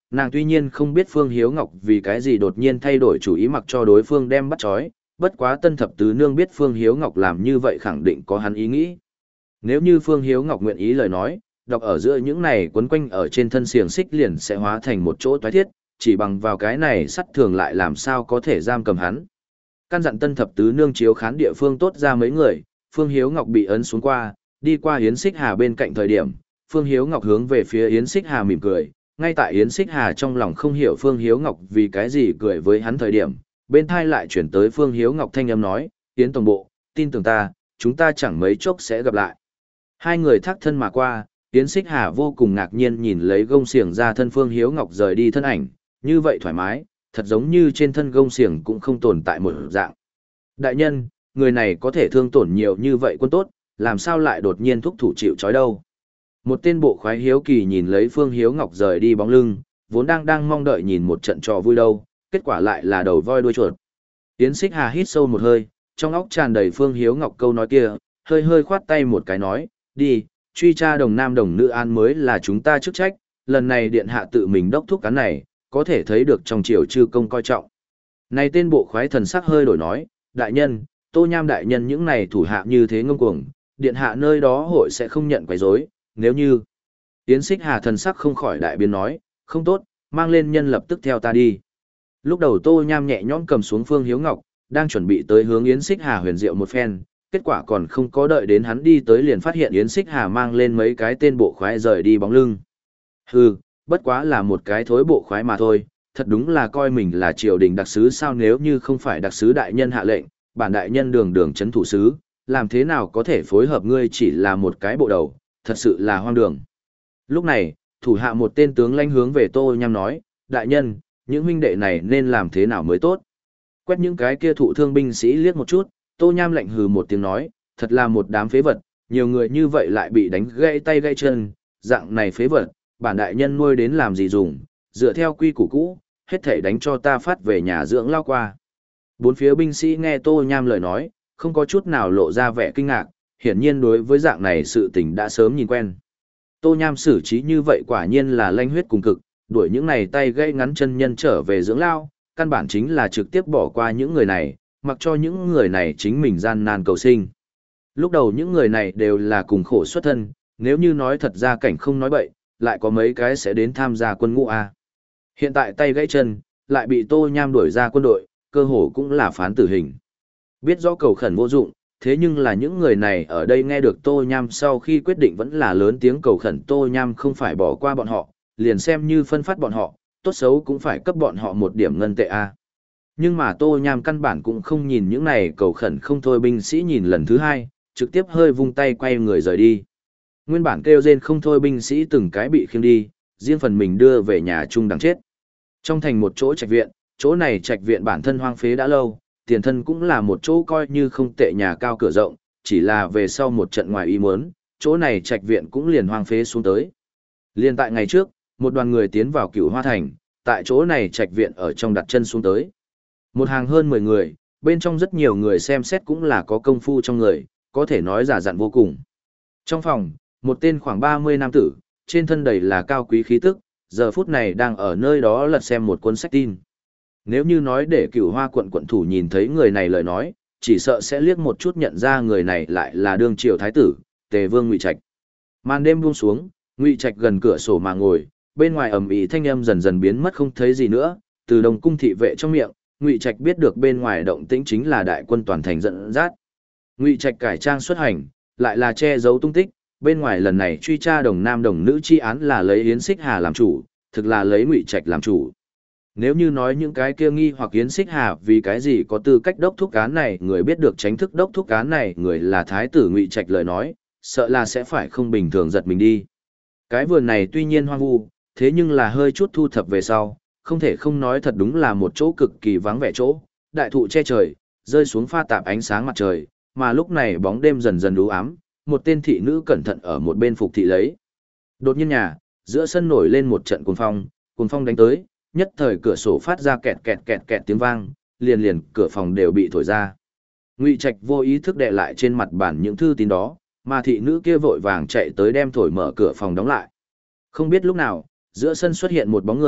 nàng tuy nhiên không biết Phương Hiếu Ngọc vì cái gì đột nhiên thay đổi chủ ý mặc cho đối phương đem bắt trói, bất quá tân thập tứ nương biết Phương Hiếu Ngọc làm như vậy khẳng định có hắn ý nghĩ. Nếu như Phương Hiếu Ngọc nguyện ý lời nói, đọc ở giữa những này quấn quanh ở trên thân xiềng xích liền sẽ hóa thành một chỗ toái thiết, chỉ bằng vào cái này sắt thường lại làm sao có thể giam cầm hắn. Căn dặn tân thập tứ nương chiếu khán địa phương tốt ra mấy người, Phương Hiếu Ngọc bị ấn xuống qua, đi qua Yến Xích Hà bên cạnh thời điểm, Phương Hiếu Ngọc hướng về phía Yến Xích Hà mỉm cười, ngay tại Yến Xích Hà trong lòng không hiểu Phương Hiếu Ngọc vì cái gì cười với hắn thời điểm, bên thai lại chuyển tới Phương Hiếu Ngọc thanh âm nói, Yến Tổng Bộ, tin tưởng ta, chúng ta chẳng mấy chốc sẽ gặp lại. Hai người thác thân mà qua, Yến Xích Hà vô cùng ngạc nhiên nhìn lấy gông xiềng ra thân Phương Hiếu Ngọc rời đi thân ảnh, như vậy thoải mái, thật giống như trên thân gông xiềng cũng không tồn tại một dạng. Đại nhân, người này có thể thương tổn nhiều như vậy quân tốt, làm sao lại đột nhiên thúc thủ chịu trói đâu. Một tên bộ khoái hiếu kỳ nhìn lấy Phương Hiếu Ngọc rời đi bóng lưng, vốn đang đang mong đợi nhìn một trận trò vui đâu, kết quả lại là đầu voi đuôi chuột. Yến Xích Hà hít sâu một hơi, trong óc tràn đầy Phương Hiếu Ngọc câu nói kia, hơi hơi khoát tay một cái nói, đi, truy tra đồng nam đồng nữ an mới là chúng ta chức trách, lần này điện hạ tự mình đốc thúc cán này, có thể thấy được trong triều chư công coi trọng. Này tên bộ khoái thần sắc hơi đổi nói, đại nhân, Tô Nham đại nhân những này thủ hạ như thế ngông cuồng, điện hạ nơi đó hội sẽ không nhận quấy rối, nếu như. Yến Xích Hà thần sắc không khỏi đại biến nói, không tốt, mang lên nhân lập tức theo ta đi. Lúc đầu Tô Nham nhẹ nhõm cầm xuống Phương Hiếu Ngọc, đang chuẩn bị tới hướng Yến Xích Hà huyền diệu một phen, kết quả còn không có đợi đến hắn đi tới liền phát hiện Yến Xích Hà mang lên mấy cái tên bộ khoái rời đi bóng lưng. Hừ, bất quá là một cái thối bộ khoái mà thôi, thật đúng là coi mình là triều đình đặc sứ sao, nếu như không phải đặc sứ đại nhân hạ lệnh, bản đại nhân đường đường chấn thủ sứ, làm thế nào có thể phối hợp ngươi chỉ là một cái bộ đầu, thật sự là hoang đường. Lúc này, thủ hạ một tên tướng lãnh hướng về Tô Nham nói, đại nhân, những huynh đệ này nên làm thế nào mới tốt. Quét những cái kia thụ thương binh sĩ liếc một chút, Tô Nham lạnh hừ một tiếng nói, thật là một đám phế vật, nhiều người như vậy lại bị đánh gãy tay gãy chân, dạng này phế vật, bản đại nhân nuôi đến làm gì dùng, dựa theo quy củ cũ, hết thể đánh cho ta phát về nhà dưỡng lao qua. Bốn phía binh sĩ nghe Tô Nham lời nói, không có chút nào lộ ra vẻ kinh ngạc, hiển nhiên đối với dạng này sự tình đã sớm nhìn quen. Tô Nham xử trí như vậy quả nhiên là lanh huyết cùng cực, đuổi những này tay gãy ngắn chân nhân trở về dưỡng lao, căn bản chính là trực tiếp bỏ qua những người này, mặc cho những người này chính mình gian nan cầu sinh. Lúc đầu những người này đều là cùng khổ xuất thân, nếu như nói thật ra cảnh không nói bậy, lại có mấy cái sẽ đến tham gia quân ngũ A. Hiện tại tay gãy chân, lại bị Tô Nham đuổi ra quân đội, cơ hồ cũng là phán tử hình. Biết rõ cầu khẩn vô dụng, thế nhưng là những người này ở đây nghe được Tô Nham sau khi quyết định vẫn là lớn tiếng cầu khẩn Tô Nham không phải bỏ qua bọn họ, liền xem như phân phát bọn họ, tốt xấu cũng phải cấp bọn họ một điểm ngân tệ A. Nhưng mà Tô Nham căn bản cũng không nhìn những này cầu khẩn không thôi binh sĩ nhìn lần thứ hai, trực tiếp hơi vung tay quay người rời đi. Nguyên bản kêu rên không thôi binh sĩ từng cái bị khiêng đi, riêng phần mình đưa về nhà chung đằng chết. Trong thành một chỗ trạch viện, chỗ này trạch viện bản thân hoang phế đã lâu, tiền thân cũng là một chỗ coi như không tệ nhà cao cửa rộng, chỉ là về sau một trận ngoài ý muốn, chỗ này trạch viện cũng liền hoang phế xuống tới. Liên tại ngày trước, một đoàn người tiến vào Cửu Hoa Thành, tại chỗ này trạch viện ở trong đặt chân xuống tới. Một hàng hơn mười người, bên trong rất nhiều người xem xét cũng là có công phu trong người, có thể nói giả dặn vô cùng. Trong phòng, một tên khoảng ba mươi nam tử, trên thân đầy là cao quý khí tức, giờ phút này đang ở nơi đó lật xem một cuốn sách tin. Nếu như nói để Cửu Hoa quận quận thủ nhìn thấy người này lời nói, chỉ sợ sẽ liếc một chút nhận ra người này lại là đương triều thái tử, Tề Vương Ngụy Trạch. Màn đêm buông xuống, Ngụy Trạch gần cửa sổ mà ngồi, bên ngoài ầm ĩ thanh âm dần dần biến mất không thấy gì nữa, từ Đồng cung thị vệ trong miệng, Ngụy Trạch biết được bên ngoài động tĩnh chính là đại quân toàn thành dẫn dắt. Ngụy Trạch cải trang xuất hành, lại là che giấu tung tích, bên ngoài lần này truy tra đồng nam đồng nữ chi án là lấy Yến Xích Hà làm chủ, thực là lấy Ngụy Trạch làm chủ. Nếu như nói những cái kia nghi hoặc Yến Xích Hà vì cái gì có tư cách đốc thúc án này, người biết được tránh thức đốc thúc án này, người là thái tử Ngụy Trạch lời nói, sợ là sẽ phải không bình thường giật mình đi. Cái vườn này tuy nhiên hoang vu, thế nhưng là hơi chút thu thập về sau, không thể không nói thật đúng là một chỗ cực kỳ vắng vẻ chỗ, đại thụ che trời, rơi xuống pha tạp ánh sáng mặt trời, mà lúc này bóng đêm dần dần u ám, một tên thị nữ cẩn thận ở một bên phục thị lấy. Đột nhiên nhà, giữa sân nổi lên một trận cuồng phong, cuồng phong đánh tới, nhất thời cửa sổ phát ra kẹt kẹt kẹt kẹt tiếng vang, liền liền cửa phòng đều bị thổi ra. Ngụy Trạch vô ý thức đè lại trên mặt bàn những thư tín đó, mà thị nữ kia vội vàng chạy tới đem thổi mở cửa phòng đóng lại. Không biết lúc nào, giữa sân xuất hiện một bóng người,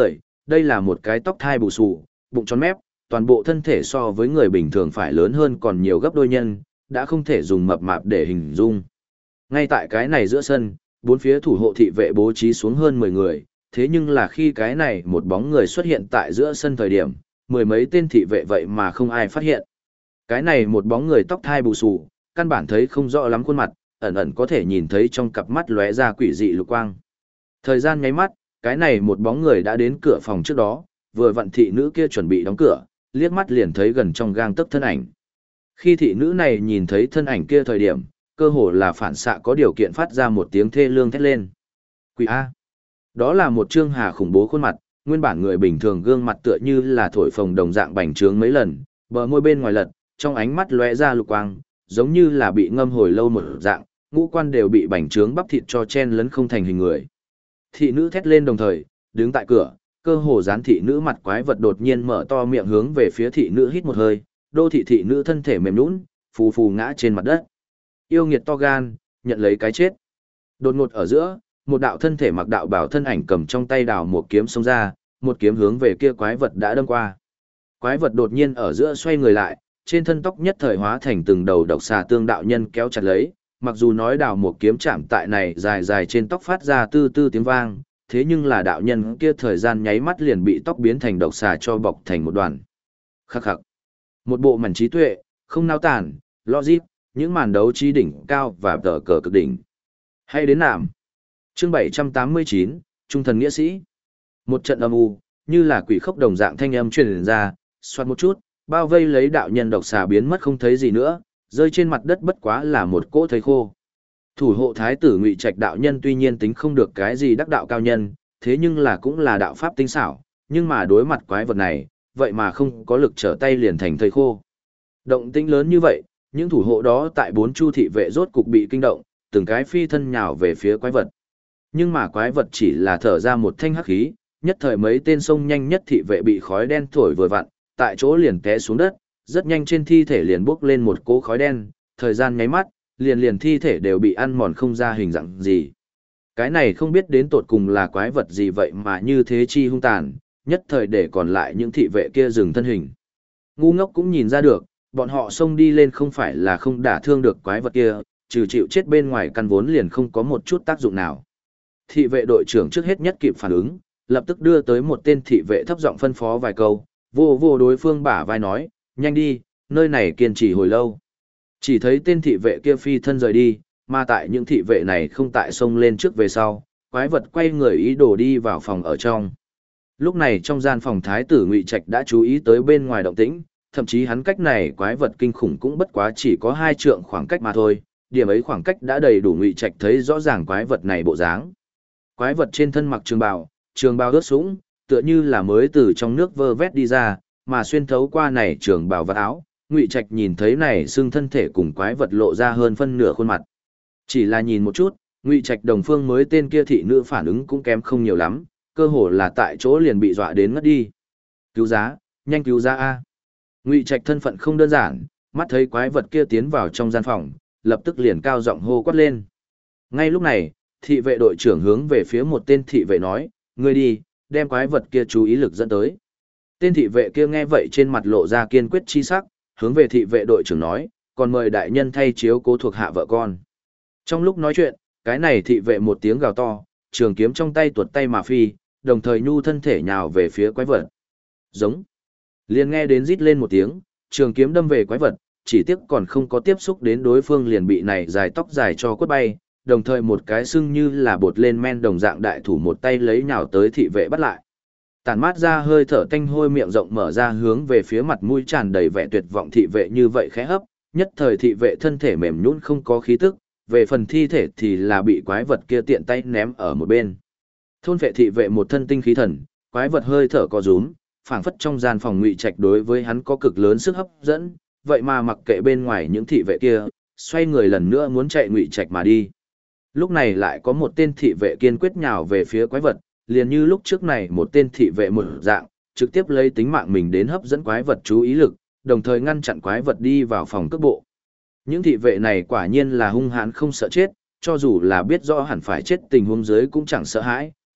đây là một cái tóc thai bù xù, bụng tròn mép, toàn bộ thân thể so với người bình thường phải lớn hơn còn nhiều gấp đôi nhân, đã không thể dùng mập mạp để hình dung. Ngay tại cái này giữa sân, bốn phía thủ hộ thị vệ bố trí xuống hơn mười người, thế nhưng là khi cái này một bóng người xuất hiện tại giữa sân thời điểm, mười mấy tên thị vệ vậy mà không ai phát hiện. Cái này một bóng người tóc thai bù xù, căn bản thấy không rõ lắm khuôn mặt, ẩn ẩn có thể nhìn thấy trong cặp mắt lóe ra quỷ dị lục quang. Thời gian nháy mắt, cái này một bóng người đã đến cửa phòng trước đó, vừa vặn thị nữ kia chuẩn bị đóng cửa, liếc mắt liền thấy gần trong gang tấc thân ảnh. Khi thị nữ này nhìn thấy thân ảnh kia thời điểm, cơ hồ là phản xạ có điều kiện phát ra một tiếng thê lương thét lên. Quỷ A. Đó là một trương hà khủng bố khuôn mặt, nguyên bản người bình thường gương mặt tựa như là thổi phồng đồng dạng bành trướng mấy lần, bờ môi bên ngoài lật, trong ánh mắt lóe ra lục quang, giống như là bị ngâm hồi lâu một dạng, ngũ quan đều bị bành trướng bắp thịt cho chen lấn không thành hình người. Thị nữ thét lên đồng thời, đứng tại cửa, cơ hồ dán thị nữ mặt quái vật đột nhiên mở to miệng hướng về phía thị nữ hít một hơi, đô thị thị nữ thân thể mềm nhũn, phù phù ngã trên mặt đất. Yêu nghiệt to gan, nhận lấy cái chết. Đột ngột ở giữa, một đạo thân thể mặc đạo bảo thân ảnh cầm trong tay đào một kiếm xông ra, một kiếm hướng về kia quái vật đã đâm qua. Quái vật đột nhiên ở giữa xoay người lại, trên thân tóc nhất thời hóa thành từng đầu độc xà tương đạo nhân kéo chặt lấy, mặc dù nói đào một kiếm chạm tại này dài dài trên tóc phát ra tư tư tiếng vang, thế nhưng là đạo nhân kia thời gian nháy mắt liền bị tóc biến thành độc xà cho bọc thành một đoàn. Khắc khắc. Một bộ mảnh trí tuệ, không nao tản, logic, những màn đấu trí đỉnh cao và tờ cờ cực đỉnh. Hay đến nạm. Chương bảy trăm tám mươi chín, Trung thần nghĩa sĩ. Một trận âm u, như là quỷ khốc đồng dạng thanh âm truyền ra, xoát một chút, bao vây lấy đạo nhân độc xà biến mất không thấy gì nữa, rơi trên mặt đất bất quá là một cỗ thây khô. Thủ hộ thái tử Ngụy Trạch đạo nhân tuy nhiên tính không được cái gì đắc đạo cao nhân, thế nhưng là cũng là đạo pháp tinh xảo, nhưng mà đối mặt quái vật này, vậy mà không có lực trở tay liền thành thây khô. Động tĩnh lớn như vậy, những thủ hộ đó tại bốn chu thị vệ rốt cục bị kinh động, từng cái phi thân nhào về phía quái vật. Nhưng mà quái vật chỉ là thở ra một thanh hắc khí, nhất thời mấy tên sông nhanh nhất thị vệ bị khói đen thổi vừa vặn, tại chỗ liền té xuống đất, rất nhanh trên thi thể liền bốc lên một cỗ khói đen, thời gian nháy mắt, liền liền thi thể đều bị ăn mòn không ra hình dạng gì. Cái này không biết đến tột cùng là quái vật gì vậy mà như thế chi hung tàn, nhất thời để còn lại những thị vệ kia dừng thân hình. Ngu ngốc cũng nhìn ra được, bọn họ xông đi lên không phải là không đả thương được quái vật kia, trừ chịu chết bên ngoài căn vốn liền không có một chút tác dụng nào. Thị vệ đội trưởng trước hết nhất kịp phản ứng, lập tức đưa tới một tên thị vệ thấp giọng phân phó vài câu, vô vô đối phương bả vai nói, nhanh đi, nơi này kiên trì hồi lâu. Chỉ thấy tên thị vệ kia phi thân rời đi, mà tại những thị vệ này không tại xông lên trước về sau, quái vật quay người ý đồ đi vào phòng ở trong. Lúc này trong gian phòng thái tử Ngụy Trạch đã chú ý tới bên ngoài động tĩnh, thậm chí hắn cách này quái vật kinh khủng cũng bất quá chỉ có hai trượng khoảng cách mà thôi, điểm ấy khoảng cách đã đầy đủ Ngụy Trạch thấy rõ ràng quái vật này bộ dáng. Quái vật trên thân mặc trường bào, trường bào ướt sũng, tựa như là mới từ trong nước vơ vét đi ra, mà xuyên thấu qua này trường bào và áo, Ngụy Trạch nhìn thấy này xương thân thể cùng quái vật lộ ra hơn phân nửa khuôn mặt. Chỉ là nhìn một chút, Ngụy Trạch đồng phương mới tên kia thị nữ phản ứng cũng kém không nhiều lắm, cơ hồ là tại chỗ liền bị dọa đến ngất đi. Cứu giá, nhanh cứu giá a. Ngụy Trạch thân phận không đơn giản, mắt thấy quái vật kia tiến vào trong gian phòng, lập tức liền cao giọng hô quát lên. Ngay lúc này, thị vệ đội trưởng hướng về phía một tên thị vệ nói, ngươi đi, đem quái vật kia chú ý lực dẫn tới. Tên thị vệ kia nghe vậy trên mặt lộ ra kiên quyết chi sắc, hướng về thị vệ đội trưởng nói, còn mời đại nhân thay chiếu cố thuộc hạ vợ con. Trong lúc nói chuyện, cái này thị vệ một tiếng gào to, trường kiếm trong tay tuột tay mà phi, đồng thời nhu thân thể nhào về phía quái vật. Giống. Liền nghe đến rít lên một tiếng, trường kiếm đâm về quái vật, chỉ tiếc còn không có tiếp xúc đến đối phương liền bị này dài tóc dài cho quất bay, đồng thời một cái xưng như là bột lên men đồng dạng đại thủ một tay lấy nhào tới thị vệ bắt lại. Tản mát ra hơi thở tanh hôi miệng rộng mở ra hướng về phía mặt mũi tràn đầy vẻ tuyệt vọng thị vệ như vậy khẽ hấp, nhất thời thị vệ thân thể mềm nhũn không có khí tức, về phần thi thể thì là bị quái vật kia tiện tay ném ở một bên. Thôn vệ thị vệ một thân tinh khí thần, quái vật hơi thở co rúm, phảng phất trong gian phòng Ngụy Trạch đối với hắn có cực lớn sức hấp dẫn, vậy mà mặc kệ bên ngoài những thị vệ kia, xoay người lần nữa muốn chạy Ngụy Trạch mà đi. Lúc này lại có một tên thị vệ kiên quyết nhào về phía quái vật, liền như lúc trước này một tên thị vệ một dạng, trực tiếp lấy tính mạng mình đến hấp dẫn quái vật chú ý lực, đồng thời ngăn chặn quái vật đi vào phòng cước bộ. Những thị vệ này quả nhiên là hung hãn không sợ chết, cho dù là biết rõ hẳn phải chết tình huống dưới cũng chẳng sợ hãi,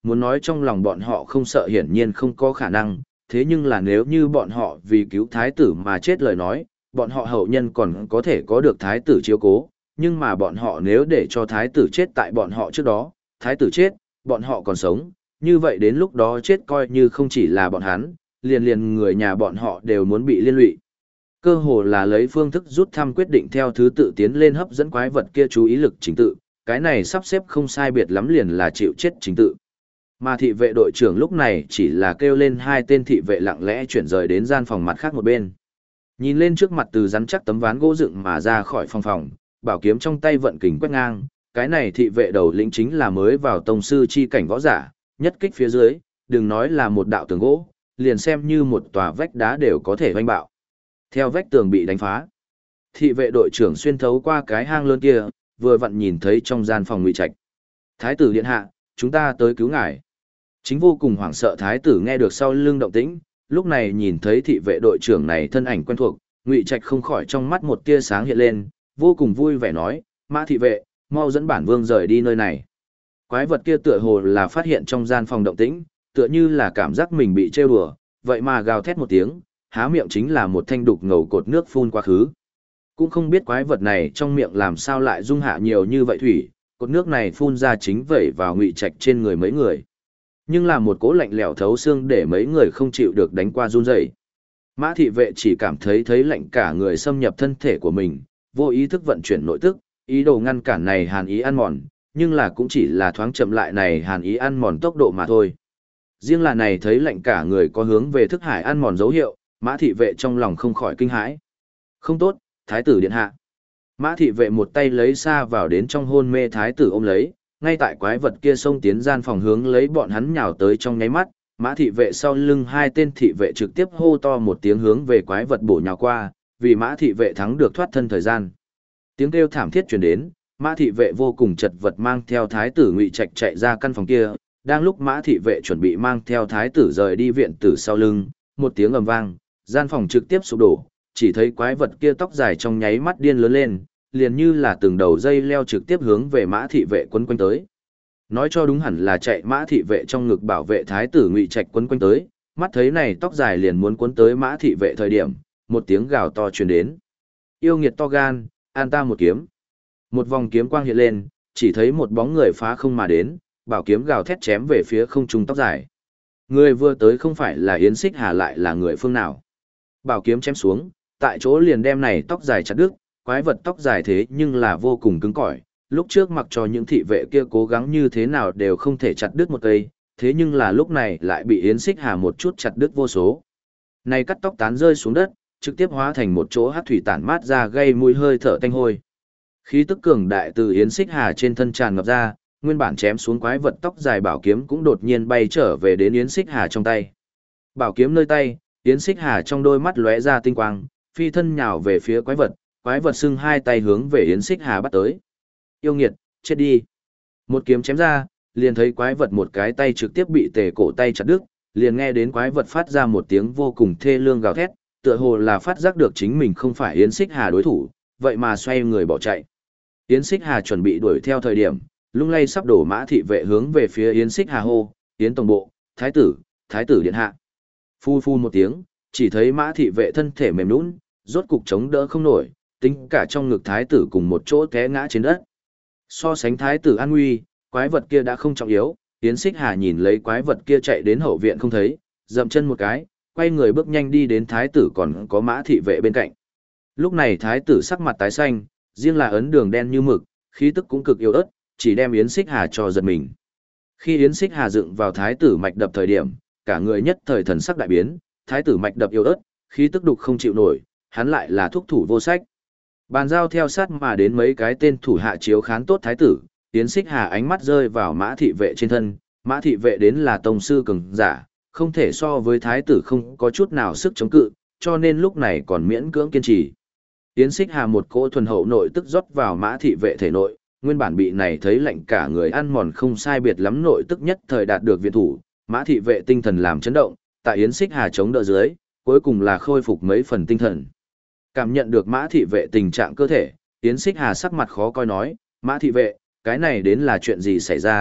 muốn nói trong lòng bọn họ không sợ hiển nhiên không có khả năng, thế nhưng là nếu như bọn họ vì cứu thái tử mà chết lời nói, bọn họ hậu nhân còn có thể có được thái tử chiếu cố, nhưng mà bọn họ nếu để cho thái tử chết tại bọn họ trước đó, thái tử chết, bọn họ còn sống, như vậy đến lúc đó chết coi như không chỉ là bọn hắn, liền liền người nhà bọn họ đều muốn bị liên lụy. Cơ hồ là lấy phương thức rút thăm quyết định theo thứ tự tiến lên hấp dẫn quái vật kia chú ý lực chính tự, cái này sắp xếp không sai biệt lắm liền là chịu chết chính tự. Mà thị vệ đội trưởng lúc này chỉ là kêu lên hai tên thị vệ lặng lẽ chuyển rời đến gian phòng mặt khác một bên. Nhìn lên trước mặt từ rắn chắc tấm ván gỗ dựng mà ra khỏi phòng phòng, bảo kiếm trong tay vận kình quét ngang, cái này thị vệ đầu lĩnh chính là mới vào tông sư chi cảnh võ giả, nhất kích phía dưới, đừng nói là một đạo tường gỗ, liền xem như một tòa vách đá đều có thể hoanh bạo. Theo vách tường bị đánh phá, thị vệ đội trưởng xuyên thấu qua cái hang lớn kia, vừa vặn nhìn thấy trong gian phòng ngụy trạch. Thái tử điện hạ, chúng ta tới cứu ngài. Chính vô cùng hoảng sợ thái tử nghe được sau lưng động tĩnh, lúc này nhìn thấy thị vệ đội trưởng này thân ảnh quen thuộc, ngụy trạch không khỏi trong mắt một tia sáng hiện lên, vô cùng vui vẻ nói, Mã thị vệ, mau dẫn bản vương rời đi nơi này. Quái vật kia tựa hồ là phát hiện trong gian phòng động tĩnh, tựa như là cảm giác mình bị trêu đùa, vậy mà gào thét một tiếng, há miệng chính là một thanh đục ngầu cột nước phun quá khứ. Cũng không biết quái vật này trong miệng làm sao lại dung hạ nhiều như vậy thủy, cột nước này phun ra chính vẩy vào ngụy trạch trên người mấy người. Nhưng là một cỗ lạnh lẽo thấu xương để mấy người không chịu được đánh qua run rẩy. Mã thị vệ chỉ cảm thấy thấy lạnh cả người xâm nhập thân thể của mình, vô ý thức vận chuyển nội tức, ý đồ ngăn cản này hàn ý ăn mòn, nhưng là cũng chỉ là thoáng chậm lại này hàn ý ăn mòn tốc độ mà thôi. Riêng là này thấy lạnh cả người có hướng về thức hải ăn mòn dấu hiệu, Mã thị vệ trong lòng không khỏi kinh hãi. Không tốt, thái tử điện hạ. Mã thị vệ một tay lấy xa vào đến trong hôn mê thái tử ôm lấy, ngay tại quái vật kia xông tiến gian phòng hướng lấy bọn hắn nhào tới trong nháy mắt, Mã thị vệ sau lưng hai tên thị vệ trực tiếp hô to một tiếng hướng về quái vật bổ nhào qua, vì Mã thị vệ thắng được thoát thân thời gian. Tiếng kêu thảm thiết truyền đến, Mã thị vệ vô cùng chật vật mang theo thái tử ngụy trạch chạy ra căn phòng kia, đang lúc Mã thị vệ chuẩn bị mang theo thái tử rời đi viện tử sau lưng, một tiếng ầm vang, gian phòng trực tiếp sụp đổ, chỉ thấy quái vật kia tóc dài trong nháy mắt điên lớn lên, liền như là từng đầu dây leo trực tiếp hướng về Mã thị vệ quấn quanh tới. Nói cho đúng hẳn là chạy Mã thị vệ trong ngực bảo vệ thái tử ngụy trạch quấn quanh tới, mắt thấy này tóc dài liền muốn quấn tới Mã thị vệ thời điểm, một tiếng gào to truyền đến. Yêu nghiệt to gan, an ta một kiếm. Một vòng kiếm quang hiện lên, chỉ thấy một bóng người phá không mà đến, bảo kiếm gào thét chém về phía không trung tóc dài. Người vừa tới không phải là Yến Xích Hà lại là người phương nào. Bảo kiếm chém xuống, tại chỗ liền đem này tóc dài chặt đứt, quái vật tóc dài thế nhưng là vô cùng cứng cỏi. Lúc trước mặc cho những thị vệ kia cố gắng như thế nào đều không thể chặt đứt một cây, thế nhưng là lúc này lại bị Yến Xích Hà một chút chặt đứt vô số. Này cắt tóc tán rơi xuống đất, trực tiếp hóa thành một chỗ hắc thủy tản mát ra gây mùi hơi thở tanh hôi. Khí tức cường đại từ Yến Xích Hà trên thân tràn ngập ra, nguyên bản chém xuống quái vật tóc dài bảo kiếm cũng đột nhiên bay trở về đến Yến Xích Hà trong tay. Bảo kiếm nơi tay, Yến Xích Hà trong đôi mắt lóe ra tinh quang, phi thân nhào về phía quái vật, quái vật xưng hai tay hướng về Yến Xích Hà bắt tới. Yêu nghiệt, chết đi. Một kiếm chém ra, liền thấy quái vật một cái tay trực tiếp bị tề cổ tay chặt đứt, liền nghe đến quái vật phát ra một tiếng vô cùng thê lương gào thét, tựa hồ là phát giác được chính mình không phải Yến Xích Hà đối thủ, vậy mà xoay người bỏ chạy. Yến Xích Hà chuẩn bị đuổi theo thời điểm, lung lay sắp đổ Mã thị vệ hướng về phía Yến Xích Hà hô, Yến tổng bộ, thái tử, thái tử điện hạ. Phu phu một tiếng, chỉ thấy Mã thị vệ thân thể mềm nhũn, rốt cục chống đỡ không nổi, tính cả trong ngực thái tử cùng một chỗ té ngã trên đất. So sánh thái tử an nguy, quái vật kia đã không trọng yếu, Yến Xích Hà nhìn lấy quái vật kia chạy đến hậu viện không thấy, dậm chân một cái, quay người bước nhanh đi đến thái tử còn có Mã thị vệ bên cạnh. Lúc này thái tử sắc mặt tái xanh, riêng là ấn đường đen như mực, khí tức cũng cực yếu ớt, chỉ đem Yến Xích Hà cho giật mình. Khi Yến Xích Hà dựng vào thái tử mạch đập thời điểm, cả người nhất thời thần sắc đại biến, thái tử mạch đập yếu ớt, khí tức đục không chịu nổi, hắn lại là thúc thủ vô sách. Bàn giao theo sát mà đến mấy cái tên thủ hạ chiếu khán tốt thái tử, Yến Xích Hà ánh mắt rơi vào Mã thị vệ trên thân, Mã thị vệ đến là tông sư cường giả, không thể so với thái tử không có chút nào sức chống cự, cho nên lúc này còn miễn cưỡng kiên trì. Yến Xích Hà một cỗ thuần hậu nội tức rót vào Mã thị vệ thể nội, nguyên bản bị này thấy lạnh cả người ăn mòn không sai biệt lắm nội tức nhất thời đạt được viện thủ, Mã thị vệ tinh thần làm chấn động, tại Yến Xích Hà chống đỡ dưới, cuối cùng là khôi phục mấy phần tinh thần. Cảm nhận được Mã thị vệ tình trạng cơ thể, Yến Xích Hà sắc mặt khó coi nói, Mã thị vệ, cái này đến là chuyện gì xảy ra,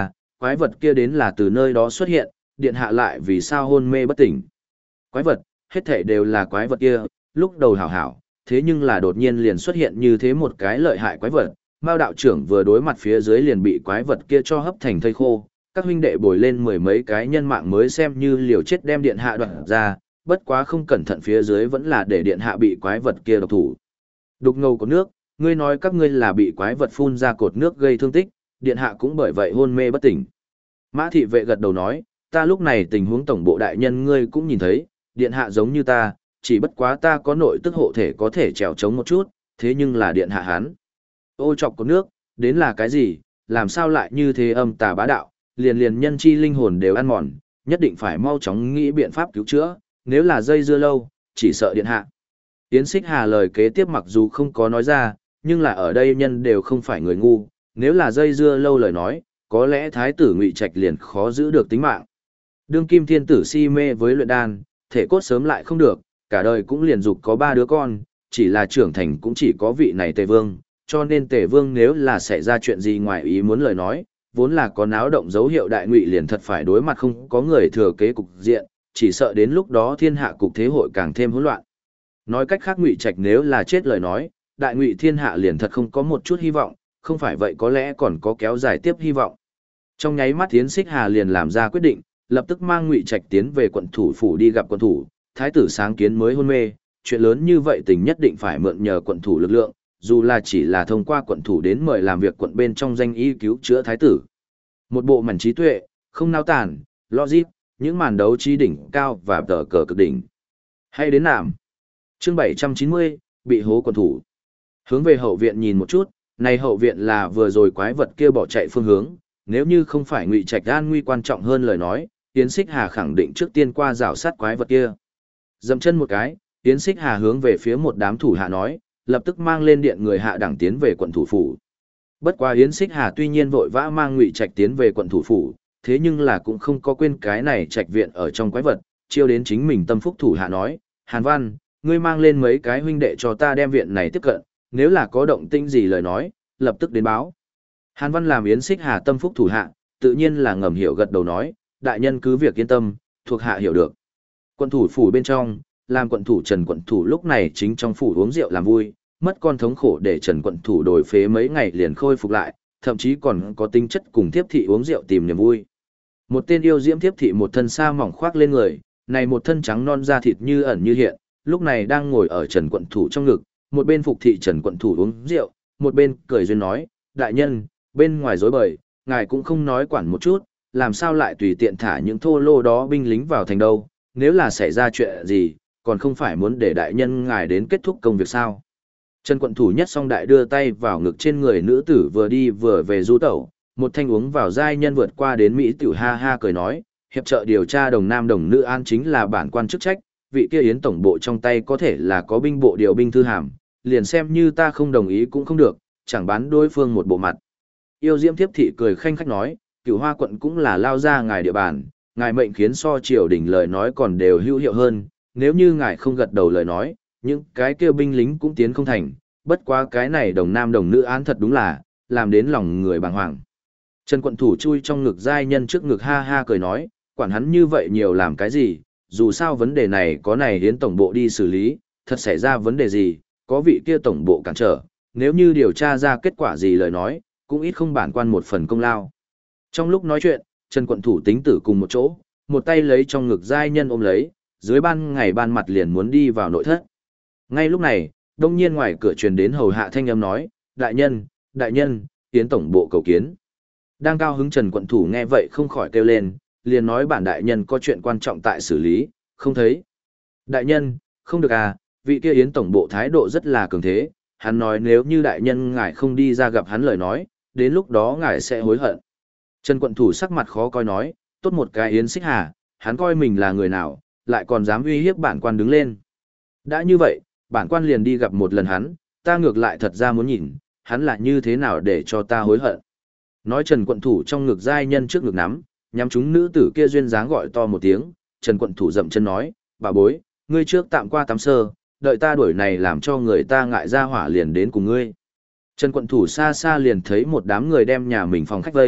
quái vật kia đến là từ nơi đó xuất hiện, điện hạ lại vì sao hôn mê bất tỉnh. Quái vật, hết thảy đều là quái vật kia, lúc đầu hảo hảo, thế nhưng là đột nhiên liền xuất hiện như thế một cái lợi hại quái vật. Mao đạo trưởng vừa đối mặt phía dưới liền bị quái vật kia cho hấp thành thây khô, các huynh đệ bồi lên mười mấy cái nhân mạng mới xem như liều chết đem điện hạ đoạn ra, bất quá không cẩn thận phía dưới vẫn là để điện hạ bị quái vật kia độc thủ. Đục ngầu của nước, ngươi nói các ngươi là bị quái vật phun ra cột nước gây thương tích, điện hạ cũng bởi vậy hôn mê bất tỉnh. Mã thị vệ gật đầu nói, ta lúc này tình huống tổng bộ đại nhân ngươi cũng nhìn thấy, điện hạ giống như ta, chỉ bất quá ta có nội tức hộ thể có thể trèo chống một chút, thế nhưng là điện hạ hắn. Ô chọc của nước, đến là cái gì, làm sao lại như thế âm tà bá đạo, liền liền nhân chi linh hồn đều ăn mòn, nhất định phải mau chóng nghĩ biện pháp cứu chữa, nếu là dây dưa lâu, chỉ sợ điện hạ. Yến Xích Hà lời kế tiếp mặc dù không có nói ra, nhưng là ở đây nhân đều không phải người ngu, nếu là dây dưa lâu lời nói, có lẽ thái tử Ngụy Trạch liền khó giữ được tính mạng. Đương kim thiên tử si mê với luyện đan, thể cốt sớm lại không được, cả đời cũng liền dục có ba đứa con, chỉ là trưởng thành cũng chỉ có vị này Tề Vương, cho nên Tề Vương nếu là xảy ra chuyện gì ngoài ý muốn lời nói, vốn là có náo động dấu hiệu đại ngụy liền thật phải đối mặt không có người thừa kế cục diện, chỉ sợ đến lúc đó thiên hạ cục thế hội càng thêm hỗn loạn. Nói cách khác Ngụy Trạch nếu là chết lời nói, đại ngụy thiên hạ liền thật không có một chút hy vọng, không phải vậy có lẽ còn có kéo dài tiếp hy vọng. Trong nháy mắt Yến Xích Hà liền làm ra quyết định, lập tức mang Ngụy Trạch tiến về quận thủ phủ đi gặp quận thủ, thái tử sáng kiến mới hôn mê, chuyện lớn như vậy tình nhất định phải mượn nhờ quận thủ lực lượng, dù là chỉ là thông qua quận thủ đến mời làm việc quận bên trong danh y cứu chữa thái tử. Một bộ mảnh trí tuệ, không nao tản, logic, những màn đấu trí đỉnh cao và tờ cờ cực đỉnh. Hay đến nạm. Chương bảy trăm chín mươi, bị hố quận thủ. Hướng về hậu viện nhìn một chút, này hậu viện là vừa rồi quái vật kia bỏ chạy phương hướng, nếu như không phải Ngụy Trạch an nguy quan trọng hơn lời nói, Yến Xích Hà khẳng định trước tiên qua rào sát quái vật kia. Dậm chân một cái, Yến Xích Hà hướng về phía một đám thủ hạ nói, lập tức mang lên điện người hạ đẳng tiến về quận thủ phủ. Bất quá Yến Xích Hà tuy nhiên vội vã mang Ngụy Trạch tiến về quận thủ phủ, thế nhưng là cũng không có quên cái này trạch viện ở trong quái vật, chiêu đến chính mình tâm phúc thủ hạ nói, Hàn Văn, ngươi mang lên mấy cái huynh đệ cho ta đem viện này tiếp cận, nếu là có động tĩnh gì lời nói, lập tức đến báo. Hàn Văn làm Yến Xích Hà tâm phúc thủ hạ, tự nhiên là ngầm hiểu gật đầu nói, đại nhân cứ việc yên tâm, thuộc hạ hiểu được. Quận thủ phủ bên trong, làm quận thủ Trần quận thủ lúc này chính trong phủ uống rượu làm vui, mất con thống khổ để Trần quận thủ đổi phế mấy ngày liền khôi phục lại, thậm chí còn có tính chất cùng thiếp thị uống rượu tìm niềm vui. Một tên yêu diễm thiếp thị một thân sa mỏng khoác lên người, này một thân trắng non da thịt như ẩn như hiện, lúc này đang ngồi ở Trần quận thủ trong ngực, một bên phục thị Trần quận thủ uống rượu, một bên cười duyên nói, đại nhân, bên ngoài dối bời, ngài cũng không nói quản một chút, làm sao lại tùy tiện thả những thô lô đó binh lính vào thành đâu, nếu là xảy ra chuyện gì, còn không phải muốn để đại nhân ngài đến kết thúc công việc sao. Trần quận thủ nhất song đại đưa tay vào ngực trên người nữ tử vừa đi vừa về du tẩu, một thanh uống vào giai nhân vượt qua đến Mỹ tiểu ha ha cười nói, hiệp trợ điều tra đồng nam đồng nữ an chính là bản quan chức trách, vị kia Yến tổng bộ trong tay có thể là có binh bộ điều binh thư hàm, liền xem như ta không đồng ý cũng không được, chẳng bán đối phương một bộ mặt. Yêu diễm thiếp thị cười khanh khách nói, Cửu Hoa quận cũng là lao ra ngài địa bàn, ngài mệnh khiến so triều đình lời nói còn đều hữu hiệu hơn, nếu như ngài không gật đầu lời nói, những cái kêu binh lính cũng tiến không thành, bất quá cái này đồng nam đồng nữ án thật đúng là, làm đến lòng người bàng hoàng. Trần quận thủ chui trong ngực giai nhân trước ngực ha ha cười nói, quản hắn như vậy nhiều làm cái gì, dù sao vấn đề này có này đến tổng bộ đi xử lý, thật xảy ra vấn đề gì, có vị kia tổng bộ cản trở, nếu như điều tra ra kết quả gì lời nói, cũng ít không bản quan một phần công lao. Trong lúc nói chuyện, Trần quận thủ tính tử cùng một chỗ, một tay lấy trong ngực giai nhân ôm lấy, dưới ban ngày ban mặt liền muốn đi vào nội thất. Ngay lúc này, đông nhiên ngoài cửa truyền đến hầu hạ thanh âm nói, đại nhân, đại nhân, Yến tổng bộ cầu kiến. Đang cao hứng Trần quận thủ nghe vậy không khỏi kêu lên, liền nói bản đại nhân có chuyện quan trọng tại xử lý, không thấy. Đại nhân, không được à, vị kia Yến tổng bộ thái độ rất là cường thế, hắn nói nếu như đại nhân ngài không đi ra gặp hắn lời nói, đến lúc đó ngài sẽ hối hận. Trần quận thủ sắc mặt khó coi nói, tốt một cái Yến Xích Hà, hắn coi mình là người nào, lại còn dám uy hiếp bản quan đứng lên. Đã như vậy, bản quan liền đi gặp một lần hắn, ta ngược lại thật ra muốn nhìn, hắn là như thế nào để cho ta hối hận. Nói Trần quận thủ trong ngực giai nhân trước ngực nắm, nhắm chúng nữ tử kia duyên dáng gọi to một tiếng, Trần quận thủ dậm chân nói, bà bối, ngươi trước tạm qua tắm sơ, đợi ta đuổi này làm cho người ta ngại ra hỏa liền đến cùng ngươi. Trần quận thủ xa xa liền thấy một đám người đem nhà mình phòng khách vây,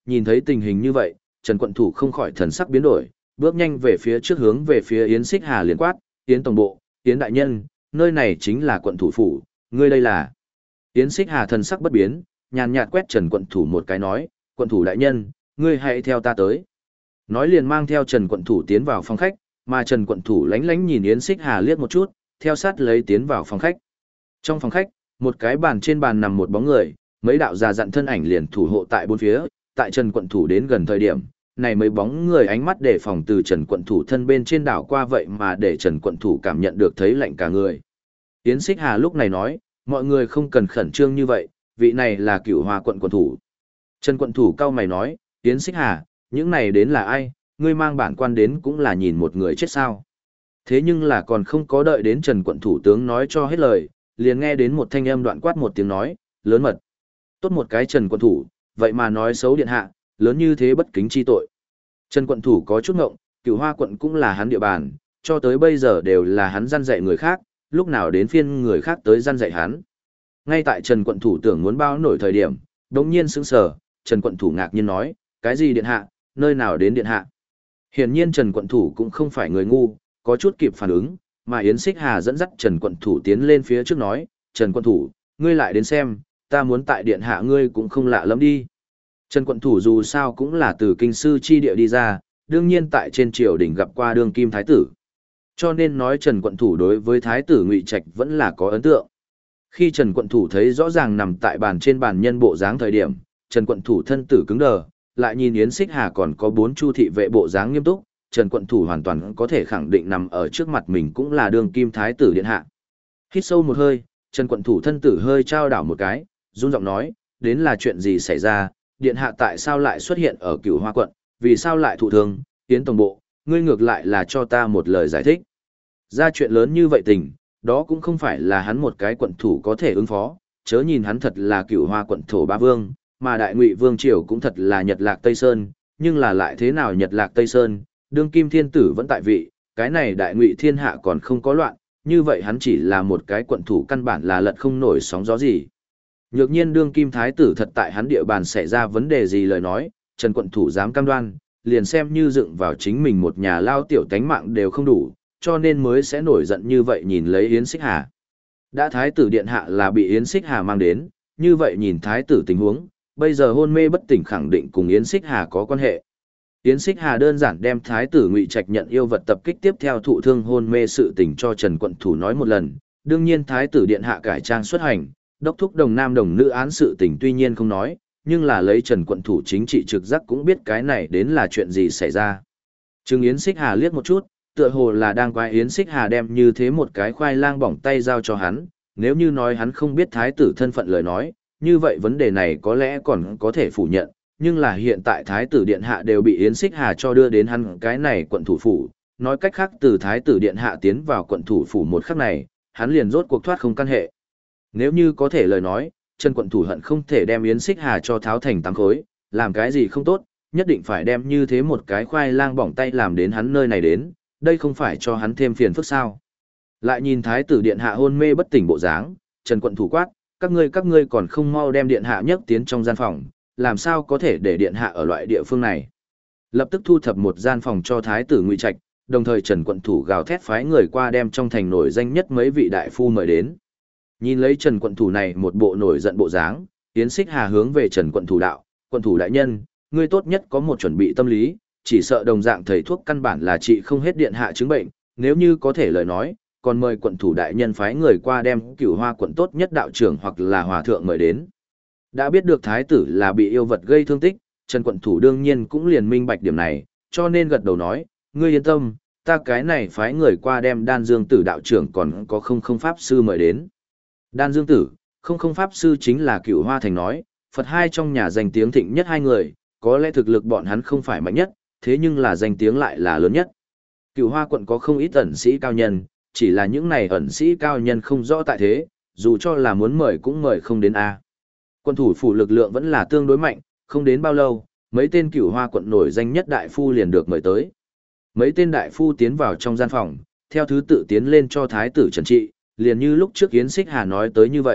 nhìn thấy tình hình như vậy, Trần quận thủ không khỏi thần sắc biến đổi, bước nhanh về phía trước hướng về phía Yến Xích Hà liền quát, Yến tổng bộ, Yến đại nhân, nơi này chính là quận thủ phủ, ngươi đây là. Yến Xích Hà thần sắc bất biến, nhàn nhạt quét Trần quận thủ một cái nói, quận thủ đại nhân, ngươi hãy theo ta tới. Nói liền mang theo Trần quận thủ tiến vào phòng khách, mà Trần quận thủ lánh lánh nhìn Yến Xích Hà liếc một chút, theo sát lấy tiến vào phòng khách. Trong phòng khách, một cái bàn trên bàn nằm một bóng người, mấy đạo già dặn thân ảnh liền thủ hộ tại bốn phía, tại Trần quận thủ đến gần thời điểm, này mấy bóng người ánh mắt đề phòng từ Trần quận thủ thân bên trên đảo qua vậy mà để Trần quận thủ cảm nhận được thấy lạnh cả người. Yến Xích Hà lúc này nói, mọi người không cần khẩn trương như vậy, vị này là Cửu Hoa quận quận thủ. Trần quận thủ cao mày nói, Yến Xích Hà, những này đến là ai, ngươi mang bản quan đến cũng là nhìn một người chết sao. Thế nhưng là còn không có đợi đến Trần quận thủ tướng nói cho hết lời, liền nghe đến một thanh âm đoạn quát một tiếng nói, lớn mật. Tốt một cái Trần quận thủ, vậy mà nói xấu điện hạ, lớn như thế bất kính chi tội. Trần quận thủ có chút ngộng, Cửu Hoa quận cũng là hắn địa bàn, cho tới bây giờ đều là hắn răn dạy người khác, lúc nào đến phiên người khác tới răn dạy hắn. Ngay tại Trần quận thủ tưởng muốn bao nổi thời điểm, đống nhiên sững sờ, Trần quận thủ ngạc nhiên nói, cái gì điện hạ, nơi nào đến điện hạ. Hiển nhiên Trần quận thủ cũng không phải người ngu, có chút kịp phản ứng, mà Yến Xích Hà dẫn dắt Trần quận thủ tiến lên phía trước nói, Trần quận thủ, ngươi lại đến xem, ta muốn tại điện hạ ngươi cũng không lạ lắm đi. Trần quận thủ dù sao cũng là từ kinh sư chi địa đi ra, đương nhiên tại trên triều đình gặp qua đương kim thái tử. Cho nên nói Trần quận thủ đối với thái tử Ngụy Trạch vẫn là có ấn tượng. Khi Trần quận thủ thấy rõ ràng nằm tại bàn trên bàn nhân bộ dáng thời điểm, Trần quận thủ thân tử cứng đờ, lại nhìn Yến Xích Hà còn có bốn chu thị vệ bộ dáng nghiêm túc, Trần quận thủ hoàn toàn có thể khẳng định nằm ở trước mặt mình cũng là đương kim thái tử điện hạ. Hít sâu một hơi, Trần quận thủ thân tử hơi trao đảo một cái, run giọng nói, đến là chuyện gì xảy ra, điện hạ tại sao lại xuất hiện ở Cửu Hoa quận, vì sao lại thụ thương, Yến tổng bộ, ngươi ngược lại là cho ta một lời giải thích. Ra chuyện lớn như vậy tình, đó cũng không phải là hắn một cái quận thủ có thể ứng phó, chớ nhìn hắn thật là Cửu Hoa quận thổ ba vương, mà đại ngụy vương triều cũng thật là Nhật Lạc Tây Sơn, nhưng là lại thế nào Nhật Lạc Tây Sơn, đương kim thiên tử vẫn tại vị, cái này đại ngụy thiên hạ còn không có loạn, như vậy hắn chỉ là một cái quận thủ căn bản là lật không nổi sóng gió gì. Nhược nhiên đương kim thái tử thật tại hắn địa bàn xảy ra vấn đề gì lời nói, Trần quận thủ dám cam đoan, liền xem như dựng vào chính mình một nhà lao tiểu tánh mạng đều không đủ, cho nên mới sẽ nổi giận như vậy nhìn lấy Yến Xích Hà. Đã thái tử điện hạ là bị Yến Xích Hà mang đến, như vậy nhìn thái tử tình huống, bây giờ hôn mê bất tỉnh khẳng định cùng Yến Xích Hà có quan hệ. Yến Xích Hà đơn giản đem thái tử Ngụy Trạch nhận yêu vật tập kích tiếp theo thụ thương hôn mê sự tình cho Trần quận thủ nói một lần, đương nhiên thái tử điện hạ cải trang xuất hành, đốc thúc đồng nam đồng nữ án sự tình tuy nhiên không nói, nhưng là lấy Trần quận thủ chính trị trực giác cũng biết cái này đến là chuyện gì xảy ra. Trừng Yến Xích Hà liếc một chút, tựa hồ là đang quay Yến Xích Hà đem như thế một cái khoai lang bỏng tay giao cho hắn, nếu như nói hắn không biết thái tử thân phận lời nói, như vậy vấn đề này có lẽ còn có thể phủ nhận, nhưng là hiện tại thái tử điện hạ đều bị Yến Xích Hà cho đưa đến hắn cái này quận thủ phủ, nói cách khác từ thái tử điện hạ tiến vào quận thủ phủ một khắc này, hắn liền rốt cuộc thoát không căn hệ. Nếu như có thể lời nói, Trần quận thủ hận không thể đem Yến Xích Hà cho tháo thành tám khối, làm cái gì không tốt, nhất định phải đem như thế một cái khoai lang bỏng tay làm đến hắn nơi này đến, đây không phải cho hắn thêm phiền phức sao. Lại nhìn thái tử điện hạ hôn mê bất tỉnh bộ dáng, Trần quận thủ quát, các ngươi các ngươi còn không mau đem điện hạ nhấc tiến trong gian phòng, làm sao có thể để điện hạ ở loại địa phương này. Lập tức thu thập một gian phòng cho thái tử Ngụy Trạch, đồng thời Trần quận thủ gào thét phái người qua đem trong thành nổi danh nhất mấy vị đại phu mời đến. Nhìn lấy Trần quận thủ này một bộ nổi giận bộ dáng, Yến Xích Hà hướng về Trần quận thủ đạo, quận thủ đại nhân, ngươi tốt nhất có một chuẩn bị tâm lý, chỉ sợ đồng dạng thầy thuốc căn bản là trị không hết điện hạ chứng bệnh, nếu như có thể lời nói, còn mời quận thủ đại nhân phái người qua đem Cửu Hoa quận tốt nhất đạo trưởng hoặc là hòa thượng mời đến. Đã biết được thái tử là bị yêu vật gây thương tích, Trần quận thủ đương nhiên cũng liền minh bạch điểm này, cho nên gật đầu nói, ngươi yên tâm, ta cái này phái người qua đem Đan Dương Tử đạo trưởng còn có không không pháp sư mời đến. Đan Dương Tử, không không pháp sư chính là Cửu Hoa thành nói, Phật hai trong nhà danh tiếng thịnh nhất hai người, có lẽ thực lực bọn hắn không phải mạnh nhất, thế nhưng là danh tiếng lại là lớn nhất. Cửu Hoa quận có không ít ẩn sĩ cao nhân, chỉ là những này ẩn sĩ cao nhân không rõ tại thế, dù cho là muốn mời cũng mời không đến A. Quận thủ phủ lực lượng vẫn là tương đối mạnh, không đến bao lâu, mấy tên Cửu Hoa quận nổi danh nhất đại phu liền được mời tới. Mấy tên đại phu tiến vào trong gian phòng, theo thứ tự tiến lên cho thái tử trần trị, liền như lúc trước Yến Xích Hà nói tới như vậy,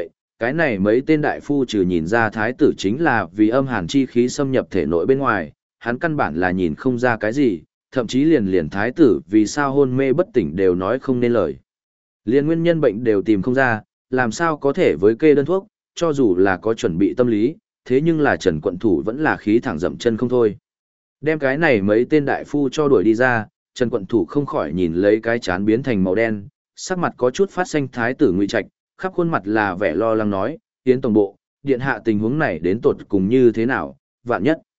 Cái này mấy tên đại phu trừ nhìn ra thái tử chính là vì âm hàn chi khí xâm nhập thể nội bên ngoài, hắn căn bản là nhìn không ra cái gì, thậm chí liền liền thái tử vì sao hôn mê bất tỉnh đều nói không nên lời. Liền nguyên nhân bệnh đều tìm không ra, làm sao có thể với kê đơn thuốc, cho dù là có chuẩn bị tâm lý, thế nhưng là Trần Quận Thủ vẫn là khí thẳng dậm chân không thôi. Đem cái này mấy tên đại phu cho đuổi đi ra, Trần Quận Thủ không khỏi nhìn lấy cái chán biến thành màu đen, sắc mặt có chút phát xanh thái tử Ngụy Trạch, khắp khuôn mặt là vẻ lo lắng nói, Yến tổng bộ, điện hạ tình huống này đến tột cùng như thế nào, vạn nhất.